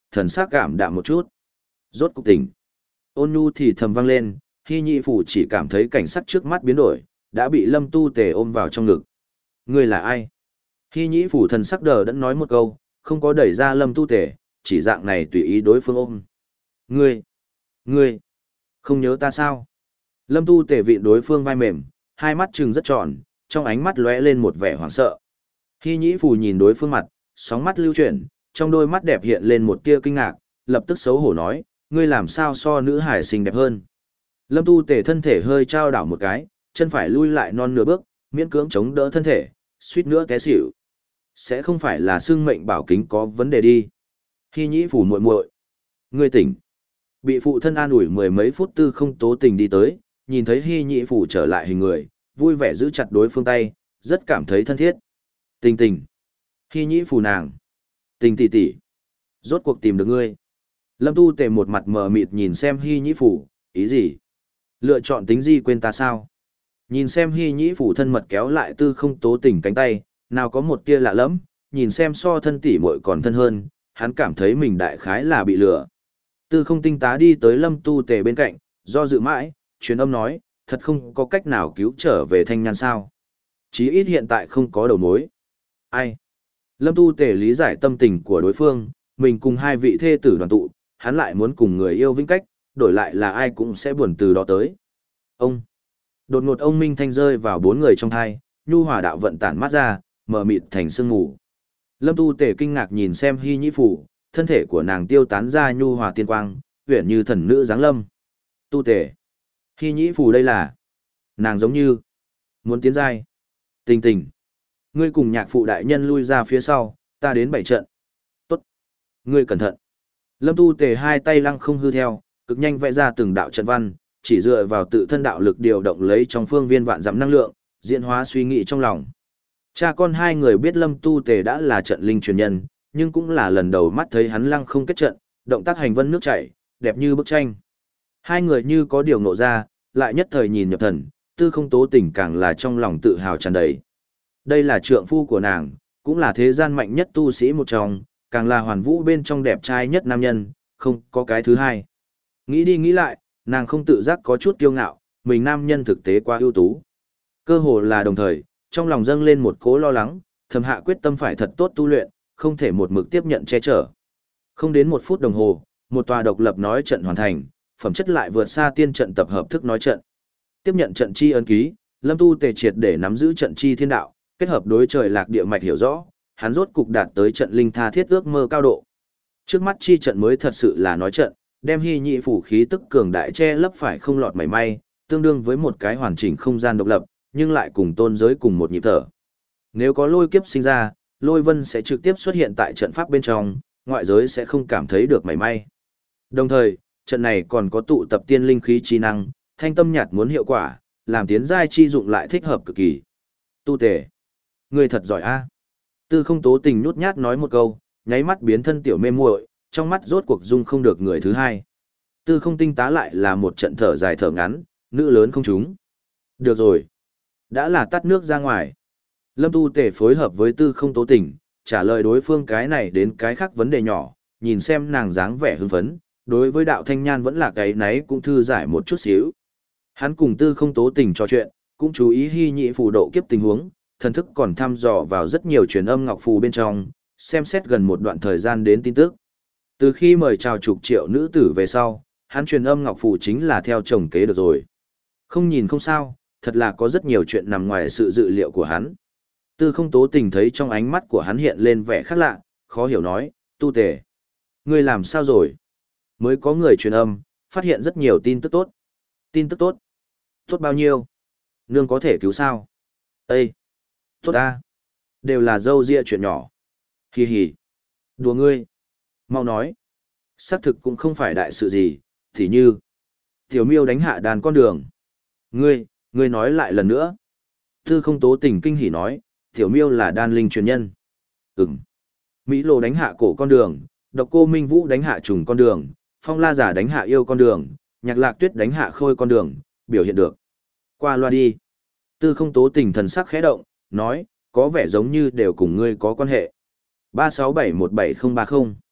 thần sắc cảm đạm một chút. Rốt cục tỉnh. Ôn nhu thì thầm vang lên, Hy Nhĩ Phủ chỉ cảm thấy cảnh sắc trước mắt biến đổi, đã bị Lâm Tu Tề ôm vào trong ngực. Ngươi là ai? Hy Nhĩ Phủ thần sắc đờ đẫn nói một câu, không có đẩy ra Lâm Tu Tề, chỉ dạng này tùy ý đối phương ôm. Ngươi, ngươi, không nhớ ta sao? Lâm Tu Tề vịn đối phương vai mềm, hai mắt trừng rất tròn, trong ánh mắt lóe lên một vẻ hoảng sợ. Hy Nhĩ Phủ nhìn đối phương mặt, sóng mắt lưu chuyển, trong đôi mắt đẹp hiện lên một tia kinh ngạc, lập tức xấu hổ nói, ngươi làm sao so nữ hải xinh đẹp hơn. Lâm Tu Tề thân thể hơi trao đảo một cái, chân phải lui lại non nửa bước, miễn cưỡng chống đỡ thân thể, suýt nữa té xỉu. Sẽ không phải là xương mệnh bảo kính có vấn đề đi. Hy Nhĩ Phủ muội muội, ngươi tỉnh. Bị phụ thân an ủi mười mấy phút Tư Không Tố Tình đi tới, nhìn thấy Hy Nhĩ Phủ trở lại hình người, vui vẻ giữ chặt đối phương tay, rất cảm thấy thân thiết. Tình tình. Hy Nhĩ Phủ nàng. Tình tỷ tỷ. Rốt cuộc tìm được ngươi. Lâm Tu Tề một mặt mờ mịt nhìn xem Hy Nhĩ Phủ, ý gì? Lựa chọn tính gì quên ta sao? Nhìn xem Hy Nhĩ Phủ thân mật kéo lại Tư Không Tố Tình cánh tay, nào có một tia lạ lẫm, nhìn xem so thân tỷ muội còn thân hơn, hắn cảm thấy mình đại khái là bị lừa. Tư Không Tinh tá đi tới Lâm Tu Tề bên cạnh, do dự mãi, truyền âm nói, thật không có cách nào cứu trở về Thanh Nhan sao? Chí ít hiện tại không có đầu mối. Ai? Lâm Tu Tề lý giải tâm tình của đối phương, mình cùng hai vị thê tử đoàn tụ, hắn lại muốn cùng người yêu vĩnh cách, đổi lại là ai cũng sẽ buồn từ đó tới. Ông. Đột ngột ông minh thanh rơi vào bốn người trong thai, nhu hòa đạo vận tản mắt ra, mờ mịt thành sương mù. Lâm Tu Tề kinh ngạc nhìn xem Hy Nhĩ Phủ, thân thể của nàng tiêu tán ra nhu hòa tiên quang, uyển như thần nữ giáng lâm. Tu Tề. Hy Nhĩ Phủ đây là. Nàng giống như muốn tiến giai. Tình tình. Ngươi cùng nhạc phụ đại nhân lui ra phía sau, ta đến bảy trận. Tốt. Ngươi cẩn thận. Lâm Tu Tề hai tay lăng không hư theo, cực nhanh vẽ ra từng đạo trận văn, chỉ dựa vào tự thân đạo lực điều động lấy trong phương viên vạn dặm năng lượng, diễn hóa suy nghĩ trong lòng. Cha con hai người biết Lâm Tu Tề đã là trận linh truyền nhân, nhưng cũng là lần đầu mắt thấy hắn lăng không kết trận, động tác hành vân nước chảy, đẹp như bức tranh. Hai người như có điều ngộ ra, lại nhất thời nhìn nhập thần, Tư Không Tố Tình càng là trong lòng tự hào tràn đầy. Đây là trượng phu của nàng, cũng là thế gian mạnh nhất tu sĩ một trong, càng là hoàn vũ bên trong đẹp trai nhất nam nhân, không có cái thứ hai. Nghĩ đi nghĩ lại, nàng không tự giác có chút kiêu ngạo, mình nam nhân thực tế quá ưu tú. Cơ hồ là đồng thời, trong lòng dâng lên một cố lo lắng, thầm hạ quyết tâm phải thật tốt tu luyện, không thể một mực tiếp nhận che chở. Không đến một phút đồng hồ, một tòa độc lập nói trận hoàn thành, phẩm chất lại vượt xa tiên trận tập hợp thức nói trận. Tiếp nhận trận chi ấn ký, Lâm Tu Tề triệt để nắm giữ trận chi thiên đạo, kết hợp đối trời lạc địa mạch hiểu rõ, hắn rốt cục đạt tới trận linh tha thiết ước mơ cao độ. Trước mắt chi trận mới thật sự là nói trận, đem Hy Nhĩ Phủ khí tức cường đại che lấp phải không lọt mảy may, tương đương với một cái hoàn chỉnh không gian độc lập, nhưng lại cùng tôn giới cùng một nhịp thở. Nếu có lôi kiếp sinh ra, lôi vân sẽ trực tiếp xuất hiện tại trận pháp bên trong, ngoại giới sẽ không cảm thấy được mảy may. Đồng thời, trận này còn có tụ tập tiên linh khí chi năng, thanh tâm nhạt muốn hiệu quả, làm tiến giai chi dụng lại thích hợp cực kỳ. Tu Tề, ngươi thật giỏi a. Tư Không Tố Tình nhút nhát nói một câu, nháy mắt biến thân tiểu mê muội, trong mắt rốt cuộc dung không được người thứ hai. Tư Không Tinh tá lại là một trận thở dài thở ngắn, nữ lớn không trúng. Được rồi, đã là tắt nước ra ngoài. Lâm Tu Tề phối hợp với Tư Không Tố Tình, trả lời đối phương cái này đến cái khác vấn đề nhỏ, nhìn xem nàng dáng vẻ hưng phấn, đối với đạo thanh nhan vẫn là cái náy cũng thư giải một chút xíu. Hắn cùng Tư Không Tố Tình trò chuyện, cũng chú ý Hy Nhĩ Phủ độ kiếp tình huống, thần thức còn thăm dò vào rất nhiều truyền âm ngọc phù bên trong, xem xét gần một đoạn thời gian đến tin tức. Từ khi mời chào chục triệu nữ tử về sau, hắn truyền âm ngọc phù chính là theo chồng kế được rồi. Không nhìn không sao, thật là có rất nhiều chuyện nằm ngoài sự dự liệu của hắn. Tư Không Tố Tình thấy trong ánh mắt của hắn hiện lên vẻ khác lạ, khó hiểu nói, Tu Tề, ngươi làm sao rồi? Mới có người truyền âm, phát hiện rất nhiều tin tức tốt. Tin tức tốt? Tốt bao nhiêu? Nương có thể cứu sao? Ê! Tốt ta! Đều là dâu ria chuyện nhỏ. Hì hì! Đùa ngươi! Mau nói! Xác thực cũng không phải đại sự gì, thì như Tiểu Miêu đánh hạ đàn con đường. Ngươi, ngươi nói lại lần nữa. Tư Không Tố Tình kinh hỉ nói, Tiểu Miêu là đan linh truyền nhân. Ừm. Mỹ Lô đánh hạ cổ con đường, Độc Cô Minh Vũ đánh hạ trùng con đường, Phong La Giả đánh hạ yêu con đường, Nhạc Lạc Tuyết đánh hạ khôi con đường, biểu hiện được. Qua loa đi. Tư Không Tố Tình thần sắc khẽ động, nói, có vẻ giống như đều cùng ngươi có quan hệ. ba sáu bảy một bảy không ba không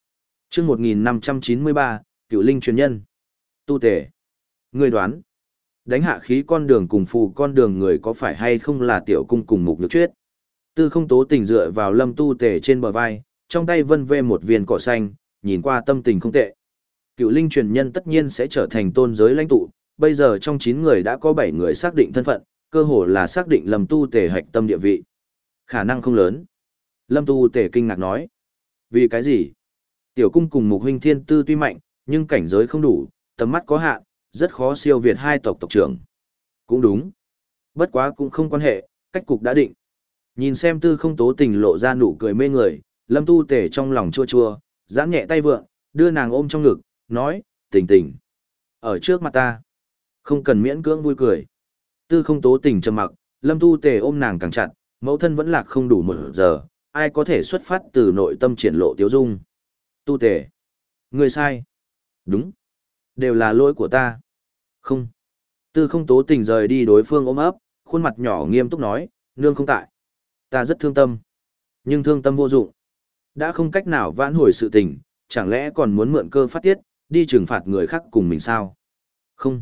chương một nghìn năm trăm chín mươi ba, Cựu Linh truyền nhân. Tu tể. Ngươi đoán, đánh hạ khí con đường cùng phù con đường người có phải hay không là tiểu cung cùng mục nhược chuyết? Tư không tố tình dựa vào lâm tu tể trên bờ vai, trong tay vân vê một viên cỏ xanh, nhìn qua tâm tình không tệ. Cựu Linh truyền nhân tất nhiên sẽ trở thành tôn giới lãnh tụ, bây giờ trong chín người đã có bảy người xác định thân phận, cơ hồ là xác định lâm tu tể hạch tâm địa vị. Khả năng không lớn. Lâm tu tể kinh ngạc nói. Vì cái gì? Tiểu cung cùng mục huynh thiên tư tuy mạnh, nhưng cảnh giới không đủ, tầm mắt có hạn, rất khó siêu việt hai tộc tộc trưởng. Cũng đúng. Bất quá cũng không quan hệ, cách cục đã định. Nhìn xem tư không tố tình lộ ra nụ cười mê người, lâm tu tể trong lòng chua chua, giãn nhẹ tay vượng, đưa nàng ôm trong ngực, nói, tình tình. Ở trước mặt ta, không cần miễn cưỡng vui cười. Tư không tố tình trầm mặc, lâm tu tể ôm nàng càng chặt, mẫu thân vẫn lạc không đủ một giờ, ai có thể xuất phát từ nội tâm triển lộ tiếu dung. Tu tể. Người sai. Đúng. Đều là lỗi của ta. Không. Tư không tố tình rời đi đối phương ôm ấp, khuôn mặt nhỏ nghiêm túc nói, nương không tại. Ta rất thương tâm. Nhưng thương tâm vô dụng. Đã không cách nào vãn hồi sự tình, chẳng lẽ còn muốn mượn cơ phát tiết, đi trừng phạt người khác cùng mình sao? Không.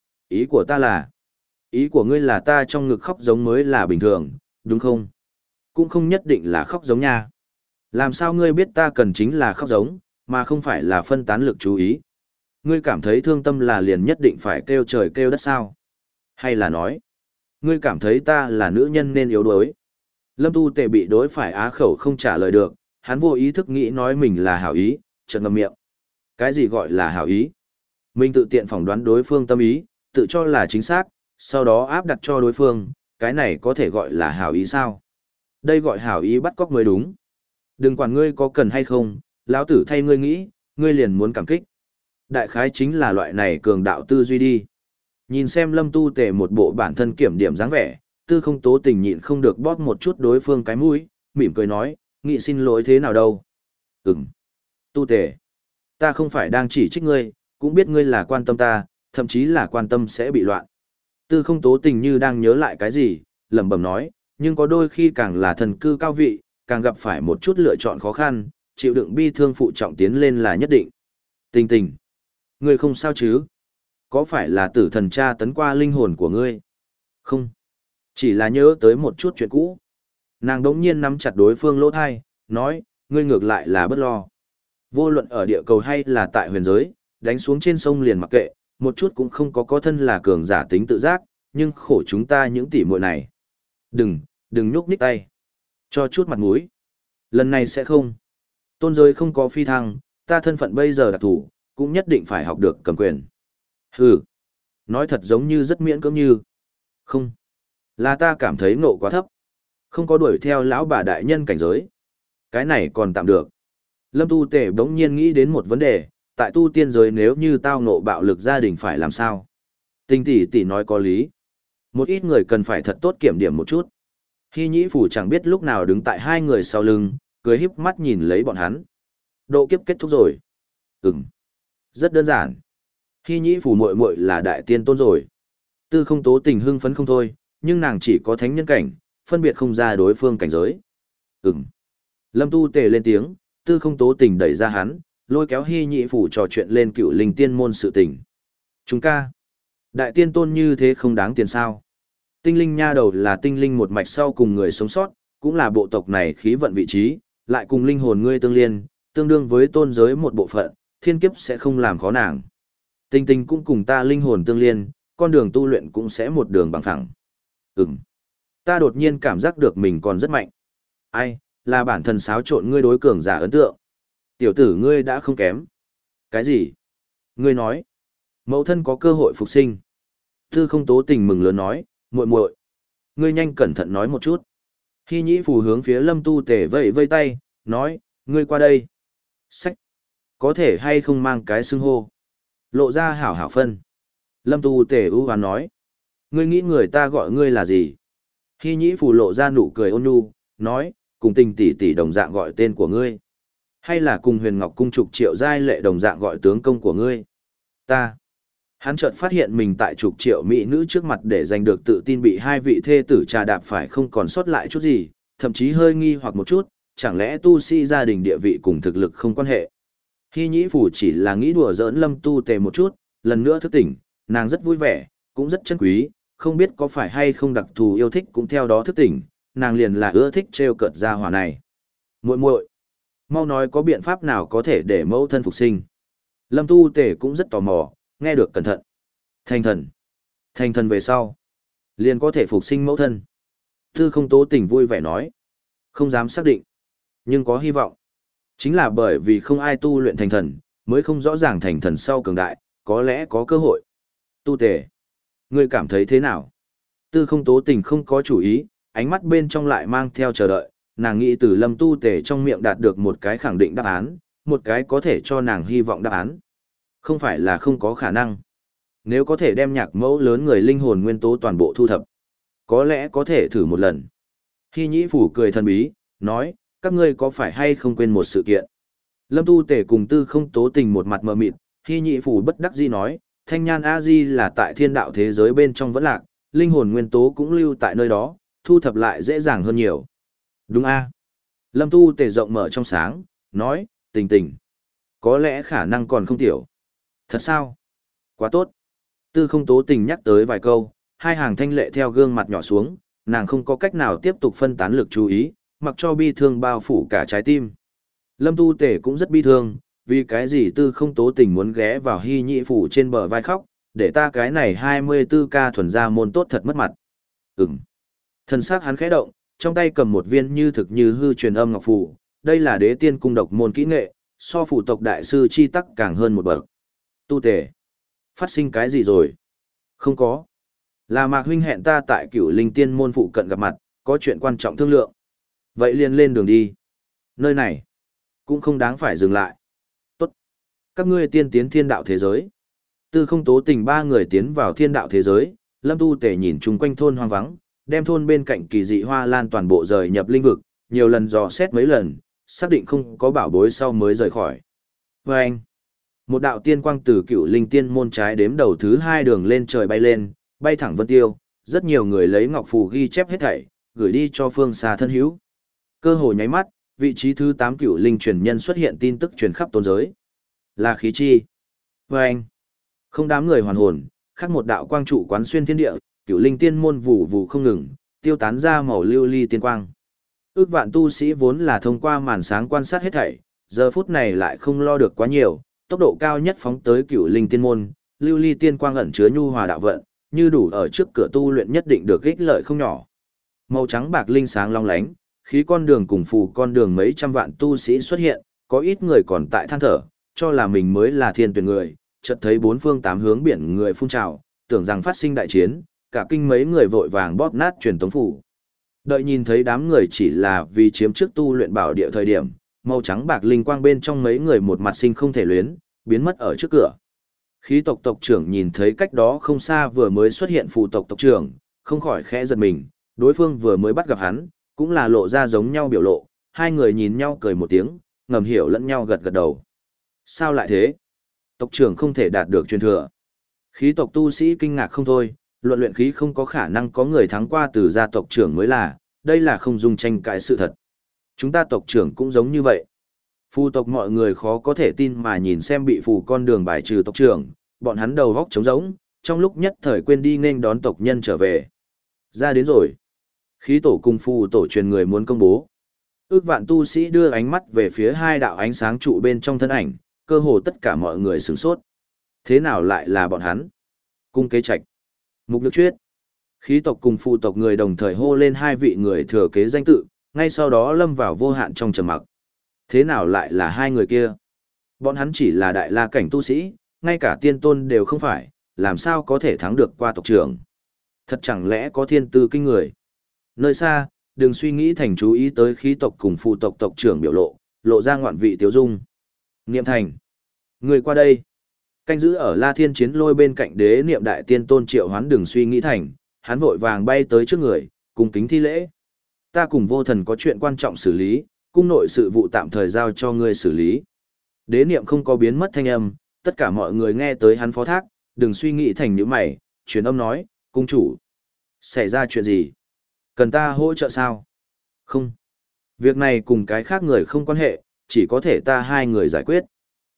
Ý của ta là, ý của ngươi là ta trong ngực khóc giống mới là bình thường, đúng không? Cũng không nhất định là khóc giống nha. Làm sao ngươi biết ta cần chính là khóc giống, mà không phải là phân tán lực chú ý? Ngươi cảm thấy thương tâm là liền nhất định phải kêu trời kêu đất sao? Hay là nói, ngươi cảm thấy ta là nữ nhân nên yếu đuối? Lâm Tu Tề bị đối phải á khẩu không trả lời được, hắn vô ý thức nghĩ nói mình là hảo ý, chợt ngậm miệng. Cái gì gọi là hảo ý? Mình tự tiện phỏng đoán đối phương tâm ý, tự cho là chính xác, sau đó áp đặt cho đối phương, cái này có thể gọi là hảo ý sao? Đây gọi hảo ý bắt cóc mới đúng. Đừng quản ngươi có cần hay không, lão tử thay ngươi nghĩ, ngươi liền muốn cảm kích. Đại khái chính là loại này cường đạo tư duy đi. Nhìn xem Lâm Tu Tề một bộ bản thân kiểm điểm dáng vẻ, tư không tố tình nhịn không được bóp một chút đối phương cái mũi, mỉm cười nói, nghị xin lỗi thế nào đâu. Ừm. Tu Tề. Ta không phải đang chỉ trích ngươi, cũng biết ngươi là quan tâm ta, thậm chí là quan tâm sẽ bị loạn. Tư không tố tình như đang nhớ lại cái gì, lẩm bẩm nói, nhưng có đôi khi càng là thần cư cao vị, càng gặp phải một chút lựa chọn khó khăn, chịu đựng bi thương phụ trọng tiến lên là nhất định. Tình tình. Ngươi không sao chứ? Có phải là tử thần tra tấn qua linh hồn của ngươi? Không. Chỉ là nhớ tới một chút chuyện cũ. Nàng đống nhiên nắm chặt đối phương lỗ thai, nói, ngươi ngược lại là bất lo. Vô luận ở địa cầu hay là tại huyền giới, đánh xuống trên sông liền mặc kệ, một chút cũng không có có thân là cường giả tính tự giác, nhưng khổ chúng ta những tỉ muội này. Đừng, đừng nhúc nhích tay. Cho chút mặt mũi. Lần này sẽ không. Tôn giới không có phi thăng, ta thân phận bây giờ đặc thủ, cũng nhất định phải học được cầm quyền. Hừ. Nói thật giống như rất miễn cưỡng như. Không. Là ta cảm thấy nộ quá thấp. Không có đuổi theo lão bà đại nhân cảnh giới. Cái này còn tạm được. Lâm Tu Tề bỗng nhiên nghĩ đến một vấn đề, tại tu tiên giới nếu như tao nộ bạo lực gia đình phải làm sao? Tinh tỷ tỷ nói có lý. Một ít người cần phải thật tốt kiểm điểm một chút. Hy Nhĩ Phủ chẳng biết lúc nào đứng tại hai người sau lưng, cười híp mắt nhìn lấy bọn hắn. Độ kiếp kết thúc rồi. Ừm. Rất đơn giản. Hy Nhĩ Phủ muội muội là đại tiên tôn rồi. Tư không tố tình hưng phấn không thôi, nhưng nàng chỉ có thánh nhân cảnh, phân biệt không ra đối phương cảnh giới. Ừm. Lâm Tu Tề lên tiếng, tư không tố tình đẩy ra hắn, lôi kéo Hy Nhĩ Phủ trò chuyện lên cựu linh tiên môn sự tình. Chúng ca. Đại tiên tôn như thế không đáng tiền sao. Tinh linh nha đầu là tinh linh một mạch sau cùng người sống sót, cũng là bộ tộc này khí vận vị trí, lại cùng linh hồn ngươi tương liên, tương đương với tôn giới một bộ phận, thiên kiếp sẽ không làm khó nàng. Tinh tinh cũng cùng ta linh hồn tương liên, con đường tu luyện cũng sẽ một đường bằng phẳng. Ừm. Ta đột nhiên cảm giác được mình còn rất mạnh. Ai, là bản thân xáo trộn ngươi đối cường giả ấn tượng. Tiểu tử ngươi đã không kém. Cái gì? Ngươi nói. Mẫu thân có cơ hội phục sinh. Tư không tố tình mừng lớn nói, muội muội, ngươi nhanh cẩn thận nói một chút. Hy Nhĩ Phù hướng phía Lâm Tu Tề vẫy vây tay, nói, ngươi qua đây. Sách. Có thể hay không mang cái xưng hô. Lộ ra hảo hảo phân. Lâm Tu Tề ưu hoán nói, ngươi nghĩ người ta gọi ngươi là gì? Hy Nhĩ Phù lộ ra nụ cười ôn nhu, nói, cùng tình tỷ tỷ đồng dạng gọi tên của ngươi. Hay là cùng Huyền Ngọc Cung trục triệu giai lệ đồng dạng gọi tướng công của ngươi? Ta. Hắn chợt phát hiện mình tại chục triệu mỹ nữ trước mặt để giành được tự tin bị hai vị thê tử trà đạp phải không còn sót lại chút gì, thậm chí hơi nghi hoặc một chút, chẳng lẽ tu sĩ gia đình địa vị cùng thực lực không quan hệ. Hy nhĩ phủ chỉ là nghĩ đùa giỡn Lâm Tu Tề một chút, lần nữa thức tỉnh, nàng rất vui vẻ, cũng rất chân quý, không biết có phải hay không đặc thù yêu thích cũng theo đó thức tỉnh, nàng liền là ưa thích trêu cợt gia hỏa này. Muội muội, mau nói có biện pháp nào có thể để mẫu thân phục sinh. Lâm Tu Tề cũng rất tò mò, nghe được cẩn thận. Thành thần. Thành thần về sau, liền có thể phục sinh mẫu thân. Tư Không Tố Tình vui vẻ nói. Không dám xác định, nhưng có hy vọng. Chính là bởi vì không ai tu luyện thành thần, mới không rõ ràng thành thần sau cường đại, có lẽ có cơ hội. Tu Tề, ngươi cảm thấy thế nào? Tư Không Tố Tình không có chủ ý, ánh mắt bên trong lại mang theo chờ đợi, nàng nghĩ từ Lâm Tu Tề trong miệng đạt được một cái khẳng định đáp án, một cái có thể cho nàng hy vọng đáp án. Không phải là không có khả năng. Nếu có thể đem nhạc mẫu lớn người linh hồn nguyên tố toàn bộ thu thập, có lẽ có thể thử một lần. Hy Nhĩ Phủ cười thần bí, nói, các ngươi có phải hay không quên một sự kiện? Lâm Tu Tề cùng Tư Không Tố Tình một mặt mờ mịt, Hy Nhĩ Phủ bất đắc dĩ nói, Thanh Nhan A-di là tại thiên đạo thế giới bên trong vẫn lạc, linh hồn nguyên tố cũng lưu tại nơi đó, thu thập lại dễ dàng hơn nhiều. Đúng a? Lâm Tu Tề rộng mở trong sáng, nói, Tình Tình, có lẽ khả năng còn không tiểu. Thật sao? Quá tốt. Tư Không Tố Tình nhắc tới vài câu, hai hàng thanh lệ theo gương mặt nhỏ xuống, nàng không có cách nào tiếp tục phân tán lực chú ý, mặc cho bi thương bao phủ cả trái tim. Lâm Tu Tề cũng rất bi thương, vì cái gì Tư Không Tố Tình muốn ghé vào Hy Nhĩ Phủ trên bờ vai khóc, để ta cái này hai mươi tư ca thuần gia môn tốt thật mất mặt. Ừm. Thần sắc hắn khẽ động, trong tay cầm một viên như thực như hư truyền âm ngọc phù, đây là đế tiên cung độc môn kỹ nghệ, so phụ tộc đại sư chi tắc càng hơn một bậc. Tu Tề, phát sinh cái gì rồi? Không có. Là Mạc huynh hẹn ta tại Cửu Linh Tiên môn phụ cận gặp mặt, có chuyện quan trọng thương lượng. Vậy liền lên đường đi. Nơi này cũng không đáng phải dừng lại. Tốt. Các ngươi tiên tiến thiên đạo thế giới. Tư Không Tố Tình ba người tiến vào thiên đạo thế giới, Lâm Tu Tề nhìn chung quanh thôn hoang vắng, đem thôn bên cạnh kỳ dị hoa lan toàn bộ rời nhập linh vực, nhiều lần dò xét mấy lần, xác định không có bảo bối sau mới rời khỏi. Và anh, một đạo tiên quang từ Cửu Linh Tiên môn trái đếm đầu thứ hai đường lên trời bay lên, bay thẳng vân tiêu, rất nhiều người lấy ngọc phù ghi chép hết thảy, gửi đi cho phương xa thân hữu. Cơ hội nháy mắt, vị trí thứ tám Cửu Linh truyền nhân xuất hiện tin tức truyền khắp tôn giới. Là khí chi. Và anh, không đám người hoàn hồn, khác một đạo quang trụ quán xuyên thiên địa, Cửu Linh Tiên môn vụ vụ không ngừng, tiêu tán ra màu lưu ly tiên quang. Ước vạn tu sĩ vốn là thông qua màn sáng quan sát hết thảy, giờ phút này lại không lo được quá nhiều, tốc độ cao nhất phóng tới Cửu Linh Tiên môn, lưu ly tiên quang ẩn chứa nhu hòa đạo vận, như đủ ở trước cửa tu luyện nhất định được ích lợi không nhỏ. Màu trắng bạc linh sáng long lánh, khí con đường cùng phù con đường mấy trăm vạn tu sĩ xuất hiện, có ít người còn tại than thở, cho là mình mới là thiên tuyển người, chợt thấy bốn phương tám hướng biển người phun trào, tưởng rằng phát sinh đại chiến, cả kinh mấy người vội vàng bóp nát truyền tống phủ. Đợi nhìn thấy đám người chỉ là vì chiếm trước tu luyện bảo địa thời điểm, màu trắng bạc linh quang bên trong mấy người một mặt sinh không thể luyến, biến mất ở trước cửa. Khí tộc tộc trưởng nhìn thấy cách đó không xa vừa mới xuất hiện phù tộc tộc trưởng, không khỏi khẽ giật mình, đối phương vừa mới bắt gặp hắn, cũng là lộ ra giống nhau biểu lộ, hai người nhìn nhau cười một tiếng, ngầm hiểu lẫn nhau gật gật đầu. Sao lại thế? Tộc trưởng không thể đạt được truyền thừa. Khí tộc tu sĩ kinh ngạc không thôi, luận luyện khí không có khả năng có người thắng qua từ gia tộc trưởng mới là, đây là không dung tranh cãi sự thật. Chúng ta tộc trưởng cũng giống như vậy. Phù tộc mọi người khó có thể tin mà nhìn xem bị phù con đường bài trừ tộc trưởng, bọn hắn đầu góc trống rỗng, trong lúc nhất thời quên đi nên đón tộc nhân trở về. Ra đến rồi. Khí tổ cùng phù tổ truyền người muốn công bố. Ước vạn tu sĩ đưa ánh mắt về phía hai đạo ánh sáng trụ bên trong thân ảnh, cơ hồ tất cả mọi người sửng sốt. Thế nào lại là bọn hắn? Cung kế trạch. Mục Nhược Chuyết. Khí tộc cùng phù tộc người đồng thời hô lên hai vị người thừa kế danh tự, ngay sau đó lâm vào vô hạn trong trầm mặc. Thế nào lại là hai người kia? Bọn hắn chỉ là đại la cảnh tu sĩ, ngay cả tiên tôn đều không phải, làm sao có thể thắng được qua tộc trưởng? Thật chẳng lẽ có thiên tư kinh người? Nơi xa, đừng suy nghĩ thành chú ý tới khí tộc cùng phù tộc tộc trưởng biểu lộ, lộ ra ngoạn vị tiếu dung. Niệm thành. Người qua đây. Canh giữ ở La Thiên Chiến Lôi bên cạnh đế niệm đại tiên tôn triệu hoán đừng suy nghĩ thành, hắn vội vàng bay tới trước người, cùng kính thi lễ. Ta cùng vô thần có chuyện quan trọng xử lý, cung nội sự vụ tạm thời giao cho ngươi xử lý. Đế niệm không có biến mất thanh âm, tất cả mọi người nghe tới hắn phó thác, đừng suy nghĩ thành những mày, truyền âm nói, cung chủ. Xảy ra chuyện gì? Cần ta hỗ trợ sao? Không. Việc này cùng cái khác người không quan hệ, chỉ có thể ta hai người giải quyết.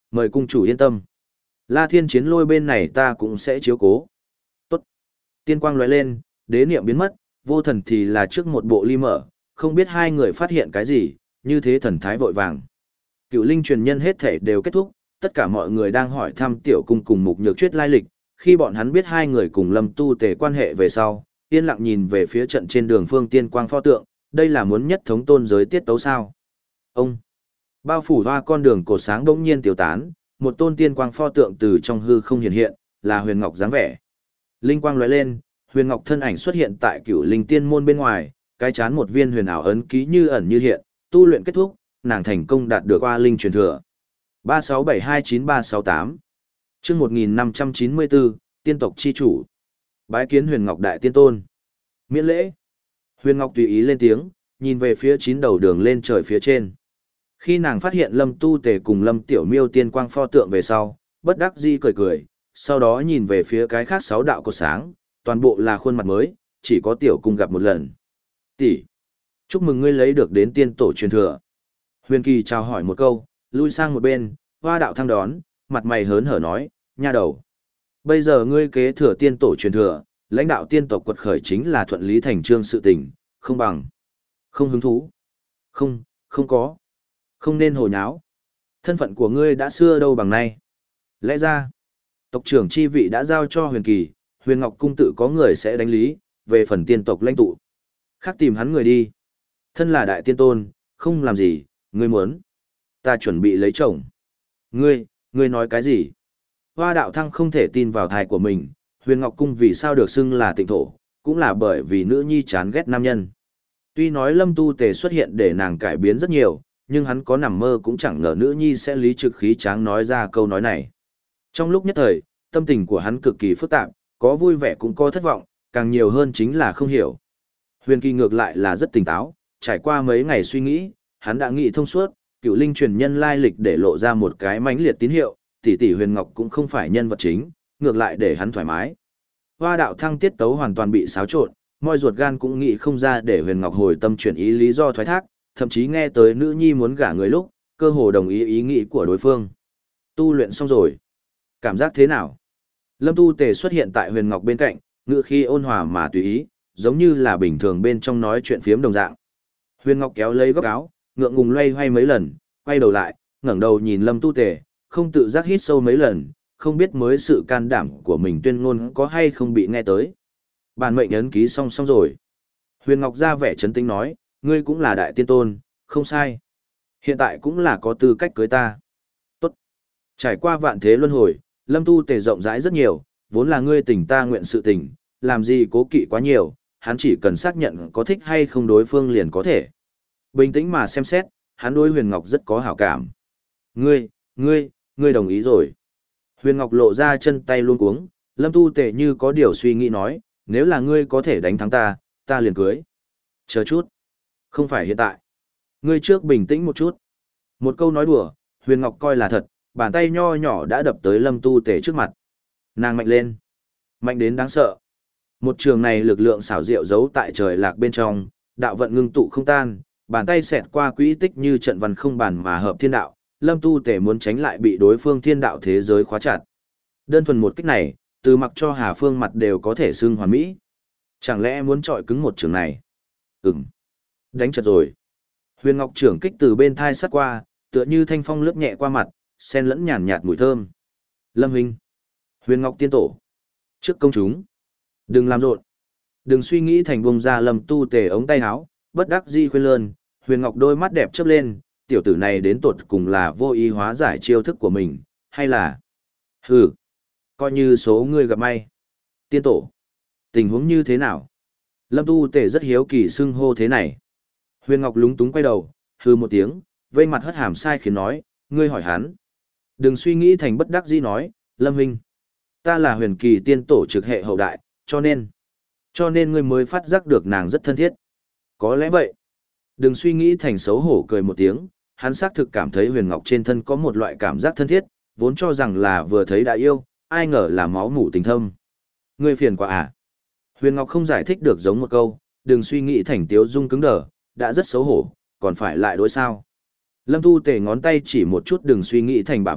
Mời cung chủ yên tâm. La Thiên Chiến Lôi bên này ta cũng sẽ chiếu cố. Tốt. Tiên quang lóe lên, đế niệm biến mất, vô thần thì là trước một bộ ly mở, không biết hai người phát hiện cái gì, như thế thần thái vội vàng. Cựu linh truyền nhân hết thể đều kết thúc, tất cả mọi người đang hỏi thăm tiểu cung cùng mục nhược chuyết lai lịch, khi bọn hắn biết hai người cùng Lâm Tu Tề quan hệ về sau, yên lặng nhìn về phía trận trên đường phương tiên quang pho tượng, đây là muốn nhất thống tôn giới tiết tấu sao. Ông, bao phủ hoa con đường cột sáng bỗng nhiên tiêu tán, một tôn tiên quang pho tượng từ trong hư không hiện hiện, là Huyền Ngọc dáng vẻ. Linh quang lóe lên, Huyền Ngọc thân ảnh xuất hiện tại cựu linh tiên môn bên ngoài, cái chán một viên huyền ảo ấn ký như ẩn như hiện, tu luyện kết thúc, nàng thành công đạt được qua linh truyền thừa. ba sáu bảy hai chín ba sáu tám chương một nghìn năm trăm chín mươi bốn, tiên tộc chi chủ. Bái kiến Huyền Ngọc đại tiên tôn. Miễn lễ. Huyền Ngọc tùy ý lên tiếng, nhìn về phía chín đầu đường lên trời phía trên. Khi nàng phát hiện Lâm Tu Tề cùng Lâm Tiểu Miêu tiên quang pho tượng về sau, bất đắc dĩ cười cười, sau đó nhìn về phía cái khác sáu đạo cột sáng, toàn bộ là khuôn mặt mới, chỉ có Tiểu Cung gặp một lần. Tỷ, chúc mừng ngươi lấy được đến tiên tổ truyền thừa. Huyền Kỳ chào hỏi một câu, lui sang một bên, Hoa đạo thăng đón, mặt mày hớn hở nói, nha đầu. Bây giờ ngươi kế thừa tiên tổ truyền thừa, lãnh đạo tiên tộc quật khởi chính là thuận lý thành trương sự tình, không bằng. Không hứng thú. Không, không có. Không nên hồ nháo. Thân phận của ngươi đã xưa đâu bằng nay. Lẽ ra, tộc trưởng chi vị đã giao cho Huyền Kỳ, Huyền Ngọc cung tự có người sẽ đánh lý, về phần tiên tộc lãnh tụ. Khác tìm hắn người đi. Thân là đại tiên tôn, không làm gì, ngươi muốn. Ta chuẩn bị lấy chồng. Ngươi, ngươi nói cái gì? Hoa đạo thăng không thể tin vào thai của mình, Huyền Ngọc cung vì sao được xưng là tịnh thổ, cũng là bởi vì nữ nhi chán ghét nam nhân. Tuy nói Lâm Tu Tề xuất hiện để nàng cải biến rất nhiều, nhưng hắn có nằm mơ cũng chẳng ngờ nữ nhi sẽ lý trực khí tráng nói ra câu nói này. Trong lúc nhất thời, tâm tình của hắn cực kỳ phức tạp, có vui vẻ cũng có thất vọng, càng nhiều hơn chính là không hiểu. Huyền Kỳ ngược lại là rất tỉnh táo, trải qua mấy ngày suy nghĩ, hắn đã nghĩ thông suốt, cựu linh truyền nhân lai lịch để lộ ra một cái mãnh liệt tín hiệu, tỷ tỷ Huyền Ngọc cũng không phải nhân vật chính, ngược lại để hắn thoải mái. Hoa đạo thăng tiết tấu hoàn toàn bị xáo trộn, mọi ruột gan cũng nghĩ không ra để Huyền Ngọc hồi tâm chuyển ý lý do thoái thác, thậm chí nghe tới nữ nhi muốn gả người lúc, cơ hồ đồng ý ý nghĩ của đối phương. Tu luyện xong rồi. Cảm giác thế nào? Lâm Tu Tề xuất hiện tại Huyền Ngọc bên cạnh, ngữ khi ôn hòa mà tùy ý, giống như là bình thường bên trong nói chuyện phiếm đồng dạng. Huyền Ngọc kéo lấy góc áo, ngượng ngùng loay hoay mấy lần, quay đầu lại, ngẩng đầu nhìn Lâm Tu Tề, không tự giác hít sâu mấy lần, không biết mới sự can đảm của mình tuyên ngôn có hay không bị nghe tới. Bản mệnh ấn ký xong xong rồi. Huyền Ngọc ra vẻ trấn tĩnh nói, ngươi cũng là đại tiên tôn, không sai. Hiện tại cũng là có tư cách cưới ta. Tốt. Trải qua vạn thế luân hồi, Lâm Tu Tề rộng rãi rất nhiều, vốn là ngươi tình ta nguyện sự tình, làm gì cố kỵ quá nhiều, hắn chỉ cần xác nhận có thích hay không đối phương liền có thể. Bình tĩnh mà xem xét, hắn đối Huyền Ngọc rất có hảo cảm. Ngươi, ngươi, ngươi đồng ý rồi. Huyền Ngọc lộ ra chân tay luôn cuống, Lâm Tu Tề như có điều suy nghĩ nói, nếu là ngươi có thể đánh thắng ta, ta liền cưới. Chờ chút. Không phải hiện tại. Ngươi trước bình tĩnh một chút. Một câu nói đùa, Huyền Ngọc coi là thật, bàn tay nho nhỏ đã đập tới Lâm Tu Tề trước mặt. Nàng mạnh lên. Mạnh đến đáng sợ. Một trường này lực lượng xảo diệu giấu tại trời lạc bên trong, đạo vận ngưng tụ không tan, bàn tay xẹt qua quỹ tích như trận văn không bàn mà hợp thiên đạo, Lâm Tu Tề muốn tránh lại bị đối phương thiên đạo thế giới khóa chặt. Đơn thuần một kích này, từ mặc cho Hà Phương mặt đều có thể xưng hoàn mỹ. Chẳng lẽ muốn trọi cứng một trường này? Ừm. Đánh chật rồi. Huyền Ngọc trưởng kích từ bên thai sát qua, tựa như thanh phong lướt nhẹ qua mặt, xen lẫn nhàn nhạt mùi thơm. Lâm huynh. Huyền Ngọc tiên tổ. Trước công chúng. Đừng làm rộn. Đừng suy nghĩ thành bông ra Lâm Tu Tề ống tay áo, bất đắc di khuyên lơn, Huyền Ngọc đôi mắt đẹp chớp lên, tiểu tử này đến tột cùng là vô ý hóa giải chiêu thức của mình, hay là... Hừ, coi như số người gặp may. Tiên tổ, tình huống như thế nào? Lâm Tu Tề rất hiếu kỳ xưng hô thế này. Huyền Ngọc lúng túng quay đầu, hừ một tiếng, vây mặt hất hàm sai khiến nói, ngươi hỏi hắn. Đừng suy nghĩ thành bất đắc dĩ nói, Lâm huynh, ta là Huyền Kỳ tiên tổ trực hệ hậu đại, cho nên... Cho nên ngươi mới phát giác được nàng rất thân thiết. Có lẽ vậy. Đừng suy nghĩ thành xấu hổ cười một tiếng, hắn xác thực cảm thấy Huyền Ngọc trên thân có một loại cảm giác thân thiết, vốn cho rằng là vừa thấy đã yêu, ai ngờ là máu mủ tình thâm. Ngươi phiền quá à? Huyền Ngọc không giải thích được giống một câu, đừng suy nghĩ thành tiếu dung cứng đờ, đã rất xấu hổ, còn phải lại đối sao. Lâm Tu Tề ngón tay chỉ một chút đừng suy nghĩ thành bả vai,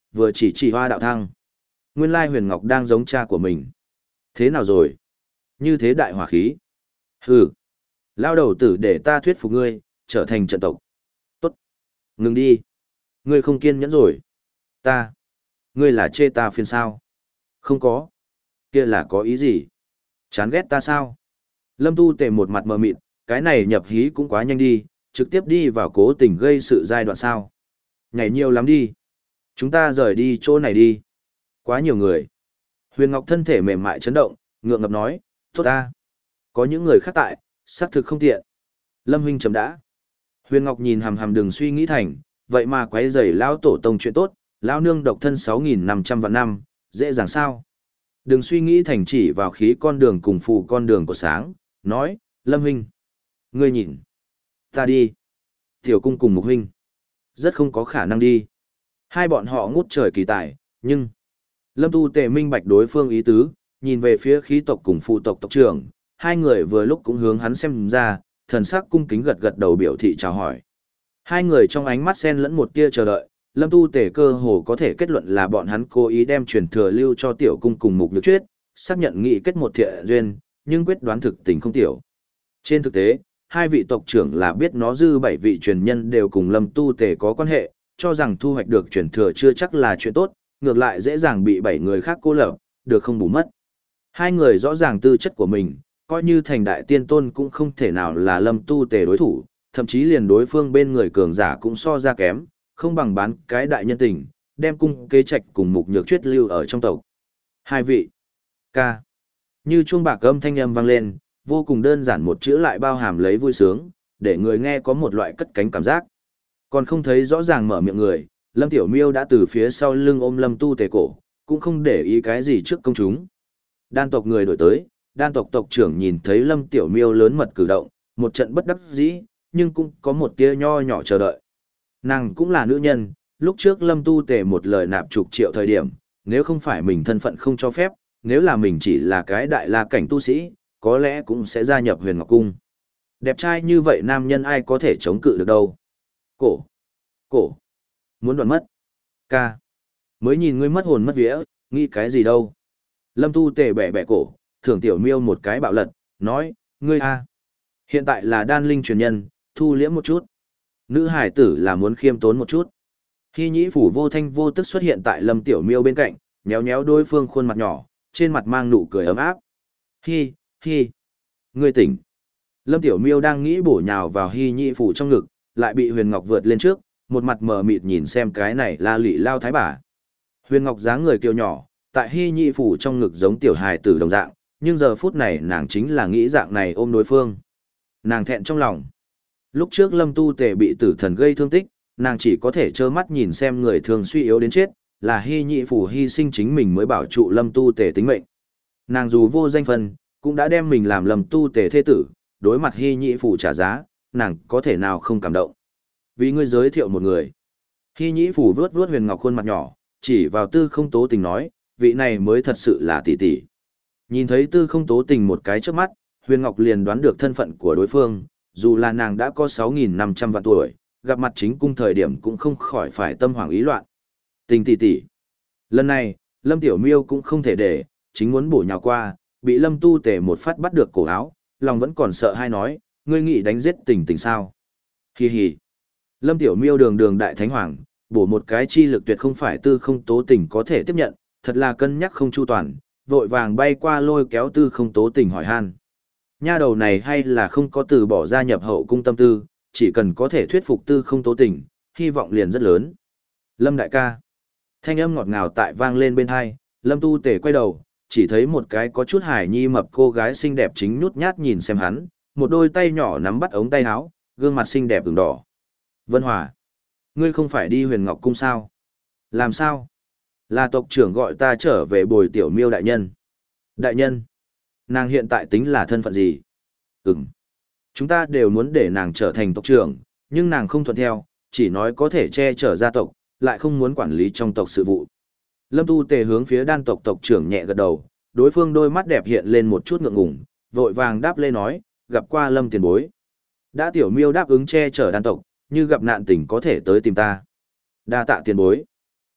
vừa chỉ chỉ Hoa Đạo Thăng. Nguyên lai Huyền Ngọc đang giống cha của mình. Thế nào rồi? Như thế đại hỏa khí. Hừ. Lao đầu tử để ta thuyết phục ngươi, trở thành trận tộc. Tốt. Ngừng đi. Ngươi không kiên nhẫn rồi. Ta. Ngươi là chê ta phiền sao? Không có. Kia là có ý gì? Chán ghét ta sao? Lâm Tu Tề một mặt mờ mịt, cái này nhập hí cũng quá nhanh đi, trực tiếp đi vào cố tình gây sự giai đoạn sao. Nhảy nhiều lắm đi. Chúng ta rời đi chỗ này đi. Quá nhiều người. Huyền Ngọc thân thể mềm mại chấn động, ngượng ngập nói, tốt ta. Có những người khác tại, xác thực không tiện. Lâm huynh chấm đã. Huyền Ngọc nhìn hằm hằm đừng suy nghĩ thành, vậy mà quấy rầy lão tổ tông chuyện tốt, lão nương độc thân sáu nghìn năm trăm vạn năm, dễ dàng sao? Đừng suy nghĩ thành chỉ vào khí con đường cùng phù con đường của sáng, nói, Lâm huynh, ngươi nhìn, ta đi. Tiểu cung cùng Mục huynh, rất không có khả năng đi. Hai bọn họ ngút trời kỳ tài, nhưng Lâm Tu Tề minh bạch đối phương ý tứ, nhìn về phía khí tộc cùng phụ tộc tộc trưởng, hai người vừa lúc cũng hướng hắn xem ra, thần sắc cung kính gật gật đầu biểu thị chào hỏi. Hai người trong ánh mắt xen lẫn một tia chờ đợi, Lâm Tu Tề cơ hồ có thể kết luận là bọn hắn cố ý đem truyền thừa lưu cho tiểu cung cùng Mục Nhược Chuyết, xác nhận nghị kết một thiện duyên, nhưng quyết đoán thực tình không tiểu. Trên thực tế, hai vị tộc trưởng là biết nó dư bảy vị truyền nhân đều cùng Lâm Tu Tề có quan hệ, cho rằng thu hoạch được truyền thừa chưa chắc là chuyện tốt, ngược lại dễ dàng bị bảy người khác cô lập, được không bù mất. Hai người rõ ràng tư chất của mình, coi như thành đại tiên tôn cũng không thể nào là Lâm Tu Tề đối thủ, thậm chí liền đối phương bên người cường giả cũng so ra kém, không bằng bán cái đại nhân tình, đem cung kế trạch cùng Mục Nhược Chuyết lưu ở trong tộc. Hai vị. Ca. Như chuông bạc âm thanh âm vang lên, vô cùng đơn giản một chữ lại bao hàm lấy vui sướng, để người nghe có một loại cất cánh cảm giác. Còn không thấy rõ ràng mở miệng người, Lâm Tiểu Miêu đã từ phía sau lưng ôm Lâm Tu Tề cổ, cũng không để ý cái gì trước công chúng. Đan tộc người đổi tới, đan tộc tộc trưởng nhìn thấy Lâm Tiểu Miêu lớn mật cử động, một trận bất đắc dĩ, nhưng cũng có một tia nho nhỏ chờ đợi. Nàng cũng là nữ nhân, lúc trước Lâm Tu Tề một lời nạp chục triệu thời điểm, nếu không phải mình thân phận không cho phép, nếu là mình chỉ là cái đại la cảnh tu sĩ, có lẽ cũng sẽ gia nhập Huyền Ngọc Cung. Đẹp trai như vậy nam nhân ai có thể chống cự được đâu. Cổ. Cổ. Muốn đoạn mất. Ca. Mới nhìn ngươi mất hồn mất vía, nghĩ cái gì đâu. Lâm Tu Tề bẻ bẻ cổ, thưởng Tiểu Miêu một cái bạo lật, nói, ngươi a, hiện tại là đan linh truyền nhân, thu liễm một chút. Nữ hải tử là muốn khiêm tốn một chút. Hy nhĩ phủ vô thanh vô tức xuất hiện tại Lâm Tiểu Miêu bên cạnh, nhéo nhéo đối phương khuôn mặt nhỏ, trên mặt mang nụ cười ấm áp. Hi, hi, ngươi tỉnh. Lâm Tiểu Miêu đang nghĩ bổ nhào vào Hy nhĩ phủ trong ngực, lại bị Huyền Ngọc vượt lên trước, một mặt mờ mịt nhìn xem cái này la lị lao thái bà. Huyền Ngọc dáng người kiều nhỏ, tại Hy nhĩ phủ trong ngực giống tiểu hài tử đồng dạng, nhưng giờ phút này nàng chính là nghĩ dạng này ôm đối phương. Nàng thẹn trong lòng. Lúc trước Lâm Tu Tề bị tử thần gây thương tích, nàng chỉ có thể trơ mắt nhìn xem người thường suy yếu đến chết, là Hy nhị phủ hy sinh chính mình mới bảo trụ Lâm Tu Tề tính mệnh. Nàng dù vô danh phân, cũng đã đem mình làm Lâm Tu Tề thế tử, đối mặt Hy nhị phủ trả giá, nàng có thể nào không cảm động. Vì ngươi giới thiệu một người. Hy nhị phủ vướt vướt Huyền Ngọc khuôn mặt nhỏ, chỉ vào Tư Không Tố Tình nói, vị này mới thật sự là tỷ tỷ. Nhìn thấy Tư Không Tố Tình một cái trước mắt, Huyền Ngọc liền đoán được thân phận của đối phương, dù là nàng đã có sáu nghìn năm trăm vạn tuổi, gặp mặt chính cung thời điểm cũng không khỏi phải tâm hoảng ý loạn. Tình tỷ tỷ. Lần này, Lâm Tiểu Miêu cũng không thể để, chính muốn bổ nhào qua, bị Lâm Tu Tề một phát bắt được cổ áo, lòng vẫn còn sợ hai nói, ngươi nghĩ đánh giết tình tình sao? Hi hi. Lâm Tiểu Miêu đường đường đại thánh hoàng, bổ một cái chi lực tuyệt không phải Tư Không Tố Tình có thể tiếp nhận, thật là cân nhắc không chu toàn, vội vàng bay qua lôi kéo Tư Không Tố Tình hỏi han. Nha đầu này hay là không có từ bỏ gia nhập hậu cung tâm tư, chỉ cần có thể thuyết phục Tư Không Tố Tình, hy vọng liền rất lớn. Lâm đại ca. Thanh âm ngọt ngào tại vang lên bên hai, Lâm Tu Tề quay đầu, chỉ thấy một cái có chút hài nhi mập cô gái xinh đẹp chính nhút nhát nhìn xem hắn, một đôi tay nhỏ nắm bắt ống tay áo, gương mặt xinh đẹp ửng đỏ. Vân Hòa, ngươi không phải đi Huyền Ngọc Cung sao? Làm sao? Là tộc trưởng gọi ta trở về bồi Tiểu Miêu đại nhân. Đại nhân? Nàng hiện tại tính là thân phận gì? Ừm. Chúng ta đều muốn để nàng trở thành tộc trưởng, nhưng nàng không thuận theo, chỉ nói có thể che chở gia tộc, lại không muốn quản lý trong tộc sự vụ. Lâm Tu Tề hướng phía đan tộc tộc trưởng nhẹ gật đầu, đối phương đôi mắt đẹp hiện lên một chút ngượng ngùng, vội vàng đáp lê nói, gặp qua Lâm tiền bối. Đã Tiểu Miêu đáp ứng che chở đan tộc, như gặp nạn tình có thể tới tìm ta. Đa tạ tiền bối.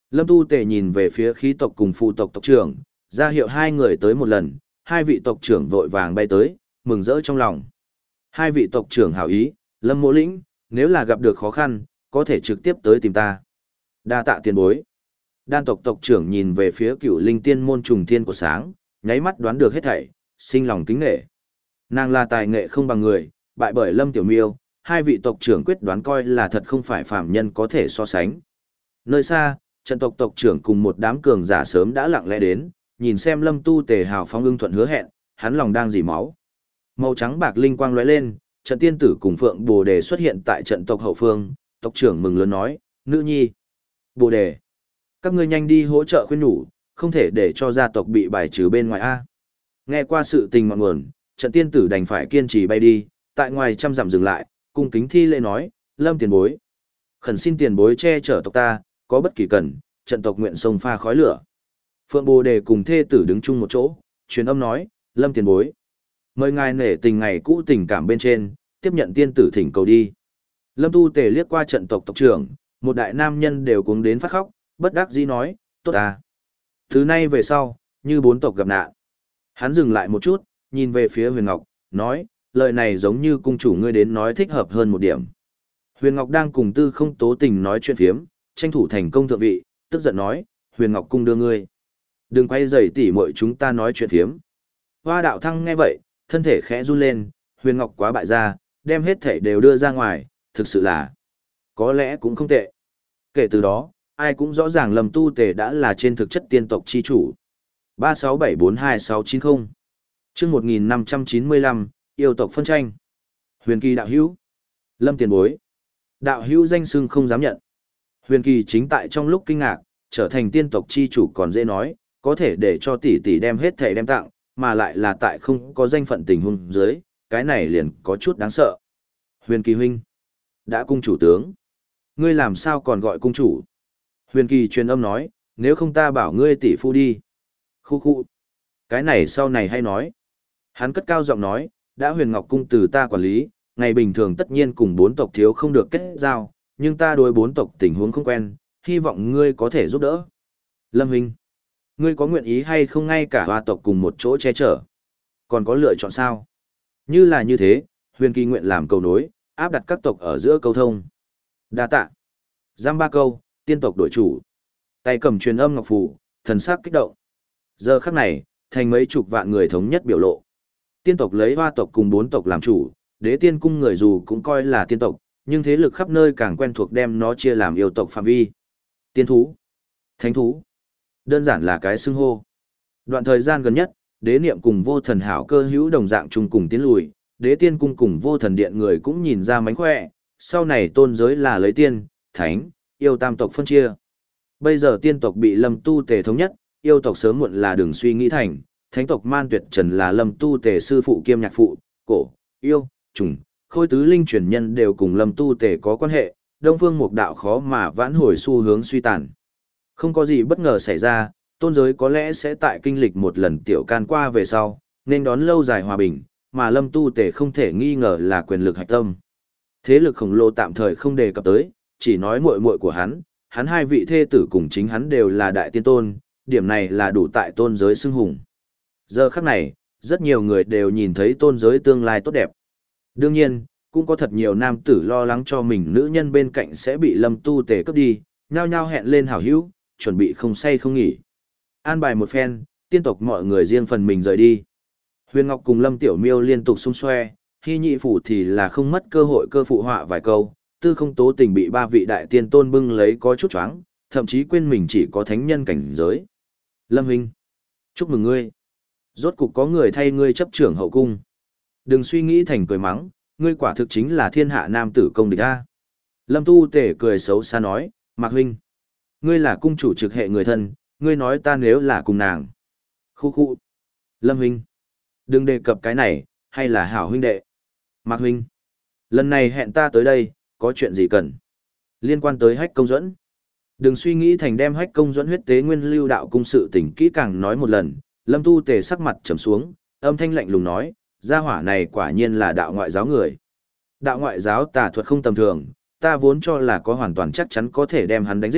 Lâm Tu Tề nhìn về phía khí tộc cùng phụ tộc tộc trưởng, ra hiệu hai người tới một lần, hai vị tộc trưởng vội vàng bay tới, mừng rỡ trong lòng. Hai vị tộc trưởng hảo ý, Lâm Mộ Lĩnh, nếu là gặp được khó khăn, có thể trực tiếp tới tìm ta. Đa tạ tiền bối. Đan tộc tộc trưởng nhìn về phía cựu linh tiên môn trùng thiên của sáng, nháy mắt đoán được hết thảy, sinh lòng kính nghệ. Nàng là tài nghệ không bằng người, bại bởi Lâm Tiểu Miêu, hai vị tộc trưởng quyết đoán coi là thật không phải phàm nhân có thể so sánh. Nơi xa, trận tộc tộc trưởng cùng một đám cường giả sớm đã lặng lẽ đến, nhìn xem Lâm Tu Tề hào phóng ưng thuận hứa hẹn, hắn lòng đang dỉ máu. Màu trắng bạc linh quang lóe lên, trận tiên tử cùng Phượng Bồ Đề xuất hiện tại trận tộc hậu phương, tộc trưởng mừng lớn nói, nữ nhi, Bồ Đề, các ngươi nhanh đi hỗ trợ khuyên nhủ, không thể để cho gia tộc bị bài trừ bên ngoài A. Nghe qua sự tình ngọn nguồn, trận tiên tử đành phải kiên trì bay đi, tại ngoài trăm dặm dừng lại, cung kính thi lễ nói, Lâm tiền bối, khẩn xin tiền bối che chở tộc ta, có bất kỳ cần, trận tộc nguyện sông pha khói lửa. Phượng Bồ Đề cùng thê tử đứng chung một chỗ, truyền âm nói, Lâm tiền bối, mời ngài nể tình ngày cũ tình cảm bên trên, tiếp nhận tiên tử thỉnh cầu đi. Lâm Tu Tề liếc qua trận tộc tộc trưởng, một đại nam nhân đều cuống đến phát khóc, bất đắc dĩ nói, tốt à. Thứ nay về sau, như bốn tộc gặp nạn. Hắn dừng lại một chút, nhìn về phía Huyền Ngọc, nói, lời này giống như cung chủ ngươi đến nói thích hợp hơn một điểm. Huyền Ngọc đang cùng Tư Không Tố Tình nói chuyện phiếm, tranh thủ thành công thượng vị, tức giận nói, Huyền Ngọc cung đưa ngươi. Đừng quay rầy tỉ muội chúng ta nói chuyện phiếm. Hoa Đạo Thăng nghe vậy, thân thể khẽ run lên, Huyền Ngọc quá bại gia, đem hết thể đều đưa ra ngoài, thực sự là, có lẽ cũng không tệ. Kể từ đó, ai cũng rõ ràng Lâm Tu Tề đã là trên thực chất tiên tộc chi chủ. ba sáu bảy bốn hai sáu chín không chương một nghìn năm trăm chín mươi lăm, yêu tộc phân tranh. Huyền Kỳ đạo hữu. Lâm tiền bối. Đạo hữu danh xưng không dám nhận. Huyền Kỳ chính tại trong lúc kinh ngạc, trở thành tiên tộc chi chủ còn dễ nói, có thể để cho tỷ tỷ đem hết thể đem tặng, mà lại là tại không có danh phận tình huống dưới, cái này liền có chút đáng sợ. Huyền Kỳ huynh. Đã cung chủ tướng. Ngươi làm sao còn gọi cung chủ? Huyền Kỳ truyền âm nói, nếu không ta bảo ngươi tỷ phu đi. Khu khu. Cái này sau này hay nói. Hắn cất cao giọng nói, đã Huyền Ngọc cung từ ta quản lý, ngày bình thường tất nhiên cùng bốn tộc thiếu không được kết giao, nhưng ta đối bốn tộc tình huống không quen, hy vọng ngươi có thể giúp đỡ. Lâm huynh, ngươi có nguyện ý hay không ngay cả hoa tộc cùng một chỗ che chở? Còn có lựa chọn sao? Như là như thế, Huyền Kỳ nguyện làm cầu nối, áp đặt các tộc ở giữa câu thông. Đa tạ. Giam ba câu, tiên tộc đổi chủ. Tay cầm truyền âm ngọc phù, thần sắc kích động. Giờ khắc này, thành mấy chục vạn người thống nhất biểu lộ. Tiên tộc lấy hoa tộc cùng bốn tộc làm chủ, đế tiên cung người dù cũng coi là tiên tộc, nhưng thế lực khắp nơi càng quen thuộc đem nó chia làm yêu tộc phạm vi. Tiên thú, thánh thú, đơn giản là cái xưng hô. Đoạn thời gian gần nhất, đế niệm cùng vô thần hảo cơ hữu đồng dạng chung cùng tiến lùi, đế tiên cung cùng vô thần điện người cũng nhìn ra mánh khỏe, sau này tôn giới là lấy tiên, thánh, yêu tam tộc phân chia. Bây giờ tiên tộc bị Lâm Tu Tề thống nhất, yêu tộc sớm muộn là đừng suy nghĩ thành, thánh tộc Man Tuyệt Trần là Lâm Tu Tề sư phụ kiêm nhạc phụ, cổ, yêu, trùng, khôi tứ linh truyền nhân đều cùng Lâm Tu Tề có quan hệ, Đông Phương Mục Đạo khó mà vãn hồi xu hướng suy tàn. Không có gì bất ngờ xảy ra, tôn giới có lẽ sẽ tại kinh lịch một lần tiểu can qua về sau, nên đón lâu dài hòa bình, mà Lâm Tu Tề không thể nghi ngờ là quyền lực hạch tâm. Thế lực khổng lồ tạm thời không đề cập tới, chỉ nói muội muội của hắn, hắn hai vị thê tử cùng chính hắn đều là đại tiên tôn, điểm này là đủ tại tôn giới xưng hùng. Giờ khắc này, rất nhiều người đều nhìn thấy tôn giới tương lai tốt đẹp. Đương nhiên, cũng có thật nhiều nam tử lo lắng cho mình nữ nhân bên cạnh sẽ bị Lâm Tu Tề cướp đi, nhao nhao hẹn lên hảo hữu, chuẩn bị không say không nghỉ. An bài một phen, tiên tộc mọi người riêng phần mình rời đi. Huyền Ngọc cùng Lâm Tiểu Miêu liên tục xung xoe, Hy Nhị Phủ thì là không mất cơ hội cơ phụ họa vài câu, Tư Không Tố Tình bị ba vị đại tiên tôn bưng lấy có chút choáng, thậm chí quên mình chỉ có thánh nhân cảnh giới. Lâm huynh, chúc mừng ngươi. Rốt cục có người thay ngươi chấp trưởng hậu cung. Đừng suy nghĩ thành cười mắng, ngươi quả thực chính là thiên hạ nam tử công địch a. Lâm Tu Tể cười xấu xa nói, Mạc huynh, ngươi là cung chủ trực hệ người thân, ngươi nói ta nếu là cùng nàng. Khu khu. Lâm huynh, đừng đề cập cái này, hay là hảo huynh đệ. Mạc huynh, lần này hẹn ta tới đây, có chuyện gì cần? Liên quan tới Hách Công Duẫn. Đừng suy nghĩ thành đem Hách Công Duẫn huyết tế nguyên lưu đạo cung sự tình kỹ càng nói một lần, Lâm Tu Tề sắc mặt trầm xuống, âm thanh lạnh lùng nói, gia hỏa này quả nhiên là đạo ngoại giáo người. Đạo ngoại giáo tà thuật không tầm thường, ta vốn cho là có hoàn toàn chắc chắn có thể đem hắn đánh giết,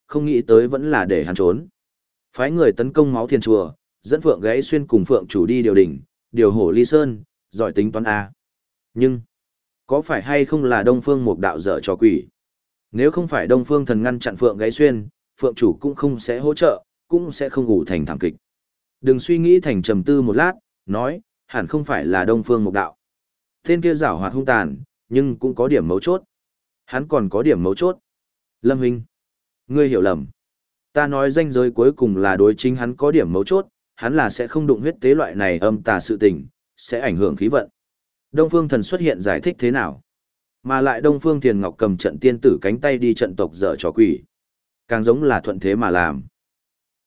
không nghĩ tới vẫn là để hắn trốn. Phái người tấn công máu thiên chùa, dẫn Phượng Gãy Xuyên cùng Phượng chủ đi điều đỉnh, điều hổ ly sơn, giỏi tính toán A. Nhưng, có phải hay không là Đông Phương Mục Đạo dở trò quỷ? Nếu không phải Đông Phương Thần ngăn chặn Phượng Gãy Xuyên, Phượng chủ cũng không sẽ hỗ trợ, cũng sẽ không ngủ thành thảm kịch. Đừng suy nghĩ thành trầm tư một lát, nói, hẳn không phải là Đông Phương Mục Đạo. Tên kia giảo hoạt hung tàn, nhưng cũng có điểm mấu chốt. Hắn còn có điểm mấu chốt. Lâm Hinh, ngươi hiểu lầm. Ta nói danh giới cuối cùng là đối chính hắn có điểm mấu chốt, hắn là sẽ không đụng huyết tế loại này âm tà sự tình, sẽ ảnh hưởng khí vận. Đông Phương Thần xuất hiện giải thích thế nào? Mà lại Đông Phương Tiền Ngọc cầm trận tiên tử cánh tay đi trận tộc dở trò quỷ. Càng giống là thuận thế mà làm.